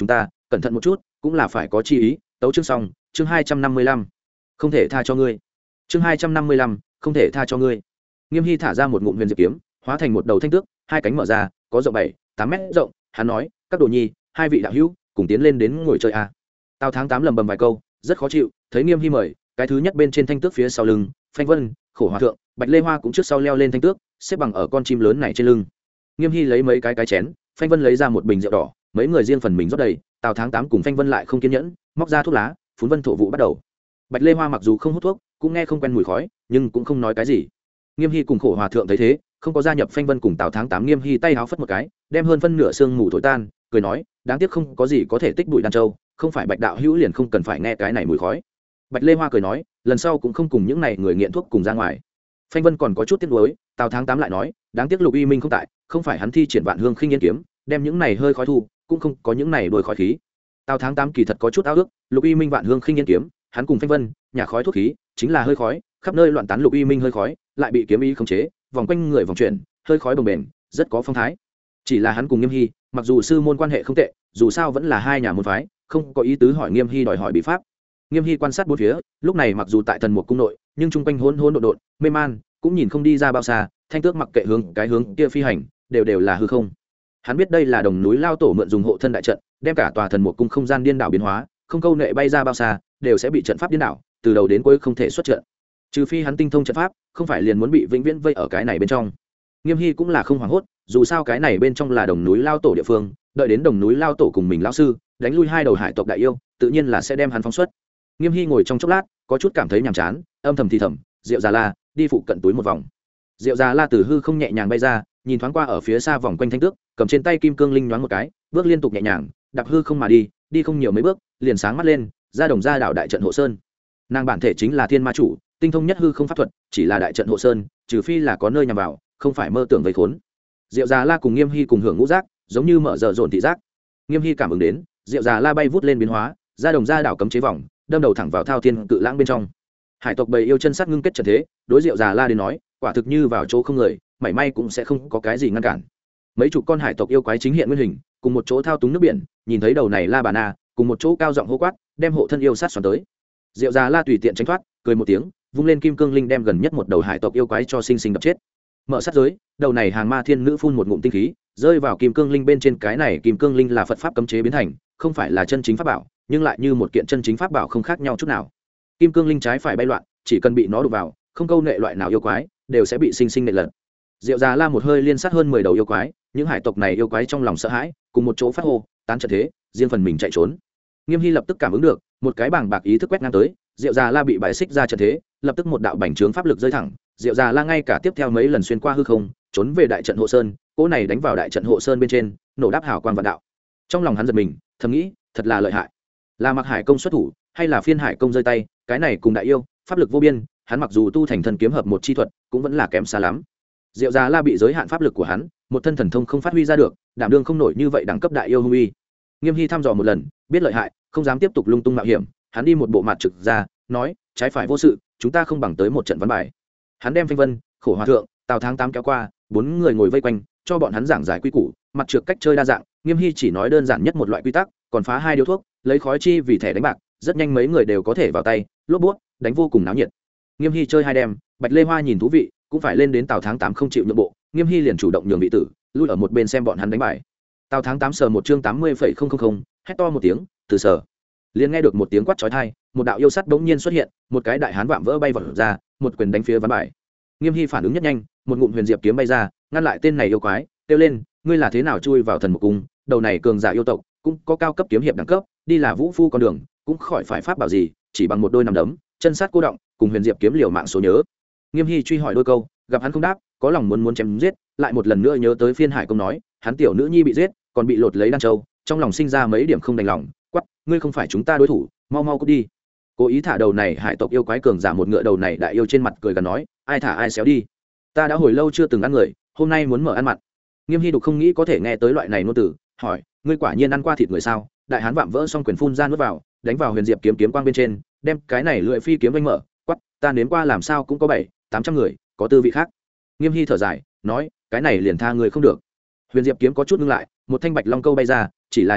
cẩn thận một chút cũng là phải có chi ý. Tấu chương xong. Chương hai trăm năm mươi lăm, không thể tha cho ngươi. Chương hai trăm năm mươi lăm, không thể tha cho ngươi. Nghiêm Hy thả ra một ngụm huyền diệp kiếm, hóa thành một đầu thanh tước, hai cánh mở ra, có rộng bảy tám mét rộng. Hắn nói, các đồ nhi, hai vị đạo hữu cùng tiến lên đến ngồi chơi a. Tào Tháng Tám lầm bầm vài câu, rất khó chịu, thấy Nghiêm Hy mời, cái thứ nhất bên trên thanh tước phía sau lưng, Phanh Vân, Khổ Hòa thượng, Bạch Lê Hoa cũng trước sau leo lên thanh tước, xếp bằng ở con chim lớn này trên lưng. Nghiêm Hy lấy mấy cái cái chén, Phanh Vân lấy ra một bình rượu đỏ, mấy người riêng phần mình rót đầy. Tào Tháng Tám cùng Phanh Vân lại không kiên nhẫn, móc ra thuốc lá, phun vân thổ vụ bắt đầu. Bạch Lê Hoa mặc dù không hút thuốc, cũng nghe không quen mùi khói, nhưng cũng không nói cái gì. Nghiêm Hy cùng Khổ Hòa thượng thấy thế, không có gia nhập Phanh Vân cùng Tào Tháng Tám. Nghiêm Hy tay háo phất một cái, đem hơn phân nửa xương mù thổi tan, cười nói, đáng tiếc không có gì có thể tích bụi đan châu, không phải Bạch đạo hữu liền không cần phải nghe cái này mùi khói. Bạch Lê Hoa cười nói, lần sau cũng không cùng những này người nghiện thuốc cùng ra ngoài. Phanh Vân còn có chút tiếc nuối, Tào Tháng Tám lại nói, đáng tiếc Lục Uy Minh không tại, không phải hắn thi triển Vạn Hương Khinh Yên kiếm, đem những này hơi khói thu, cũng không có những này đuôi khói khí. Tào Tháng Tám kỳ thật có chút ao ước, Lục Uy Minh Vạn Hương Khinh Yên kiếm, hắn cùng Phanh Vân, nhà khói thuốc khí, chính là hơi khói, khắp nơi loạn tán. Lục Uy Minh hơi khói, lại bị kiếm ý khống chế, vòng quanh người vòng chuyển, hơi khói bồng bềnh, rất có phong thái. Chỉ là hắn cùng Nghiêm Hy, mặc dù sư môn quan hệ không tệ, dù sao vẫn là hai nhà môn phái, không có ý tứ hỏi Nghiêm Hy đòi hỏi bí pháp. Nghiêm Hy quan sát bốn phía, lúc này mặc dù tại Thần Mục cung nội, nhưng chung quanh hỗn hỗn độn độn, mê man, cũng nhìn không đi ra bao xa. Thanh tước mặc kệ hướng cái hướng kia phi hành, đều đều là hư không. Hắn biết đây là Đồng núi Lao tổ mượn dùng hộ thân đại trận, đem cả tòa Thần Mục cung không gian điên đảo biến hóa, không câu nệ bay ra bao xa, đều sẽ bị trận pháp điên đảo, từ đầu đến cuối không thể xuất trận. Trừ phi hắn tinh thông trận pháp, không phải liền muốn bị vĩnh viễn vây ở cái này bên trong. Nghiêm Hy cũng là không hoảng hốt, dù sao cái này bên trong là Đồng núi Lao tổ địa phương, đợi đến Đồng núi Lao tổ cùng mình lão sư đánh lui hai đầu hải tộc đại yêu, tự nhiên là sẽ đem hắn phóng xuất. Nghiêm Hy ngồi trong chốc lát, có chút cảm thấy nhàm chán, âm thầm thì thầm, Diệu Già La, đi phụ cận túi một vòng. Diệu Già La từ hư không nhẹ nhàng bay ra, nhìn thoáng qua ở phía xa vòng quanh thanh tước, cầm trên tay kim cương linh nhoáng một cái, bước liên tục nhẹ nhàng, đạp hư không mà đi, đi không nhiều mấy bước, liền sáng mắt lên, ra đồng ra đảo đại trận hộ sơn. Nàng bản thể chính là thiên ma chủ, tinh thông nhất hư không pháp thuật, chỉ là đại trận hộ sơn, trừ phi là có nơi nhằm vào, không phải mơ tưởng vây khốn. Diệu Già La cùng Nghiêm Hy cùng hưởng ngũ giác, giống như mở dở dồn thị giác. Nghiêm Hy cảm ứng đến, Diệu Già La bay vút lên biến hóa, ra đồng ra đảo cấm chế vòng, đâm đầu thẳng vào thao thiên cự lãng bên trong. Hải tộc bầy yêu chân sát ngưng kết trận thế, đối Diệu Già La đến nói, quả thực như vào chỗ không người, mảy may cũng sẽ không có cái gì ngăn cản. Mấy chục con hải tộc yêu quái chính hiện nguyên hình, cùng một chỗ thao túng nước biển, nhìn thấy đầu này La Bà Na, cùng một chỗ cao giọng hô quát, đem hộ thân yêu sát xoắn tới. Diệu Già La tùy tiện tránh thoát, cười một tiếng, vung lên kim cương linh đem gần nhất một đầu hải tộc yêu quái cho sinh sinh đập chết. Mở sát giới, đầu này hàng ma thiên nữ phun một ngụm tinh khí, rơi vào kim cương linh bên trên. Cái này kim cương linh là Phật pháp cấm chế biến thành, không phải là chân chính pháp bảo, nhưng lại như một kiện chân chính pháp bảo không khác nhau chút nào. Kim cương linh trái phải bay loạn, chỉ cần bị nó đụng vào, không câu nệ loại nào yêu quái, đều sẽ bị sinh sinh nệ lật. Diệu Già La một hơi liên sát hơn mười đầu yêu quái, những hải tộc này yêu quái trong lòng sợ hãi, cùng một chỗ phát hô, tán trận thế, riêng phần mình chạy trốn. Nghiêm Hy lập tức cảm ứng được, một cái bảng bạc ý thức quét ngang tới, Diệu Già La bị bài xích ra trận thế, lập tức một đạo bành trướng pháp lực rơi thẳng, Diệu Già La ngay cả tiếp theo mấy lần xuyên qua hư không, trốn về đại trận hộ sơn, cỗ này đánh vào đại trận hộ sơn bên trên, nổ đáp hào quang vạn đạo. Trong lòng hắn giật mình, thầm nghĩ, thật là lợi hại. Là Mặc Hải công xuất thủ, hay là Phiên Hải công rơi tay, cái này cùng đại yêu, pháp lực vô biên, hắn mặc dù tu thành thần kiếm hợp một chi thuật, cũng vẫn là kém xa lắm. Diệu Già La bị giới hạn pháp lực của hắn, một thân thần thông không phát huy ra được, đảm đương không nổi như vậy đẳng cấp đại yêu hung uy. Nghiêm Hy thăm dò một lần, biết lợi hại, không dám tiếp tục lung tung mạo hiểm, hắn đi một bộ mặt trực ra, nói, trái phải vô sự, chúng ta không bằng tới một trận ván bài. Hắn đem Phanh Vân, Khổ Hòa thượng, Tào Tháng Tám kéo qua, bốn người ngồi vây quanh, cho bọn hắn giảng giải quy củ, mặt trược cách chơi đa dạng. Nghiêm Hy chỉ nói đơn giản nhất một loại quy tắc, còn phá hai điếu thuốc, lấy khói chi vì thẻ đánh bạc, rất nhanh mấy người đều có thể vào tay, lốp bút, đánh vô cùng náo nhiệt. Nghiêm Hy chơi hai đêm, Bạch Lê Hoa nhìn thú vị, cũng phải lên đến. Tào Tháng Tám không chịu nhượng bộ, Nghiêm Hy liền chủ động nhường vị tử, lui ở một bên xem bọn hắn đánh bài. Tào Tháng Tám sờ một chương tám mươi phẩy không không không, hét to một tiếng, từ sở. Liền nghe được một tiếng quát chói tai, một đạo yêu sắt bỗng nhiên xuất hiện, một cái đại hán vạm vỡ bay vọt ra, một quyền đánh phía ván bài. Nghiêm Hy phản ứng nhất nhanh, một ngụm huyền diệp kiếm bay ra, ngăn lại tên này yêu quái, kêu lên, ngươi là thế nào chui vào thần mục cung? Đầu này cường giả yêu tộc, cũng có cao cấp kiếm hiệp đẳng cấp, đi là vũ phu con đường, cũng khỏi phải pháp bảo gì, chỉ bằng một đôi nằm đấm, chân sát cô động, cùng huyền diệp kiếm liều mạng số nhớ. Nghiêm Hy truy hỏi đôi câu, gặp hắn không đáp, có lòng muốn muốn chém giết, lại một lần nữa nhớ tới Phiên Hải công nói, hắn tiểu nữ nhi bị giết, còn bị lột lấy đan châu, trong lòng sinh ra mấy điểm không đành lòng, quắc, ngươi không phải chúng ta đối thủ, mau mau cút đi. Cố ý thả đầu này hải tộc yêu quái cường giả một ngựa đầu này đại yêu trên mặt cười gần nói, ai thả ai xéo đi, ta đã hồi lâu chưa từng ăn người, hôm nay muốn mở ăn mặn. Nghiêm Hy đục không nghĩ có thể nghe tới loại này ngôn từ, hỏi, ngươi quả nhiên ăn qua thịt người sao? Đại hán vạm vỡ xong quyền phun ra nuốt vào, đánh vào huyền diệp kiếm kiếm quang bên trên, đem cái này lưỡi phi kiếm vênh mở, quắc, ta nếm qua làm sao cũng có bảy tám trăm người, có tư vị khác. Nghiêm Hy thở dài, nói, cái này liền tha người không được. Huyền diệp kiếm có chút ngưng lại, một thanh bạch long câu bay ra, chỉ là nhất câu,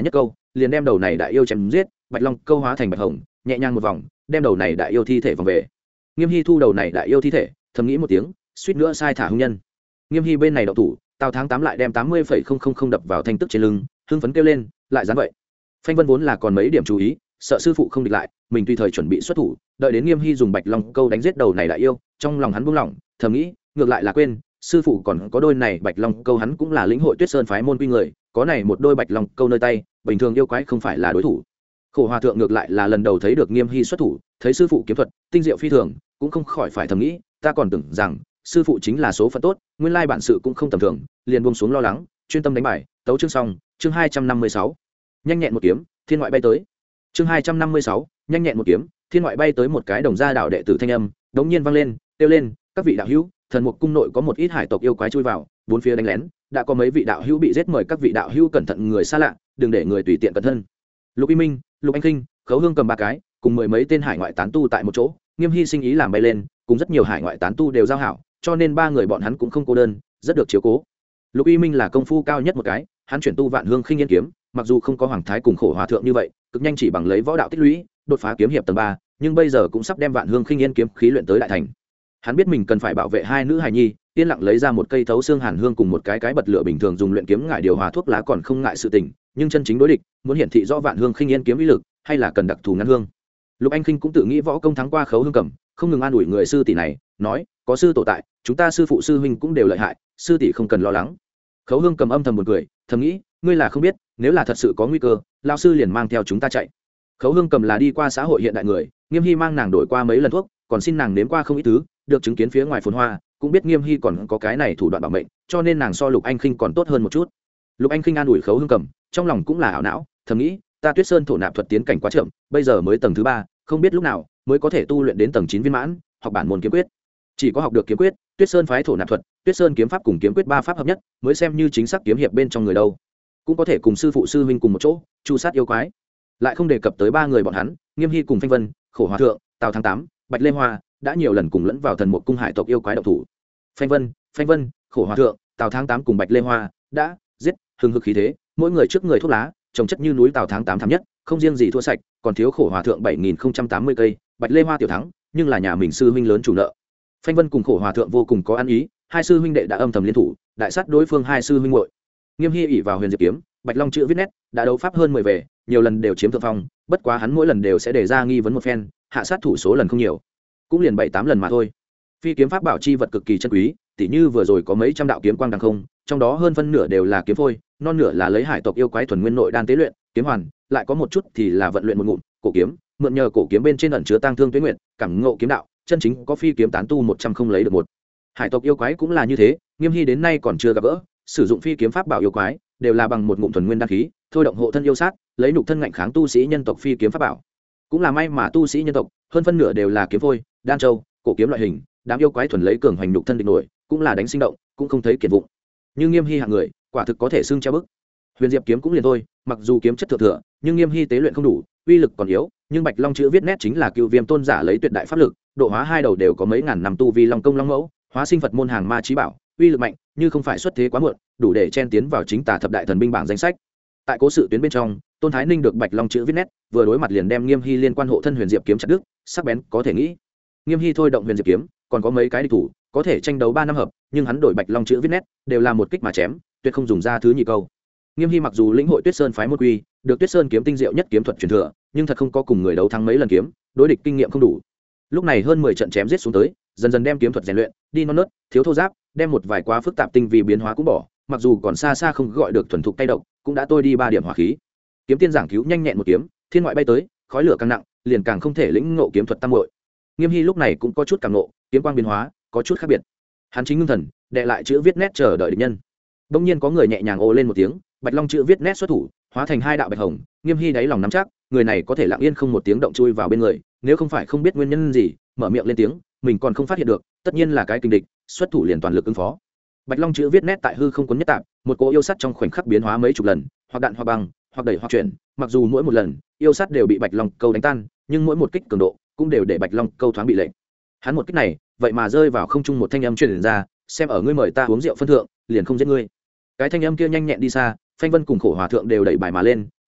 liền đem đầu này đại yêu chém giết. Bạch long câu hóa thành bạch hồng, nhẹ nhàng một vòng đem đầu này đại yêu thi thể vòng về. Nghiêm Hy thu đầu này đại yêu thi thể, thầm nghĩ một tiếng, suýt nữa sai thả hung nhân. Nghiêm Hy bên này đậu thủ, Tào Tháng Tám lại đem tám mươi phẩy không không không đập vào thanh tức trên lưng, hưng phấn kêu lên, lại dám vậy. Phanh Vân vốn là còn mấy điểm chú ý, sợ sư phụ không địch lại, mình tùy thời chuẩn bị xuất thủ, đợi đến Nghiêm Hy dùng bạch long câu đánh giết đầu này đại yêu, trong lòng hắn buông lỏng, thầm nghĩ, ngược lại là quên, sư phụ còn có đôi này bạch long câu, hắn cũng là lĩnh hội Tuyết Sơn phái môn quy người, có này một đôi bạch long câu nơi tay, bình thường yêu quái không phải là đối thủ. Khổ Hòa thượng ngược lại là lần đầu thấy được Nghiêm Hy xuất thủ, thấy sư phụ kiếm thuật tinh diệu phi thường, cũng không khỏi phải thầm nghĩ, ta còn tưởng rằng sư phụ chính là số phận tốt, nguyên lai bản sự cũng không tầm thường, liền buông xuống lo lắng, chuyên tâm đánh bài. Tấu chương xong, chương hai trăm năm mươi sáu. Nhanh nhẹn một kiếm, thiên ngoại bay tới. Chương hai trăm năm mươi sáu, nhanh nhẹn một kiếm, thiên ngoại bay tới. Một cái đồng gia đạo đệ tử thanh âm đống nhiên vang lên, kêu lên, các vị đạo hữu, thần mục cung nội có một ít hải tộc yêu quái chui vào, bốn phía đánh lén, đã có mấy vị đạo hữu bị giết, mời các vị đạo hữu cẩn thận người xa lạ, đừng để người tùy tiện cẩn thân. Lục Y Minh, Lục Anh Khinh, Khấu Hương cầm ba cái, cùng mười mấy tên hải ngoại tán tu tại một chỗ, Nghiêm Hy sinh ý làm bay lên, cùng rất nhiều hải ngoại tán tu đều giao hảo, cho nên ba người bọn hắn cũng không cô đơn, rất được chiếu cố. Lục Y Minh là công phu cao nhất một cái, hắn chuyển tu Vạn Hương Khinh Yên kiếm, mặc dù không có Hoàng Thái cùng Khổ Hòa thượng như vậy, cực nhanh chỉ bằng lấy võ đạo tích lũy, đột phá kiếm hiệp tầng ba, nhưng bây giờ cũng sắp đem Vạn Hương Khinh Yên kiếm khí luyện tới đại thành. Hắn biết mình cần phải bảo vệ hai nữ hài nhi, yên lặng lấy ra một cây thấu xương hàn hương cùng một cái cái bật lửa bình thường dùng luyện kiếm ngải điều hòa thuốc lá còn không ngại sự tình, nhưng chân chính đối địch, muốn hiển thị rõ Vạn Hương Khinh Yên kiếm uy lực, hay là cần đặc thù ngăn hương. Lục Anh Khinh cũng tự nghĩ võ công thắng qua Khấu Hương cầm, không ngừng an ủi người sư tỷ này, nói, có sư tổ tại, chúng ta sư phụ sư huynh cũng đều lợi hại, sư tỷ không cần lo lắng. Khấu Hương cầm âm thầm một cười, thầm nghĩ, ngươi là không biết, nếu là thật sự có nguy cơ, lão sư liền mang theo chúng ta chạy. Khấu Hương cầm là đi qua xã hội hiện đại người, Nghiêm Hy mang nàng đổi qua mấy lần thuốc, còn xin nàng nếm qua không ít thứ, được chứng kiến phía ngoài phồn hoa, cũng biết Nghiêm Hy còn có cái này thủ đoạn bảo mệnh, cho nên nàng so Lục Anh Khinh còn tốt hơn một chút. Lục Anh Khinh an ủi Khấu Hương cầm, trong lòng cũng là ảo não, thầm nghĩ, ta Tuyết Sơn thổ nạp thuật tiến cảnh quá chậm, bây giờ mới tầng thứ ba, không biết lúc nào mới có thể tu luyện đến tầng chín viên mãn, học bản môn kiếm quyết. Chỉ có học được kiếm quyết, Tuyết Sơn phái thổ nạp thuật, Tuyết Sơn kiếm pháp cùng kiếm quyết ba pháp hợp nhất, mới xem như chính xác kiếm hiệp bên trong người đâu. Cũng có thể cùng sư phụ sư huynh cùng một chỗ, chu sát yêu quái. Lại không đề cập tới ba người bọn hắn, Nghiêm Hy cùng Phanh Vân, Khổ Hòa thượng, Tào Tháng Tám, Bạch Lê Hoa, đã nhiều lần cùng lẫn vào thần mục cung hải tộc yêu quái độc thủ. Phanh Vân, Phanh Vân, Khổ Hòa thượng, Tào Tháng Tám cùng Bạch Lê Hoa đã giết hừng hực khí thế, mỗi người trước người thuốc lá, trồng chất như núi. Tào Tháng Tám thảm nhất, không riêng gì thua sạch, còn thiếu Khổ Hòa thượng bảy nghìn không trăm tám mươi cây, Bạch Lê Hoa tiểu thắng, nhưng là nhà mình sư huynh lớn chủ nợ. Phanh Vân cùng Khổ Hòa thượng vô cùng có ăn ý, hai sư huynh đệ đã âm thầm liên thủ, đại sát đối phương hai sư huynh muội. Nghiêm Hy ỷ vào huyền diệp kiếm, Bạch Long chữ viết nét, đã đấu pháp hơn mười về, nhiều lần đều chiếm thượng phong, bất quá hắn mỗi lần đều sẽ đề ra nghi vấn một phen, hạ sát thủ số lần không nhiều, cũng liền bảy tám lần mà thôi. Phi kiếm pháp bảo chi vật cực kỳ chân quý, tỉ như vừa rồi có mấy trăm đạo kiếm quang đằng không, trong đó hơn phân nửa đều là kiếm phôi, non nửa là lấy hải tộc yêu quái thuần nguyên nội đan tế luyện, kiếm hoàn, lại có một chút thì là vận luyện một ngụm cổ kiếm, mượn nhờ cổ kiếm bên trên ẩn chứa tang thương tuyết nguyện, cảm ngộ kiếm đạo, chân chính có phi kiếm tán tu một trăm không lấy được một. Hải tộc yêu quái cũng là như thế, Nghiêm Hy đến nay còn chưa gặp gỡ, sử dụng phi kiếm pháp bảo yêu quái, đều là bằng một ngụm thuần nguyên đan khí, thôi động hộ thân yêu sát, lấy nhục thân ngạnh kháng tu sĩ nhân tộc phi kiếm pháp bảo. Cũng là may mà tu sĩ nhân tộc, hơn phân nửa đều là kiếm phôi, đan châu, cổ kiếm loại hình, đám yêu quái thuần lấy cường hoành nhục thân địch nổi, cũng là đánh sinh động, cũng không thấy kiệt vụng. Như Nghiêm Hy hạng người, quả thực có thể xưng treo bức. Huyền diệp kiếm cũng liền thôi, mặc dù kiếm chất thượng thừa, nhưng Nghiêm Hy tế luyện không đủ, uy lực còn yếu, nhưng Bạch Long chữ viết nét chính là Cựu Viêm tôn giả lấy tuyệt đại pháp lực, độ hóa hai đầu đều có mấy ngàn năm tu vi long công long mẫu, hóa sinh Phật môn hàng ma chí bảo, uy lực mạnh, như không phải xuất thế quá muộn, đủ để chen tiến vào chính tà thập đại thần binh bảng danh sách. Tại cố sự tuyến bên trong, Tôn Thái Ninh được Bạch Long chữ viết nét, vừa đối mặt liền đem Nghiêm Hy liên quan hộ thân huyền diệp kiếm chặt đứt, sắc bén có thể nghĩ. Nghiêm Hy thôi động huyền diệp kiếm, còn có mấy cái địch thủ, có thể tranh đấu ba năm hợp, nhưng hắn đổi Bạch Long chữ viết nét, đều là một kích mà chém, tuyệt không dùng ra thứ nhị câu. Nghiêm Hy mặc dù lĩnh hội Tuyết Sơn phái môn quy, được Tuyết Sơn kiếm tinh diệu nhất kiếm thuật truyền thừa, nhưng thật không có cùng người đấu thắng mấy lần kiếm, đối địch kinh nghiệm không đủ. Lúc này hơn mười trận chém giết xuống tới, dần dần đem kiếm thuật rèn luyện, đi non nớt, thiếu thô giáp, đem một vài quá phức tạp tinh vi biến hóa cũng bỏ, mặc dù còn xa xa không gọi được thuần thục tay độc, cũng đã tôi đi ba điểm hỏa khí. Kiếm tiên giảng cứu nhanh nhẹn một kiếm, thiên ngoại bay tới, khói lửa càng nặng, liền càng không thể lĩnh ngộ kiếm thuật tam muội. Nghiêm Hy lúc này cũng có chút càng ngộ, kiếm quang biến hóa, có chút khác biệt. Hắn chính ngưng thần, đệ lại chữ viết nét chờ đợi địch nhân. Đông nhiên có người nhẹ nhàng ồ lên một tiếng, Bạch Long chữ viết nét xuất thủ, hóa thành hai đạo bạch hồng. Nghiêm Hy đáy lòng nắm chắc, người này có thể lặng yên không một tiếng động chui vào bên người, nếu không phải không biết nguyên nhân gì, mở miệng lên tiếng, mình còn không phát hiện được, tất nhiên là cái kình địch, xuất thủ liền toàn lực ứng phó. Bạch Long chữ viết nét tại hư không cuốn nhất tạm, một cỗ yêu sắt trong khoảnh khắc biến hóa mấy chục lần, hoặc đạn hoặc băng, hoặc đẩy hoặc chuyển, mặc dù mỗi một lần, yêu sắt đều bị Bạch Long câu đánh tan, nhưng mỗi một kích cường độ cũng đều để Bạch Long câu thoáng bị lệnh. Hắn một kích này, vậy mà rơi vào không trung một thanh âm truyền ra, xem ở ngươi mời ta uống rượu phân thượng, liền không giết ngươi. Cái thanh âm kia nhanh nhẹn đi xa, Phanh Vân cùng Khổ Hòa thượng đều đẩy bài mà lên,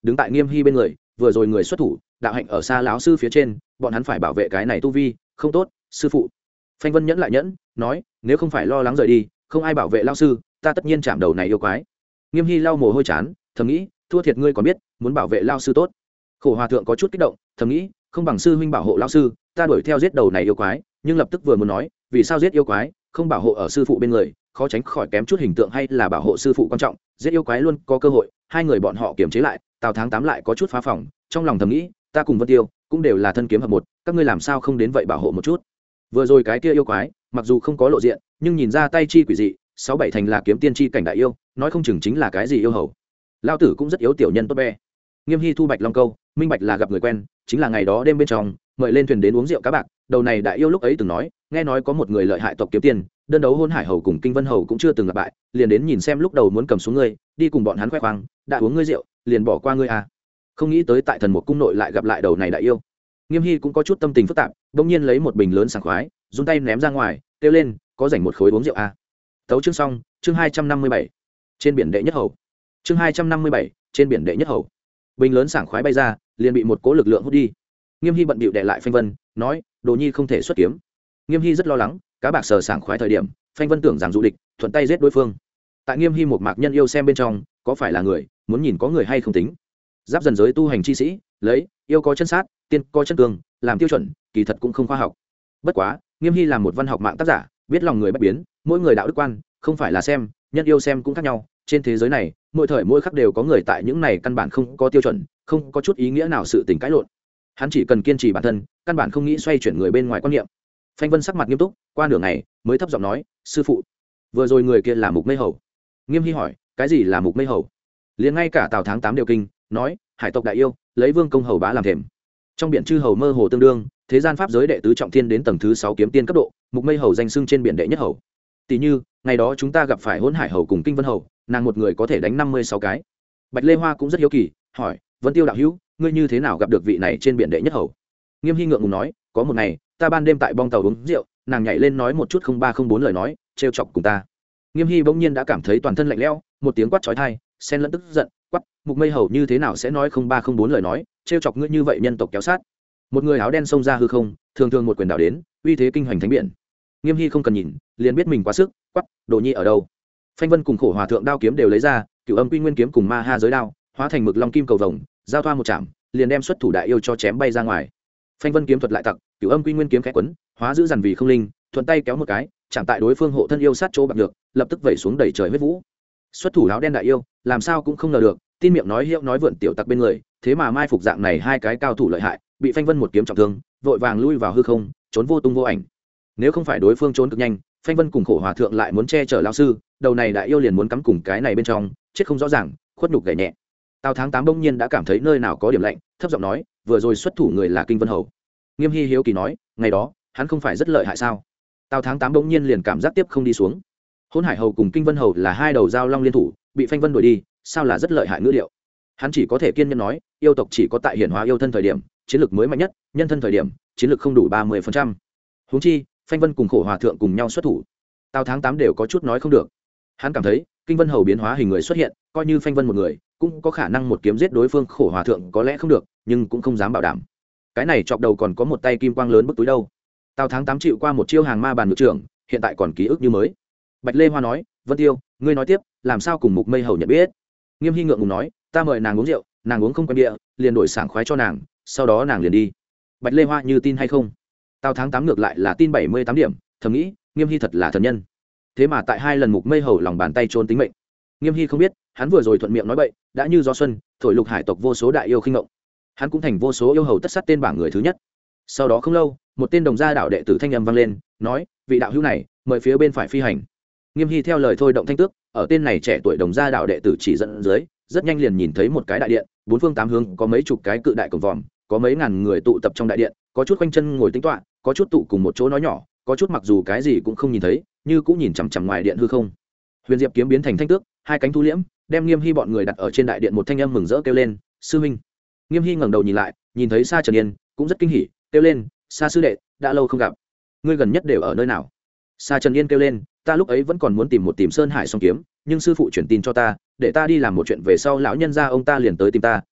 đứng tại Nghiêm Hy bên người, vừa rồi người xuất thủ, đạo hạnh ở xa lão sư phía trên, bọn hắn phải bảo vệ cái này tu vi, không tốt, sư phụ. Phanh Vân nhẫn lại nhẫn, nói, nếu không phải lo lắng rời đi, không ai bảo vệ lão sư, ta tất nhiên chạm đầu này yêu quái. Nghiêm Hy lau mồ hôi chán, thầm nghĩ, thua thiệt ngươi còn biết, muốn bảo vệ lão sư tốt. Khổ Hòa thượng có chút kích động, thầm nghĩ, không bằng sư huynh bảo hộ lão sư, ta đuổi theo giết đầu này yêu quái, nhưng lập tức vừa muốn nói, vì sao giết yêu quái, không bảo hộ ở sư phụ bên người, khó tránh khỏi kém chút hình tượng hay là bảo hộ sư phụ quan trọng, giết yêu quái luôn có cơ hội, hai người bọn họ kiềm chế lại, Tào Tháng Tám lại có chút phá phòng, trong lòng thầm nghĩ, ta cùng Vân Tiêu cũng đều là thân kiếm hợp một, các ngươi làm sao không đến vậy bảo hộ một chút. Vừa rồi cái kia yêu quái, mặc dù không có lộ diện, nhưng nhìn ra tay chi quỷ dị, sáu bảy thành là kiếm tiên chi cảnh đại yêu, nói không chừng chính là cái gì yêu hầu. Lão tử cũng rất yếu tiểu nhân tốt be. Nghiêm Hy thu Bạch Long câu, minh bạch là gặp người quen, chính là ngày đó đêm bên trong, mời lên thuyền đến uống rượu cá bạc, đầu này đại yêu lúc ấy từng nói, nghe nói có một người lợi hại tộc kiếm tiên, đơn đấu Hôn Hải hầu cùng Kinh Vân hầu cũng chưa từng gặp bại, liền đến nhìn xem, lúc đầu muốn cầm xuống ngươi, đi cùng bọn hắn khoe khoang, đã uống ngươi rượu, liền bỏ qua ngươi à. Không nghĩ tới tại Thần Một cung nội lại gặp lại đầu này đại yêu. Nghiêm Hy cũng có chút tâm tình phức tạp, bỗng nhiên lấy một bình lớn sảng khoái, run tay ném ra ngoài, kêu lên, có rảnh một khối uống rượu à. Tấu chương xong, chương hai trăm năm mươi bảy. Trên biển đệ nhất hầu. Chương hai trăm năm mươi bảy, trên biển đệ nhất hầu. Bình lớn sảng khoái bay ra, liền bị một cỗ lực lượng hút đi. Nghiêm Hy bận bịu đè lại Phanh Vân, nói, Đồ Nhi không thể xuất kiếm. Nghiêm Hy rất lo lắng, cá bạc sờ sảng khoái thời điểm, Phanh Vân tưởng rằng dụ địch, thuận tay giết đối phương. Tại Nghiêm Hy một mạc nhân yêu xem bên trong, có phải là người, muốn nhìn có người hay không tính. Giáp dần giới tu hành chi sĩ, lấy yêu có chân sát, tiên có chân cường, làm tiêu chuẩn, kỳ thật cũng không khoa học. Bất quá, Nghiêm Hy là một văn học mạng tác giả, biết lòng người bất biến, mỗi người đạo đức quan, không phải là xem, nhân yêu xem cũng khác nhau. Trên thế giới này, mỗi thời mỗi khắc đều có người tại những này căn bản không có tiêu chuẩn, không có chút ý nghĩa nào sự tình cãi lộn. Hắn chỉ cần kiên trì bản thân, căn bản không nghĩ xoay chuyển người bên ngoài quan niệm. Phanh Vân sắc mặt nghiêm túc, qua nửa ngày mới thấp giọng nói, sư phụ, vừa rồi người kia là Mục Mây Hầu. Nghiêm Hy hỏi, cái gì là Mục Mây Hầu? Liền ngay cả Tào Tháng Tám đều kinh, nói, hải tộc đại yêu, lấy vương công hầu bá làm thềm. Trong biển chư hầu mơ hồ tương đương, thế gian pháp giới đệ tứ trọng thiên đến tầng thứ sáu kiếm tiên cấp độ, Mục Mây Hầu danh xưng trên biển đệ nhất hầu. Tỷ như, ngày đó chúng ta gặp phải Hỗn Hải hầu cùng Kinh Vân hầu, nàng một người có thể đánh năm mươi sáu cái. Bạch Lê Hoa cũng rất hiếu kỳ, hỏi, Vân Tiêu đạo hữu, ngươi như thế nào gặp được vị này trên biển đệ nhất hầu? Nghiêm Hy ngượng ngùng nói, có một ngày, ta ban đêm tại bong tàu uống rượu, nàng nhảy lên nói một chút không ba không bốn lời nói, trêu chọc cùng ta. Nghiêm Hy bỗng nhiên đã cảm thấy toàn thân lạnh lẽo, một tiếng quát chói tai, xen lẫn tức giận, quát, Mục Mây Hầu như thế nào sẽ nói không ba không bốn lời nói, trêu chọc ngươi như vậy nhân tộc kéo sát. Một người áo đen xông ra hư không, thường thường một quyền đảo đến, uy thế kinh hoành thánh biển. Nghiêm Hy không cần nhìn, liền biết mình quá sức, quát, Đồ Nhi ở đâu? Phanh Vân cùng Khổ Hòa thượng đao kiếm đều lấy ra, Cửu Âm Quy Nguyên kiếm cùng Ma Ha giới đao, hóa thành mực long kim cầu vồng, giao thoa một chạm, liền đem xuất thủ đại yêu cho chém bay ra ngoài. Phanh Vân kiếm thuật lại tặc, Cửu Âm Quy Nguyên kiếm khẽ quấn, hóa giữ dần vì không linh, thuận tay kéo một cái, chạm tại đối phương hộ thân yêu sát chỗ bạc được, lập tức vẩy xuống đầy trời huyết vũ. Xuất thủ áo đen đại yêu, làm sao cũng không ngờ được, tin miệng nói hiệu nói vượn tiểu tặc bên người, thế mà mai phục dạng này hai cái cao thủ lợi hại, bị Phanh Vân một kiếm trọng thương, vội vàng lui vào hư không, trốn vô tung vô ảnh. Nếu không phải đối phương trốn cực nhanh, Phanh Vân cùng Khổ Hòa thượng lại muốn che chở lão sư, đầu này đại yêu liền muốn cắm cùng cái này bên trong, chết không rõ ràng, khuất nhục gảy nhẹ. Tào Tháng Tám bỗng nhiên đã cảm thấy nơi nào có điểm lạnh, thấp giọng nói, vừa rồi xuất thủ người là Kinh Vân hầu. Nghiêm Hy hiếu kỳ nói, ngày đó hắn không phải rất lợi hại sao? Tào Tháng Tám bỗng nhiên liền cảm giác tiếp không đi xuống. Hỗn Hải hầu cùng Kinh Vân hầu là hai đầu giao long liên thủ, bị Phanh Vân đuổi đi, sao là rất lợi hại ngữ điệu. Hắn chỉ có thể kiên nhẫn nói, yêu tộc chỉ có tại hiển hóa yêu thân thời điểm, chiến lực mới mạnh nhất, nhân thân thời điểm, chiến lực không đủ ba mươi phần trăm. Huống chi, Phanh Vân cùng Khổ Hòa thượng cùng nhau xuất thủ. Tào Tháng Tám đều có chút nói không được. Hắn cảm thấy, Kinh Vân hầu biến hóa hình người xuất hiện, coi như Phanh Vân một người, cũng có khả năng một kiếm giết đối phương. Khổ Hòa thượng có lẽ không được, nhưng cũng không dám bảo đảm. Cái này chọc đầu còn có một tay kim quang lớn bức túi đâu. Tào Tháng Tám chịu qua một chiêu hàng ma bàn ngự trưởng, hiện tại còn ký ức như mới. Bạch Lê Hoa nói, Vân Tiêu, ngươi nói tiếp, làm sao cùng Mục Mây hầu nhận biết? Nghiêm Hy ngượng ngùng nói, ta mời nàng uống rượu, nàng uống không quen địa, liền đổi sảng khoái cho nàng, sau đó nàng liền đi. Bạch Lê Hoa như tin hay không? Tào Tháng Tám ngược lại là tin bảy mươi tám điểm, thầm nghĩ, Nghiêm Hy thật là thần nhân. Thế mà tại hai lần Mục Mây hầu lòng bàn tay trốn tính mệnh. Nghiêm Hy không biết, hắn vừa rồi thuận miệng nói bậy, đã như gió xuân, thổi lục hải tộc vô số đại yêu khinh ngộng. Hắn cũng thành vô số yêu hầu tất sát tên bảng người thứ nhất. Sau đó không lâu, một tên đồng gia đạo đệ tử thanh âm vang lên, nói, vị đạo hữu này, mời phía bên phải phi hành. Nghiêm Hy theo lời thôi động thanh tước, ở tên này trẻ tuổi đồng gia đạo đệ tử chỉ dẫn dưới, rất nhanh liền nhìn thấy một cái đại điện, bốn phương tám hướng có mấy chục cái cự đại cổng vòm, có mấy ngàn người tụ tập trong đại điện, có chút quanh chân ngồi tính toán, có chút tụ cùng một chỗ nói nhỏ, có chút mặc dù cái gì cũng không nhìn thấy, như cũng nhìn chằm chằm ngoài điện hư không. Huyền Diệp kiếm biến thành thanh tước, hai cánh thu liễm, đem Nghiêm Hy bọn người đặt ở trên đại điện, một thanh âm mừng rỡ kêu lên, sư huynh. Nghiêm Hy ngẩng đầu nhìn lại, nhìn thấy Sa Trần Yên, cũng rất kinh hỉ, kêu lên, Sa sư đệ, đã lâu không gặp, ngươi gần nhất đều ở nơi nào? Sa Trần Yên kêu lên, ta lúc ấy vẫn còn muốn tìm một tìm Sơn Hải song kiếm, nhưng sư phụ chuyển tin cho ta, để ta đi làm một chuyện về sau lão nhân gia ông ta liền tới tìm ta,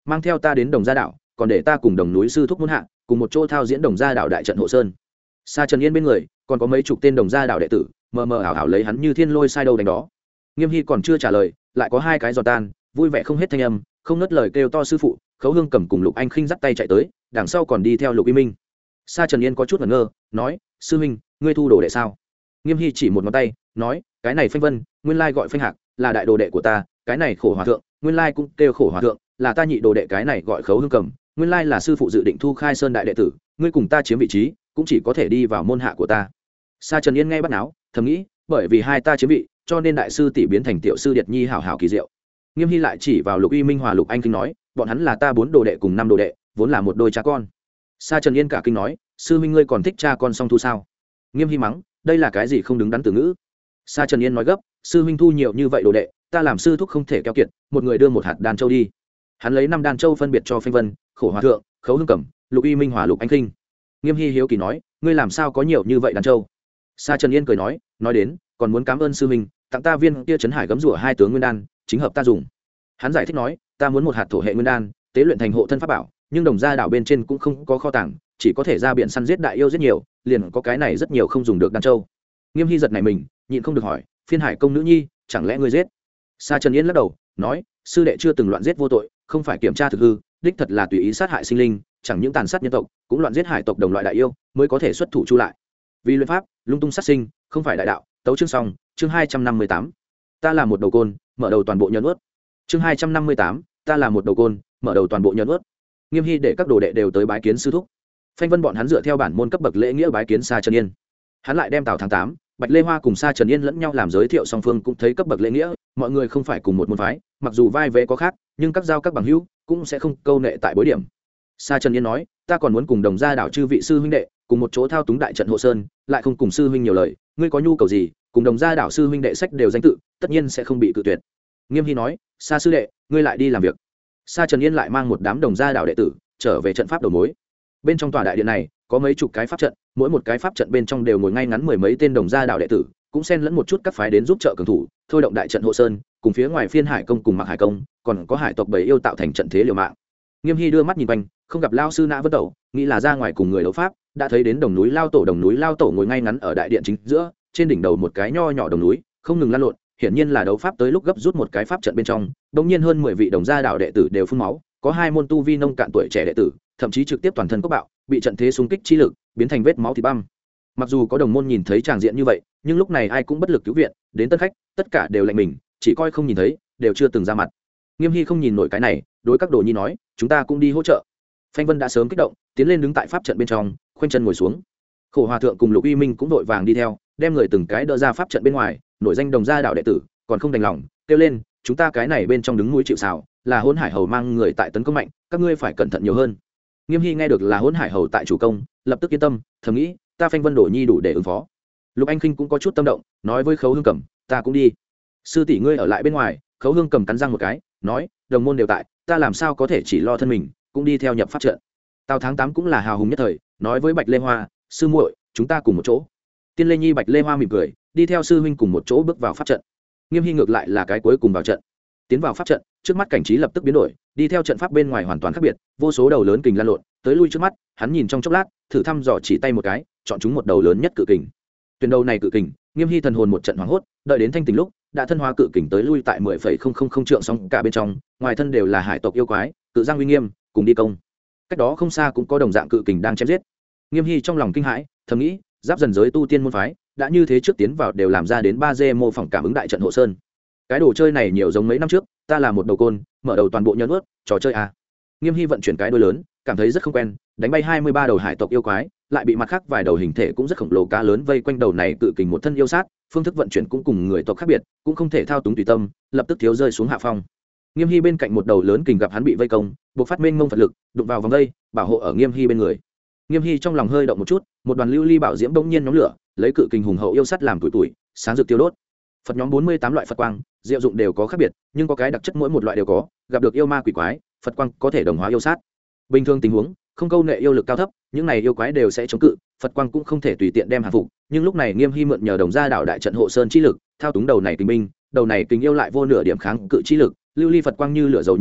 mang theo ta đến đồng gia đảo, còn để ta cùng đồng núi sư thúc muốn hạ cùng một chỗ thao diễn đồng gia đảo đại trận hộ sơn. Sa Trần Yên bên người còn có mấy chục tên đồng gia đảo đệ tử mờ mờ ảo ảo lấy hắn như thiên lôi sai đâu đánh đó. Nghiêm Hy còn chưa trả lời, lại có hai cái giò tan vui vẻ không hết thanh âm, không ngớt lời kêu to sư phụ. Khấu Hương Cầm cùng Lục Anh Khinh dắt tay chạy tới, đằng sau còn đi theo Lục Y Minh. Sa Trần Yên có chút ngẩn ngơ, nói: sư huynh, ngươi thu đồ đệ sao? Nghiêm Hy chỉ một ngón tay, nói: cái này Phanh Vân, nguyên lai gọi Phanh Hạc, là đại đồ đệ của ta. Cái này Khổ Hòa Thượng, nguyên lai cũng kêu Khổ Hòa Thượng, là ta nhị đồ đệ. Cái này gọi Khấu Hương Cầm, nguyên lai là sư phụ dự định thu khai sơn đại đệ tử. Ngươi cùng ta chiếm vị trí, cũng chỉ có thể đi vào môn hạ của ta. Sa Trần Yên nghe bắt náo, thầm nghĩ: bởi vì hai ta chiếm vị, cho nên đại sư tỷ biến thành tiểu sư Điệt Nhi hảo hảo kỳ diệu. Nghiêm Hy lại chỉ vào Lục Y Minh hòa Lục Anh Kinh nói: bọn hắn là ta bốn đồ đệ cùng năm đồ đệ, vốn là một đôi cha con. Sa Trần Yên cả kinh nói: sư huynh ngươi còn thích cha con song thu sao? Nghiêm Hy mắng: đây là cái gì không đứng đắn từ ngữ? Sa Trần Yên nói gấp: sư huynh thu nhiều như vậy đồ đệ, ta làm sư thúc không thể keo kiệt, một người đưa một hạt đan châu đi. Hắn lấy năm đan châu phân biệt cho Phanh Vân, Khổ Hòa Thượng, Khấu Hương Cẩm, Lục Y Minh hòa Lục Anh Kinh. Nghiêm Hy hiếu kỳ nói: ngươi làm sao có nhiều như vậy đan châu? Sa Trần Yên cười nói: nói đến còn muốn cảm ơn sư huynh, tặng ta viên kia trấn hải gấm rủa hai tướng nguyên đan, chính hợp ta dùng. Hắn giải thích nói: ta muốn một hạt thổ hệ nguyên đan, tế luyện thành hộ thân pháp bảo, nhưng đồng gia đảo bên trên cũng không có kho tàng, chỉ có thể ra biển săn giết đại yêu rất nhiều, liền có cái này rất nhiều không dùng được đan châu. Nghiêm Hy giật này mình, nhịn không được hỏi: phiên hải công nữ nhi, chẳng lẽ ngươi giết? Sa Trần Yên lắc đầu, nói: sư đệ chưa từng loạn giết vô tội, không phải kiểm tra thực hư, đích thật là tùy ý sát hại sinh linh, chẳng những tàn sát nhân tộc, cũng loạn giết hải tộc đồng loại đại yêu, mới có thể xuất thủ chu lại. Vì luyện pháp, lung tung sát sinh, không phải đại đạo. Tấu chương xong, chương hai trăm năm mươi tám. Ta là một đầu côn, mở đầu toàn bộ nhẫn ướt. Chương hai trăm năm mươi tám, ta là một đầu côn, mở đầu toàn bộ nhẫn ướt. Nghiêm Hy để các đồ đệ đều tới bái kiến sư thúc. Phanh Vân bọn hắn dựa theo bản môn cấp bậc lễ nghĩa bái kiến Sa Trần Yên. Hắn lại đem Tào tháng tám, Bạch Lê Hoa cùng Sa Trần Yên lẫn nhau làm giới thiệu, song phương cũng thấy cấp bậc lễ nghĩa, mọi người không phải cùng một môn phái, mặc dù vai vế có khác, nhưng các giao các bằng hữu cũng sẽ không câu nệ tại bối điểm. Sa Trần Yên nói: ta còn muốn cùng đồng gia đảo chư vị sư huynh đệ cùng một chỗ thao túng đại trận hộ sơn, lại không cùng sư huynh nhiều lời, ngươi có nhu cầu gì, cùng đồng gia đảo sư huynh đệ sách đều danh tự, tất nhiên sẽ không bị cự tuyệt. Nghiêm Hy nói: Sa sư đệ, ngươi lại đi làm việc. Sa Trần Yên lại mang một đám đồng gia đảo đệ tử trở về trận pháp đầu mối. Bên trong tòa đại điện này có mấy chục cái pháp trận, mỗi một cái pháp trận bên trong đều ngồi ngay ngắn mười mấy tên đồng gia đảo đệ tử, cũng xen lẫn một chút các phái đến giúp trợ cường thủ, thôi động đại trận hộ sơn, cùng phía ngoài phiên hải công cùng Mạc Hải công, còn có hải tộc bầy yêu tạo thành trận thế liều mạng. Nghiêm Hy đưa mắt nhìn quanh, không gặp lao sư Nã Vân Tẩu, nghĩ là ra ngoài cùng người đấu pháp, đã thấy đến đồng núi lao tổ. Đồng núi lao tổ ngồi ngay ngắn ở đại điện chính giữa, trên đỉnh đầu một cái nho nhỏ đồng núi không ngừng lăn lộn, hiển nhiên là đấu pháp tới lúc gấp rút một cái pháp trận bên trong. Đống nhiên hơn mười vị đồng gia đạo đệ tử đều phun máu, có hai môn tu vi nông cạn tuổi trẻ đệ tử, thậm chí trực tiếp toàn thân cốc bạo, bị trận thế xung kích chi lực biến thành vết máu thịt băm. Mặc dù có đồng môn nhìn thấy tràng diện như vậy, nhưng lúc này ai cũng bất lực cứu viện, đến tân khách, tất cả đều lạnh mình, chỉ coi không nhìn thấy, đều chưa từng ra mặt. Nghiêm Hy không nhìn nổi cái này, đối các đồ nhi nói: chúng ta cũng đi hỗ trợ. Phanh Vân đã sớm kích động, tiến lên đứng tại pháp trận bên trong, khoanh chân ngồi xuống. Khổ Hòa Thượng cùng Lục Y Minh cũng vội vàng đi theo, đem người từng cái đỡ ra pháp trận bên ngoài. Nổi danh đồng gia đạo đệ tử còn không đành lòng, kêu lên: chúng ta cái này bên trong đứng núi chịu sào, là Hỗn Hải Hầu mang người tại tấn công mạnh, các ngươi phải cẩn thận nhiều hơn. Nghiêm Hy nghe được là Hỗn Hải Hầu tại chủ công, lập tức yên tâm, thầm nghĩ: ta Phanh Vân đồ nhi đủ để ứng phó. Lục Anh Khinh cũng có chút tâm động, nói với Khấu Hương Cẩm: ta cũng đi. Sư tỷ ngươi ở lại bên ngoài. Khấu Hương Cầm cắn răng một cái, nói: đồng môn đều tại, ta làm sao có thể chỉ lo thân mình, cũng đi theo nhập pháp trận. Tào tháng tám cũng là hào hùng nhất thời, nói với Bạch Lê Hoa: sư muội, chúng ta cùng một chỗ. Tiên Lê Nhi Bạch Lê Hoa mỉm cười, đi theo sư huynh cùng một chỗ bước vào pháp trận. Nghiêm Hy ngược lại là cái cuối cùng vào trận. Tiến vào pháp trận, trước mắt cảnh trí lập tức biến đổi, đi theo trận pháp bên ngoài hoàn toàn khác biệt, vô số đầu lớn kình lan lộn tới lui trước mắt. Hắn nhìn trong chốc lát, thử thăm dò chỉ tay một cái, chọn chúng một đầu lớn nhất cự kình. Tuyển đầu này cự kình, Nghiêm Hy thần hồn một trận hoảng hốt, đợi đến thanh tỉnh lúc, đã thân hóa cự kình tới lui tại mười phẩy không không không trượng sóng cả bên trong, ngoài thân đều là hải tộc yêu quái, cự giang uy nghiêm, cùng đi công. Cách đó không xa cũng có đồng dạng cự kình đang chém giết. Nghiêm Hy trong lòng kinh hãi, thầm nghĩ: giáp dần giới tu tiên môn phái, đã như thế trước tiến vào đều làm ra đến ba D mô phỏng cảm ứng đại trận hộ sơn. Cái đồ chơi này nhiều giống mấy năm trước, ta là một đầu côn, mở đầu toàn bộ nhẫn ướt, trò chơi à. Nghiêm Hy vận chuyển cái đuôi lớn, cảm thấy rất không quen, đánh bay hai mươi ba đầu hải tộc yêu quái, lại bị mặt khác vài đầu hình thể cũng rất khổng lồ cá lớn vây quanh đầu này cự kình một thân yêu sát, phương thức vận chuyển cũng cùng người tộc khác biệt, cũng không thể thao túng tùy tâm, lập tức thiếu rơi xuống hạ phong. Nghiêm Hy bên cạnh một đầu lớn kình gặp hắn bị vây công, buộc phát mênh mông phật lực, đụng vào vòng dây, bảo hộ ở Nghiêm Hy bên người. Nghiêm Hy trong lòng hơi động một chút, một đoàn lưu ly bảo diễm bỗng nhiên nhóm lửa, lấy cự kình hùng hậu yêu sắt làm tuổi tuổi, sáng rực tiêu đốt. Phật nhóm bốn mươi tám loại Phật quang, diệu dụng đều có khác biệt, nhưng có cái đặc chất mỗi một loại đều có, gặp được yêu ma quỷ quái, Phật quang có thể đồng hóa yêu sát. Bình thường tình huống, không câu nệ yêu lực cao thấp, những này yêu quái đều sẽ chống cự, Phật quang cũng không thể tùy tiện đem hàng phục, nhưng lúc này Nghiêm Hy mượn nhờ đồng gia đảo đại trận hộ sơn chi lực, thao túng đầu này kình binh, đầu này kình yêu lại vô nửa điểm kháng cự chi lực, lưu ly Phật quang như lửa dầu nhiên liệu,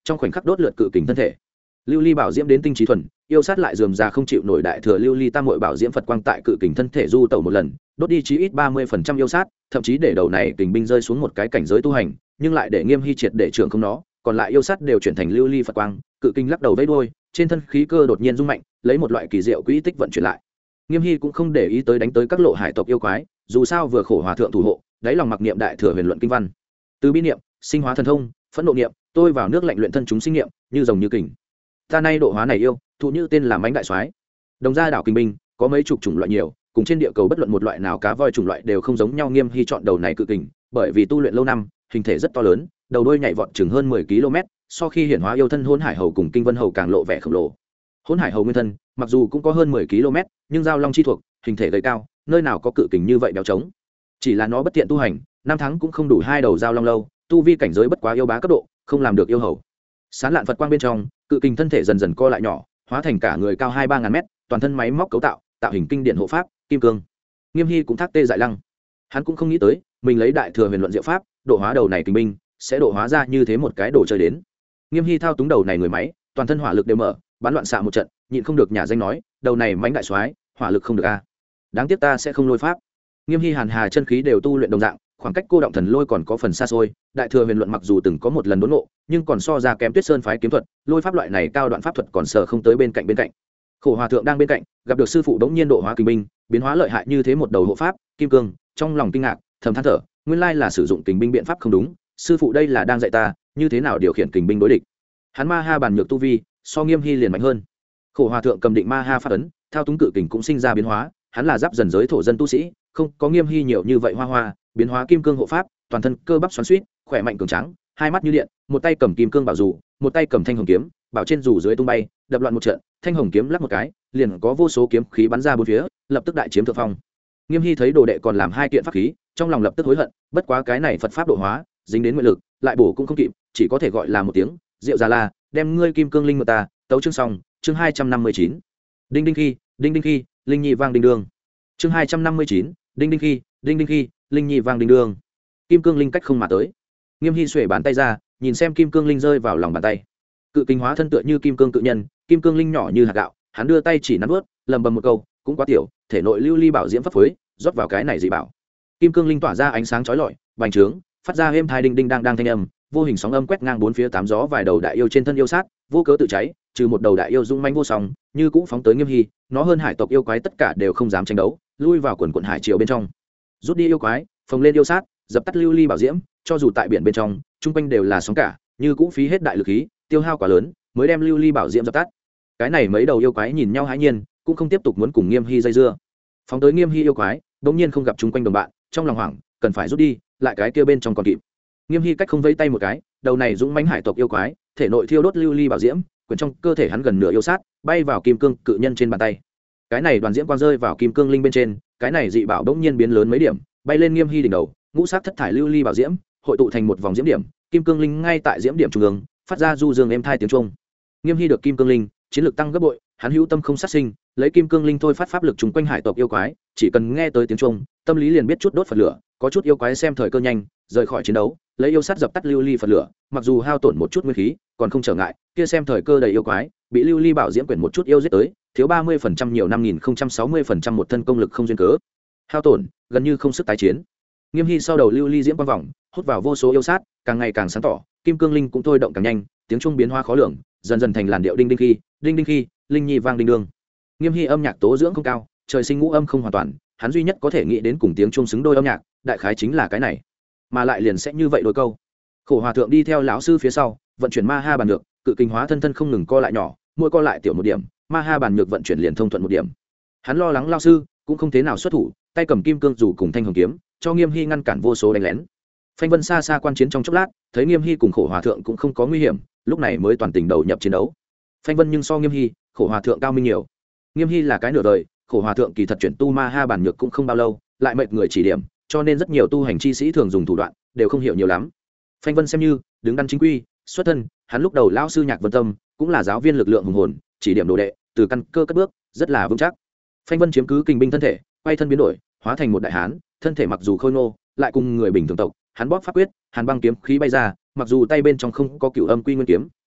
trong khoảnh khắc đốt lượt cự kình thân thể. Lưu ly bảo diễm đến tinh trí thuần, yêu sát lại dườm ra không chịu nổi đại thừa lưu ly tam muội bảo diễm Phật quang tại cự kình thân thể du tẩu một lần, đốt đi chí ít ba mươi phần trăm yêu sát, thậm chí để đầu này kình binh rơi xuống một cái cảnh giới tu hành, nhưng lại để Nghiêm Hy triệt để trưởng không nó, còn lại yêu sát đều chuyển thành lưu ly Phật quang, cự kình lắc đầu vẫy đuôi, trên thân khí cơ đột nhiên rung mạnh, lấy một loại kỳ diệu quỹ tích vận chuyển lại. Nghiêm Hy cũng không để ý tới đánh tới các lộ hải tộc yêu quái, dù sao vừa khổ hòa thượng thủ hộ, đáy lòng mặc niệm đại thừa huyền luận kinh văn, từ bi niệm, sinh hóa thần thông, phẫn nộ niệm, tôi vào nước lạnh luyện thân chúng sinh niệm, như rồng như kình. Ta nay độ hóa này yêu, thụ như tên là mãnh đại soái. Đồng gia đảo kinh binh có mấy chục chủng loại nhiều, cùng trên địa cầu bất luận một loại nào cá voi chủng loại đều không giống nhau. Nghiêm Hy chọn đầu này cự kình, bởi vì tu luyện lâu năm, hình thể rất to lớn, đầu đuôi nhảy vọt chừng hơn mười ki lô mét, sau khi hiển hóa yêu thân hỗn hải hầu cùng kinh vân hầu càng lộ vẻ khổng lồ. Hỗn hải hầu nguyên thân mặc dù cũng có hơn mười ki lô mét, nhưng giao long chi thuộc, hình thể gầy cao, nơi nào có cự kình như vậy béo trống. Chỉ là nó bất tiện tu hành, năm tháng cũng không đủ hai đầu giao long lâu, tu vi cảnh giới bất quá yêu bá cấp độ, không làm được yêu hầu. Sán lạn Phật quang bên trong, cự kình thân thể dần dần co lại nhỏ, hóa thành cả người cao hai ba ngàn mét, toàn thân máy móc cấu tạo, tạo hình kinh điển hộ pháp, kim cương. Nghiêm Hy cũng thác tê dại lăng. Hắn cũng không nghĩ tới, mình lấy đại thừa huyền luận diệu pháp, độ hóa đầu này kình binh, sẽ độ hóa ra như thế một cái đồ chơi đến. Nghiêm Hy thao túng đầu này người máy, toàn thân hỏa lực đều mở, bắn loạn xạ một trận, nhịn không được nhà danh nói, đầu này mãnh đại soái, hỏa lực không được a. Đáng tiếc ta sẽ không lôi pháp. Nghiêm Hy hàn hà chân khí đều tu luyện đồng dạng, khoảng cách cô động thần lôi còn có phần xa xôi. Đại thừa huyền luận mặc dù từng có một lần đốn ngộ, nhưng còn so ra kém Tuyết Sơn phái kiếm thuật, lôi pháp loại này cao đoạn pháp thuật còn sợ không tới bên cạnh bên cạnh. Khổ hòa thượng đang bên cạnh, gặp được sư phụ đống nhiên độ hóa kình binh, biến hóa lợi hại như thế một đầu hộ pháp, kim cương, trong lòng kinh ngạc, thầm than thở, nguyên lai là sử dụng kình binh biện pháp không đúng, sư phụ đây là đang dạy ta, như thế nào điều khiển kình binh đối địch. Hắn ma ha bàn nhược tu vi, so Nghiêm Hy liền mạnh hơn. Khổ hòa thượng cầm định ma ha pháp ấn, thao túng cự kình cũng sinh ra biến hóa, hắn là giáp dần giới thổ dân tu sĩ, không có Nghiêm Hy nhiều như vậy hoa hoa, biến hóa kim cương hộ pháp, toàn thân cơ bắp xoắn xuýt, khỏe mạnh cường tráng, hai mắt như điện, một tay cầm kim cương bảo dù, một tay cầm thanh hồng kiếm, bảo trên dù dưới tung bay, đập loạn một trận, thanh hồng kiếm lắc một cái, liền có vô số kiếm khí bắn ra bốn phía, lập tức đại chiếm thượng phong. Nghiêm Hy thấy đồ đệ còn làm hai kiện pháp khí, trong lòng lập tức hối hận, bất quá cái này Phật pháp độ hóa, dính đến nguyện lực, lại bổ cũng không kịp, chỉ có thể gọi là một tiếng, Diệu Già La, đem ngươi kim cương linh mượn ta, tấu chương xong, chương hai trăm năm mươi chín. Đinh đinh khi, đinh đinh khi, linh nhi vang đinh đương. Chương hai trăm năm mươi chín, đinh đinh khi, đinh đinh khi, linh nhi vang đinh đương. Kim cương linh cách không mà tới. Nghiêm Hy xuề bàn tay ra, nhìn xem kim cương linh rơi vào lòng bàn tay. Cự kình hóa thân tựa như kim cương cự nhân, kim cương linh nhỏ như hạt gạo, hắn đưa tay chỉ nắn nuốt, lầm bầm một câu, cũng quá tiểu, thể nội lưu ly bảo diễm pháp phối, rót vào cái này dị bảo. Kim cương linh tỏa ra ánh sáng chói lọi, bành trướng, phát ra êm thai đinh đinh đang đang thanh âm, vô hình sóng âm quét ngang bốn phía tám gió, vài đầu đại yêu trên thân yêu sát, vô cớ tự cháy, trừ một đầu đại yêu dũng mãnh vô song, như cũ phóng tới Nghiêm Hy, nó hơn hải tộc yêu quái tất cả đều không dám tranh đấu, lui vào quần quần hải triều bên trong. Rút đi yêu quái, phồng lên yêu sát, dập tắt lưu ly bảo diễm, cho dù tại biển bên trong, trung quanh đều là sóng cả, như cũ phí hết đại lực khí, tiêu hao quá lớn, mới đem lưu ly bảo diễm dập tắt. Cái này mấy đầu yêu quái nhìn nhau hãi nhiên, cũng không tiếp tục muốn cùng Nghiêm Hy dây dưa. Phóng tới Nghiêm Hy yêu quái, đột nhiên không gặp trung quanh đồng bạn, trong lòng hoảng, cần phải rút đi, lại cái kia bên trong còn kịp. Nghiêm Hy cách không vẫy tay một cái, đầu này dũng mãnh hải tộc yêu quái, thể nội thiêu đốt lưu ly bảo diễm, quyển trong cơ thể hắn gần nửa yêu sát, bay vào kim cương cự nhân trên bàn tay. Cái này đoàn diễm quang rơi vào kim cương linh bên trên, cái này dị bảo đột nhiên biến lớn mấy điểm, bay lên Nghiêm Hy đỉnh đầu, ngũ sắc thất thải lưu ly bảo diễm, hội tụ thành một vòng diễm điểm, kim cương linh ngay tại diễm điểm trung ương, phát ra du dương êm thai tiếng trung. Nghiêm Hy được kim cương linh, chiến lược tăng gấp bội, hắn hữu tâm không sát sinh, lấy kim cương linh thôi phát pháp lực trùng quanh hải tộc yêu quái, chỉ cần nghe tới tiếng trung, tâm lý liền biết chút đốt Phật lửa, có chút yêu quái xem thời cơ nhanh, rời khỏi chiến đấu, lấy yêu sát dập tắt lưu ly Phật lửa, mặc dù hao tổn một chút nguyên khí, còn không trở ngại, kia xem thời cơ đầy yêu quái, bị lưu ly bảo diễm quyển một chút yêu giết tới, thiếu ba mươi phần trăm nhiều năm nghìn không trăm sáu mươi phần trăm một thân công lực không duyên cớ, hao tổn, gần như không sức tái chiến. Nghiêm Hy sau đầu lưu ly diễm quang vòng, hút vào vô số yêu sát, càng ngày càng sáng tỏ, kim cương linh cũng thôi động càng nhanh, tiếng trung biến hóa khó lường, dần dần thành làn điệu đinh đinh khi, đinh đinh khi, linh nhi vang đinh đương. Nghiêm Hy âm nhạc tố dưỡng không cao, trời sinh ngũ âm không hoàn toàn, hắn duy nhất có thể nghĩ đến cùng tiếng trung xứng đôi âm nhạc, đại khái chính là cái này, mà lại liền sẽ như vậy đôi câu. Khổ hòa thượng đi theo lão sư phía sau, vận chuyển ma ha bàn nhược, cự kinh hóa thân thân không ngừng co lại nhỏ, mỗi co lại tiểu một điểm, ma ha bàn nhược vận chuyển liền thông thuận một điểm. Hắn lo lắng lão sư cũng không thế nào xuất thủ, tay cầm kim cương dù cùng thanh hồng kiếm, cho Nghiêm Hy ngăn cản vô số đánh lén. Phanh Vân xa xa quan chiến trong chốc lát, thấy Nghiêm Hy cùng Khổ hòa thượng cũng không có nguy hiểm, lúc này mới toàn tình đầu nhập chiến đấu. Phanh Vân nhưng so Nghiêm Hy, Khổ hòa thượng cao minh nhiều. Nghiêm Hy là cái nửa đời, Khổ hòa thượng kỳ thật chuyển tu ma ha bản nhược cũng không bao lâu, lại mệt người chỉ điểm, cho nên rất nhiều tu hành chi sĩ thường dùng thủ đoạn, đều không hiểu nhiều lắm. Phanh Vân xem như đứng đắn chính quy, xuất thân, hắn lúc đầu lão sư Nhạc Vân Tâm cũng là giáo viên lực lượng hùng hồn, chỉ điểm đồ đệ, từ căn cơ cất bước, rất là vững chắc. Phanh Vân chiếm cứ kình binh thân thể, quay thân biến đổi, hóa thành một đại hán, thân thể mặc dù khôi ngô, lại cùng người bình thường tộc, hắn bóp pháp quyết, hàn băng kiếm khí bay ra, mặc dù tay bên trong không có cửu âm quy nguyên kiếm,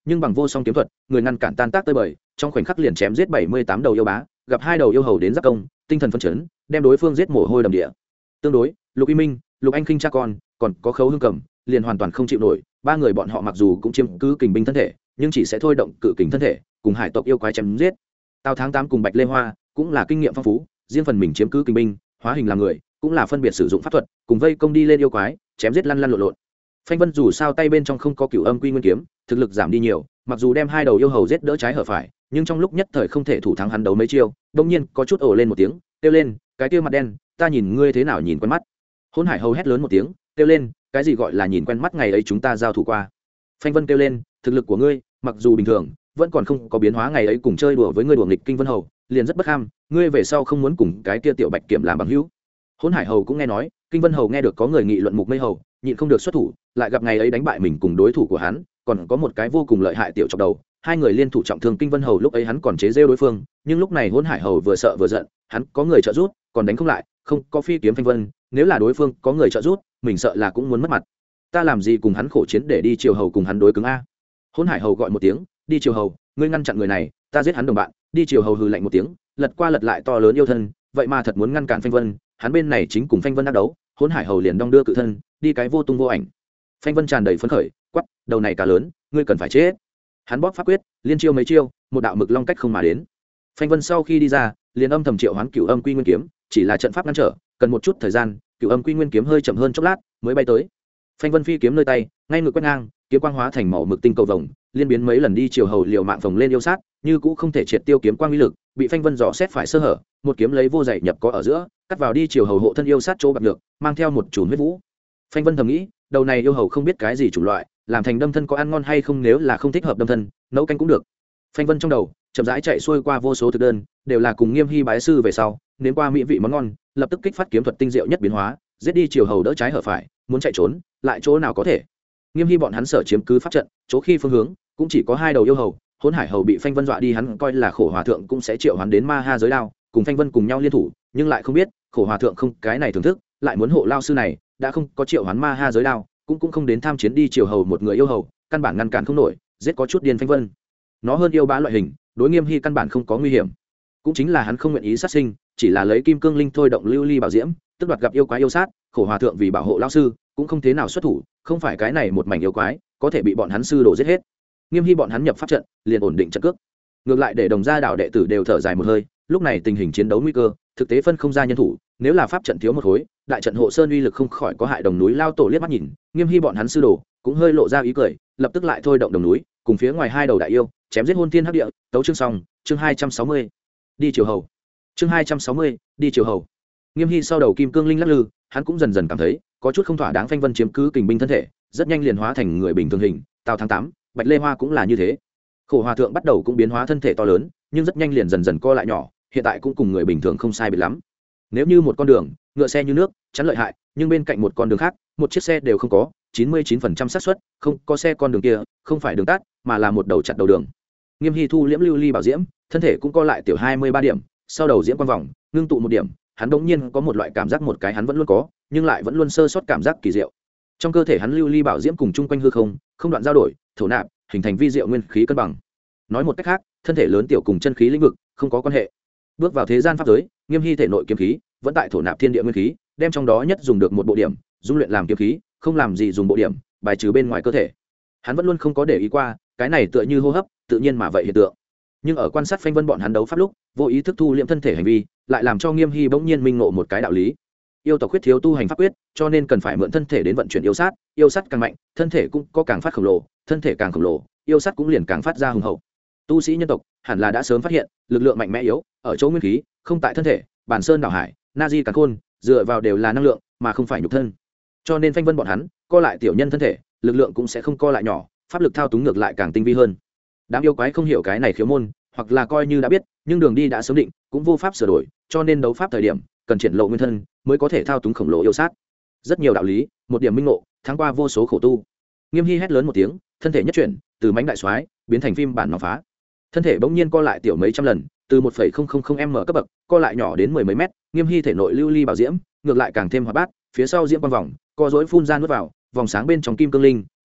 nhưng bằng vô song kiếm thuật người ngăn cản tan tác tơi bời, trong khoảnh khắc liền chém giết bảy mươi tám đầu yêu bá, gặp hai đầu yêu hầu đến giáp công, tinh thần phấn chấn, đem đối phương giết mồ hôi đầm địa. Tương đối, Lục Y Minh, Lục Anh Khinh cha con, còn có Khấu Hương Cầm, liền hoàn toàn không chịu nổi. Ba người bọn họ mặc dù cũng chiếm cứ kình binh thân thể, nhưng chỉ sẽ thôi động cự kình thân thể, cùng hải tộc yêu quái chém giết. Tào Tháng Tám cùng Bạch Lê Hoa cũng là kinh nghiệm phong phú, riêng phần mình chiếm cứ kình binh, hóa hình làm người, cũng là phân biệt sử dụng pháp thuật, cùng vây công đi lên yêu quái, chém giết lăn lăn lộn lộn. Phanh Vân dù sao tay bên trong không có Cửu Âm Quy Nguyên kiếm, thực lực giảm đi nhiều, mặc dù đem hai đầu yêu hầu giết đỡ trái hở phải, nhưng trong lúc nhất thời không thể thủ thắng hắn đấu mấy chiêu, đương nhiên có chút ồ lên một tiếng, kêu lên, cái kia mặt đen, ta nhìn ngươi thế nào nhìn quen mắt. Hôn Hải hầu hét lớn một tiếng, kêu lên, cái gì gọi là nhìn quen mắt, ngày ấy chúng ta giao thủ qua. Phanh Vân kêu lên, thực lực của ngươi, mặc dù bình thường, vẫn còn không có biến hóa, ngày ấy cùng chơi đùa với ngươi đùa nghịch Kinh Vân hầu, liền rất bất ham, ngươi về sau không muốn cùng cái kia tiểu Bạch Kiểm làm bằng hữu. Hôn Hải hầu cũng nghe nói, Kinh Vân hầu nghe được có người nghị luận Mục Mây hầu, nhịn không được xuất thủ, lại gặp ngày ấy đánh bại mình cùng đối thủ của hắn, còn có một cái vô cùng lợi hại tiểu chọc đầu, hai người liên thủ trọng thương Kinh Vân hầu, lúc ấy hắn còn chế giễu đối phương, nhưng lúc này Hôn Hải hầu vừa sợ vừa giận, hắn có người trợ giúp, còn đánh không lại, không có phi kiếm Phanh Vân, nếu là đối phương có người trợ giúp, mình sợ là cũng muốn mất mặt. Ta làm gì cùng hắn khổ chiến để đi triều hầu cùng hắn đối cứng a? Hôn Hải hầu gọi một tiếng, đi triều hầu, ngươi ngăn chặn người này, ta giết hắn đồng bạn. Đi triều hầu hừ lạnh một tiếng, lật qua lật lại to lớn yêu thân, vậy mà thật muốn ngăn cản Phanh Vân, hắn bên này chính cùng Phanh Vân đắc đấu, Hôn Hải hầu liền đong đưa cự thân, đi cái vô tung vô ảnh. Phanh Vân tràn đầy phấn khởi, quắc, đầu này cá lớn, ngươi cần phải chết. Hắn bóp pháp quyết, liên chiêu mấy chiêu, một đạo mực long cách không mà đến. Phanh Vân sau khi đi ra, liền âm thầm triệu hoán Cửu Âm Quy Nguyên kiếm, chỉ là trận pháp ngăn trở, cần một chút thời gian, Cửu Âm Quy Nguyên kiếm hơi chậm hơn chốc lát mới bay tới. Phanh Vân phi kiếm nơi tay, ngay ngược quét ngang, kiếm quang hóa thành màu mực tinh cầu vồng, liên biến mấy lần đi chiều hầu liều mạng vòng lên yêu sát, như cũ không thể triệt tiêu kiếm quang uy lực, bị Phanh Vân dò xét phải sơ hở, một kiếm lấy vô dạy nhập có ở giữa, cắt vào đi chiều hầu hộ thân yêu sát chỗ bạc được, mang theo một chùm huyết vũ. Phanh Vân thầm nghĩ, đầu này yêu hầu không biết cái gì chủng loại, làm thành đâm thân có ăn ngon hay không, nếu là không thích hợp đâm thân, nấu canh cũng được. Phanh Vân trong đầu chậm rãi chạy xuôi qua vô số thực đơn, đều là cùng Nghiêm Hy bái sư về sau, nếm qua mỹ vị món ngon, lập tức kích phát kiếm thuật tinh diệu nhất biến hóa, giết đi chiều hầu đỡ trái hở phải, muốn chạy trốn, lại chỗ nào có thể. Nghiêm Hy bọn hắn sở chiếm cứ pháp trận, chỗ khi phương hướng cũng chỉ có hai đầu yêu hầu, Hôn Hải hầu bị Phanh Vân dọa đi, hắn coi là Khổ Hòa thượng cũng sẽ triệu hắn đến Ma Ha giới đao, cùng Phanh Vân cùng nhau liên thủ, nhưng lại không biết, Khổ Hòa thượng không cái này thưởng thức, lại muốn hộ lao sư này, đã không có triệu hắn Ma Ha giới đao, cũng cũng không đến tham chiến đi chiều hầu một người yêu hầu, căn bản ngăn cản không nổi, giết có chút điên Phanh Vân. Nó hơn yêu bá loại hình, đối Nghiêm Hy căn bản không có nguy hiểm, cũng chính là hắn không nguyện ý sát sinh, chỉ là lấy kim cương linh thôi động lưu ly bảo diễm, tức đoạt gặp yêu quái yêu sát, Khổ Hòa thượng vì bảo hộ lão sư, cũng không thế nào xuất thủ, không phải cái này một mảnh yêu quái có thể bị bọn hắn sư đổ giết hết. Nghiêm Hy bọn hắn nhập pháp trận, liền ổn định trận cước. Ngược lại để Đồng Gia đảo đệ tử đều thở dài một hơi, lúc này tình hình chiến đấu nguy cơ, thực tế phân không ra nhân thủ, nếu là pháp trận thiếu một khối, đại trận hộ sơn uy lực không khỏi có hại. Đồng núi lao tổ liếc mắt nhìn, Nghiêm Hy bọn hắn sư đồ cũng hơi lộ ra ý cười, lập tức lại thôi động đồng núi, cùng phía ngoài hai đầu đại yêu, chém giết hôn thiên hắc địa. Tấu chương xong, chương hai trăm sáu mươi. Đi triều hầu. Chương hai trăm sáu mươi, đi triều hầu. Nghiêm Hy sau đầu kim cương linh lắc lư, hắn cũng dần dần cảm thấy có chút không thỏa đáng. Phanh Vân chiếm cứ kình binh thân thể, rất nhanh liền hóa thành người bình thường hình. Tào Tháng Tám, Bạch Lê Hoa cũng là như thế. Khổ Hòa thượng bắt đầu cũng biến hóa thân thể to lớn, nhưng rất nhanh liền dần dần co lại nhỏ, hiện tại cũng cùng người bình thường không sai biệt lắm. Nếu như một con đường, ngựa xe như nước, chắn lợi hại, nhưng bên cạnh một con đường khác, một chiếc xe đều không có, chín mươi chín phần trăm xác suất không có xe, con đường kia không phải đường tắt, mà là một đầu chặt đầu đường. Nghiêm Hy thu liễm lưu ly bảo diễm, thân thể cũng co lại tiểu hai mươi ba điểm, sau đầu diễm quang vòng, ngưng tụ một điểm, hắn đống nhiên có một loại cảm giác, một cái hắn vẫn luôn có, nhưng lại vẫn luôn sơ sót cảm giác kỳ diệu. Trong cơ thể hắn lưu ly bảo diễm cùng chung quanh hư không, không đoạn giao đổi, thổ nạp, hình thành vi diệu nguyên khí cân bằng. Nói một cách khác, thân thể lớn tiểu cùng chân khí lĩnh vực không có quan hệ. Bước vào thế gian pháp giới, Nghiêm Hy thể nội kiếm khí vẫn tại thổ nạp thiên địa nguyên khí, đem trong đó nhất dùng được một bộ điểm, dung luyện làm kiếm khí, không làm gì dùng bộ điểm, bài trừ bên ngoài cơ thể. Hắn vẫn luôn không có để ý qua, cái này tựa như hô hấp, tự nhiên mà vậy hiện tượng. Nhưng ở quan sát Phanh Vân bọn hắn đấu pháp lúc, vô ý thức thu liễm thân thể hành vi, lại làm cho Nghiêm Hy bỗng nhiên minh ngộ một cái đạo lý. Yêu tộc khuyết thiếu tu hành pháp quyết, cho nên cần phải mượn thân thể đến vận chuyển yêu sát, yêu sát càng mạnh, thân thể cũng có càng phát khổng lồ, thân thể càng khổng lồ, yêu sát cũng liền càng phát ra hùng hậu. Tu sĩ nhân tộc hẳn là đã sớm phát hiện, lực lượng mạnh mẽ yếu ở chỗ nguyên khí, không tại thân thể. Bản sơn đảo hải, na di càn khôn, dựa vào đều là năng lượng, mà không phải nhục thân. Cho nên Phanh Vân bọn hắn co lại tiểu nhân thân thể, lực lượng cũng sẽ không co lại nhỏ, pháp lực thao túng ngược lại càng tinh vi hơn. Đám yêu quái không hiểu cái này khiếu môn, hoặc là coi như đã biết, nhưng đường đi đã sớm định, cũng vô pháp sửa đổi, cho nên đấu pháp thời điểm cần triển lộ nguyên thân, mới có thể thao túng khổng lồ yêu sát. Rất nhiều đạo lý, một điểm minh ngộ, thắng qua vô số khổ tu. Nghiêm Hy hét lớn một tiếng, thân thể nhất chuyển, từ mãnh đại soái biến thành phim bản nòng phá. Thân thể bỗng nhiên co lại tiểu mấy trăm lần, từ một phẩy không không không m cấp bậc co lại nhỏ đến mười mấy mét. Nghiêm Hy thể nội lưu ly bảo diễm ngược lại càng thêm hoạt bát, phía sau diễm quang vòng co dối phun ra nuốt vào, vòng sáng bên trong kim cương linh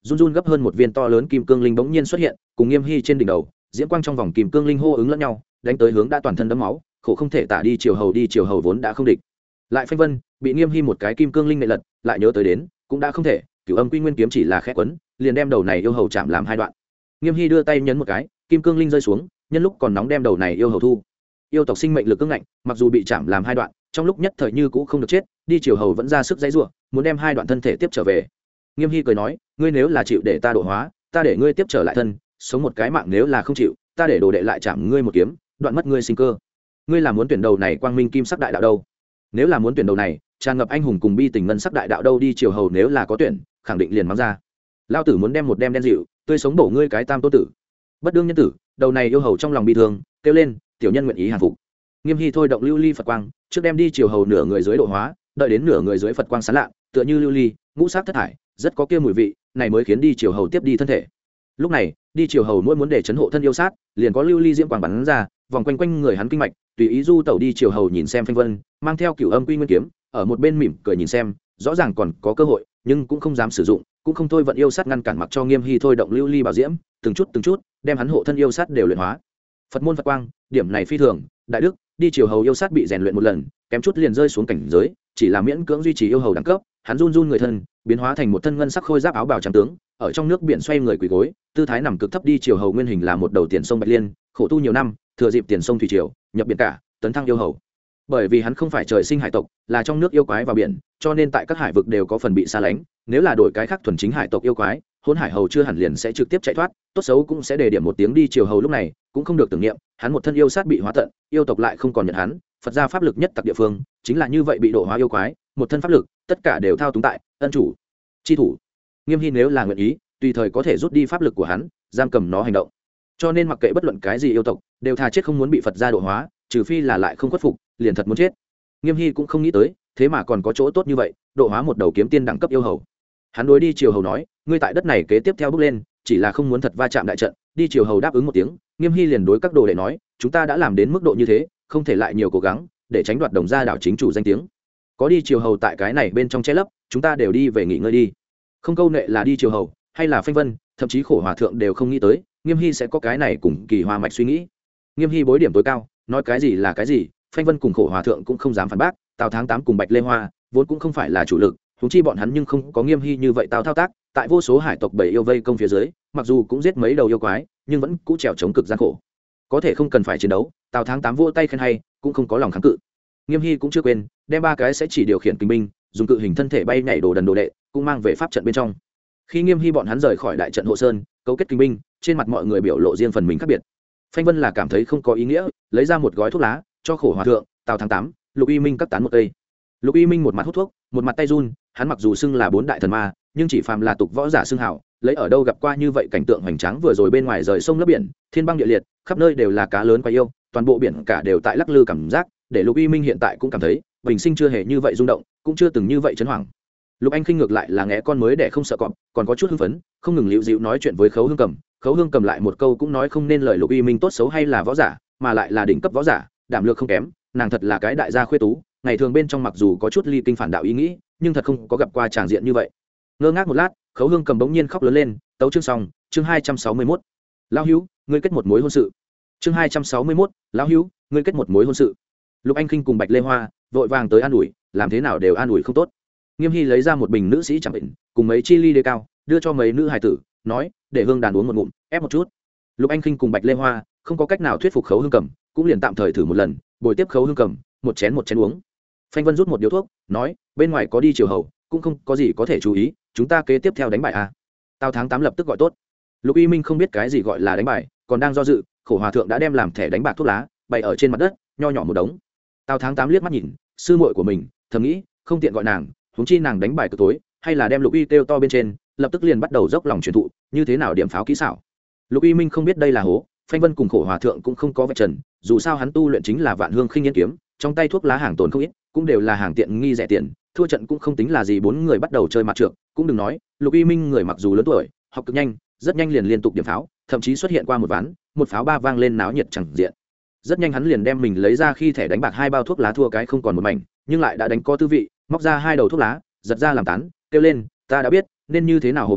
run run gấp hơn một viên to lớn kim cương linh bỗng nhiên xuất hiện cùng Nghiêm Hy trên đỉnh đầu, diễm quang trong vòng kim cương linh hô ứng lẫn nhau, đánh tới hướng đã toàn thân đẫm máu, khổ không thể tả đi chiều hầu đi chiều hầu vốn đã không địch. Lại Phanh Vân bị Nghiêm Hy một cái kim cương linh nệ lật, lại nhớ tới đến, cũng đã không thể, Cửu Âm Quy Nguyên kiếm chỉ là khẽ quấn, liền đem đầu này yêu hầu chạm làm hai đoạn. Nghiêm Hy đưa tay nhấn một cái, kim cương linh rơi xuống, nhân lúc còn nóng đem đầu này yêu hầu thu. Yêu tộc sinh mệnh lực cứng ngạnh, mặc dù bị chạm làm hai đoạn, trong lúc nhất thời như cũ không được chết, đi chiều hầu vẫn ra sức giãy giụa, muốn đem hai đoạn thân thể tiếp trở về. Nghiêm Hy cười nói, ngươi nếu là chịu để ta độ hóa, ta để ngươi tiếp trở lại thân, sống một cái mạng, nếu là không chịu, ta để đồ đệ lại chạm ngươi một kiếm, đoạn mất ngươi sinh cơ. Ngươi là muốn tuyển đầu này quang minh kim sắc đại đạo đâu? Nếu là muốn tuyển đầu này, tràn ngập anh hùng cùng bi tình ngân sắc đại đạo đâu? Đi chiều hầu nếu là có tuyển, khẳng định liền mắng ra. Lao tử muốn đem một đem đen dịu, tươi sống bổ ngươi cái tam tô tử. Bất đương nhân tử, đầu này yêu hầu trong lòng bi thương, kêu lên, tiểu nhân nguyện ý hàng phục. Nghiêm Hy thôi động lưu ly Phật quang, trước đem đi chiều hầu nửa người dưới độ hóa, đợi đến nửa người dưới Phật quang sáng lạ, tựa như lưu ly, ngũ sắc thất thải, rất có kia mùi vị, này mới khiến đi chiều hầu tiếp đi thân thể. Lúc này, đi chiều hầu mỗi muốn để chấn hộ thân yêu sát, liền có lưu ly diễm quang bắn ra, vòng quanh quanh người hắn kinh mạch, tùy ý du tẩu. Đi chiều hầu nhìn xem Phanh Vân, mang theo Cửu Âm Quy Nguyên kiếm, ở một bên mỉm cười nhìn xem, rõ ràng còn có cơ hội, nhưng cũng không dám sử dụng, cũng không thôi vận yêu sát ngăn cản, mặc cho Nghiêm Hy thôi động lưu ly bảo diễm, từng chút từng chút, đem hắn hộ thân yêu sát đều luyện hóa. Phật môn Phật quang, điểm này phi thường, đại đức, đi chiều hầu yêu sát bị rèn luyện một lần, kém chút liền rơi xuống cảnh giới, chỉ là miễn cưỡng duy trì yêu hầu đẳng cấp, hắn run run người thân, biến hóa thành một thân ngân sắc khôi giáp áo bào trắng tướng, ở trong nước biển xoay người quỳ gối, tư thái nằm cực thấp. Đi chiều hầu nguyên hình là một đầu tiền sông Bạch Liên, khổ tu nhiều năm, thừa dịp tiền sông thủy triều, nhập biển cả, tấn thăng yêu hầu. Bởi vì hắn không phải trời sinh hải tộc, là trong nước yêu quái vào biển, cho nên tại các hải vực đều có phần bị xa lánh. Nếu là đổi cái khác thuần chính hải tộc yêu quái, hôn hải hầu chưa hẳn liền sẽ trực tiếp chạy thoát, tốt xấu cũng sẽ đề điểm một tiếng. Đi chiều hầu lúc này cũng không được tưởng niệm, hắn một thân yêu sát bị hóa tận, yêu tộc lại không còn nhận hắn. Phật gia pháp lực nhất tặc địa phương, chính là như vậy bị độ hóa yêu quái, một thân pháp lực, tất cả đều thao túng tại ân chủ chi thủ. Nghiêm Hy nếu là nguyện ý, tùy thời có thể rút đi pháp lực của hắn, giam cầm nó hành động. Cho nên mặc kệ bất luận cái gì yêu tộc, đều thà chết không muốn bị Phật gia độ hóa, trừ phi là lại không khuất phục, liền thật muốn chết. Nghiêm Hy cũng không nghĩ tới, thế mà còn có chỗ tốt như vậy, độ hóa một đầu kiếm tiên đẳng cấp yêu hầu. Hắn đối đi chiều hầu nói, ngươi tại đất này kế tiếp theo bước lên, chỉ là không muốn thật va chạm đại trận. Đi chiều hầu đáp ứng một tiếng. Nghiêm Hy liền đối các đồ đệ nói, chúng ta đã làm đến mức độ như thế, không thể lại nhiều cố gắng, để tránh đoạt đồng gia đảo chính chủ danh tiếng. Có đi chiều hầu tại cái này bên trong che lấp, chúng ta đều đi về nghỉ ngơi đi. Không câu nệ là đi chiều hầu, hay là Phanh Vân, thậm chí khổ hòa thượng đều không nghĩ tới, Nghiêm Hy sẽ có cái này cùng kỳ hoa mạch suy nghĩ. Nghiêm Hy bối điểm tối cao, nói cái gì là cái gì, Phanh Vân cùng khổ hòa thượng cũng không dám phản bác. Tào Tháng Tám cùng Bạch Lê Hoa vốn cũng không phải là chủ lực, huống chi bọn hắn nhưng không có Nghiêm Hy như vậy tào thao tác, tại vô số hải tộc bảy yêu vây công phía dưới, mặc dù cũng giết mấy đầu yêu quái, nhưng vẫn cũ trèo chống cực gian khổ. Có thể không cần phải chiến đấu, Tào Tháng Tám vỗ tay khen hay, cũng không có lòng kháng cự. Nghiêm Hy cũng chưa quên, đem ba cái sẽ chỉ điều khiển kình binh, dùng cự hình thân thể bay nhảy đồ đần đồ đệ, cũng mang về pháp trận bên trong. Khi Nghiêm Hy bọn hắn rời khỏi đại trận hộ sơn, cấu kết kình binh, trên mặt mọi người biểu lộ riêng phần mình khác biệt. Phanh Vân là cảm thấy không có ý nghĩa, lấy ra một gói thuốc lá, cho khổ hòa thượng, Tào Tháng Tám, Lục Y Minh cắt tán một cây. Lục Y Minh một mặt hút thuốc, một mặt tay run, hắn mặc dù xưng là bốn đại thần ma, nhưng chỉ phàm là tục võ giả xưng hảo, lấy ở đâu gặp qua như vậy cảnh tượng hoành tráng. Vừa rồi bên ngoài rời sông lấp biển, thiên băng địa liệt, khắp nơi đều là cá lớn quái yêu, toàn bộ biển cả đều tại lắc lư cảm giác, để Lục Y Minh hiện tại cũng cảm thấy, bình sinh chưa hề như vậy rung động, cũng chưa từng như vậy chấn hoảng. Lục Anh Khinh ngược lại là ngẽ con mới để không sợ cọp, còn có chút hưng phấn, không ngừng liễu dịu nói chuyện với Khấu Hương Cầm. Khấu Hương Cầm lại một câu cũng nói không nên lời. Lục Y Minh tốt xấu hay là võ giả, mà lại là đỉnh cấp võ giả, đảm lược không kém, nàng thật là cái đại gia khuê tú. Ngày thường bên trong mặc dù có chút ly kinh phản đạo ý nghĩ, nhưng thật không có gặp qua tràng diện như vậy. Ngơ ngác một lát, Khấu Hương Cầm bỗng nhiên khóc lớn lên. Tấu chương xong, chương hai trăm sáu mươi mốt. Lão hữu, ngươi kết một mối hôn sự. Chương hai trăm sáu mươi mốt. Lão hữu, ngươi kết một mối hôn sự. Lục Anh Khinh cùng Bạch Lê Hoa vội vàng tới an ủi, làm thế nào đều an ủi không tốt. Nghiêm Hy lấy ra một bình nữ sĩ chẳng bệnh, cùng mấy chi ly đê cao, đưa cho mấy nữ hài tử, nói, để Hương đàn uống một ngụm, ép một chút. Lục Anh Khinh cùng Bạch Lê Hoa không có cách nào thuyết phục Khấu Hương Cầm, cũng liền tạm thời thử một lần, bồi tiếp Khấu Hương Cầm, một chén một chén uống. Phanh Vân rút một điếu thuốc, nói, bên ngoài có đi chiều hầu, cũng không có gì có thể chú ý, chúng ta kế tiếp theo đánh bài à. Tào Tháng Tám lập tức gọi tốt. Lục Y Minh không biết cái gì gọi là đánh bài, còn đang do dự, khổ hòa thượng đã đem làm thẻ đánh bạc thuốc lá bày ở trên mặt đất, nho nhỏ một đống. Tào Tháng Tám liếc mắt nhìn sư muội của mình, thầm nghĩ, không tiện gọi nàng, huống chi nàng đánh bài cực tối, hay là đem Lục Y kêu to bên trên, lập tức liền bắt đầu dốc lòng truyền thụ, như thế nào điểm pháo kỹ xảo. Lục Y Minh không biết đây là hố, Phanh Vân cùng khổ hòa thượng cũng không có vạch trần, dù sao hắn tu luyện chính là Vạn Hương Khinh Yên kiếm, trong tay thuốc lá hàng tồn không ít, cũng đều là hàng tiện nghi rẻ tiền, thua trận cũng không tính là gì. Bốn người bắt đầu chơi mặt trược, cũng đừng nói, Lục Y Minh người mặc dù lớn tuổi, học cực nhanh, rất nhanh liền liên tục điểm pháo, thậm chí xuất hiện qua một ván, một pháo ba vang lên náo nhiệt chẳng diện. Rất nhanh hắn liền đem mình lấy ra khi thẻ đánh bạc hai bao thuốc lá thua cái không còn một mảnh, nhưng lại đã đánh có tư vị, móc ra hai đầu thuốc lá, giật ra làm tán, kêu lên, ta đã biết nên như thế nào hồ bài,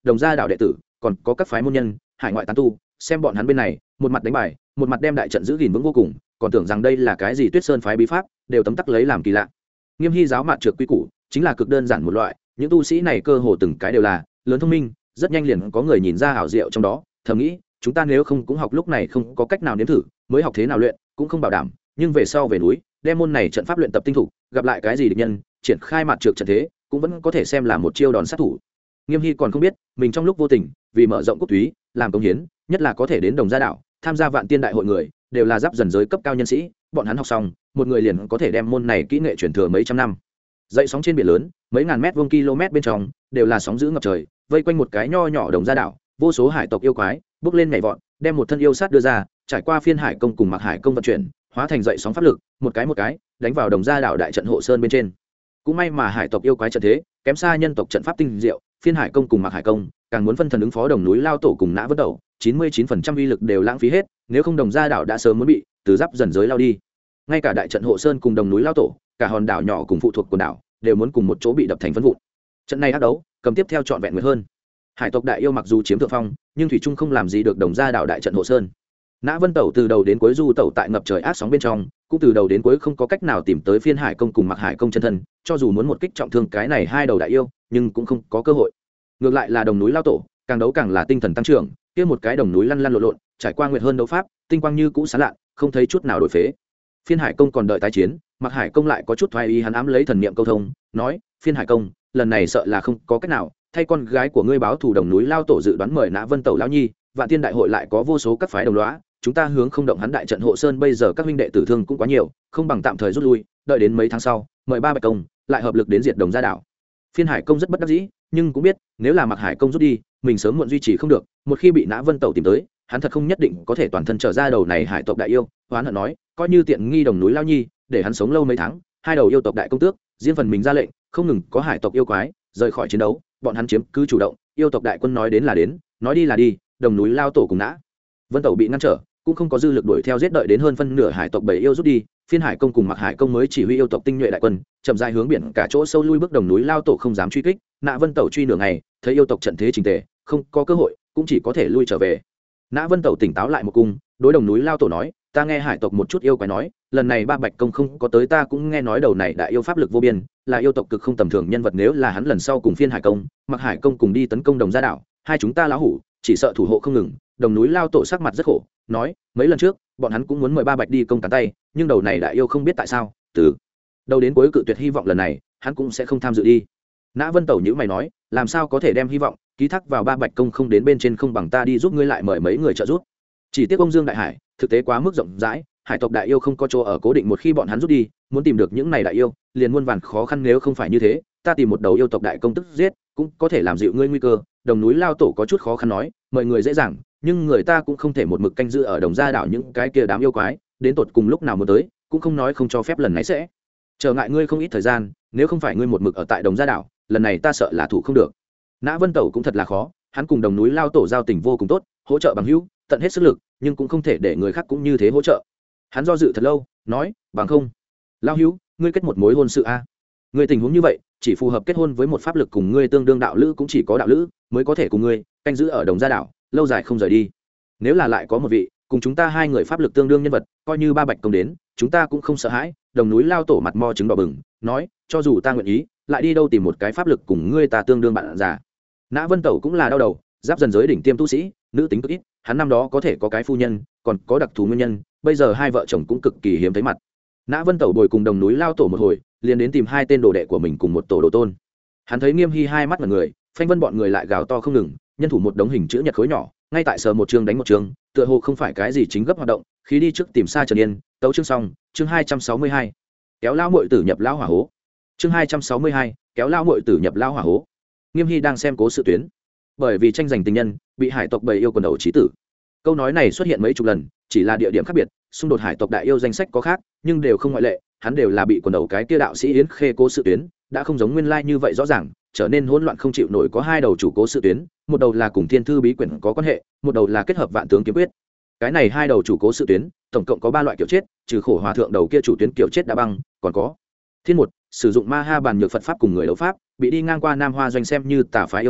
đồng gia đảo đệ tử còn có các phái môn nhân hải ngoại tán tu xem bọn hắn bên này một mặt đánh bài một mặt đem đại trận giữ gìn vững vô cùng, còn tưởng rằng đây là cái gì Tuyết Sơn phái bí pháp, đều tấm tắc lấy làm kỳ lạ. Nghiêm Hy giáo mạn trược quy củ chính là cực đơn giản một loại, những tu sĩ này cơ hồ từng cái đều là lớn thông minh, rất nhanh liền có người nhìn ra ảo diệu trong đó, thầm nghĩ chúng ta nếu không cũng học lúc này không có cách nào nếm thử, mới học thế nào luyện cũng không bảo đảm, nhưng về sau về núi đem môn này trận pháp luyện tập tinh thủ, gặp lại cái gì địch nhân triển khai mạn trược trận thế cũng vẫn có thể xem là một chiêu đòn sát thủ. Nghiêm Hy còn không biết mình trong lúc vô tình vì mở rộng quốc túy làm công hiến, nhất là có thể đến Đồng Gia Đảo tham gia Vạn Tiên đại hội người đều là giáp dần giới cấp cao nhân sĩ, bọn hắn học xong một người liền có thể đem môn này kỹ nghệ truyền thừa mấy trăm năm. Dậy sóng trên biển lớn mấy ngàn mét vuông km bên trong đều là sóng dữ ngập trời, vây quanh một cái nho nhỏ Đồng Gia Đảo, vô số hải tộc yêu quái bước lên nhảy vọt, đem một thân yêu sát đưa ra, trải qua phiên hải công cùng mặc hải công vận chuyển, hóa thành dậy sóng pháp lực, một cái một cái đánh vào Đồng Gia Đảo đại trận hộ sơn bên trên. Cũng may mà hải tộc yêu quái trận thế kém xa nhân tộc trận pháp tinh diệu, phiên hải công cùng mặc hải công càng muốn phân thần ứng phó đồng núi lao tổ cùng nã vân đầu, chín mươi chín phần trăm uy lực đều lãng phí hết, nếu không Đồng Gia Đảo đã sớm muốn bị từ giáp dần giới lao đi. Ngay cả đại trận hộ sơn cùng đồng núi lao tổ, cả hòn đảo nhỏ cùng phụ thuộc quần đảo đều muốn cùng một chỗ bị đập thành phân vụn. Trận này ác đấu cầm tiếp theo trọn vẹn nguyệt hơn. Hải tộc đại yêu mặc dù chiếm thượng phong, nhưng thủy trung không làm gì được Đồng Gia Đảo đại trận hộ sơn. Nã Vân Tẩu từ đầu đến cuối du tẩu tại ngập trời ác sóng bên trong, cũng từ đầu đến cuối không có cách nào tìm tới phiên hải công cùng mặc hải công chân thân, cho dù muốn một kích trọng thương cái này hai đầu đại yêu, nhưng cũng không có cơ hội. Ngược lại là đồng núi lao tổ, càng đấu càng là tinh thần tăng trưởng, kia một cái đồng núi lăn lăn lộn lộn, trải qua nguyệt hơn đấu pháp, tinh quang như cũ sáng lạ, không thấy chút nào đổi phế. Phiên hải công còn đợi tái chiến, mặc hải công lại có chút thoái ý, hắn ám lấy thần niệm câu thông, nói: "Phiên hải công, lần này sợ là không có cách nào, thay con gái của ngươi báo thù đồng núi lao tổ dự đoán mời Nã Vân Tẩu lão nhi, Vạn Tiên đại hội lại có vô số các phái đồng lõa, chúng ta hướng không động hắn đại trận hộ sơn, bây giờ các huynh đệ tử thương cũng quá nhiều, không bằng tạm thời rút lui, đợi đến mấy tháng sau mời ba bạch công lại hợp lực đến diệt Đồng Gia Đảo." Phiên hải công rất bất đắc dĩ, nhưng cũng biết nếu là mặc hải công rút đi, mình sớm muộn duy trì không được, một khi bị Nã Vân Tẩu tìm tới, hắn thật không nhất định có thể toàn thân trở ra đầu này hải tộc đại yêu. Hoán hận nói: "Coi như tiện nghi đồng núi lao nhi, để hắn sống lâu mấy tháng, hai đầu yêu tộc đại công tước riêng phần mình ra lệnh, không ngừng có hải tộc yêu quái rời khỏi chiến đấu, bọn hắn chiếm cứ chủ động, yêu tộc đại quân nói đến là đến, nói đi là đi, đồng núi lao tổ cùng Nã Vân Tẩu bị ngăn trở, cũng không có dư lực đuổi theo giết, đợi đến hơn phân nửa hải tộc bảy yêu rút đi, phiên hải công cùng mặc hải công mới chỉ huy yêu tộc tinh nhuệ đại quân chậm rãi hướng biển cả chỗ sâu lui bước. Đồng núi lao tổ không dám truy kích, Nã Vân Tẩu truy nửa ngày, thấy yêu tộc trận thế chỉnh tề, không có cơ hội, cũng chỉ có thể lui trở về. Nã Vân Tẩu tỉnh táo lại một cung, đối đồng núi lao tổ nói: "Ta nghe hải tộc một chút yêu quái nói, lần này ba bạch công không có tới, ta cũng nghe nói đầu này đại yêu pháp lực vô biên, là yêu tộc cực không tầm thường nhân vật, nếu là hắn lần sau cùng phiên hải công mặc hải công cùng đi tấn công Đồng Gia Đảo, hai chúng ta lão hủ chỉ sợ thủ hộ không ngừng." Đồng núi lao tổ sắc mặt rất khổ, nói: "Mấy lần trước bọn hắn cũng muốn mời ba bạch đi công cán tay, nhưng đầu này đại yêu không biết tại sao từ đầu đến cuối cự tuyệt, hy vọng lần này hắn cũng sẽ không tham dự đi." Nã Vân Tẩu nhữ mày nói: "Làm sao có thể đem hy vọng ký thác vào ba bạch công không đến bên trên, không bằng ta đi giúp ngươi lại mời mấy người trợ giúp. Chỉ tiếc ông Dương đại hải thực tế quá mức rộng rãi, hải tộc đại yêu không có chỗ ở cố định, một khi bọn hắn rút đi, muốn tìm được những này đại yêu liền muôn vàn khó khăn, nếu không phải như thế, ta tìm một đầu yêu tộc đại công tức giết cũng có thể làm dịu ngươi nguy cơ." Đồng núi lao tổ có chút khó khăn nói: "Mời người dễ dàng, nhưng người ta cũng không thể một mực canh giữ ở Đồng Gia Đảo, những cái kia đám yêu quái đến tột cùng lúc nào mới tới, cũng không nói không cho phép, lần này sẽ trở ngại ngươi không ít thời gian, nếu không phải ngươi một mực ở tại Đồng Gia Đảo, lần này ta sợ là thủ không được." Nã Vân Tẩu cũng thật là khó, hắn cùng đồng núi lao tổ giao tình vô cùng tốt, hỗ trợ bằng hữu, tận hết sức lực, nhưng cũng không thể để người khác cũng như thế hỗ trợ. Hắn do dự thật lâu, nói: "Bằng không, lao hữu, ngươi kết một mối hôn sự a? Ngươi tình huống như vậy, chỉ phù hợp kết hôn với một pháp lực cùng ngươi tương đương đạo lữ, cũng chỉ có đạo lữ mới có thể cùng ngươi canh giữ ở Đồng Gia Đảo, lâu dài không rời đi. Nếu là lại có một vị cùng chúng ta hai người pháp lực tương đương nhân vật, coi như ba bạch công đến, chúng ta cũng không sợ hãi." Đồng núi lao tổ mặt mo trứng đỏ bừng, nói: "Cho dù ta nguyện ý, lại đi đâu tìm một cái pháp lực cùng ngươi ta tương đương bạn già." Nã Vân Tẩu cũng là đau đầu, giáp dần giới đỉnh tiêm tu sĩ, nữ tính cực ít, hắn năm đó có thể có cái phu nhân, còn có đặc thù nguyên nhân, bây giờ hai vợ chồng cũng cực kỳ hiếm thấy mặt. Nã Vân Tẩu bồi cùng đồng núi lao tổ một hồi, liền đến tìm hai tên đồ đệ của mình cùng một tổ đồ tôn. Hắn thấy Nghiêm Hy hai mắt mọi người, Phanh Vân bọn người lại gào to không ngừng, nhân thủ một đống hình chữ nhật khối nhỏ, ngay tại sờ một chương đánh một chương, tựa hồ không phải cái gì chính gấp hoạt động, khí đi trước tìm xa Trần Yên, tấu chương xong, chương hai trăm sáu mươi hai. Kéo lao muội tử nhập lao hỏa hố. Chương hai trăm sáu mươi hai, kéo lao muội tử nhập lao hỏa hố. Nghiêm Hy đang xem cố sự tuyến, bởi vì tranh giành tình nhân, bị hải tộc bầy yêu quần đầu chí tử. Câu nói này xuất hiện mấy chục lần, chỉ là địa điểm khác biệt, xung đột hải tộc đại yêu danh sách có khác, nhưng đều không ngoại lệ, hắn đều là bị quần đầu cái kia đạo sĩ Yến Khê cố sự tuyến, đã không giống nguyên lai like như vậy rõ ràng, trở nên hỗn loạn không chịu nổi. Có hai đầu chủ cố sự tuyến, một đầu là cùng Thiên Thư bí quyển có quan hệ, một đầu là kết hợp Vạn Tướng kiếm quyết. Cái này hai đầu chủ cố sự tuyến, tổng cộng có ba loại kiểu chết, trừ khổ hòa thượng đầu kia chủ tuyến kiểu chết đã băng, còn có Thiên một, sử dụng ma ha bàn nhược Phật pháp cùng người đấu pháp, bị đi ngang qua Nam Hoa doanh xem như tà phái yêu nhân,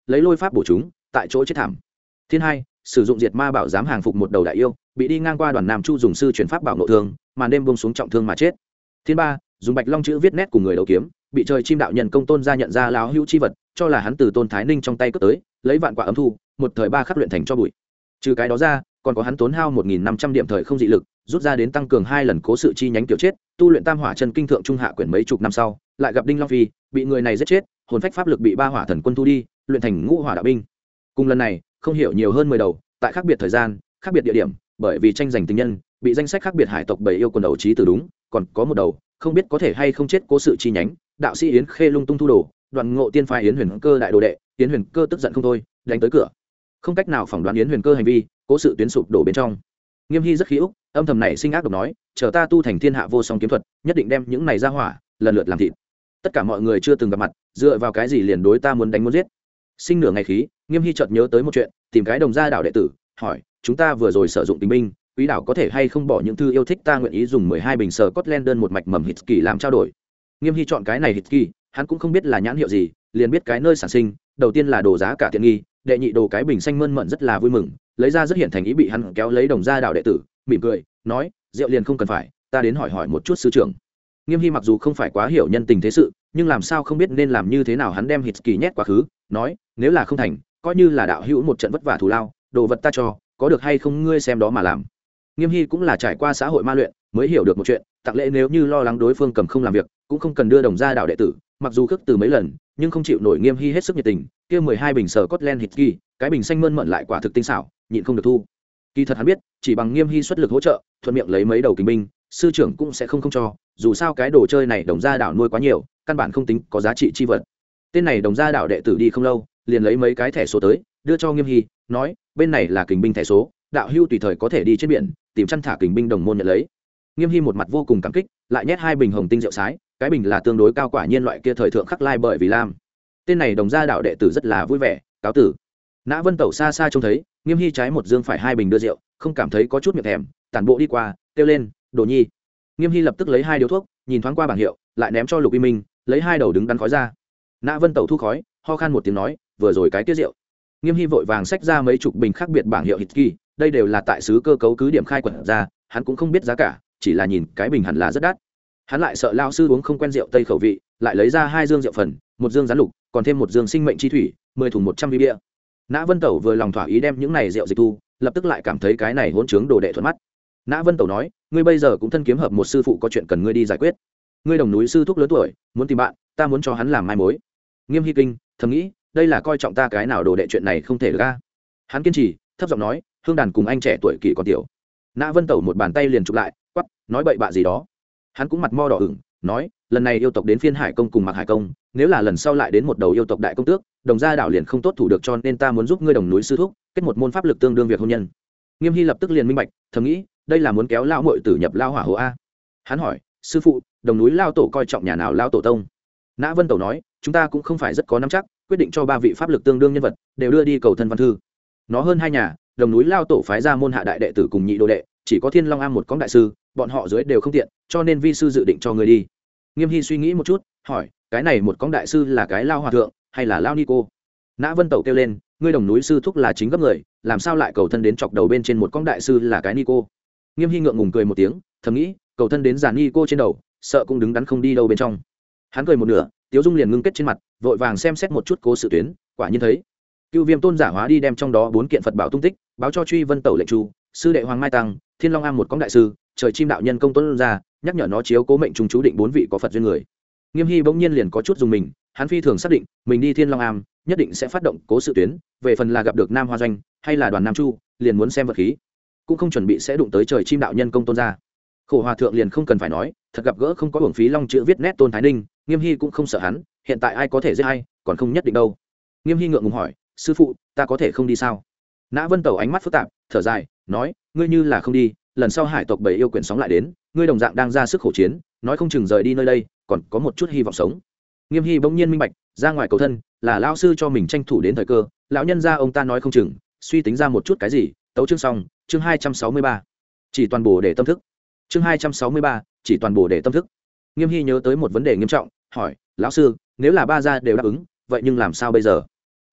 lấy lôi pháp bổ chúng tại chỗ chết thảm. Thiên hai sử dụng diệt ma bảo giám hàng phục một đầu đại yêu, bị đi ngang qua đoàn nam chu dùng sư chuyển pháp bảo nội thương, màn đêm buông xuống trọng thương mà chết. Thiên ba dùng bạch long chữ viết nét cùng người đấu kiếm, bị trời chim đạo nhân công tôn ra nhận ra láo hữu chi vật, cho là hắn từ tôn thái ninh trong tay cướp tới, lấy vạn quả ấm thu, một thời ba khắc luyện thành cho bụi. Trừ cái đó ra, còn có hắn tốn hao một nghìn năm trăm điểm thời không dị lực, rút ra đến tăng cường hai lần cố sự chi nhánh tiểu chết, tu luyện tam hỏa chân kinh thượng trung hạ quyển mấy chục năm sau, lại gặp đinh long phi, bị người này giết chết, hồn phách pháp lực bị ba hỏa thần quân thu đi, luyện thành ngũ hỏa đạo binh. Cùng lần này, không hiểu nhiều hơn mười đầu, tại khác biệt thời gian, khác biệt địa điểm, bởi vì tranh giành tình nhân, bị danh sách khác biệt hải tộc bảy yêu quần đầu trí từ đúng, còn có một đầu, không biết có thể hay không chết cố sự chi nhánh, đạo sĩ Yến Khê lung tung thu đồ, Đoàn Ngộ Tiên phái Yến Huyền Cơ đại đồ đệ, Yến Huyền Cơ tức giận không thôi, đánh tới cửa. Không cách nào phỏng đoán Yến Huyền Cơ hành vi, cố sự tuyến sụp đổ bên trong. Nghiêm Hy rất khí úc, âm thầm này sinh ác độc nói, chờ ta tu thành thiên hạ vô song kiếm thuật, nhất định đem những này ra hỏa, lần lượt làm thịt. Tất cả mọi người chưa từng gặp mặt, dựa vào cái gì liền đối ta muốn đánh muốn giết. Sinh nửa ngày khí, Nghiêm Hy chợt nhớ tới một chuyện, tìm cái đồng gia đảo đệ tử, hỏi, chúng ta vừa rồi sử dụng tình binh, quý đảo có thể hay không bỏ những thư yêu thích ta nguyện ý dùng mười hai bình sở Scotland đơn một mạch mầm hít kỳ làm trao đổi. Nghiêm Hy chọn cái này hít kỳ, hắn cũng không biết là nhãn hiệu gì, liền biết cái nơi sản sinh, đầu tiên là đồ giá cả tiện nghi, đệ nhị đồ cái bình xanh mơn mận rất là vui mừng, lấy ra rất hiện thành ý bị hắn kéo lấy đồng gia đảo đệ tử, mỉm cười, nói, rượu liền không cần phải, ta đến hỏi hỏi một chút sư trưởng. Nghiêm Hy mặc dù không phải quá hiểu nhân tình thế sự, nhưng làm sao không biết nên làm như thế nào, hắn đem hít kỳ nhét quá khứ, nói, nếu là không thành, coi như là đạo hữu một trận vất vả thù lao, đồ vật ta cho, có được hay không ngươi xem đó mà làm. Nghiêm Hy cũng là trải qua xã hội ma luyện, mới hiểu được một chuyện, tặng lễ nếu như lo lắng đối phương cầm không làm việc, cũng không cần đưa đồng gia đạo đệ tử, mặc dù khước từ mấy lần, nhưng không chịu nổi Nghiêm Hy hết sức nhiệt tình, kia mười hai bình sở Scotland hít kỳ, cái bình xanh mơn mận lại quả thực tinh xảo, nhịn không được thu. Kỳ thật hắn biết, chỉ bằng Nghiêm Hy xuất lực hỗ trợ, thuận miệng lấy mấy đầu kình binh, sư trưởng cũng sẽ không không cho, dù sao cái đồ chơi này đồng gia đảo nuôi quá nhiều, căn bản không tính có giá trị chi vật. Tên này đồng gia đảo đệ tử đi không lâu, liền lấy mấy cái thẻ số tới, đưa cho Nghiêm Hy, nói, bên này là kình binh thẻ số, đạo hưu tùy thời có thể đi trên biển, tìm chăn thả kình binh đồng môn nhận lấy. Nghiêm Hy một mặt vô cùng cảm kích, lại nhét hai bình hồng tinh rượu sái, cái bình là tương đối cao quả nhiên loại kia thời thượng khắc lai bởi vì lam. Tên này đồng gia đạo đệ tử rất là vui vẻ, cáo tử. Nã Vân Tẩu xa xa trông thấy, Nghiêm Hy trái một dương phải hai bình đưa rượu, không cảm thấy có chút miệng thèm, tản bộ đi qua, kêu lên, Đồ Nhi. Nghiêm Hy lập tức lấy hai điếu thuốc, nhìn thoáng qua bảng hiệu, lại ném cho Lục Y Minh, lấy hai đầu đứng đắn khói ra. Nã Vân Tẩu thu khói, ho khan một tiếng nói, vừa rồi cái tiết rượu. Nghiêm Hy vội vàng xách ra mấy chục bình khác biệt bảng hiệu hít kỳ, đây đều là tại xứ cơ cấu cứ điểm khai quật ra, hắn cũng không biết giá cả, chỉ là nhìn cái bình hẳn là rất đắt. Hắn lại sợ lao sư uống không quen rượu tây khẩu vị, lại lấy ra hai dương rượu phần, một dương rán lục, còn thêm một dương sinh mệnh chi thủy, mười thùng một trăm vi bia. Nã Vân Tẩu vừa lòng thỏa ý đem những này rượu dịch thu, lập tức lại cảm thấy cái này hỗn trướng đồ đệ thuận mắt. Nã Vân Tẩu nói, ngươi bây giờ cũng thân kiếm hợp một sư phụ có chuyện cần ngươi đi giải quyết. Ngươi đồng núi sư thúc lớn tuổi, muốn tìm bạn, ta muốn cho hắn làm mai mối. Nghiêm Hy kinh, thầm nghĩ, đây là coi trọng ta cái nào đồ đệ chuyện này không thể được a. Hắn kiên trì, thấp giọng nói, hương đàn cùng anh trẻ tuổi kỷ còn tiểu. Nã Vân Tẩu một bàn tay liền chụp lại, quắp, nói bậy bạ gì đó. Hắn cũng mặt mo đỏ ửng, nói, lần này yêu tộc đến phiên Hải công cùng Mạc Hải công, nếu là lần sau lại đến một đầu yêu tộc đại công tước, đồng gia đảo liền không tốt thủ được, cho nên ta muốn giúp ngươi đồng núi sư thúc kết một môn pháp lực tương đương việc hôn nhân. Nghiêm Hy lập tức liền minh bạch, thầm nghĩ, đây là muốn kéo lao muội tử nhập lao hỏa hồ a. Hắn hỏi, sư phụ, đồng núi lao tổ coi trọng nhà nào lao tổ tông? Nã Vân Tẩu nói, chúng ta cũng không phải rất có nắm chắc, quyết định cho ba vị pháp lực tương đương nhân vật đều đưa đi cầu thân văn thư. Nó hơn hai nhà, đồng núi lao tổ phái ra môn hạ đại đệ tử cùng nhị đồ đệ, chỉ có Thiên Long Am một cõng đại sư, bọn họ dưới đều không tiện, cho nên vi sư dự định cho người đi. Nghiêm Hy suy nghĩ một chút, hỏi, cái này một cõng đại sư là cái lao hòa thượng hay là lao ni cô? Nã Vân Tẩu kêu lên, ngươi đồng núi sư thúc là chính gấp người, làm sao lại cầu thân đến chọc đầu bên trên một cõng đại sư là cái ni cô? Nghiêm Hy ngượng ngùng cười một tiếng, thầm nghĩ, cầu thân đến già ni cô trên đầu, sợ cũng đứng đắn không đi đâu bên trong. Hắn cười một nửa, Tiếu Dung liền ngưng kết trên mặt, vội vàng xem xét một chút cố sự tuyến, quả nhiên thấy Cựu Viêm Tôn giả hóa đi đem trong đó bốn kiện Phật bảo tung tích báo cho Truy Vân Tẩu lệnh chu, sư đệ Hoàng Mai Tăng, Thiên Long Am một cõng đại sư, trời chim đạo nhân công tuấn ra, nhắc nhở nó chiếu cố mệnh trùng chú định bốn vị có Phật duyên người. Nghiêm Hy bỗng nhiên liền có chút dùng mình, hắn phi thường xác định, mình đi Thiên Long Am, nhất định sẽ phát động cố sự tuyến, về phần là gặp được Nam Hoa Doanh, hay là đoàn Nam Chu, liền muốn xem vật khí, cũng không chuẩn bị sẽ đụng tới trời chim đạo nhân công tôn ra. Khổ hòa thượng liền không cần phải nói, thật gặp gỡ không có hưởng phí long chữ viết nét Tôn Thái Ninh, Nghiêm Hy cũng không sợ hắn, hiện tại ai có thể giết ai, còn không nhất định đâu. Nghiêm Hy ngượng ngùng hỏi, sư phụ, ta có thể không đi sao? Nã Vân Tẩu ánh mắt phức tạp, thở dài, nói, ngươi như là không đi, lần sau hải tộc bảy yêu quyển sóng lại đến, ngươi đồng dạng đang ra sức khổ chiến, nói không chừng rời đi nơi đây, còn có một chút hy vọng sống. Nghiêm Hy bỗng nhiên minh bạch, ra ngoài cầu thân, là lão sư cho mình tranh thủ đến thời cơ, lão nhân gia ông ta nói không chừng, suy tính ra một chút cái gì. Tấu chương xong, chương hai trăm sáu mươi ba, chỉ toàn bổ để tâm thức. Chương hai trăm sáu mươi ba, chỉ toàn bổ để tâm thức. Nghiêm Hy nhớ tới một vấn đề nghiêm trọng, hỏi, lão sư, nếu là ba gia đều đáp ứng, vậy nhưng làm sao bây giờ?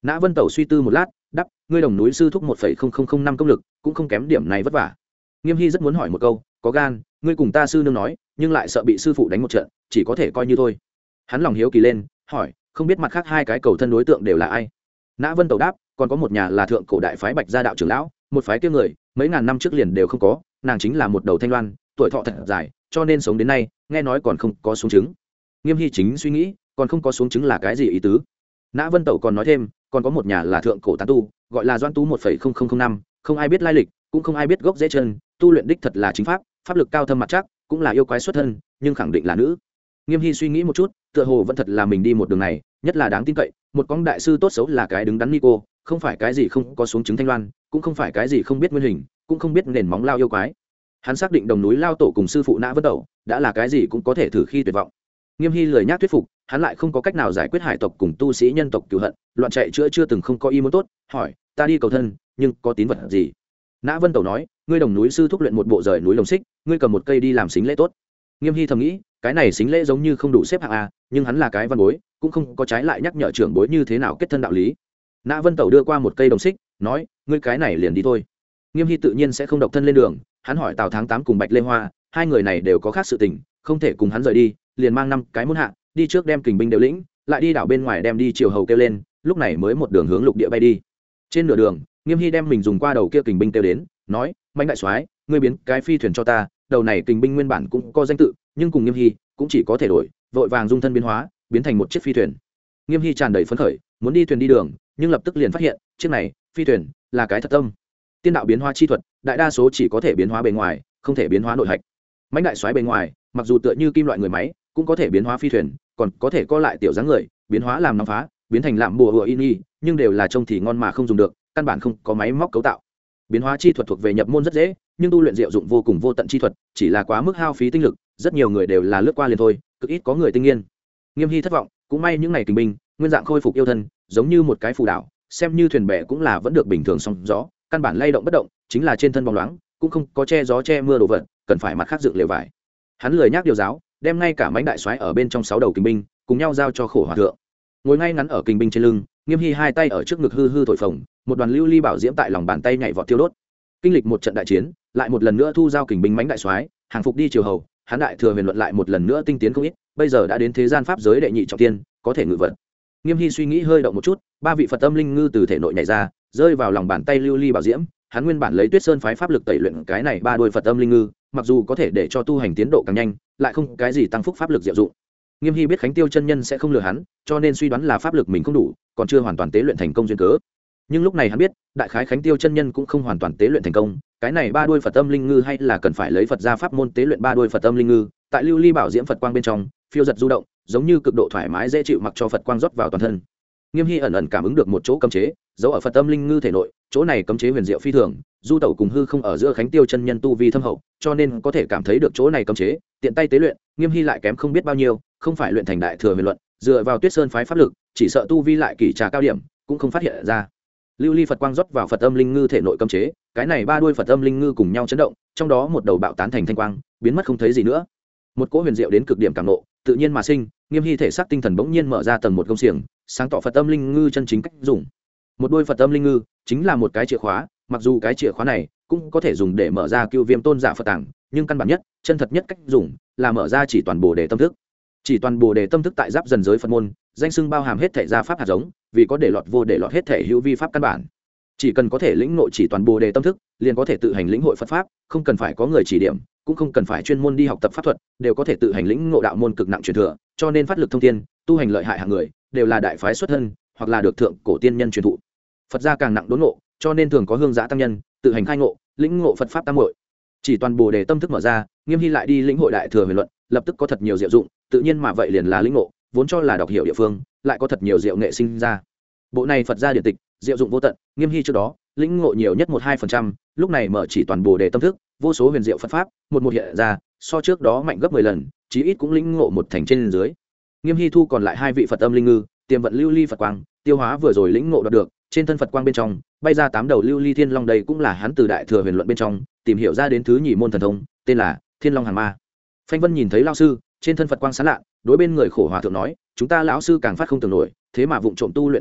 Nã Vân Tẩu suy tư một lát, đáp: ngươi đồng núi sư thúc một phẩy không không không năm công lực, cũng không kém điểm này vất vả. Nghiêm Hy rất muốn hỏi một câu, có gan, ngươi cùng ta sư nương nói, nhưng lại sợ bị sư phụ đánh một trận, chỉ có thể coi như thôi. Hắn lòng hiếu kỳ lên, hỏi: không biết mặt khác hai cái cầu thân đối tượng đều là ai? Nã Vân Tẩu đáp: còn có một nhà là thượng cổ đại phái Bạch Gia đạo trưởng lão, một phái kia người, mấy ngàn năm trước liền đều không có, nàng chính là một đầu thanh loan, tuổi thọ thật dài, cho nên sống đến nay, nghe nói còn không có xuống trứng. Nghiêm Hy chính suy nghĩ, còn không có xuống trứng là cái gì ý tứ? Nã Vân Tẩu còn nói thêm, còn có một nhà là thượng cổ tán tu, gọi là Doan Tú một phẩy không không không năm, không ai biết lai lịch, cũng không ai biết gốc rễ chân, tu luyện đích thật là chính pháp, pháp lực cao thâm mặt chắc, cũng là yêu quái xuất thân, nhưng khẳng định là nữ. Nghiêm Hy suy nghĩ một chút, tựa hồ vẫn thật là mình đi một đường này, nhất là đáng tin cậy, một con đại sư tốt xấu là cái đứng đắn Nico, không phải cái gì không có xuống trứng thanh loan, cũng không phải cái gì không biết nguyên hình, cũng không biết nền móng lao yêu quái. Hắn xác định đồng núi lao tổ cùng sư phụ Nã Vân Tẩu, đã là cái gì cũng có thể thử khi tuyệt vọng. Nghiêm Hy lời nhắc thuyết phục, hắn lại không có cách nào giải quyết hải tộc cùng tu sĩ nhân tộc cửu hận, loạn chạy chữa chưa từng không có ý muốn tốt, hỏi: ta đi cầu thân, nhưng có tín vật gì? Nã Vân Tẩu nói: ngươi đồng núi sư thúc luyện một bộ rời núi lồng xích, ngươi cầm một cây đi làm xính lễ tốt. Nghiêm Hy thầm nghĩ, cái này xính lễ giống như không đủ xếp hạng a, nhưng hắn là cái văn bối, cũng không có trái lại nhắc nhở trưởng bối như thế nào kết thân đạo lý. Nã Vân Tẩu đưa qua một cây đồng xích, nói: ngươi cái này liền đi thôi. Nghiêm Hy tự nhiên sẽ không độc thân lên đường, hắn hỏi Tào Tháng Tám cùng Bạch Lê Hoa, hai người này đều có khác sự tình, không thể cùng hắn rời đi, liền mang năm cái môn hạ, đi trước đem kình binh đều lĩnh, lại đi đảo bên ngoài đem đi triều hầu kêu lên, lúc này mới một đường hướng lục địa bay đi. Trên nửa đường, Nghiêm Hy đem mình dùng qua đầu kia kình binh kêu đến, nói: Mạnh đại soái, ngươi biến cái phi thuyền cho ta, đầu này kình binh nguyên bản cũng có danh tự, nhưng cùng Nghiêm Hy cũng chỉ có thể đổi, vội vàng dung thân biến hóa, biến thành một chiếc phi thuyền. Nghiêm Hy tràn đầy phấn khởi, muốn đi thuyền đi đường, nhưng lập tức liền phát hiện, chiếc này phi thuyền là cái thật tâm. Tiên đạo biến hóa chi thuật, đại đa số chỉ có thể biến hóa bề ngoài, không thể biến hóa nội hạch. Mạnh đại soái bề ngoài, mặc dù tựa như kim loại người máy, cũng có thể biến hóa phi thuyền, còn có thể co lại tiểu dáng người, biến hóa làm nóng phá, biến thành lạm bùa hựa in y, nhưng đều là trông thì ngon mà không dùng được, căn bản không có máy móc cấu tạo. Biến hóa chi thuật thuộc về nhập môn rất dễ, nhưng tu luyện diệu dụng vô cùng vô tận chi thuật, chỉ là quá mức hao phí tinh lực, rất nhiều người đều là lướt qua liền thôi, cực ít có người tinh nghiên. Nghiêm Hy thất vọng, cũng may những ngày kình binh, nguyên dạng khôi phục yêu thân, giống như một cái phù đảo, xem như thuyền bè cũng là vẫn được bình thường song gió, căn bản lay động bất động, chính là trên thân bóng loáng, cũng không có che gió che mưa đồ vật, cần phải mặt khác dựng lều vải. Hắn lười nhác điều giáo, đem ngay cả mãnh đại soái ở bên trong sáu đầu kình binh, cùng nhau giao cho khổ hòa thượng. Ngồi ngay ngắn ở kình binh trên lưng, Nghiêm Hy hai tay ở trước ngực hư hư thổi phồng, một đoàn lưu ly bảo diễm tại lòng bàn tay nhảy vọt tiêu đốt. Kinh lịch một trận đại chiến, lại một lần nữa thu giao kình binh mãnh đại soái, hàng phục đi triều hầu, hắn đại thừa huyền luận lại một lần nữa tinh tiến không ít, bây giờ đã đến thế gian pháp giới đệ nhị trọng tiên, có thể ngự vật. Nghiêm Hy suy nghĩ hơi động một chút, ba vị Phật âm linh ngư từ thể nội nhảy ra, rơi vào lòng bàn tay lưu ly bảo diễm. Hắn nguyên bản lấy Tuyết Sơn phái pháp lực tẩy luyện cái này ba đôi Phật âm linh ngư, mặc dù có thể để cho tu hành tiến độ càng nhanh, lại không cái gì tăng phúc pháp lực diệu dụng. Nghiêm Hy biết Khánh Tiêu chân nhân sẽ không lừa hắn, cho nên suy đoán là pháp lực mình không đủ, còn chưa hoàn toàn tế luyện thành công duyên cớ. Nhưng lúc này hắn biết, đại khái Khánh Tiêu chân nhân cũng không hoàn toàn tế luyện thành công, cái này ba đôi Phật âm linh ngư hay là cần phải lấy Phật gia pháp môn tế luyện ba đôi Phật âm linh ngư, tại lưu ly bảo diễm Phật quang bên trong, phiêu giật du động, giống như cực độ thoải mái dễ chịu mặc cho Phật quang rót vào toàn thân. Nghiêm Hy ẩn ẩn cảm ứng được một chỗ cấm chế, giấu ở Phật âm linh ngư thể nội, chỗ này cấm chế huyền diệu phi thường, du tẩu cùng hư không ở giữa Khánh Tiêu chân nhân tu vi thâm hậu, cho nên có thể cảm thấy được chỗ này cấm chế, tiện tay tế luyện, Nghiêm Hy lại kém không biết bao nhiêu, không phải luyện thành đại thừa huyền luận, dựa vào Tuyết Sơn phái pháp lực, chỉ sợ tu vi lại kỳ trà cao điểm, cũng không phát hiện ra. Lưu ly Phật quang rót vào Phật âm linh ngư thể nội cấm chế, cái này ba đuôi Phật âm linh ngư cùng nhau chấn động, trong đó một đầu bạo tán thành thanh quang, biến mất không thấy gì nữa. Một cỗ huyền diệu đến cực điểm cảm nộ, tự nhiên mà sinh, Nghiêm Hy thể xác tinh thần bỗng nhiên mở ra tầng một công xiềng, sáng tỏ Phật âm linh ngư chân chính cách dùng. Một đôi Phật âm linh ngư chính là một cái chìa khóa, mặc dù cái chìa khóa này cũng có thể dùng để mở ra Cựu Viêm tôn giả Phật tàng, nhưng căn bản nhất, chân thật nhất cách dùng là mở ra chỉ toàn bồ đề tâm thức. Chỉ toàn bồ đề tâm thức tại giáp dần giới Phật môn, danh xưng bao hàm hết thể gia pháp hạt giống, vì có để lọt vô để lọt hết thể hữu vi pháp căn bản. Chỉ cần có thể lĩnh ngộ chỉ toàn bồ đề tâm thức, liền có thể tự hành lĩnh hội Phật pháp, không cần phải có người chỉ điểm, cũng không cần phải chuyên môn đi học tập pháp thuật, đều có thể tự hành lĩnh ngộ đạo môn cực nặng truyền thừa, cho nên phát lực thông thiên, tu hành lợi hại hạng người, đều là đại phái xuất thân, hoặc là được thượng cổ tiên nhân truyền thụ. Phật gia càng nặng đốn ngộ, cho nên thường có hương giã tăng nhân, tự hành khai ngộ, lĩnh ngộ Phật pháp tam muội. Chỉ toàn bồ đề tâm thức mở ra, Nghiêm Hy lại đi lĩnh hội đại thừa huyền luận, lập tức có thật nhiều diệu dụng, tự nhiên mà vậy liền là lĩnh ngộ, vốn cho là đọc hiểu địa phương, lại có thật nhiều diệu nghệ sinh ra. Bộ này Phật gia điển tịch, diệu dụng vô tận, Nghiêm Hy trước đó lĩnh ngộ nhiều nhất một hai phần trăm, lúc này mở chỉ toàn bồ đề tâm thức, vô số huyền diệu Phật pháp, một một hiện ra, so trước đó mạnh gấp mười lần, chí ít cũng lĩnh ngộ một thành trên dưới. Nghiêm Hy thu còn lại hai vị Phật âm linh ngư, tiềm vận lưu ly Phật quang, tiêu hóa vừa rồi lĩnh ngộ đạt được, trên thân Phật quang bên trong bay ra tám đầu lưu ly thiên long, đây cũng là hắn từ đại thừa huyền luận bên trong tìm hiểu ra đến thứ nhì môn thần thông, tên là Thiên Long Hàng Ma. Phanh Vân nhìn thấy lão sư trên thân Phật quang sáng lạ, đối bên người khổ hòa thượng nói, chúng ta lão sư càng phát không tưởng nổi, thế mà vụng trộm tu luyện Phật pháp,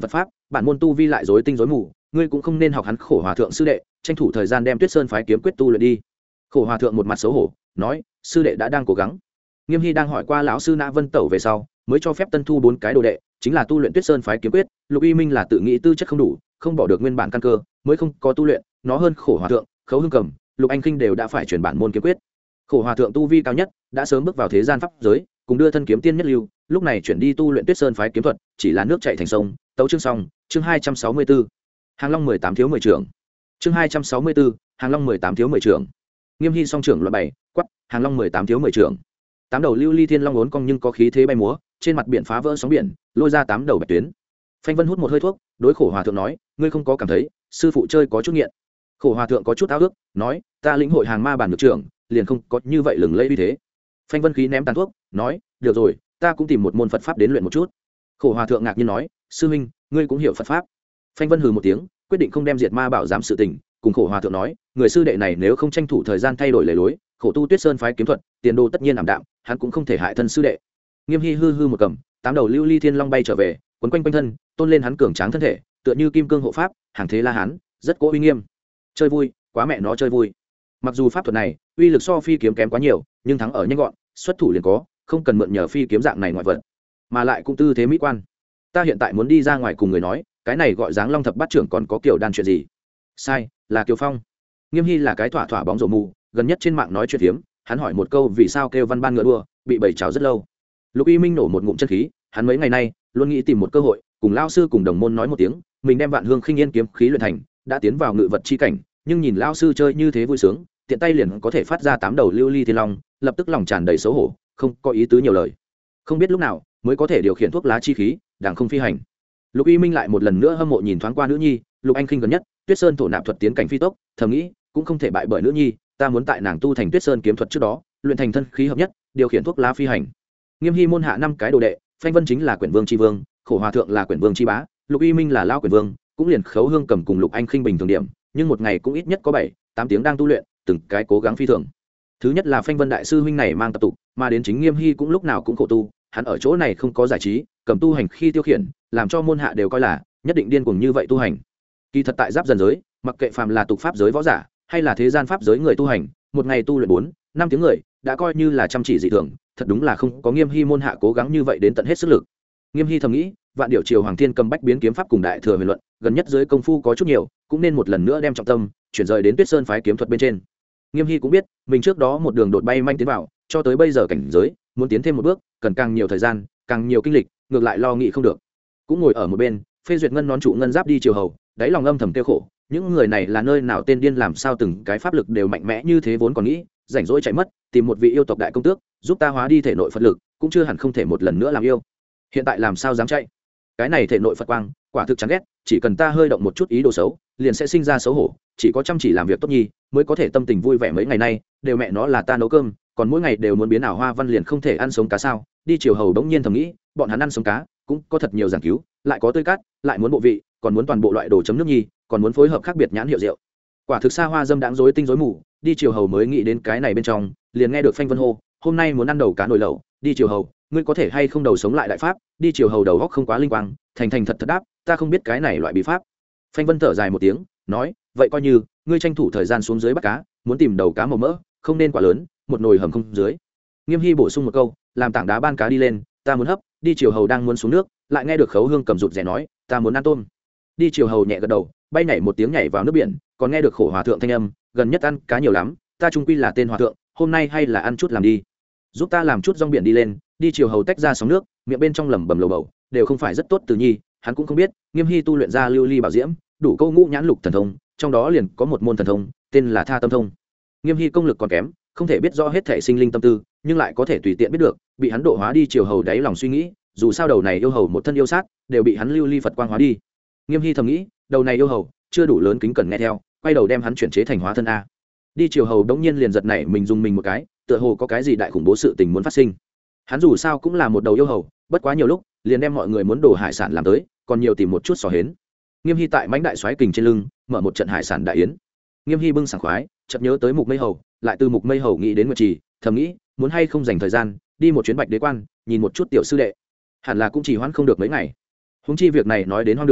bản môn tu vi lại rối tinh rối mù, ngươi cũng không nên học hắn khổ hòa thượng sư đệ, tranh thủ thời gian đem Tuyết Sơn phái kiếm quyết tu luyện đi. Khổ hòa thượng một mặt xấu hổ nói, sư đệ đã đang cố gắng. Nghiêm Hy đang hỏi qua lão sư Nã Vân Tẩu về sau mới cho phép tân thu bốn cái đồ đệ, chính là tu luyện Tuyết Sơn phái kiếm quyết. Lục Y Minh là tự nghĩ tư chất không đủ, không bỏ được nguyên bản căn cơ, mới không có tu luyện. Nó hơn khổ hòa thượng, Khấu Hưng Cầm, Lục Anh Khinh đều đã phải chuyển bản môn kiếm quyết. Khổ hòa thượng tu vi cao nhất, đã sớm bước vào thế gian pháp giới, cùng đưa thân kiếm tiên nhất lưu, lúc này chuyển đi tu luyện Tuyết Sơn phái kiếm thuật, chỉ là nước chảy thành sông. Tấu chương xong, chương hai trăm sáu mươi 264. Hàng Long mười tám thiếu mười trưởng. Chương hai trăm sáu mươi 264, Hàng Long mười tám thiếu mười trưởng. Nghiêm Hy song trưởng loại bảy, quắc, Hàng Long mười tám thiếu mười trưởng. Tám đầu lưu ly thiên long uốn cong nhưng có khí thế bay múa, trên mặt biển phá vỡ sóng biển, lôi ra tám đầu bạch tuyến. Phanh Vân hút một hơi thuốc, đối khổ hòa thượng nói, ngươi không có cảm thấy sư phụ chơi có chút nghiện? Khổ hòa thượng có chút ao ước, nói, ta lĩnh hội hàng ma bản nhược trưởng, liền không có như vậy lừng lẫy uy thế. Phanh Vân khí ném tàn thuốc, nói, được rồi, ta cũng tìm một môn Phật pháp đến luyện một chút. Khổ hòa thượng ngạc nhiên nói, sư huynh, ngươi cũng hiểu Phật pháp? Phanh Vân hừ một tiếng, quyết định không đem diệt ma bảo giám sự tình, cùng khổ hòa thượng nói, người sư đệ này nếu không tranh thủ thời gian thay đổi lề lối, khổ tu Tuyết Sơn phái kiếm thuật, tiền đồ tất nhiên ảm đạm, hắn cũng không thể hại thân sư đệ. Nghiêm Hy hư hư một cầm, tám đầu lưu ly thiên long bay trở về, quấn quanh quanh thân, tôn lên hắn cường tráng thân thể, tựa như kim cương hộ pháp, hàng thế la hán, rất cố uy nghiêm. Chơi vui, quá mẹ nó chơi vui. Mặc dù pháp thuật này uy lực so phi kiếm kém quá nhiều, nhưng thắng ở nhanh gọn, xuất thủ liền có, không cần mượn nhờ phi kiếm dạng này ngoại vật, mà lại cũng tư thế mỹ quan. Ta hiện tại muốn đi ra ngoài cùng người nói, cái này gọi dáng long thập bát trưởng còn có kiểu đan chuyện gì? Sai, là Kiều Phong. Nghiêm Hy là cái thỏa thỏa bóng rổ mù, gần nhất trên mạng nói chuyện hiếm, hắn hỏi một câu vì sao kêu văn ban ngựa đua, bị bầy chào rất lâu. Lục Y Minh nổ một ngụm chân khí, hắn mấy ngày nay luôn nghĩ tìm một cơ hội cùng lao sư cùng đồng môn nói một tiếng, mình đem Vạn Hương Khinh Yên kiếm khí luyện thành, đã tiến vào ngự vật chi cảnh, nhưng nhìn lao sư chơi như thế vui sướng, tiện tay liền có thể phát ra tám đầu lưu ly thiên long, lập tức lòng tràn đầy xấu hổ, không có ý tứ nhiều lời. Không biết lúc nào mới có thể điều khiển thuốc lá chi khí, đàng không phi hành. Lục Y Minh lại một lần nữa hâm mộ nhìn thoáng qua nữ nhi, Lục Anh Khinh gần nhất, Tuyết Sơn thổ nạp thuật tiến cảnh phi tốc, thầm nghĩ, cũng không thể bại bởi nữ nhi, ta muốn tại nàng tu thành Tuyết Sơn kiếm thuật trước đó, luyện thành thân khí hợp nhất, điều khiển thuốc lá phi hành. Nghiêm Hy môn hạ năm cái đồ đệ, Phanh Vân chính là Quyển Vương chi vương, Khổ Hòa thượng là Quyển Vương chi bá, Lục Y Minh là lao Quyển Vương, cũng liền Khấu Hương Cầm cùng Lục Anh Khinh bình thường điểm, nhưng một ngày cũng ít nhất có bảy, tám tiếng đang tu luyện, từng cái cố gắng phi thường. Thứ nhất là Phanh Vân đại sư huynh này mang tập tụ, mà đến chính Nghiêm Hy cũng lúc nào cũng khổ tu, hắn ở chỗ này không có giải trí, cầm tu hành khi tiêu khiển, làm cho môn hạ đều coi là nhất định điên cuồng như vậy tu hành. Kỳ thật tại giáp dần giới, mặc kệ phàm là tục pháp giới võ giả, hay là thế gian pháp giới người tu hành, một ngày tu luyện bốn, năm tiếng người, đã coi như là chăm chỉ dị thường, thật đúng là không có Nghiêm Hy môn hạ cố gắng như vậy đến tận hết sức lực. Nghiêm Hy thầm nghĩ, Vạn Điểu Triều Hoàng Thiên cầm bách biến kiếm pháp cùng đại thừa huyền luận, gần nhất giới công phu có chút nhiều, cũng nên một lần nữa đem trọng tâm chuyển rời đến Tuyết Sơn phái kiếm thuật bên trên. Nghiêm Hy cũng biết, mình trước đó một đường đột bay manh tiến vào, cho tới bây giờ cảnh giới, muốn tiến thêm một bước, cần càng nhiều thời gian, càng nhiều kinh lịch, ngược lại lo nghĩ không được. Cũng ngồi ở một bên, phê duyệt ngân nón trụ ngân giáp đi triều hầu, đáy lòng âm thầm tiêu khổ, những người này là nơi nào tên điên làm sao từng cái pháp lực đều mạnh mẽ như thế vốn còn nghĩ, rảnh rỗi chạy mất, tìm một vị yêu tộc đại công tước, giúp ta hóa đi thể nội Phật lực, cũng chưa hẳn không thể một lần nữa làm yêu. Hiện tại làm sao dám chạy? Cái này thể nội Phật quang, quả thực chán ghét, chỉ cần ta hơi động một chút ý đồ xấu, liền sẽ sinh ra xấu hổ, chỉ có chăm chỉ làm việc tốt nhi, mới có thể tâm tình vui vẻ mấy ngày nay, đều mẹ nó là ta nấu cơm, còn mỗi ngày đều muốn biến ảo hoa văn liền không thể ăn sống cá sao? Đi triều hầu đống nhiên thầm nghĩ, bọn hắn ăn sống cá, cũng có thật nhiều giảng cứu, lại có tươi cát, lại muốn bộ vị, còn muốn toàn bộ loại đồ chấm nước nhi, còn muốn phối hợp khác biệt nhãn hiệu rượu. Quả thực xa hoa dâm đãng rối tinh rối mù, đi triều hầu mới nghĩ đến cái này bên trong, liền nghe được Phanh Vân hô, hôm nay muốn ăn đầu cá nồi lẩu, đi triều hầu, ngươi có thể hay không đầu sống lại đại pháp? Đi triều hầu đầu góc không quá linh quang, thành thành thật thật đáp, ta không biết cái này loại bí pháp. Phanh Vân thở dài một tiếng, nói, vậy coi như ngươi tranh thủ thời gian xuống dưới bắt cá, muốn tìm đầu cá màu mỡ, không nên quá lớn, một nồi hầm không dưới. Nghiêm Hy bổ sung một câu, làm tảng đá ban cá đi lên, ta muốn hấp. Đi triều hầu đang muốn xuống nước, lại nghe được Khấu Hương cầm rụt rè nói, ta muốn ăn tôm. Đi triều hầu nhẹ gật đầu, bay nhảy một tiếng nhảy vào nước biển, còn nghe được Khổ Hòa thượng thanh âm, gần nhất ăn cá nhiều lắm, ta trung quy là tên hòa thượng, hôm nay hay là ăn chút làm đi, giúp ta làm chút rong biển đi lên. Đi triều hầu tách ra sóng nước, miệng bên trong lẩm bẩm lầu bầu, đều không phải rất tốt từ nhi, hắn cũng không biết, Nghiêm Hy tu luyện ra lưu ly bảo diễm, đủ câu ngũ nhãn lục thần thông, trong đó liền có một môn thần thông, tên là Tha Tâm Thông. Nghiêm Hy công lực còn kém, không thể biết rõ hết thể sinh linh tâm tư, nhưng lại có thể tùy tiện biết được, bị hắn độ hóa đi triều hầu đáy lòng suy nghĩ, dù sao đầu này yêu hầu một thân yêu sát, đều bị hắn lưu ly Phật quang hóa đi. Nghiêm Hy thầm nghĩ, đầu này yêu hầu chưa đủ lớn kính cẩn nghe theo, quay đầu đem hắn chuyển chế thành hóa thân a. Đi triều hầu đống nhiên liền giật nảy mình dùng mình một cái, tựa hồ có cái gì đại khủng bố sự tình muốn phát sinh. Hắn dù sao cũng là một đầu yêu hầu, bất quá nhiều lúc liền đem mọi người muốn đổ hải sản làm tới, còn nhiều tìm một chút xỏ hến. Nghiêm Hy tại mãnh đại xoáy kình trên lưng mở một trận hải sản đại yến. Nghiêm Hy bưng sảng khoái, chợt nhớ tới Mục Mây Hầu, lại từ Mục Mây Hầu nghĩ đến Nguyệt Trì, thầm nghĩ, muốn hay không dành thời gian đi một chuyến Bạch Đế Quan, nhìn một chút tiểu sư đệ. Hẳn là cũng chỉ hoãn không được mấy ngày. Huống chi việc này nói đến hoang đường,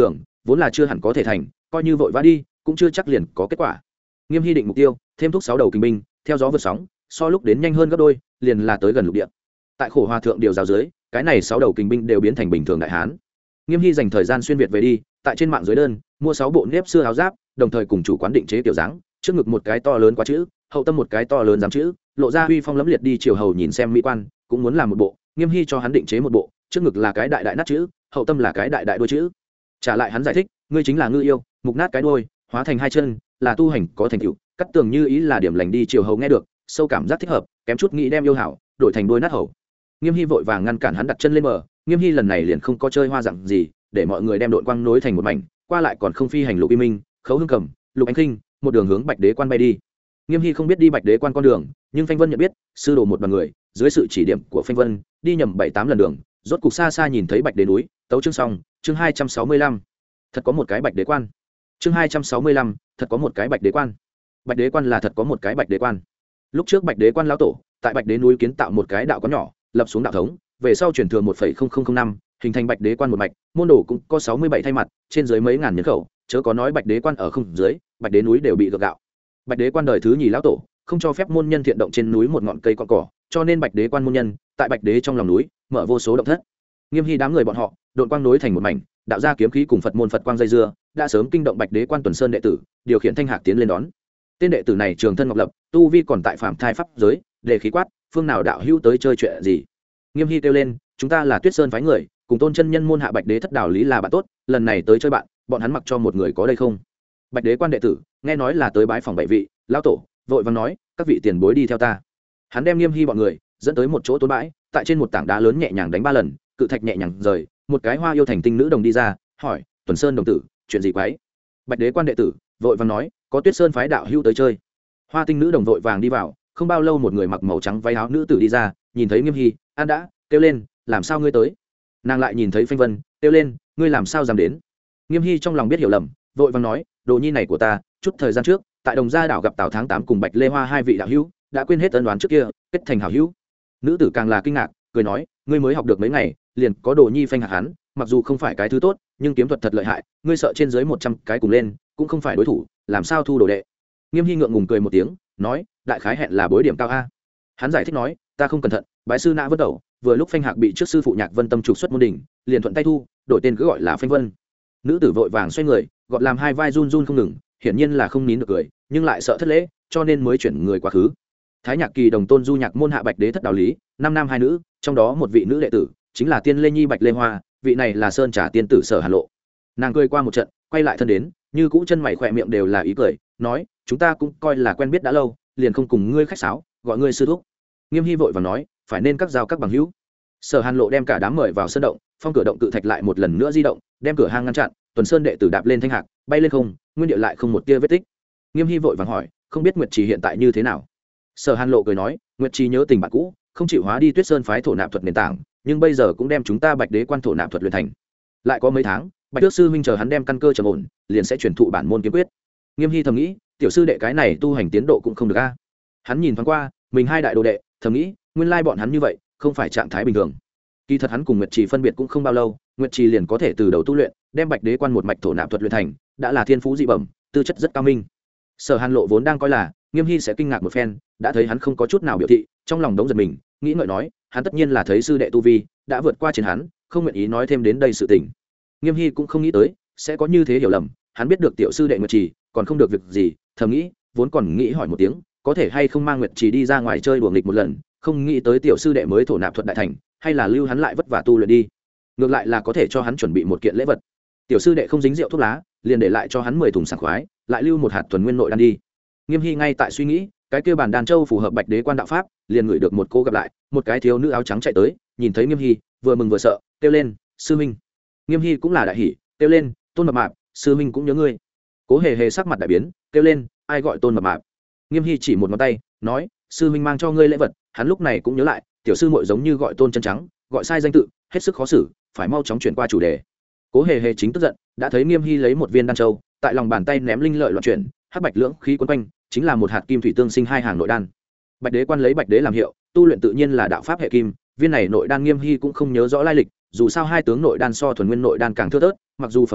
vốn là chưa hẳn có thể thành, coi như vội vã đi cũng chưa chắc liền có kết quả. Nghiêm Hy định mục tiêu, thêm thúc sáu đầu kình binh, theo gió vượt sóng, so lúc đến nhanh hơn gấp đôi, liền là tới gần lục địa. Tại khổ hòa thượng điều giáo dưới, cái này sáu đầu kình binh đều biến thành bình thường đại hán. Nghiêm Hy dành thời gian xuyên việt về đi, tại trên mạng dưới đơn mua sáu bộ nếp xưa áo giáp, đồng thời cùng chủ quán định chế tiểu dáng, trước ngực một cái to lớn quá chữ, hậu tâm một cái to lớn dám chữ, lộ ra uy phong lẫm liệt đi chiều hầu nhìn xem mỹ quan, cũng muốn làm một bộ. Nghiêm Hy cho hắn định chế một bộ, trước ngực là cái đại đại nát chữ, hậu tâm là cái đại đại đuôi chữ. Trả lại hắn giải thích, ngươi chính là ngư yêu, mục nát cái đuôi, hóa thành hai chân, là tu hành có thành tựu, cắt tường như ý là điểm lành đi chiều hầu nghe được, sâu cảm giác thích hợp, kém chút nghĩ đem yêu hảo đổi thành đuôi nát hầu. Nghiêm Hy vội vàng ngăn cản hắn đặt chân lên bờ. Nghiêm Hy lần này liền không có chơi hoa dạng gì, để mọi người đem đội quang nối thành một mảnh, qua lại còn không phi hành lục y minh, khấu hương cầm, lục ánh khinh, một đường hướng bạch đế quan bay đi. Nghiêm Hy không biết đi bạch đế quan con đường, nhưng Phanh Vân nhận biết, sư đồ một đoàn người dưới sự chỉ điểm của Phanh Vân đi nhầm bảy tám lần đường, rốt cục xa xa nhìn thấy bạch đế núi. Tấu chương xong. Chương hai trăm sáu mươi lăm. Thật có một cái bạch đế quan. Chương hai trăm sáu mươi lăm. Thật có một cái bạch đế quan. Bạch đế quan là thật có một cái bạch đế quan. Lúc trước bạch đế quan lão tổ tại bạch đế núi kiến tạo một cái đạo quán nhỏ, lập xuống đạo thống, về sau chuyển thừa một phẩy không không không năm, hình thành bạch đế quan một mạch, môn đồ cũng có sáu mươi bảy thay mặt, trên dưới mấy ngàn nhân khẩu, chớ có nói bạch đế quan ở không dưới, bạch đế núi đều bị gượng gạo. Bạch đế quan đời thứ nhì lão tổ không cho phép môn nhân thiện động trên núi một ngọn cây con cỏ, cho nên bạch đế quan môn nhân tại bạch đế trong lòng núi mở vô số động thất. Nghiêm Hy đám người bọn họ đội quang nối thành một mảnh, đạo ra kiếm khí cùng phật môn phật quang dây dưa, đã sớm kinh động bạch đế quan tuần sơn đệ tử, điều khiển thanh hạc tiến lên đón. Tên đệ tử này trường thân ngọc lập, tu vi còn tại phạm thai pháp giới, đề khí quát, phương nào đạo hữu tới chơi chuyện gì? Nghiêm Hy kêu lên, chúng ta là Tuyết Sơn phái người, cùng tôn chân nhân môn hạ bạch đế thất đảo lý là bạn tốt, lần này tới chơi bạn, bọn hắn mặc cho một người có đây không? Bạch đế quan đệ tử nghe nói là tới bái phòng bảy vị lão tổ, vội vàng nói, các vị tiền bối đi theo ta. Hắn đem Nghiêm Hy bọn người dẫn tới một chỗ tôn bãi, tại trên một tảng đá lớn nhẹ nhàng đánh ba lần, cự thạch nhẹ nhàng rời, một cái hoa yêu thành tinh nữ đồng đi ra, hỏi, Tuần Sơn đồng tử, chuyện gì quái? Bạch đế quan đệ tử vội vàng nói, có Tuyết Sơn phái đạo hữu tới chơi. Hoa tinh nữ đồng vội vàng đi vào, không bao lâu một người mặc màu trắng váy áo nữ tử đi ra, nhìn thấy Nghiêm Hy, an đã, kêu lên, làm sao ngươi tới? Nàng lại nhìn thấy Phanh Vân, kêu lên, ngươi làm sao dám đến? Nghiêm Hy trong lòng biết hiểu lầm, vội vàng nói, đồ nhi này của ta, chút thời gian trước tại Đồng Gia đảo gặp Tào Tháng Tám cùng Bạch Lê Hoa hai vị đạo hữu, đã quên hết ân đoán trước kia, kết thành hảo hữu. Nữ tử càng là kinh ngạc, cười nói, ngươi mới học được mấy ngày, liền có đồ nhi phanh hạc hắn, mặc dù không phải cái thứ tốt, nhưng kiếm thuật thật lợi hại, ngươi sợ trên dưới một trăm cái cùng lên, cũng không phải đối thủ, làm sao thu đồ đệ? Nghiêm Hy ngượng ngùng cười một tiếng, nói, đại khái hẹn là bối điểm cao a. Hắn giải thích nói, ta không cẩn thận, bái sư nã vân đầu, vừa lúc phanh hạc bị trước sư phụ Nhạc Vân Tâm trục xuất môn đỉnh, liền thuận tay thu, đổi tên cứ gọi là Phanh Vân. Nữ tử vội vàng xoay người, gọt làm hai vai run run không ngừng, hiển nhiên là không nín được cười, nhưng lại sợ thất lễ, cho nên mới chuyển người quá khứ. Thái Nhạc Kỳ đồng tôn du nhạc môn hạ bạch đế thất đạo lý, năm nam hai nữ, trong đó một vị nữ đệ tử chính là Tiên Lê Nhi Bạch Lê Hoa, vị này là Sơn Trà tiên tử Sở Hàn Lộ. Nàng cười qua một trận, quay lại thân đến, như cũ chân mày khỏe miệng đều là ý cười, nói, chúng ta cũng coi là quen biết đã lâu, liền không cùng ngươi khách sáo, gọi ngươi sư thúc. Nghiêm Hy vội vàng nói, phải nên các giao các bằng hữu. Sở Hàn Lộ đem cả đám mời vào sân động, phong cửa động tự thạch lại một lần nữa di động, đem cửa hang ngăn chặn, Tuần Sơn đệ tử đạp lên thanh hạc, bay lên không, nguyên địa lại không một tia vết tích. Nghiêm Hy vội vàng hỏi, không biết Nguyệt Trì hiện tại như thế nào? Sở Hàn Lộ cười nói, Nguyệt Trì nhớ tình bạn cũ, không chịu hóa đi Tuyết Sơn phái thổ nạp thuật nền tảng, nhưng bây giờ cũng đem chúng ta Bạch Đế quan thổ nạp thuật luyện thành. Lại có mấy tháng, Bạch Tước sư huynh chờ hắn đem căn cơ trầm ổn, liền sẽ truyền thụ bản môn kiếm quyết. Nghiêm Hy thầm nghĩ, tiểu sư đệ cái này tu hành tiến độ cũng không được a. Hắn nhìn thoáng qua, mình hai đại đồ đệ, thầm nghĩ, nguyên lai bọn hắn như vậy, không phải trạng thái bình thường. Kỳ thật hắn cùng Nguyệt Trì phân biệt cũng không bao lâu, Nguyệt Trì liền có thể từ đầu tu luyện, đem Bạch Đế quan một mạch thổ nạp thuật luyện thành, đã là thiên phú dị bẩm, tư chất rất cao minh. Sở Hàn Lộ vốn đang coi là Nghiêm Hy sẽ kinh ngạc một phen, đã thấy hắn không có chút nào biểu thị, trong lòng đống giật mình, nghĩ ngợi nói, hắn tất nhiên là thấy sư đệ tu vi đã vượt qua trên hắn, không nguyện ý nói thêm đến đây sự tình. Nghiêm Hy cũng không nghĩ tới sẽ có như thế hiểu lầm, hắn biết được tiểu sư đệ Nguyệt Trì còn không được việc gì, thầm nghĩ, vốn còn nghĩ hỏi một tiếng, có thể hay không mang Nguyệt Trì đi ra ngoài chơi đùa nghịch một lần, không nghĩ tới tiểu sư đệ mới thổ nạp thuật đại thành, hay là lưu hắn lại vất vả tu luyện đi. Ngược lại là có thể cho hắn chuẩn bị một kiện lễ vật. Tiểu sư đệ không dính rượu thuốc lá, liền để lại cho hắn mười thùng sảng khoái, lại lưu một hạt thuần nguyên nội đan đi. Nghiêm Hy ngay tại suy nghĩ, cái kia bàn đàn châu phù hợp Bạch Đế quan đạo pháp, liền ngửi được một cô gặp lại, một cái thiếu nữ áo trắng chạy tới, nhìn thấy Nghiêm Hy, vừa mừng vừa sợ, kêu lên, sư minh. Nghiêm Hy cũng là đại hỉ, kêu lên, Tôn Mập Mạp, sư minh cũng nhớ ngươi. Cố Hề Hề sắc mặt đại biến, kêu lên, ai gọi Tôn Mập Mạp? Nghiêm Hy chỉ một ngón tay, nói, sư minh mang cho ngươi lễ vật. Hắn lúc này cũng nhớ lại, tiểu sư muội giống như gọi Tôn Chân Trắng, gọi sai danh tự, hết sức khó xử, phải mau chóng chuyển qua chủ đề. Cố Hề Hề chính tức giận, đã thấy Nghiêm Hy lấy một viên đan châu, tại lòng bàn tay ném linh lợi loạn chuyển, hắc bạch lưỡng khí quấn quanh, chính là một hạt kim thủy tương sinh hai hàng nội đan. Bạch Đế quan lấy Bạch Đế làm hiệu, tu luyện tự nhiên là đạo pháp hệ kim, viên này nội đan Nghiêm Hy cũng không nhớ rõ lai lịch, dù sao hai tướng nội đan so thuần nguyên nội đan càng thưa thớt, mặc dù phẩm chất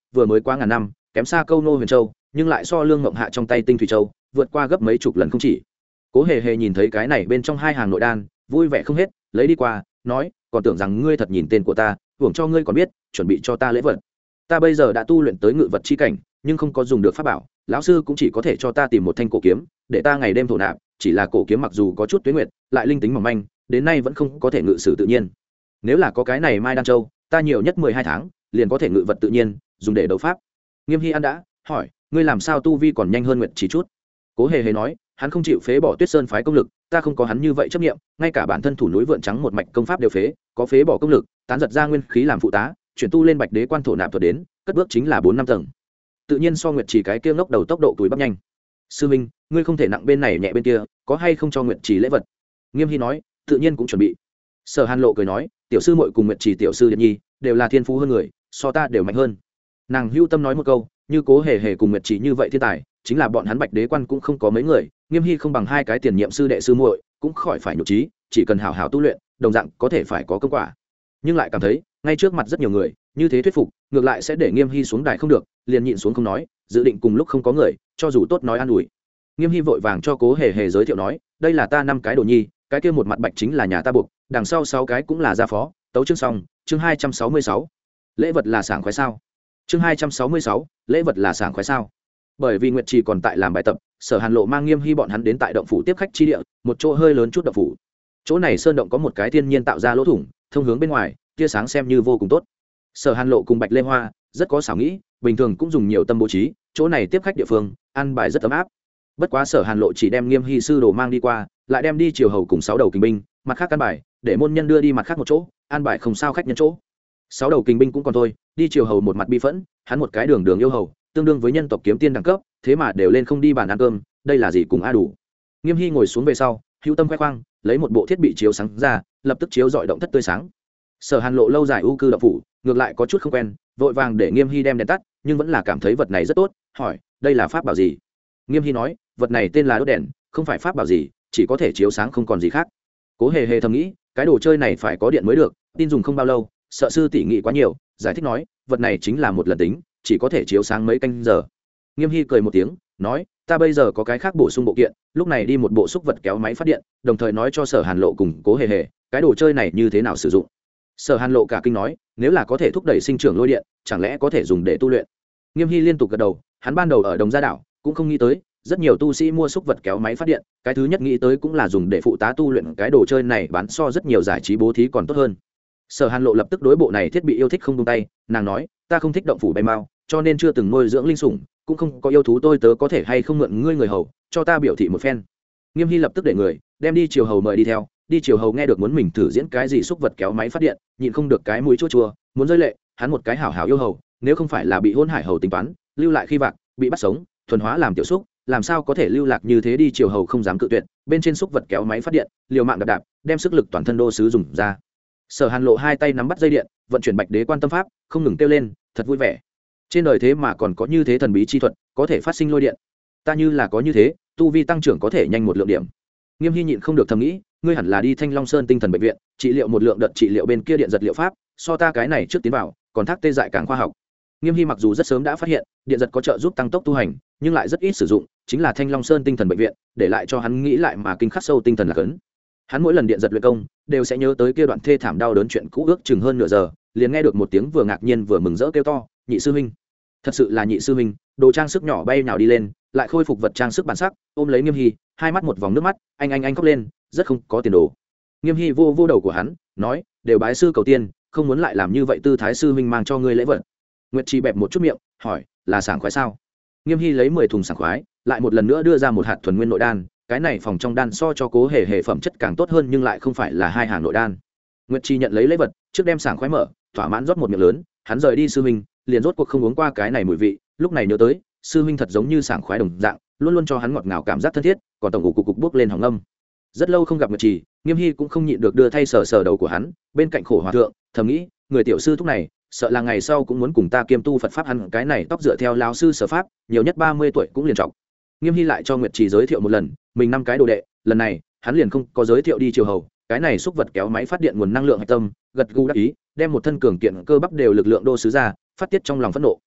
vừa mới qua ngàn năm kém xa câu nô huyền châu nhưng lại so lương ngộng hạ trong tay tinh thủy châu vượt qua gấp mấy chục lần không chỉ. Cố hề hề nhìn thấy cái này bên trong hai hàng nội đan vui vẻ không hết, lấy đi qua nói còn tưởng rằng ngươi thật nhìn tên của ta, hưởng cho ngươi còn biết chuẩn bị cho ta lễ vật. Ta bây giờ đã tu luyện tới ngự vật chi cảnh nhưng không có dùng được pháp bảo, lão sư cũng chỉ có thể cho ta tìm một thanh cổ kiếm để ta ngày đêm thổ nạp. Chỉ là cổ kiếm mặc dù có chút tuyết nguyệt lại linh tính mỏng manh, đến nay vẫn không có thể ngự sử tự nhiên. Nếu là có cái này mai đan châu ta nhiều nhất mười hai tháng liền có thể ngự vật tự nhiên dùng để đấu pháp. Nghiêm Hy An đã hỏi ngươi làm sao tu vi còn nhanh hơn Nguyệt chỉ chút. Cố hề hề nói hắn không chịu phế bỏ Tuyết Sơn phái công lực, ta không có hắn như vậy chấp nghiệm, ngay cả bản thân thủ núi vượn trắng một mạch công pháp đều phế, có phế bỏ công lực tán giật ra nguyên khí làm phụ tá, chuyển tu lên bạch đế quan thổ nạp thuật đến cất bước chính là bốn năm tầng, tự nhiên so Nguyệt chỉ cái kia ngốc đầu tốc độ túi bắp nhanh. Sư minh ngươi không thể nặng bên này nhẹ bên kia, có hay không cho Nguyệt chỉ lễ vật? Nghiêm Hy nói tự nhiên cũng chuẩn bị. Sở Hàn Lộ cười nói tiểu sư muội cùng Nguyệt chỉ tiểu sư Điện Nhi đều là thiên phú hơn người, so ta đều mạnh hơn. Nàng hưu tâm nói một câu như Cố hề hề cùng Nguyệt chỉ như vậy thiên tài chính là bọn hắn bạch đế quan cũng không có mấy người, Nghiêm Hy không bằng hai cái tiền nhiệm sư đệ sư muội cũng khỏi phải nhục trí, chỉ cần hảo hảo tu luyện đồng dạng có thể phải có công quả. Nhưng lại cảm thấy ngay trước mặt rất nhiều người như thế thuyết phục ngược lại sẽ để Nghiêm Hy xuống đài không được, liền nhịn xuống không nói, dự định cùng lúc không có người cho dù tốt nói an ủi. Nghiêm Hy vội vàng cho Cố hề hề giới thiệu nói đây là ta năm cái đồ nhi, cái kia một mặt bạch chính là nhà ta buộc, đằng sau sáu cái cũng là gia phó. Tấu chương xong. Chương hai trăm sáu mươi sáu lễ vật là sảng khoái sao. Chương hai trăm sáu mươi sáu lễ vật là sảng khoái sao. Bởi vì Nguyệt Trì còn tại làm bài tập, Sở Hàn Lộ mang Nghiêm Hy bọn hắn đến tại động phủ tiếp khách chi địa, một chỗ hơi lớn chút động phủ. Chỗ này sơn động có một cái thiên nhiên tạo ra lỗ thủng thông hướng bên ngoài, tia sáng xem như vô cùng tốt. Sở Hàn Lộ cùng Bạch Lê Hoa rất có xảo nghĩ, bình thường cũng dùng nhiều tâm bố trí chỗ này tiếp khách địa phương, ăn bài rất ấm áp. Bất quá Sở Hàn Lộ chỉ đem Nghiêm Hy sư đồ mang đi qua, lại đem đi triều hầu cùng sáu đầu kình binh, mặt khác ăn bài để môn nhân đưa đi mặt khác một chỗ, ăn bài không sao khách nhân chỗ. Sáu đầu kình binh cũng còn thôi, đi triều hầu một mặt bi phẫn, hắn một cái đường đường yêu hầu tương đương với nhân tộc kiếm tiên đẳng cấp, thế mà đều lên không đi bàn ăn cơm, đây là gì cùng a đủ. Nghiêm Hy ngồi xuống về sau hữu tâm khoe khoang, lấy một bộ thiết bị chiếu sáng ra, lập tức chiếu dọi động thất tươi sáng. Sở Hàn Lộ lâu dài ưu cư động phủ ngược lại có chút không quen, vội vàng để Nghiêm Hy đem đèn tắt, nhưng vẫn là cảm thấy vật này rất tốt, hỏi đây là pháp bảo gì. Nghiêm Hy nói vật này tên là đốt đèn, không phải pháp bảo gì, chỉ có thể chiếu sáng không còn gì khác. Cố hề hề thầm nghĩ cái đồ chơi này phải có điện mới được, tin dùng không bao lâu, sợ sư tỷ nghị quá nhiều, giải thích nói vật này chính là một lần tính, chỉ có thể chiếu sáng mấy canh giờ. Nghiêm Hy cười một tiếng nói ta bây giờ có cái khác bổ sung bộ kiện, lúc này đi một bộ xúc vật kéo máy phát điện, đồng thời nói cho Sở Hàn Lộ cùng Cố hề hề cái đồ chơi này như thế nào sử dụng. Sở Hàn Lộ cả kinh nói nếu là có thể thúc đẩy sinh trưởng lôi điện chẳng lẽ có thể dùng để tu luyện. Nghiêm Hy liên tục gật đầu, hắn ban đầu ở Đồng Gia Đảo cũng không nghĩ tới rất nhiều tu sĩ mua xúc vật kéo máy phát điện, cái thứ nhất nghĩ tới cũng là dùng để phụ tá tu luyện, cái đồ chơi này bán so rất nhiều giải trí bố thí còn tốt hơn. Sở Hàn Lộ lập tức đối bộ này thiết bị yêu thích không buông tay, nàng nói ta không thích động phủ bay mao, cho nên chưa từng nuôi dưỡng linh sủng, cũng không có yêu thú, tôi tớ có thể hay không mượn ngươi người hầu cho ta biểu thị một phen. Nghiêm Hy lập tức để người đem đi triều hầu mời đi theo, đi triều hầu nghe được muốn mình thử diễn cái gì xúc vật kéo máy phát điện, nhịn không được cái mũi chua chua muốn rơi lệ. Hắn một cái hảo hảo yêu hầu, nếu không phải là bị hôn hải hầu tính toán lưu lại khi vạc bị bắt sống thuần hóa làm tiểu xúc, làm sao có thể lưu lạc như thế. đi triều hầu không dám cự tuyệt, bên trên xúc vật kéo máy phát điện liều mạng đạp đạp đem sức lực toàn thân đô sứ dùng ra. Sở Hàn Lộ hai tay nắm bắt dây điện vận chuyển bạch đế quan tâm pháp, không ngừng kêu lên thật vui vẻ. Trên đời thế mà còn có như thế thần bí chi thuật, có thể phát sinh lôi điện, ta như là có như thế tu vi tăng trưởng có thể nhanh một lượng điểm. Nghiêm Hy nhịn không được thầm nghĩ ngươi hẳn là đi Thanh Long Sơn tinh thần bệnh viện trị liệu một lượng đợt trị liệu bên kia điện giật liệu pháp, so ta cái này trước tiến vào còn thác tê dại càng khoa học. Nghiêm Hy mặc dù rất sớm đã phát hiện điện giật có trợ giúp tăng tốc tu hành, nhưng lại rất ít sử dụng, chính là Thanh Long Sơn tinh thần bệnh viện để lại cho hắn nghĩ lại mà kinh khắc sâu tinh thần là cấn. Hắn mỗi lần điện giật luyện công đều sẽ nhớ tới kia đoạn thê thảm đau đớn chuyện cũ, ước chừng hơn nửa giờ liền nghe được một tiếng vừa ngạc nhiên vừa mừng rỡ kêu to nhị sư huynh. Thật sự là nhị sư huynh. Đồ trang sức nhỏ bay nào đi lên lại khôi phục vật trang sức bản sắc, ôm lấy Nghiêm Hy, hai mắt một vòng nước mắt, anh anh anh khóc lên rất không có tiền đồ. Nghiêm Hy vô vô đầu của hắn nói đều bái sư cầu tiên, không muốn lại làm như vậy. Tư thái sư huynh mang cho ngươi lễ vật. Nguyệt Trì bẹp một chút miệng hỏi là sảng khoái sao. Nghiêm Hy lấy mười thùng sảng khoái lại một lần nữa đưa ra một hạt thuần nguyên nội đan, cái này phòng trong đan so cho Cố hề hề phẩm chất càng tốt hơn, nhưng lại không phải là hai hàng nội đan. Nguyệt Trì nhận lấy lễ vật trước đem sảng khoái mở, thỏa mãn rót một miệng lớn, hắn rời đi sư huynh liền rốt cuộc không uống qua cái này mùi vị, lúc này nhớ tới sư huynh thật giống như sảng khoái đồng dạng, luôn luôn cho hắn ngọt ngào cảm giác thân thiết, còn tổng cục cục cục bước lên hỏng âm. Rất lâu không gặp Nguyệt Trì, Nghiêm Hy cũng không nhịn được đưa thay sờ sờ đầu của hắn, bên cạnh khổ hòa thượng thầm nghĩ người tiểu sư thúc này sợ là ngày sau cũng muốn cùng ta kiêm tu Phật pháp, hắn cái này tóc dựa theo lão sư sở pháp nhiều nhất ba mươi tuổi cũng liền trọng. Nghiêm Hy lại cho Nguyệt Trì giới thiệu một lần mình năm cái đồ đệ, lần này hắn liền không có giới thiệu đi triều hầu cái này xúc vật kéo máy phát điện nguồn năng lượng hạch tâm, gật gù đắc ý đem một thân cường kiện cơ bắp đều lực lượng đô sứ ra phát tiết trong lòng phẫn nộ.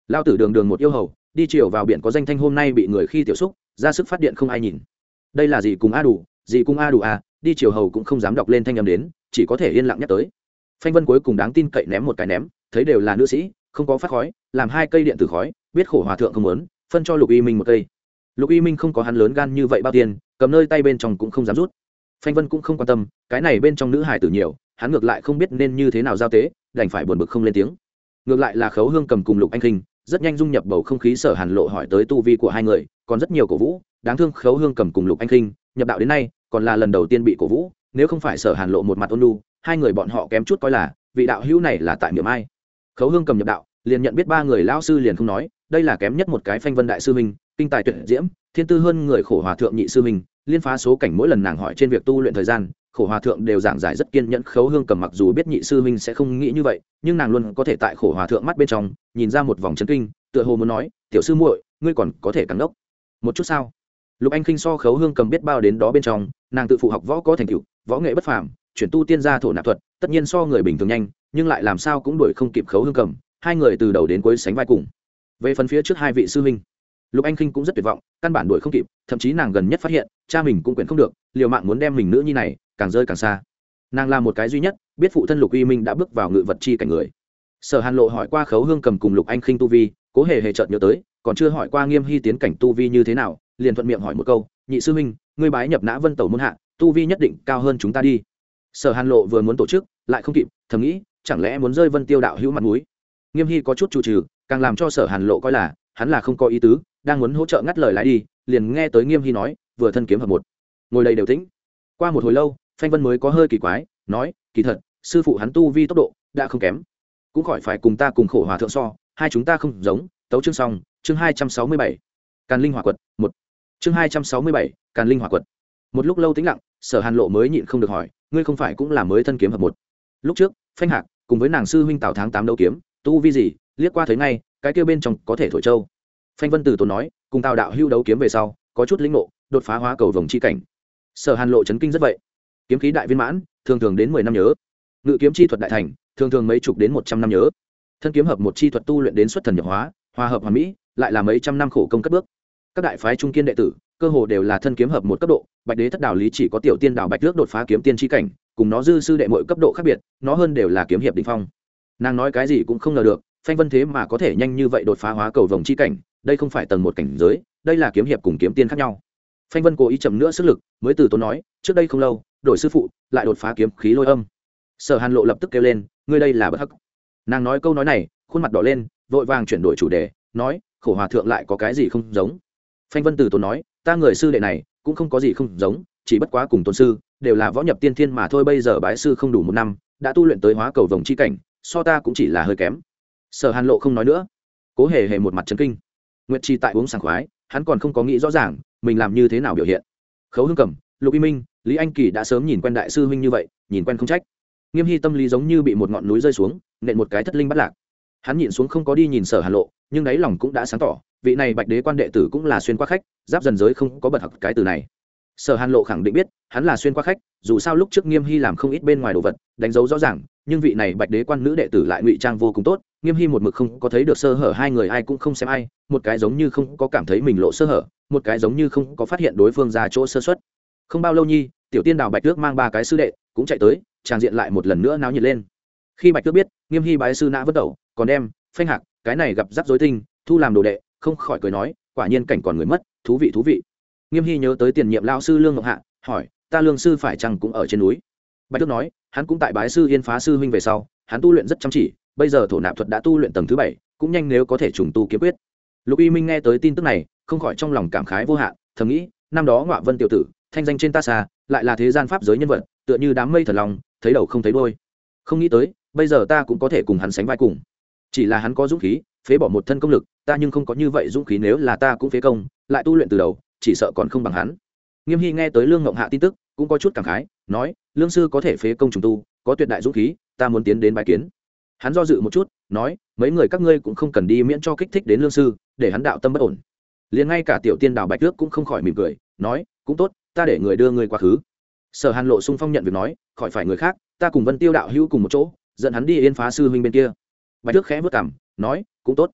Lao tử đường đường một yêu hầu đi chiều vào biển có danh thanh, hôm nay bị người khi tiểu xúc ra sức phát điện không ai nhìn. Đây là gì cùng a đủ, gì cùng a đủ à, đi chiều hầu cũng không dám đọc lên thanh âm đến, chỉ có thể yên lặng nhắc tới. Phanh Vân cuối cùng đáng tin cậy ném một cái ném, thấy đều là nữ sĩ, không có phát khói, làm hai cây điện tử khói, biết khổ hòa thượng không muốn, phân cho Lục Y Minh một cây. Lục Y Minh không có hắn lớn gan như vậy bao tiền, cầm nơi tay bên trong cũng không dám rút. Phanh Vân cũng không quan tâm, cái này bên trong nữ hài tử nhiều, hắn ngược lại không biết nên như thế nào giao tế, đành phải buồn bực không lên tiếng. Ngược lại là Khấu Hương Cầm cùng Lục Anh Khinh rất nhanh dung nhập bầu không khí. Sở Hàn Lộ hỏi tới tu vi của hai người, còn rất nhiều cổ vũ, đáng thương Khấu Hương Cầm cùng Lục Anh Khinh nhập đạo đến nay còn là lần đầu tiên bị cổ vũ, nếu không phải Sở Hàn Lộ một mặt ôn nhu, hai người bọn họ kém chút coi là vị đạo hữu này là tại miệng ai. Khấu Hương Cầm nhập đạo liền nhận biết ba người lão sư liền không nói, đây là kém nhất một cái Phanh Vân đại sư huynh, kinh tài tuyệt diễm, thiên tư hơn người khổ hòa thượng nhị sư huynh, liên phá số cảnh. Mỗi lần nàng hỏi trên việc tu luyện thời gian, khổ hòa thượng đều giảng giải rất kiên nhẫn. Khấu Hương Cầm mặc dù biết nhị sư huynh sẽ không nghĩ như vậy, nhưng nàng luôn có thể tại khổ hòa thượng mắt bên trong nhìn ra một vòng chấn kinh, tựa hồ muốn nói, tiểu sư muội, ngươi còn có thể càng đốc một chút sao? Lục Anh Khinh so Khấu Hương Cầm biết bao đến đó bên trong, nàng tự phụ học võ có thành tựu, võ nghệ bất phàm, chuyển tu tiên gia thổ nạp thuật, tất nhiên so người bình thường nhanh, nhưng lại làm sao cũng đuổi không kịp Khấu Hương Cầm, hai người từ đầu đến cuối sánh vai cùng. Về phần phía trước hai vị sư huynh, Lục Anh Khinh cũng rất tuyệt vọng, căn bản đuổi không kịp, thậm chí nàng gần nhất phát hiện, cha mình cũng quyền không được, liều mạng muốn đem mình nữ nhi này càng rơi càng xa. Nàng là một cái duy nhất biết phụ thân Lục Uy Minh đã bước vào ngự vật chi cảnh người. Sở Hàn Lộ hỏi qua Khấu Hương Cầm cùng Lục Anh Khinh tu vi, Cố Hề Hề chợt nhớ tới, còn chưa hỏi qua Nghiêm Hy tiến cảnh tu vi như thế nào, liền thuận miệng hỏi một câu, nhị sư huynh, ngươi bái nhập Nã Vân Tẩu môn hạ, tu vi nhất định cao hơn chúng ta đi. Sở Hàn Lộ vừa muốn tổ chức, lại không kịp, thầm nghĩ, chẳng lẽ muốn rơi Vân Tiêu đạo hữu mặt mũi. Nghiêm Hy có chút chủ trừ, càng làm cho Sở Hàn Lộ coi là hắn là không có ý tứ, đang muốn hỗ trợ ngắt lời lại đi, liền nghe tới Nghiêm Hy nói, vừa thân kiếm hợp một. Ngồi đây đều tĩnh. Qua một hồi lâu, Phanh Vân mới có hơi kỳ quái, nói, kỳ thật, sư phụ hắn tu vi tốc độ đã không kém, cũng khỏi phải cùng ta cùng khổ hòa thượng so, hai chúng ta không giống. Tấu chương xong, chương hai trăm sáu mươi bảy, Càn Linh Hỏa Quật một. Chương hai trăm sáu mươi bảy, Càn Linh Hỏa Quật. Một lúc lâu tĩnh lặng, Sở Hàn Lộ mới nhịn không được hỏi, ngươi không phải cũng là mới thân kiếm hợp một? Lúc trước, Phanh Hạc cùng với nàng sư huynh Tào tháng tám đấu kiếm, tu vi gì, liếc qua thấy ngay, cái kia bên trong có thể thổi châu. Phanh Vân Tử tốn nói, cùng Tào đạo hưu đấu kiếm về sau, có chút lĩnh ngộ, đột phá hóa cầu vòng chi cảnh. Sở Hàn Lộ chấn kinh rất vậy. Kiếm khí đại viên mãn, thường thường đến mười năm nhớ. Ngự kiếm chi thuật đại thành, thường thường mấy chục đến một trăm năm nhớ. Thân kiếm hợp một chi thuật tu luyện đến xuất thần nhập hóa, hòa hợp hoàn mỹ, lại là mấy trăm năm khổ công cất bước. Các đại phái trung kiên đệ tử, cơ hồ đều là thân kiếm hợp một cấp độ. Bạch Đế Thất Đảo Lý chỉ có tiểu tiên đảo Bạch Tước đột phá kiếm tiên chi cảnh, cùng nó dư sư đệ mỗi cấp độ khác biệt, nó hơn đều là kiếm hiệp đỉnh phong. Nàng nói cái gì cũng không ngờ được, Phanh Vân thế mà có thể nhanh như vậy đột phá hóa cầu vòng chi cảnh, đây không phải tầng một cảnh giới, đây là kiếm hiệp cùng kiếm tiên khác nhau. Phanh Vân cố ý chậm nữa sức lực, mới từ tốn nói, trước đây không lâu, đổi sư phụ, lại đột phá kiếm khí lôi âm. Sở Hàn Lộ lập tức kêu lên, ngươi đây là bất hắc. Nàng nói câu nói này, khuôn mặt đỏ lên, vội vàng chuyển đổi chủ đề, nói, khổ hòa thượng lại có cái gì không giống? Phanh Vân từ tốn nói, ta người sư đệ này cũng không có gì không giống, chỉ bất quá cùng tôn sư đều là võ nhập tiên thiên mà thôi, bây giờ bái sư không đủ một năm, đã tu luyện tới hóa cầu vòng chi cảnh, so ta cũng chỉ là hơi kém. Sở Hàn Lộ không nói nữa. Cố Hề Hề một mặt chấn kinh. Nguyệt Chi tại uống sảng khoái, hắn còn không có nghĩ rõ ràng mình làm như thế nào biểu hiện. Khấu Hương Cầm, Lục Y Minh, Lý Anh Kỳ đã sớm nhìn quen đại sư huynh như vậy, nhìn quen không trách. Nghiêm Hy tâm lý giống như bị một ngọn núi rơi xuống, nện một cái thất linh bắt lạc. Hắn nhịn xuống không có đi nhìn Sở Hàn Lộ, nhưng đáy lòng cũng đã sáng tỏ, vị này Bạch Đế quan đệ tử cũng là xuyên qua khách, giáp dần giới không có bật học cái từ này. Sở Hàn Lộ khẳng định biết, hắn là xuyên qua khách, dù sao lúc trước Nghiêm Hy làm không ít bên ngoài đồ vật, đánh dấu rõ ràng, nhưng vị này Bạch Đế quan nữ đệ tử lại ngụy trang vô cùng tốt, Nghiêm Hy một mực không có thấy được sơ hở, hai người ai cũng không xem ai, một cái giống như không có cảm thấy mình lộ sơ hở, một cái giống như không có phát hiện đối phương ra chỗ sơ suất. Không bao lâu nhi, tiểu tiên đào Bạch Tước mang ba cái sư đệ cũng chạy tới, tràng diện lại một lần nữa náo nhiệt lên. Khi Bạch Tước biết Nghiêm Hy bái sư Nã Vân Tẩu, còn đem Phanh Hạc cái này gặp rắc rối tinh thu làm đồ đệ, không khỏi cười nói, quả nhiên cảnh còn người mất, thú vị thú vị. Nghiêm Hy nhớ tới tiền nhiệm lão sư Lương Ngọc Hạ, hỏi, ta Lương sư phải chăng cũng ở trên núi? Bạch Tước nói, hắn cũng tại bái sư Yên Phá sư huynh về sau, hắn tu luyện rất chăm chỉ, bây giờ thổ nạp thuật đã tu luyện tầng thứ bảy, cũng nhanh nếu có thể trùng tu kiếm quyết. Lục Y Minh nghe tới tin tức này, không khỏi trong lòng cảm khái vô hạn, thầm nghĩ, năm đó Ngọa Vân tiểu tử, thanh danh trên ta xa, lại là thế gian pháp giới nhân vật, tựa như đám mây thần lòng, thấy đầu không thấy đuôi. Không nghĩ tới, bây giờ ta cũng có thể cùng hắn sánh vai cùng. Chỉ là hắn có dũng khí, phế bỏ một thân công lực, ta nhưng không có như vậy dũng khí, nếu là ta cũng phế công, lại tu luyện từ đầu, chỉ sợ còn không bằng hắn. Nghiêm Hy nghe tới Lương Ngộng Hạ tin tức, cũng có chút cảm khái, nói, Lương sư có thể phế công trùng tu, có tuyệt đại dũng khí, ta muốn tiến đến bái kiến. Hắn do dự một chút, nói, mấy người các ngươi cũng không cần đi miễn cho kích thích đến Lương sư, để hắn đạo tâm bất ổn. Liền ngay cả tiểu tiên đào Bạch Tước cũng không khỏi mỉm cười, nói, cũng tốt, ta để người đưa ngươi quá khứ. Sở Hàn Lộ sung phong nhận việc nói, khỏi phải người khác, ta cùng Vân Tiêu đạo hữu cùng một chỗ, dẫn hắn đi Yên Phá sư huynh bên kia. Bạch Tước khẽ vớt cằm, nói, cũng tốt.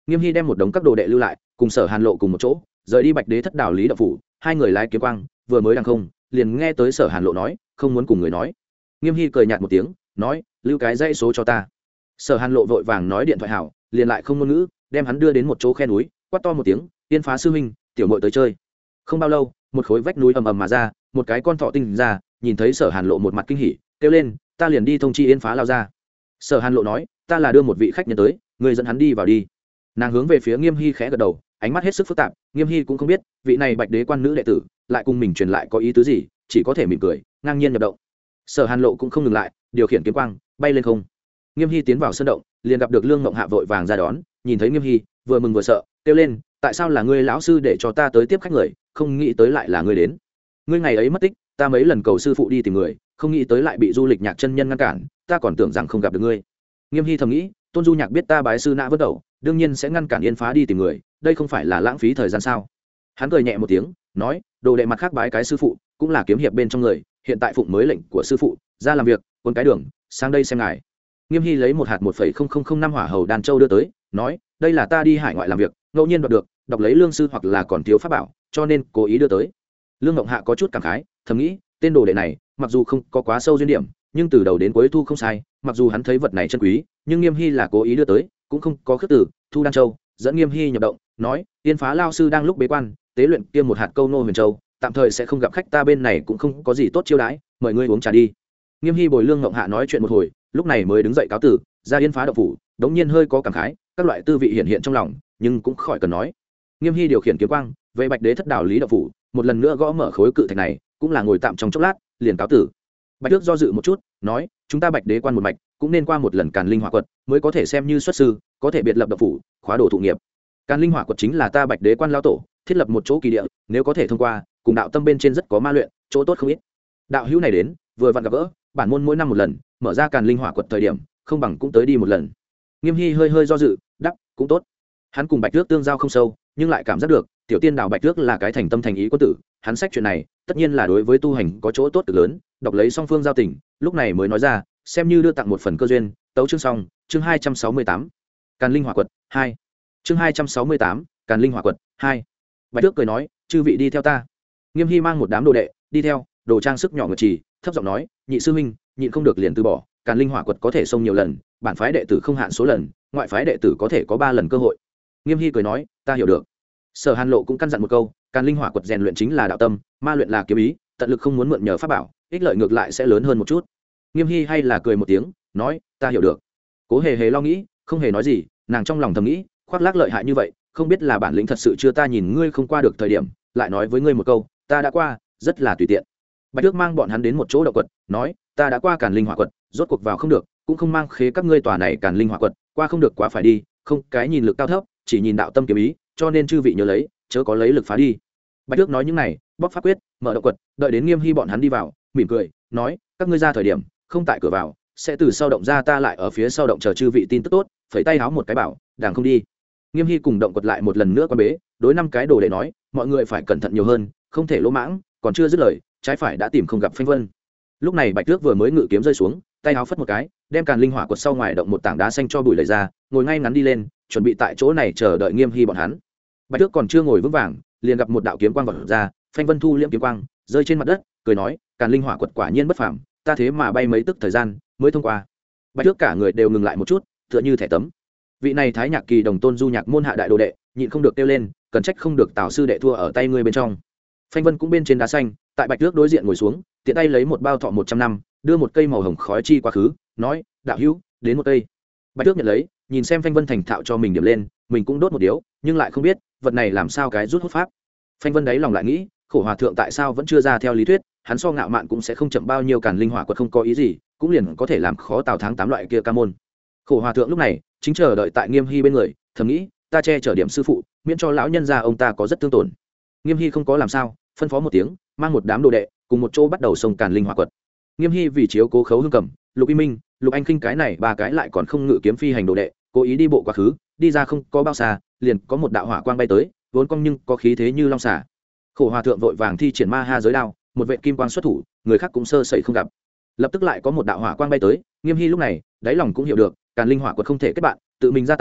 Nghiêm Hy đem một đống các đồ đệ lưu lại, cùng Sở Hàn Lộ cùng một chỗ rời đi Bạch Đế thất đảo lý đạo phủ. Hai người lái kiếm quang vừa mới đang không, liền nghe tới Sở Hàn Lộ nói không muốn cùng người nói. Nghiêm Hy cười nhạt một tiếng nói lưu cái dãy số cho ta. Sở Hàn Lộ vội vàng nói điện thoại hảo, liền lại không ngôn ngữ, đem hắn đưa đến một chỗ khe núi, quát to một tiếng Yên Phá sư huynh, tiểu muội tới chơi. Không bao lâu, một khối vách núi ầm ầm mà ra, một cái con thọ tinh ra, nhìn thấy Sở Hàn Lộ một mặt kinh hỉ, kêu lên ta liền đi thông chi Yên Phá lao ra. Sở Hàn Lộ nói ta là đưa một vị khách nhân tới, người dẫn hắn đi vào đi. Nàng hướng về phía Nghiêm Hy khẽ gật đầu, ánh mắt hết sức phức tạp. Nghiêm Hy cũng không biết vị này Bạch Đế quan nữ đệ tử lại cùng mình truyền lại có ý tứ gì, chỉ có thể mỉm cười ngang nhiên nhập động. Sở Hàn Lộ cũng không ngừng lại, điều khiển kiếm quang bay lên không. Nghiêm Hy tiến vào sân động, liền gặp được Lương Ngộng Hạ vội vàng ra đón, nhìn thấy Nghiêm Hy vừa mừng vừa sợ, kêu lên tại sao là ngươi lão sư để cho ta tới tiếp khách người, không nghĩ tới lại là ngươi đến. Ngươi ngày ấy mất tích, ta mấy lần cầu sư phụ đi tìm người, không nghĩ tới lại bị Du Lịch Nhạc chân nhân ngăn cản, ta còn tưởng rằng không gặp được ngươi. Nghiêm Hy thầm nghĩ Tôn Du Nhạc biết ta bái sư nã vất đầu, đương nhiên sẽ ngăn cản Yên Phá đi tìm người, đây không phải là lãng phí thời gian sao? Hắn cười nhẹ một tiếng nói đồ đệ mặt khác bái cái sư phụ cũng là kiếm hiệp bên trong người, hiện tại phụng mới lệnh của sư phụ ra làm việc, quân cái đường sang đây xem ngài. Nghiêm Hy lấy một hạt một phẩy không không không năm hỏa hầu đan châu đưa tới, nói đây là ta đi hải ngoại làm việc ngẫu nhiên đoạt được, đọc lấy lương sư hoặc là còn thiếu pháp bảo, cho nên cố ý đưa tới. Lương Ngộng Hạ có chút cảm khái, thầm nghĩ tên đồ đệ này mặc dù không có quá sâu duyên điểm, nhưng từ đầu đến cuối thu không sai, mặc dù hắn thấy vật này chân quý, nhưng Nghiêm Hy là cố ý đưa tới, cũng không có khước từ thu đan châu, dẫn Nghiêm Hy nhập động, nói Yên Phá lao sư đang lúc bế quan tế luyện kia một hạt câu nô huyền châu, tạm thời sẽ không gặp khách, ta bên này cũng không có gì tốt chiêu đãi, mời ngươi uống trà đi. Nghiêm Hy bồi Lương Ngộng Hạ nói chuyện một hồi, lúc này mới đứng dậy cáo tử, ra Yên Phá động phủ, đống nhiên hơi có cảm khái, các loại tư vị hiện hiện trong lòng, nhưng cũng khỏi cần nói. Nghiêm Hy điều khiển kiếm quang về Bạch Đế thất đảo lý động phủ, một lần nữa gõ mở khối cự thạch này, cũng là ngồi tạm trong chốc lát, liền cáo tử. Bạch Tước do dự một chút, nói chúng ta Bạch Đế quan một mạch cũng nên qua một lần Càn Linh Hỏa Quật mới có thể xem như xuất sư, có thể biệt lập động phủ, khóa đồ thụ nghiệp. Càn Linh Hỏa Quật chính là ta Bạch Đế quan lao tổ thiết lập một chỗ kỳ địa, nếu có thể thông qua, cùng đạo tâm bên trên rất có ma luyện, chỗ tốt không ít. Đạo hữu này đến, vừa vặn gặp gỡ, bản môn mỗi năm một lần, mở ra Càn Linh Hỏa Quật thời điểm, không bằng cũng tới đi một lần. Nghiêm Hy hơi hơi do dự, đắc, cũng tốt. Hắn cùng Bạch Tước tương giao không sâu, nhưng lại cảm giác được, tiểu tiên đạo Bạch Tước là cái thành tâm thành ý quân tử, hắn sách chuyện này, tất nhiên là đối với tu hành có chỗ tốt cực lớn, đọc lấy song phương giao tình, lúc này mới nói ra, xem như đưa tặng một phần cơ duyên. Tấu chương xong, chương hai trăm sáu mươi tám. Càn Linh Hỏa Quật hai. Chương hai trăm sáu mươi tám, Càn Linh Hỏa Quật hai. Bạch Tước cười nói, chư vị đi theo ta. Nghiêm Hy mang một đám đồ đệ đi theo, đồ trang sức nhỏ ngược trì, thấp giọng nói, nhị sư huynh, nhịn không được liền từ bỏ, Càn Linh Hỏa Quật có thể xông nhiều lần, bản phái đệ tử không hạn số lần, ngoại phái đệ tử có thể có ba lần cơ hội. Nghiêm Hy cười nói, ta hiểu được. Sở Hàn Lộ cũng căn dặn một câu, Càn Linh Hỏa Quật rèn luyện chính là đạo tâm, ma luyện là kiếm ý, tận lực không muốn mượn nhờ pháp bảo, ích lợi ngược lại sẽ lớn hơn một chút. Nghiêm Hy hay là cười một tiếng, nói, ta hiểu được. Cố Hề Hề lo nghĩ, không hề nói gì, nàng trong lòng thầm nghĩ, khoác lác lợi hại như vậy, không biết là bản lĩnh thật sự chưa, ta nhìn ngươi không qua được thời điểm, lại nói với ngươi một câu, ta đã qua, rất là tùy tiện. Bạch Tước mang bọn hắn đến một chỗ động quật, nói, ta đã qua Càn Linh Hỏa Quật, rốt cuộc vào không được, cũng không mang khế các ngươi tòa này Càn Linh Hỏa Quật, qua không được quá phải đi, không cái nhìn lực cao thấp, chỉ nhìn đạo tâm kiếm ý, cho nên chư vị nhớ lấy, chớ có lấy lực phá đi. Bạch Tước nói những này, bóc pháp quyết, mở động quật, đợi đến Nghiêm Hy bọn hắn đi vào, mỉm cười, nói, các ngươi ra thời điểm, không tại cửa vào, sẽ từ sau động ra, ta lại ở phía sau động chờ chư vị tin tức tốt, phẩy tay háo một cái bảo, đàng không đi. Nghiêm Hy cùng động quật lại một lần nữa quan bế, đối năm cái đồ để nói, mọi người phải cẩn thận nhiều hơn, không thể lỗ mãng, còn chưa dứt lời, trái phải đã tìm không gặp Phanh Vân. Lúc này Bạch Tước vừa mới ngự kiếm rơi xuống, tay háo phất một cái, đem Càn Linh Hỏa Quật sau ngoài động một tảng đá xanh cho bụi lấy ra, ngồi ngay ngắn đi lên, chuẩn bị tại chỗ này chờ đợi Nghiêm Hy bọn hắn. Bạch Tước còn chưa ngồi vững vàng, liền gặp một đạo kiếm quang vọt ra, Phanh Vân thu liễm kiếm quang, rơi trên mặt đất, cười nói, Càn Linh Hỏa Quật quả nhiên bất phàm, ta thế mà bay mấy tức thời gian mới thông qua. Bạch Tước cả người đều ngừng lại một chút, tựa như thẻ tấm. Vị này Thái Nhạc Kỳ đồng Tôn Du Nhạc môn hạ đại đồ đệ, nhịn không được kêu lên, cần trách không được Tào sư đệ thua ở tay ngươi bên trong. Phanh Vân cũng bên trên đá xanh, tại Bạch Tước đối diện ngồi xuống, tiện tay lấy một bao thọ một trăm năm, đưa một cây màu hồng khói chi quá khứ, nói, đạo hữu, đến một cây. Bạch Tước nhận lấy, nhìn xem Phanh Vân thành thạo cho mình điểm lên, mình cũng đốt một điếu, nhưng lại không biết vật này làm sao cái rút hút pháp. Phanh Vân đấy lòng lại nghĩ, Khổ Hòa thượng tại sao vẫn chưa ra theo lý thuyết, hắn so ngạo mạn cũng sẽ không chậm bao nhiêu, Càn Linh Hỏa Quật không có ý gì, cũng liền có thể làm khó Tào Tháng tám loại kia ca môn. Khổ Hòa thượng lúc này chính chờ đợi tại Nghiêm Hy bên người, thầm nghĩ, ta che chở điểm sư phụ, miễn cho lão nhân gia ông ta có rất thương tổn. Nghiêm Hy không có làm sao, phân phó một tiếng, mang một đám đồ đệ cùng một chỗ bắt đầu xông Càn Linh Hỏa Quật. Nghiêm Hy vì chiếu cố Khấu Hương Cầm, Lục Y Minh, Lục Anh Khinh cái này ba cái lại còn không ngự kiếm phi hành đồ đệ, cố ý đi bộ quá khứ, đi ra không có bao xa, liền có một đạo hỏa quang bay tới, vốn cong nhưng có khí thế như long xà. Khổ Hòa thượng vội vàng thi triển ma ha giới đao, một vệ kim quang xuất thủ, người khác cũng sơ sẩy không gặp. Lập tức lại có một đạo hỏa quang bay tới, Nghiêm Hy lúc này, đáy lòng cũng hiểu được, Càn Linh Hỏa Quật không thể kết bạn, tự mình ra tay, tất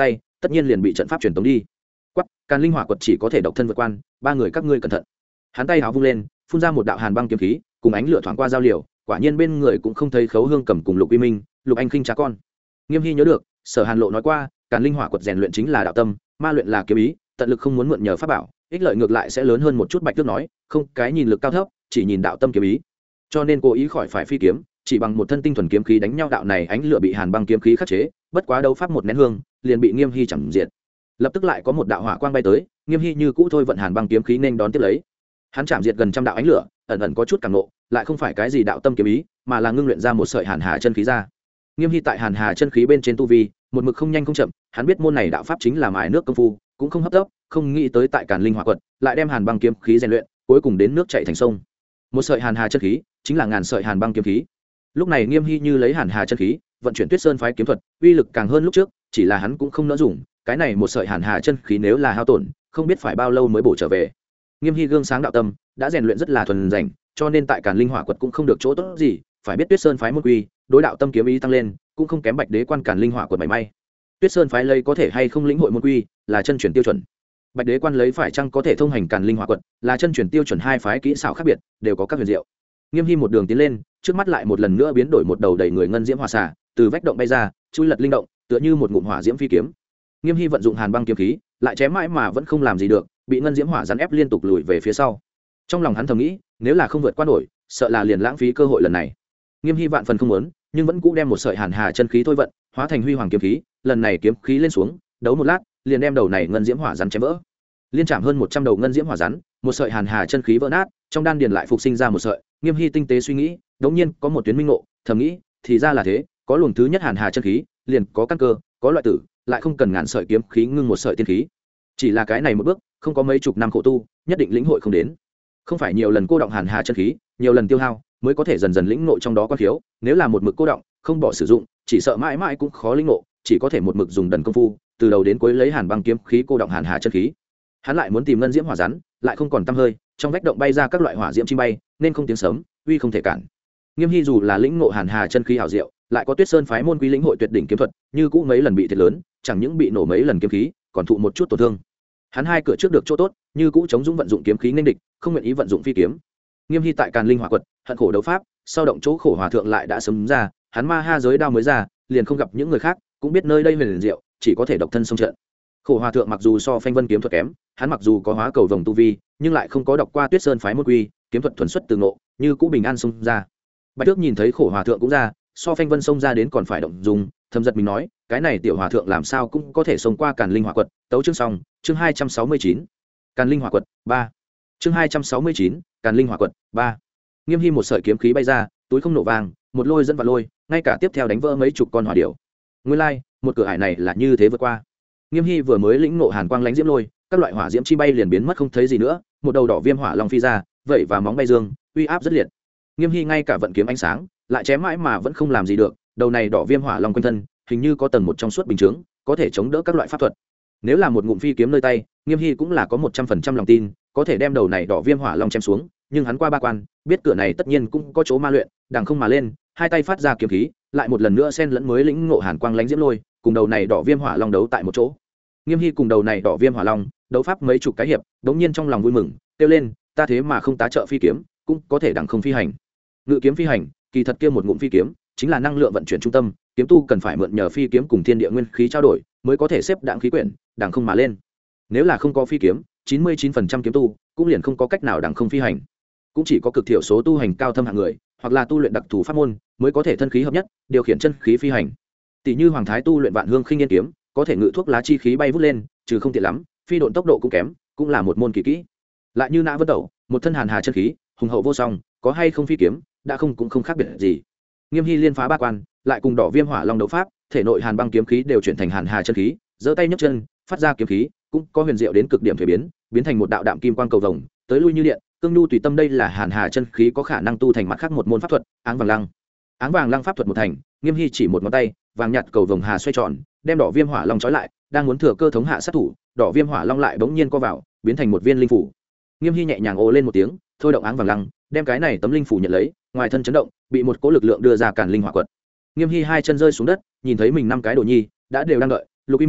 tất nhiên liền bị trận pháp truyền tống đi. Quắc, Càn Linh Hỏa Quật chỉ có thể độc thân vượt quan, ba người các ngươi cẩn thận. Hắn tay háo vung lên, phun ra một đạo hàn băng kiếm khí, cùng ánh lửa thoáng qua giao liều, quả nhiên bên người cũng không thấy Khấu Hương Cầm cùng Lục Uy Minh, Lục Anh Khinh cha con. Nghiêm Hy nhớ được, Sở Hàn Lộ nói qua, Càn Linh Hỏa Quật rèn luyện chính là đạo tâm, ma luyện là kiếm ý, tận lực không muốn mượn nhờ pháp bảo, ích lợi ngược lại sẽ lớn hơn một chút. Bạch Tước nói, không, cái nhìn lực cao thấp, chỉ nhìn đạo tâm kiếm ý, cho nên cố ý khỏi phải phi kiếm, chỉ bằng một thân tinh thuần kiếm khí đánh nhau. Đạo này ánh lửa bị hàn băng kiếm khí khắc chế, bất quá đấu pháp một nén hương, liền bị Nghiêm Hy chẳng diệt. Lập tức lại có một đạo hỏa quang bay tới, Nghiêm Hy như cũ thôi vận hàn băng kiếm khí nên đón tiếp lấy. Hắn chạm diệt gần trăm đạo ánh lửa, ẩn ẩn có chút cảm nộ, lại không phải cái gì đạo tâm kiếm ý, mà là ngưng luyện ra một sợi hàn hà chân khí ra. Nghiêm Hy tại hàn hà chân khí bên trên tu vi, một mực không nhanh không chậm, hắn biết môn này đạo pháp chính là mài nước công phu, cũng không hấp tấp, không nghĩ tới tại Càn Linh Hỏa Quật lại đem hàn băng kiếm khí rèn luyện, cuối cùng đến nước chảy thành sông. Một sợi hàn hà chân khí chính là ngàn sợi hàn băng kiếm khí. Lúc này Nghiêm Hy như lấy hàn hà chân khí vận chuyển Tuyết Sơn phái kiếm thuật, uy lực càng hơn lúc trước, chỉ là hắn cũng không nỡ dùng, cái này một sợi hàn hà chân khí nếu là hao tổn, không biết phải bao lâu mới bổ trở về. Nghiêm Hy gương sáng đạo tâm, đã rèn luyện rất là thuần rảnh, cho nên tại Càn Linh Hỏa Quật cũng không được chỗ tốt gì, phải biết Tuyết Sơn phái môn quy, đối đạo tâm kiếm ý tăng lên, cũng không kém Bạch Đế quan Càn Linh Hỏa Quật mảy may. Tuyết Sơn phái lấy có thể hay không lĩnh hội môn quy, là chân truyền tiêu chuẩn. Bạch Đế quan lấy phải chăng có thể thông hành Càn Linh Hỏa Quật, là chân truyền tiêu chuẩn. Hai phái kỹ xảo khác biệt, đều có các huyền diệu. Nghiêm Hy một đường tiến lên, trước mắt lại một lần nữa biến đổi một đầu đầy người ngân diễm hỏa xà, từ vách động bay ra, chui lật linh động, tựa như một ngụm hỏa diễm phi kiếm. Nghiêm Hy vận dụng hàn băng kiếm khí, lại chém mãi mà vẫn không làm gì được, bị ngân diễm hỏa rắn ép liên tục lùi về phía sau. Trong lòng hắn thầm nghĩ, nếu là không vượt qua nổi, sợ là liền lãng phí cơ hội lần này. Nghiêm Hy vạn phần không muốn, nhưng vẫn cũ đem một sợi hàn hà chân khí thôi vận, hóa thành huy hoàng kiếm khí, lần này kiếm khí lên xuống, đấu một lát, liền đem đầu này ngân diễm hỏa rắn chém vỡ. Liên chạm hơn một trăm đầu ngân diễm hỏa rắn, một sợi hàn hà chân khí vỡ nát, trong đan điền lại phục sinh ra một sợi. Nghiêm Hy tinh tế suy nghĩ, đống nhiên có một tuyến minh ngộ, thầm nghĩ, thì ra là thế, có luồng thứ nhất hàn hà chân khí, liền có căn cơ, có loại tử, lại không cần ngàn sợi kiếm khí ngưng một sợi tiên khí. Chỉ là cái này một bước, không có mấy chục năm khổ tu, nhất định lĩnh hội không đến. Không phải nhiều lần cô động hàn hà chân khí, nhiều lần tiêu hao, mới có thể dần dần lĩnh ngộ trong đó quan khiếu, nếu là một mực cô động, không bỏ sử dụng, chỉ sợ mãi mãi cũng khó lĩnh ngộ, chỉ có thể một mực dùng đần công phu, từ đầu đến cuối lấy hàn băng kiếm khí cô động hàn hà chân khí. Hắn lại muốn tìm ngân diễm hỏa rắn, lại không còn tăm hơi, trong vách động bay ra các loại hỏa diễm chim bay, nên không tiếng sấm, uy không thể cản. Nghiêm Hy dù là lĩnh ngộ hàn hà chân khí hảo diệu, lại có Tuyết Sơn phái môn quý lĩnh hội tuyệt đỉnh kiếm thuật, như cũ mấy lần bị thiệt lớn, chẳng những bị nổ mấy lần kiếm khí, còn thụ một chút tổn thương. Hắn hai cửa trước được chỗ tốt, như cũ chống dũng vận dụng kiếm khí nên địch, không nguyện ý vận dụng phi kiếm. Nghiêm Hy tại Càn Linh Hỏa Quật, hận khổ đấu pháp, sau động chỗ khổ hòa thượng lại đã sớm ra, hắn ma ha giới đao mới ra, liền không gặp những người khác, cũng biết nơi đây huyền diệu, chỉ có thể độc thân xông trận. Khổ hòa thượng mặc dù so Phanh Vân kiếm thuật kém, hắn mặc dù có hóa cầu vồng tu vi, nhưng lại không có đọc qua Tuyết Sơn phái môn quy, kiếm thuật thuần xuất từ ngộ, như cũ bình an xông ra. Bạch Tước nhìn thấy khổ hòa thượng cũng ra, so Phanh Vân xông ra đến còn phải động dùng, thầm giật mình nói, cái này tiểu hòa thượng làm sao cũng có thể xông qua Càn Linh Hỏa Quật. Tấu chương xong, chương hai trăm sáu mươi chín. Càn Linh Hỏa Quật ba. Chương hai trăm sáu mươi chín, Càn Linh Hỏa Quật ba. Nghiêm Hy một sợi kiếm khí bay ra, túi không nổ vàng, một lôi dẫn vào lôi, ngay cả tiếp theo đánh vỡ mấy chục con hỏa điểu. Nguyên lai, like, một cửa ải này là như thế vượt qua. Nghiêm Hy vừa mới lĩnh ngộ hàn quang lánh diễm lôi, các loại hỏa diễm chi bay liền biến mất không thấy gì nữa, một đầu đỏ viêm hỏa long phi ra, vậy và móng bay dương, uy áp rất liệt. Nghiêm Hy ngay cả vận kiếm ánh sáng, lại chém mãi mà vẫn không làm gì được, đầu này đỏ viêm hỏa long quanh thân, hình như có tầng một trong suốt bình chướng, có thể chống đỡ các loại pháp thuật. Nếu là một ngụm phi kiếm nơi tay, Nghiêm Hy cũng là có một trăm phần trăm lòng tin, có thể đem đầu này đỏ viêm hỏa long chém xuống, nhưng hắn qua ba quan, biết cửa này tất nhiên cũng có chỗ ma luyện, đằng không mà lên, hai tay phát ra kiếm khí, lại một lần nữa xen lẫn mới lĩnh ngộ hàn quang lánh diễm lôi, cùng đầu này đỏ viêm hỏa long đấu tại một chỗ. Nghiêm Hy cùng đầu này đỏ viêm hỏa long đấu pháp mấy chục cái hiệp, đống nhiên trong lòng vui mừng, kêu lên, ta thế mà không tá trợ phi kiếm, cũng có thể đằng không phi hành. Ngự kiếm phi hành, kỳ thật kia một ngụm phi kiếm, chính là năng lượng vận chuyển trung tâm, kiếm tu cần phải mượn nhờ phi kiếm cùng thiên địa nguyên khí trao đổi, mới có thể xếp đặng khí quyển, đằng không mà lên. Nếu là không có phi kiếm, chín mươi chín phần trăm kiếm tu cũng liền không có cách nào đằng không phi hành. Cũng chỉ có cực thiểu số tu hành cao thâm hạng người, hoặc là tu luyện đặc thù pháp môn, mới có thể thân khí hợp nhất, điều khiển chân khí phi hành. Tỷ như Hoàng Thái tu luyện Vạn Hương Khinh Yên kiếm, có thể ngự thuốc lá chi khí bay vút lên, trừ không tiện lắm, phi độn tốc độ cũng kém, cũng là một môn kỳ kỹ. Lại như Nã Vân Tẩu, một thân hàn hà chân khí, hùng hậu vô song, có hay không phi kiếm, đã không cũng không khác biệt gì. Nghiêm Hy liên phá ba quan, lại cùng đỏ viêm hỏa long đấu pháp, thể nội hàn băng kiếm khí đều chuyển thành hàn hà chân khí, giơ tay nhấc chân, phát ra kiếm khí, cũng có huyền diệu đến cực điểm thay biến, biến thành một đạo đạm kim quang cầu vồng, tới lui như điện, cương nhu tùy tâm. Đây là hàn hà chân khí có khả năng tu thành mặt khác một môn pháp thuật, áng vàng lăng. Áng vàng lăng pháp thuật một thành, Nghiêm Hy chỉ một ngón tay, vàng nhạt cầu vồng hà xoay tròn, đem đỏ viêm hỏa long trói lại, đang muốn thừa cơ thống hạ sát thủ, đỏ viêm hỏa long lại bỗng nhiên co vào, biến thành một viên linh phủ. Nghiêm Hy nhẹ nhàng ồ lên một tiếng, thôi động áng vàng lăng, đem cái này tấm linh phủ nhận lấy, ngoài thân chấn động, bị một cỗ lực lượng đưa ra Càn Linh Hỏa Quật. Nghiêm Hy hai chân rơi xuống đất, nhìn thấy mình năm cái đồ nhi đã đều đang đợi, Lục Y Minh,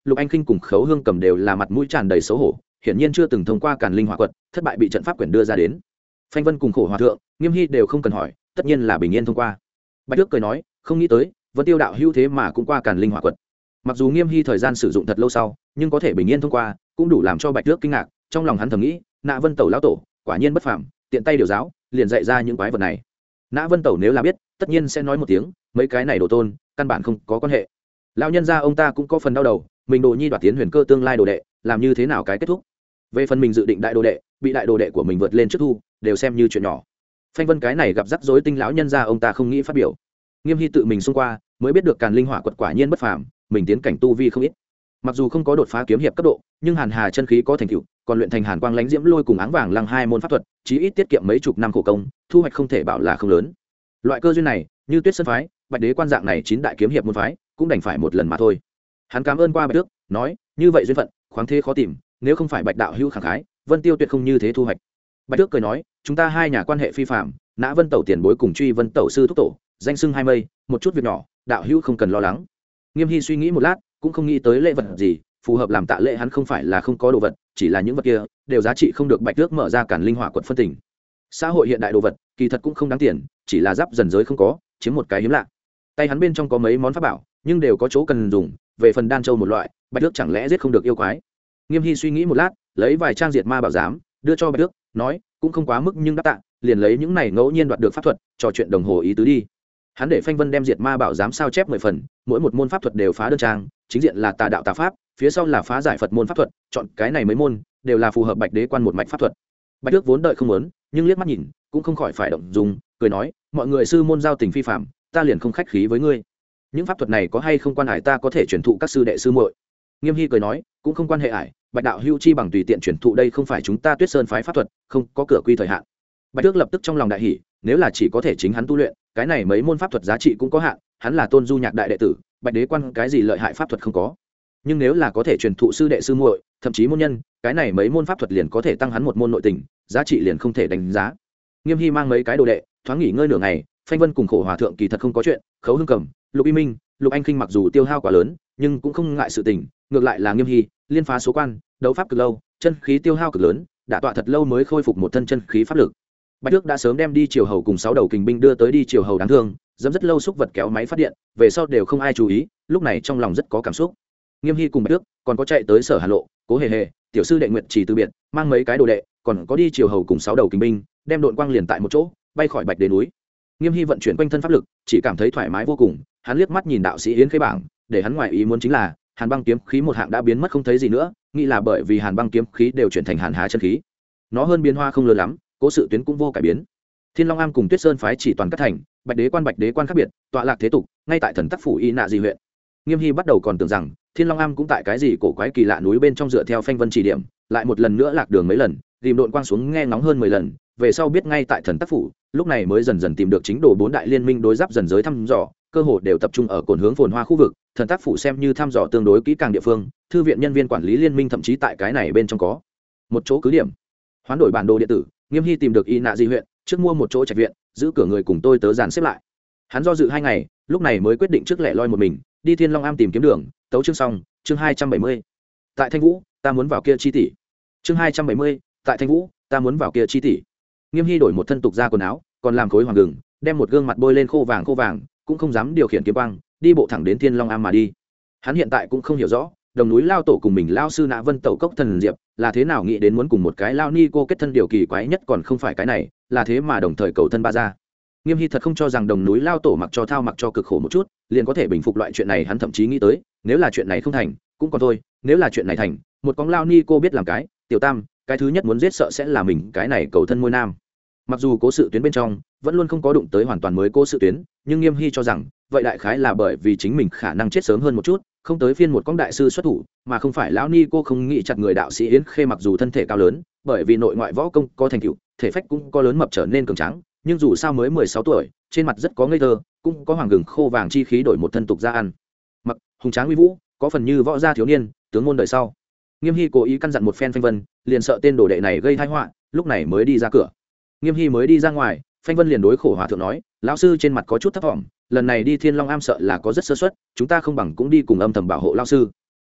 Lục Anh Khinh cùng Khấu Hương Cầm đều là mặt mũi tràn đầy xấu hổ, hiển nhiên chưa từng thông qua Càn Linh Hỏa Quật, thất bại bị trận pháp quyển đưa ra đến. Phanh Vân cùng Khổ Hòa thượng, Nghiêm Hy đều không cần hỏi, tất nhiên là bình yên thông qua. Bạch Tước cười nói, không nghĩ tới, Vân Tiêu đạo hữu thế mà cũng qua Càn Linh Hỏa Quật. Mặc dù Nghiêm Hy thời gian sử dụng thật lâu sau, nhưng có thể bình yên thông qua, cũng đủ làm cho Bạch Tước kinh ngạc, trong lòng hắn thầm nghĩ, Nã Vân Tẩu lão tổ, quả nhiên bất phàm, tiện tay điều giáo, liền dạy ra những quái vật này. Nã Vân Tẩu nếu là biết, tất nhiên sẽ nói một tiếng, mấy cái này đồ tôn, căn bản không có quan hệ. Lão nhân gia ông ta cũng có phần đau đầu, mình Đồ Nhi đoạt tiến huyền cơ tương lai đồ đệ, làm như thế nào cái kết thúc? Về phần mình dự định đại đồ đệ, bị đại đồ đệ của mình vượt lên trước thu, đều xem như chuyện nhỏ. Phanh Vân cái này gặp rắc rối tinh lão nhân gia ông ta không nghĩ phát biểu. Nghiêm Hy tự mình xung qua, mới biết được Càn Linh Hỏa Quật quả nhiên bất phàm, mình tiến cảnh tu vi không ít. Mặc dù không có đột phá kiếm hiệp cấp độ, nhưng Hàn Hà chân khí có thành tựu, còn luyện thành Hàn Quang Lãnh Diễm Lôi cùng Áng Vàng Lăng hai môn pháp thuật, chí ít tiết kiệm mấy chục năm khổ công, thu hoạch không thể bảo là không lớn. Loại cơ duyên này, như Tuyết Sơn phái, Bạch Đế quan dạng này chín đại kiếm hiệp môn phái, cũng đành phải một lần mà thôi. Hắn cảm ơn qua Bạch Tước, nói, như vậy duyên phận, khoáng thế khó tìm, nếu không phải Bạch đạo hữu khẳng khái, Vân Tiêu tuyệt không như thế thu hoạch. Bạch Tước cười nói, chúng ta hai nhà quan hệ phi phàm, Nã Vân Tẩu tiền bối cùng Truy Vân Tẩu sư thúc tổ, danh xưng hai mây, một chút việc nhỏ, đạo hữu không cần lo lắng. Nghiêm Hy suy nghĩ một lát, cũng không nghĩ tới lễ vật gì, phù hợp làm tạ lễ hắn không phải là không có đồ vật, chỉ là những vật kia đều giá trị không được Bạch Tước mở ra Càn Linh Hỏa Quật phân tình. Xã hội hiện đại đồ vật, kỳ thật cũng không đáng tiền, chỉ là giáp dần giới không có, chiếm một cái hiếm lạ. Tay hắn bên trong có mấy món pháp bảo, nhưng đều có chỗ cần dùng, về phần đan châu một loại, Bạch Tước chẳng lẽ giết không được yêu quái. Nghiêm Hy suy nghĩ một lát, lấy vài trang diệt ma bảo giám, đưa cho Bạch Tước, nói, cũng không quá mức nhưng đáp tạ, liền lấy những này ngẫu nhiên đoạt được pháp thuật, trò chuyện đồng hồ ý tứ đi. Hắn để Phanh Vân đem diệt ma bảo giám sao chép mười phần, mỗi một môn pháp thuật đều phá đơn trang, chính diện là tà đạo tà pháp, phía sau là phá giải Phật môn pháp thuật, chọn cái này mấy môn đều là phù hợp Bạch Đế quan một mạch pháp thuật. Bạch Tước vốn đợi không muốn, nhưng liếc mắt nhìn, cũng không khỏi phải động dung, cười nói, mọi người sư môn giao tình phi phạm, ta liền không khách khí với ngươi. Những pháp thuật này có hay không quan hải ta có thể truyền thụ các sư đệ sư muội. Nghiêm Hy cười nói, cũng không quan hệ ải, Bạch đạo hữu chi bằng tùy tiện truyền thụ, đây không phải chúng ta Tuyết Sơn phái pháp thuật, không có cửa quy thời hạn. Bạch Tước lập tức trong lòng đại hỉ, nếu là chỉ có thể chính hắn tu luyện, cái này mấy môn pháp thuật giá trị cũng có hạn, hắn là Tôn Du Nhạc đại đệ tử, Bạch Đế quan cái gì lợi hại pháp thuật không có. Nhưng nếu là có thể truyền thụ sư đệ sư muội, thậm chí môn nhân, cái này mấy môn pháp thuật liền có thể tăng hắn một môn nội tình, giá trị liền không thể đánh giá. Nghiêm Hy mang mấy cái đồ đệ, thoáng nghỉ ngơi nửa ngày, Phanh Vân cùng Khổ Hòa thượng kỳ thật không có chuyện, Khấu Hương Cầm, Lục Y Minh, Lục Anh Khinh mặc dù tiêu hao quá lớn, nhưng cũng không ngại sự tình, ngược lại là Nghiêm Hy, liên phá số quan, đấu pháp cực lâu, chân khí tiêu hao cực lớn, đã tọa thật lâu mới khôi phục một thân chân khí pháp lực. Bạch Tước đã sớm đem đi triều hầu cùng sáu đầu kình binh đưa tới đi triều hầu đáng thương, dẫm rất lâu xúc vật kéo máy phát điện, về sau đều không ai chú ý, lúc này trong lòng rất có cảm xúc. Nghiêm Hy cùng Bạch Tước còn có chạy tới Sở Hà Lộ, Cố Hề Hề, tiểu sư đệ Nguyệt Chỉ từ biệt, mang mấy cái đồ đệ, còn có đi triều hầu cùng sáu đầu kình binh, đem đội quang liền tại một chỗ, bay khỏi Bạch Đế núi. Nghiêm Hy vận chuyển quanh thân pháp lực, chỉ cảm thấy thoải mái vô cùng, hắn liếc mắt nhìn đạo sĩ Yến Khê bảng, để hắn ngoài ý muốn chính là, Hàn Băng kiếm khí một hạng đã biến mất không thấy gì nữa, nghĩ là bởi vì Hàn Băng kiếm khí đều chuyển thành Hàn Hà chân khí. Nó hơn biến hoa không lớn lắm, cố sự tuyến cũng vô cải biến. Thiên Long Am cùng Tuyết Sơn phái chỉ toàn cắt thành, Bạch Đế quan Bạch Đế quan khác biệt, tọa lạc thế tục, ngay tại Thần Tắc phủ Y Nạ Di huyện. Nghiêm Hy bắt đầu còn tưởng rằng Thiên Long Am cũng tại cái gì cổ quái kỳ lạ núi bên trong dựa theo Phanh Vân chỉ điểm, lại một lần nữa lạc đường mấy lần, tìm độn quang xuống nghe ngóng hơn mười lần, về sau biết ngay tại Thần Tắc phủ, lúc này mới dần dần tìm được chính đồ bốn đại liên minh đối giáp dần giới thăm dò, cơ hội đều tập trung ở cồn hướng phồn hoa khu vực, Thần Tắc phủ xem như thăm dò tương đối kỹ càng địa phương, thư viện nhân viên quản lý liên minh thậm chí tại cái này bên trong có một chỗ cứ điểm. Hoán đổi bản đồ điện tử, Nghiêm Hy tìm được Y Nạ Di huyện, trước mua một chỗ trạch viện, giữ cửa người cùng tôi tớ dàn xếp lại. Hắn do dự hai ngày, lúc này mới quyết định trước lẻ loi một mình đi Thiên Long Am tìm kiếm đường. Tấu chương xong, chương hai trăm bảy mươi. Tại Thanh Vũ, ta muốn vào kia chi tỷ. Chương hai trăm bảy mươi, tại Thanh Vũ, ta muốn vào kia chi tỷ. Nghiêm Hy đổi một thân tục ra quần áo, còn làm khối hoàng gừng, đem một gương mặt bôi lên khô vàng khô vàng, cũng không dám điều khiển kiếm quang, đi bộ thẳng đến Thiên Long Am mà đi. Hắn hiện tại cũng không hiểu rõ, đồng núi lao tổ cùng mình lao sư Nã Vân Tẩu cốc thần diệp là thế nào nghĩ đến muốn cùng một cái lao ni cô kết thân, điều kỳ quái nhất còn không phải cái này, là thế mà đồng thời cầu thân ba gia. Nghiêm Hy thật không cho rằng đồng núi lao tổ mặc cho thao mặc cho cực khổ một chút liền có thể bình phục loại chuyện này, hắn thậm chí nghĩ tới nếu là chuyện này không thành cũng còn thôi, nếu là chuyện này thành, một con lao ni cô biết làm cái tiểu tam, cái thứ nhất muốn giết sợ sẽ là mình cái này cầu thân môi nam. Mặc dù cố sự tuyến bên trong vẫn luôn không có đụng tới hoàn toàn mới cố sự tuyến, nhưng Nghiêm Hy cho rằng vậy đại khái là bởi vì chính mình khả năng chết sớm hơn một chút, không tới phiên một con đại sư xuất thủ, mà không phải lão ni cô không nghĩ chặt người đạo sĩ Yến Khê. Mặc dù thân thể cao lớn, bởi vì nội ngoại võ công có thành tựu, thể phách cũng có lớn mập trở nên cường tráng, nhưng dù sao mới mười sáu tuổi, trên mặt rất có ngây thơ, cũng có hoàng gừng khô vàng chi khí, đổi một thân tục ra ăn mặc hùng tráng uy vũ, có phần như võ gia thiếu niên tướng môn đời sau. Nghiêm Hy cố ý căn dặn một phen Phanh Vân, liền sợ tên đồ đệ này gây tai họa, lúc này mới đi ra cửa. Nghiêm Hy mới đi ra ngoài, Phanh Vân liền đối Khổ Hòa thượng nói, lão sư trên mặt có chút thấp thỏm, lần này đi Thiên Long Am sợ là có rất sơ suất, chúng ta không bằng cũng đi cùng âm thầm bảo hộ lão sư.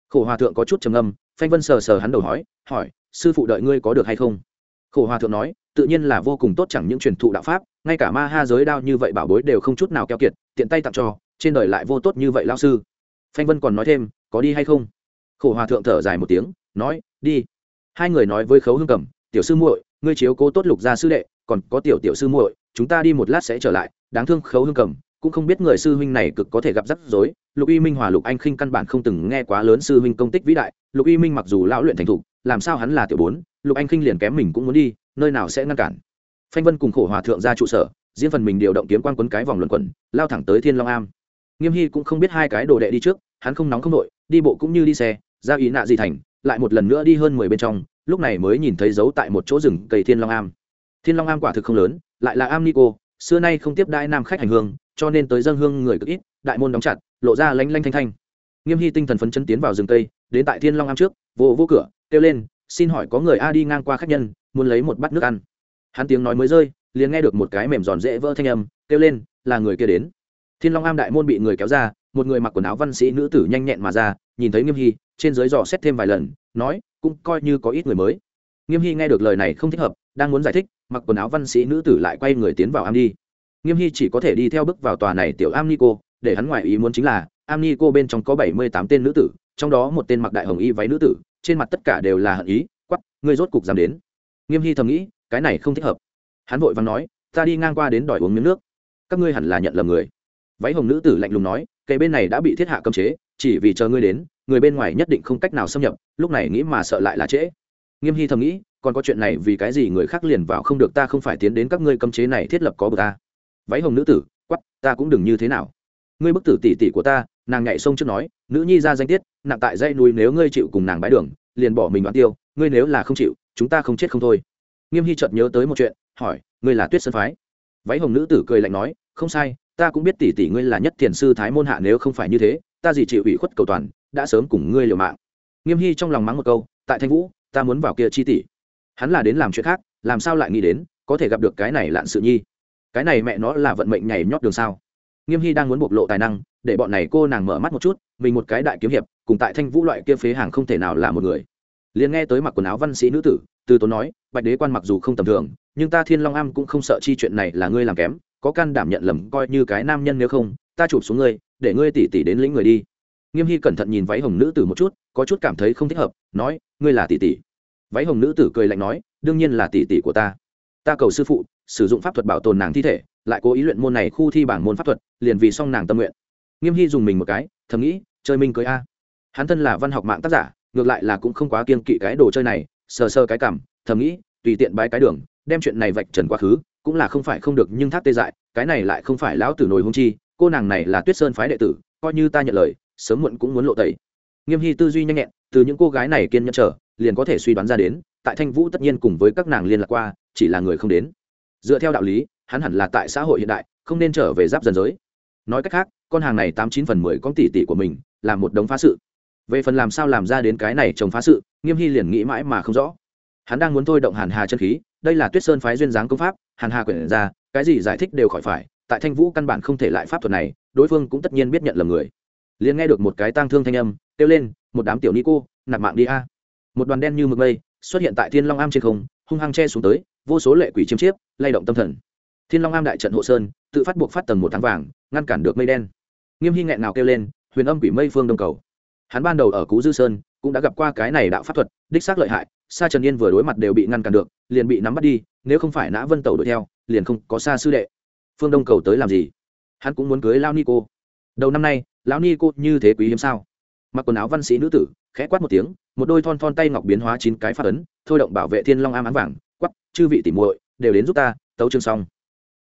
Khổ hòa thượng có chút trầm ngâm, Phanh Vân sờ sờ hắn đầu hỏi hỏi sư phụ đợi ngươi có được hay không. Khổ hòa thượng nói tự nhiên là vô cùng tốt, chẳng những truyền thụ đạo pháp, ngay cả ma ha giới đao như vậy bảo bối đều không chút nào keo kiệt, tiện tay tặng cho, trên đời lại vô tốt như vậy lão sư. Phanh Vân còn nói thêm có đi hay không. Khổ hòa thượng thở dài một tiếng nói đi. Hai người nói với Khấu Hương Cầm, tiểu sư muội ngươi chiếu cố tốt Lục gia sư đệ, còn có tiểu tiểu sư muội chúng ta đi một lát sẽ trở lại. Đáng thương Khấu Hương Cầm cũng không biết người sư huynh này cực có thể gặp rắc rối. Lục Y Minh hòa Lục Anh Khinh căn bản không từng nghe quá lớn sư huynh công tích vĩ đại. Lục Y Minh mặc dù lão luyện thành thục, làm sao hắn là tiểu bốn, Lục Anh Khinh liền kém mình cũng muốn đi, nơi nào sẽ ngăn cản. Phanh Vân cùng Khổ hòa thượng ra trụ sở, riêng phần mình điều động kiếm quan quấn cái vòng luẩn quẩn, lao thẳng tới Thiên Long Am. Nghiêm Hy cũng không biết hai cái đồ đệ đi trước, hắn không nóng không nội, đi bộ cũng như đi xe, ra ý nạ gì thành, lại một lần nữa đi hơn mười bên trong, lúc này mới nhìn thấy dấu tại một chỗ rừng cây Thiên Long Am. Thiên Long Am quả thực không lớn, lại là am ni cô, xưa nay không tiếp đãi nam khách hành hương, cho nên tới dâng hương người cực ít, đại môn đóng chặt, lộ ra lanh lanh thanh thanh. Nghiêm Hy tinh thần phấn chấn tiến vào rừng cây, đến tại Thiên Long Am trước, vô vô cửa, kêu lên, xin hỏi có người a đi ngang qua khách nhân, muốn lấy một bát nước ăn. Hắn tiếng nói mới rơi, liền nghe được một cái mềm giòn dễ vỡ thanh âm, kêu lên, là người kia đến. Thiên Long Am đại môn bị người kéo ra, một người mặc quần áo văn sĩ nữ tử nhanh nhẹn mà ra, nhìn thấy Nghiêm Hy, trên dưới dò xét thêm vài lần, nói, cũng coi như có ít người mới. Nghiêm Hy nghe được lời này không thích hợp, đang muốn giải thích, mặc quần áo văn sĩ nữ tử lại quay người tiến vào am đi. Nghiêm Hy chỉ có thể đi theo bước vào tòa này tiểu am ni cô, để hắn ngoài ý muốn chính là, am ni cô bên trong có bảy mươi tám tên nữ tử, trong đó một tên mặc đại hồng y váy nữ tử, trên mặt tất cả đều là hận ý, quắc, ngươi rốt cục dám đến. Nghiêm Hy thầm nghĩ, cái này không thích hợp. Hắn vội vàng nói, ta đi ngang qua đến đòi uống miếng nước, các ngươi hẳn là nhận lầm người. Váy hồng nữ tử lạnh lùng nói, cây bên này đã bị thiết hạ cấm chế, chỉ vì chờ ngươi đến, người bên ngoài nhất định không cách nào xâm nhập, lúc này nghĩ mà sợ lại là trễ. Nghiêm Hy thầm nghĩ, còn có chuyện này vì cái gì người khác liền vào không được, ta không phải tiến đến các ngươi cấm chế này thiết lập có bực ta. Váy hồng nữ tử quắp, ta cũng đừng như thế nào, ngươi bức tử tỷ tỷ của ta. Nàng nhảy sông trước nói, nữ nhi ra danh tiết nặng tại dãy núi, nếu ngươi chịu cùng nàng bái đường liền bỏ mình đoán tiêu, ngươi nếu là không chịu chúng ta không chết không thôi. Nghiêm Hy chợt nhớ tới một chuyện, hỏi, ngươi là Tuyết Sơn phái? Váy hồng nữ tử cười lạnh nói, không sai, ta cũng biết tỷ tỷ ngươi là nhất thiền sư thái môn hạ, nếu không phải như thế ta gì chịu ủy khuất cầu toàn, đã sớm cùng ngươi liều mạng. Nghiêm Hy trong lòng mắng một câu, tại Thanh Vũ ta muốn vào kia chi tỷ. Hắn là đến làm chuyện khác, làm sao lại nghĩ đến có thể gặp được cái này lạn sự nhi. Cái này mẹ nó là vận mệnh nhảy nhót đường sao. Nghiêm Hy đang muốn bộc lộ tài năng để bọn này cô nàng mở mắt một chút, mình một cái đại kiếm hiệp cùng tại Thanh Vũ loại kia phế hàng không thể nào là một người. Liền nghe tới mặc quần áo văn sĩ nữ tử từ tốn nói, bạch đế quan mặc dù không tầm thường, nhưng ta Thiên Long Am cũng không sợ chi chuyện này là ngươi làm kém, có can đảm nhận lầm coi như cái nam nhân, nếu không ta chụp xuống ngươi để ngươi tỉ tỉ đến lĩnh người đi. Nghiêm Hy cẩn thận nhìn váy hồng nữ tử một chút, có chút cảm thấy không thích hợp, nói, ngươi là tỷ tỷ. Váy hồng nữ tử cười lạnh nói, đương nhiên là tỷ tỷ của ta. Ta cầu sư phụ sử dụng pháp thuật bảo tồn nàng thi thể, lại cố ý luyện môn này khu thi bảng môn pháp thuật, liền vì xong nàng tâm nguyện. Nghiêm Hy dùng mình một cái, thầm nghĩ, chơi minh cưới a. Hắn thân là văn học mạng tác giả, ngược lại là cũng không quá kiêng kỵ cái đồ chơi này, sờ sờ cái cảm, thầm nghĩ, tùy tiện bái cái đường, đem chuyện này vạch trần quá khứ, cũng là không phải không được, nhưng thác tê dại, cái này lại không phải lão tử nổi hung chi, cô nàng này là Tuyết Sơn phái đệ tử, coi như ta nhận lời, sớm muộn cũng muốn lộ tẩy. Nghiêm Hy tư duy nhanh nhẹn, từ những cô gái này kiên nhẫn chờ, liền có thể suy đoán ra đến, tại Thanh Vũ tất nhiên cùng với các nàng liên lạc qua, chỉ là người không đến. Dựa theo đạo lý, hắn hẳn là tại xã hội hiện đại, không nên trở về giáp dần giới. Nói cách khác, con hàng này tám chín phần mười con tỷ tỷ của mình, làm một đống phá sự. Về phần làm sao làm ra đến cái này trồng phá sự, Nghiêm Hy liền nghĩ mãi mà không rõ. Hắn đang muốn thôi động Hàn Hà chân khí, đây là Tuyết Sơn phái duyên dáng công pháp, Hàn Hà quyển ra, cái gì giải thích đều khỏi phải, tại Thanh Vũ căn bản không thể lại pháp thuật này, đối phương cũng tất nhiên biết nhận lầm người. Liền nghe được một cái tang thương thanh âm, kêu lên, một đám tiểu ni cô, nạp mạng đi a. Một đoàn đen như mực mây xuất hiện tại Thiên Long Am trên không, hung hăng che xuống tới, vô số lệ quỷ chiêm chiếp, lay động tâm thần. Thiên Long Am đại trận hộ sơn, tự phát buộc phát tầng một tháng vàng, ngăn cản được mây đen. Nghiêm Hy nghẹn nào kêu lên, huyền âm quỷ mây phương đông cầu. Hắn ban đầu ở Cú Dư Sơn cũng đã gặp qua cái này đạo pháp thuật, đích xác lợi hại. Sa Trần Yên vừa đối mặt đều bị ngăn cản được, liền bị nắm bắt đi, nếu không phải Nã Vân Tẩu đuổi theo, liền không có Sa sư đệ. Phương đông cầu tới làm gì? Hắn cũng muốn cưới Lão Ni cô. Đầu năm nay, Lão Ni cô như thế quý hiếm sao? Mặc quần áo văn sĩ nữ tử, khẽ quát một tiếng, một đôi thon thon tay ngọc biến hóa chín cái phát ấn, thôi động bảo vệ Thiên Long Am áng vàng, quắc, chư vị tỉ muội đều đến giúp ta, tấu chương xong.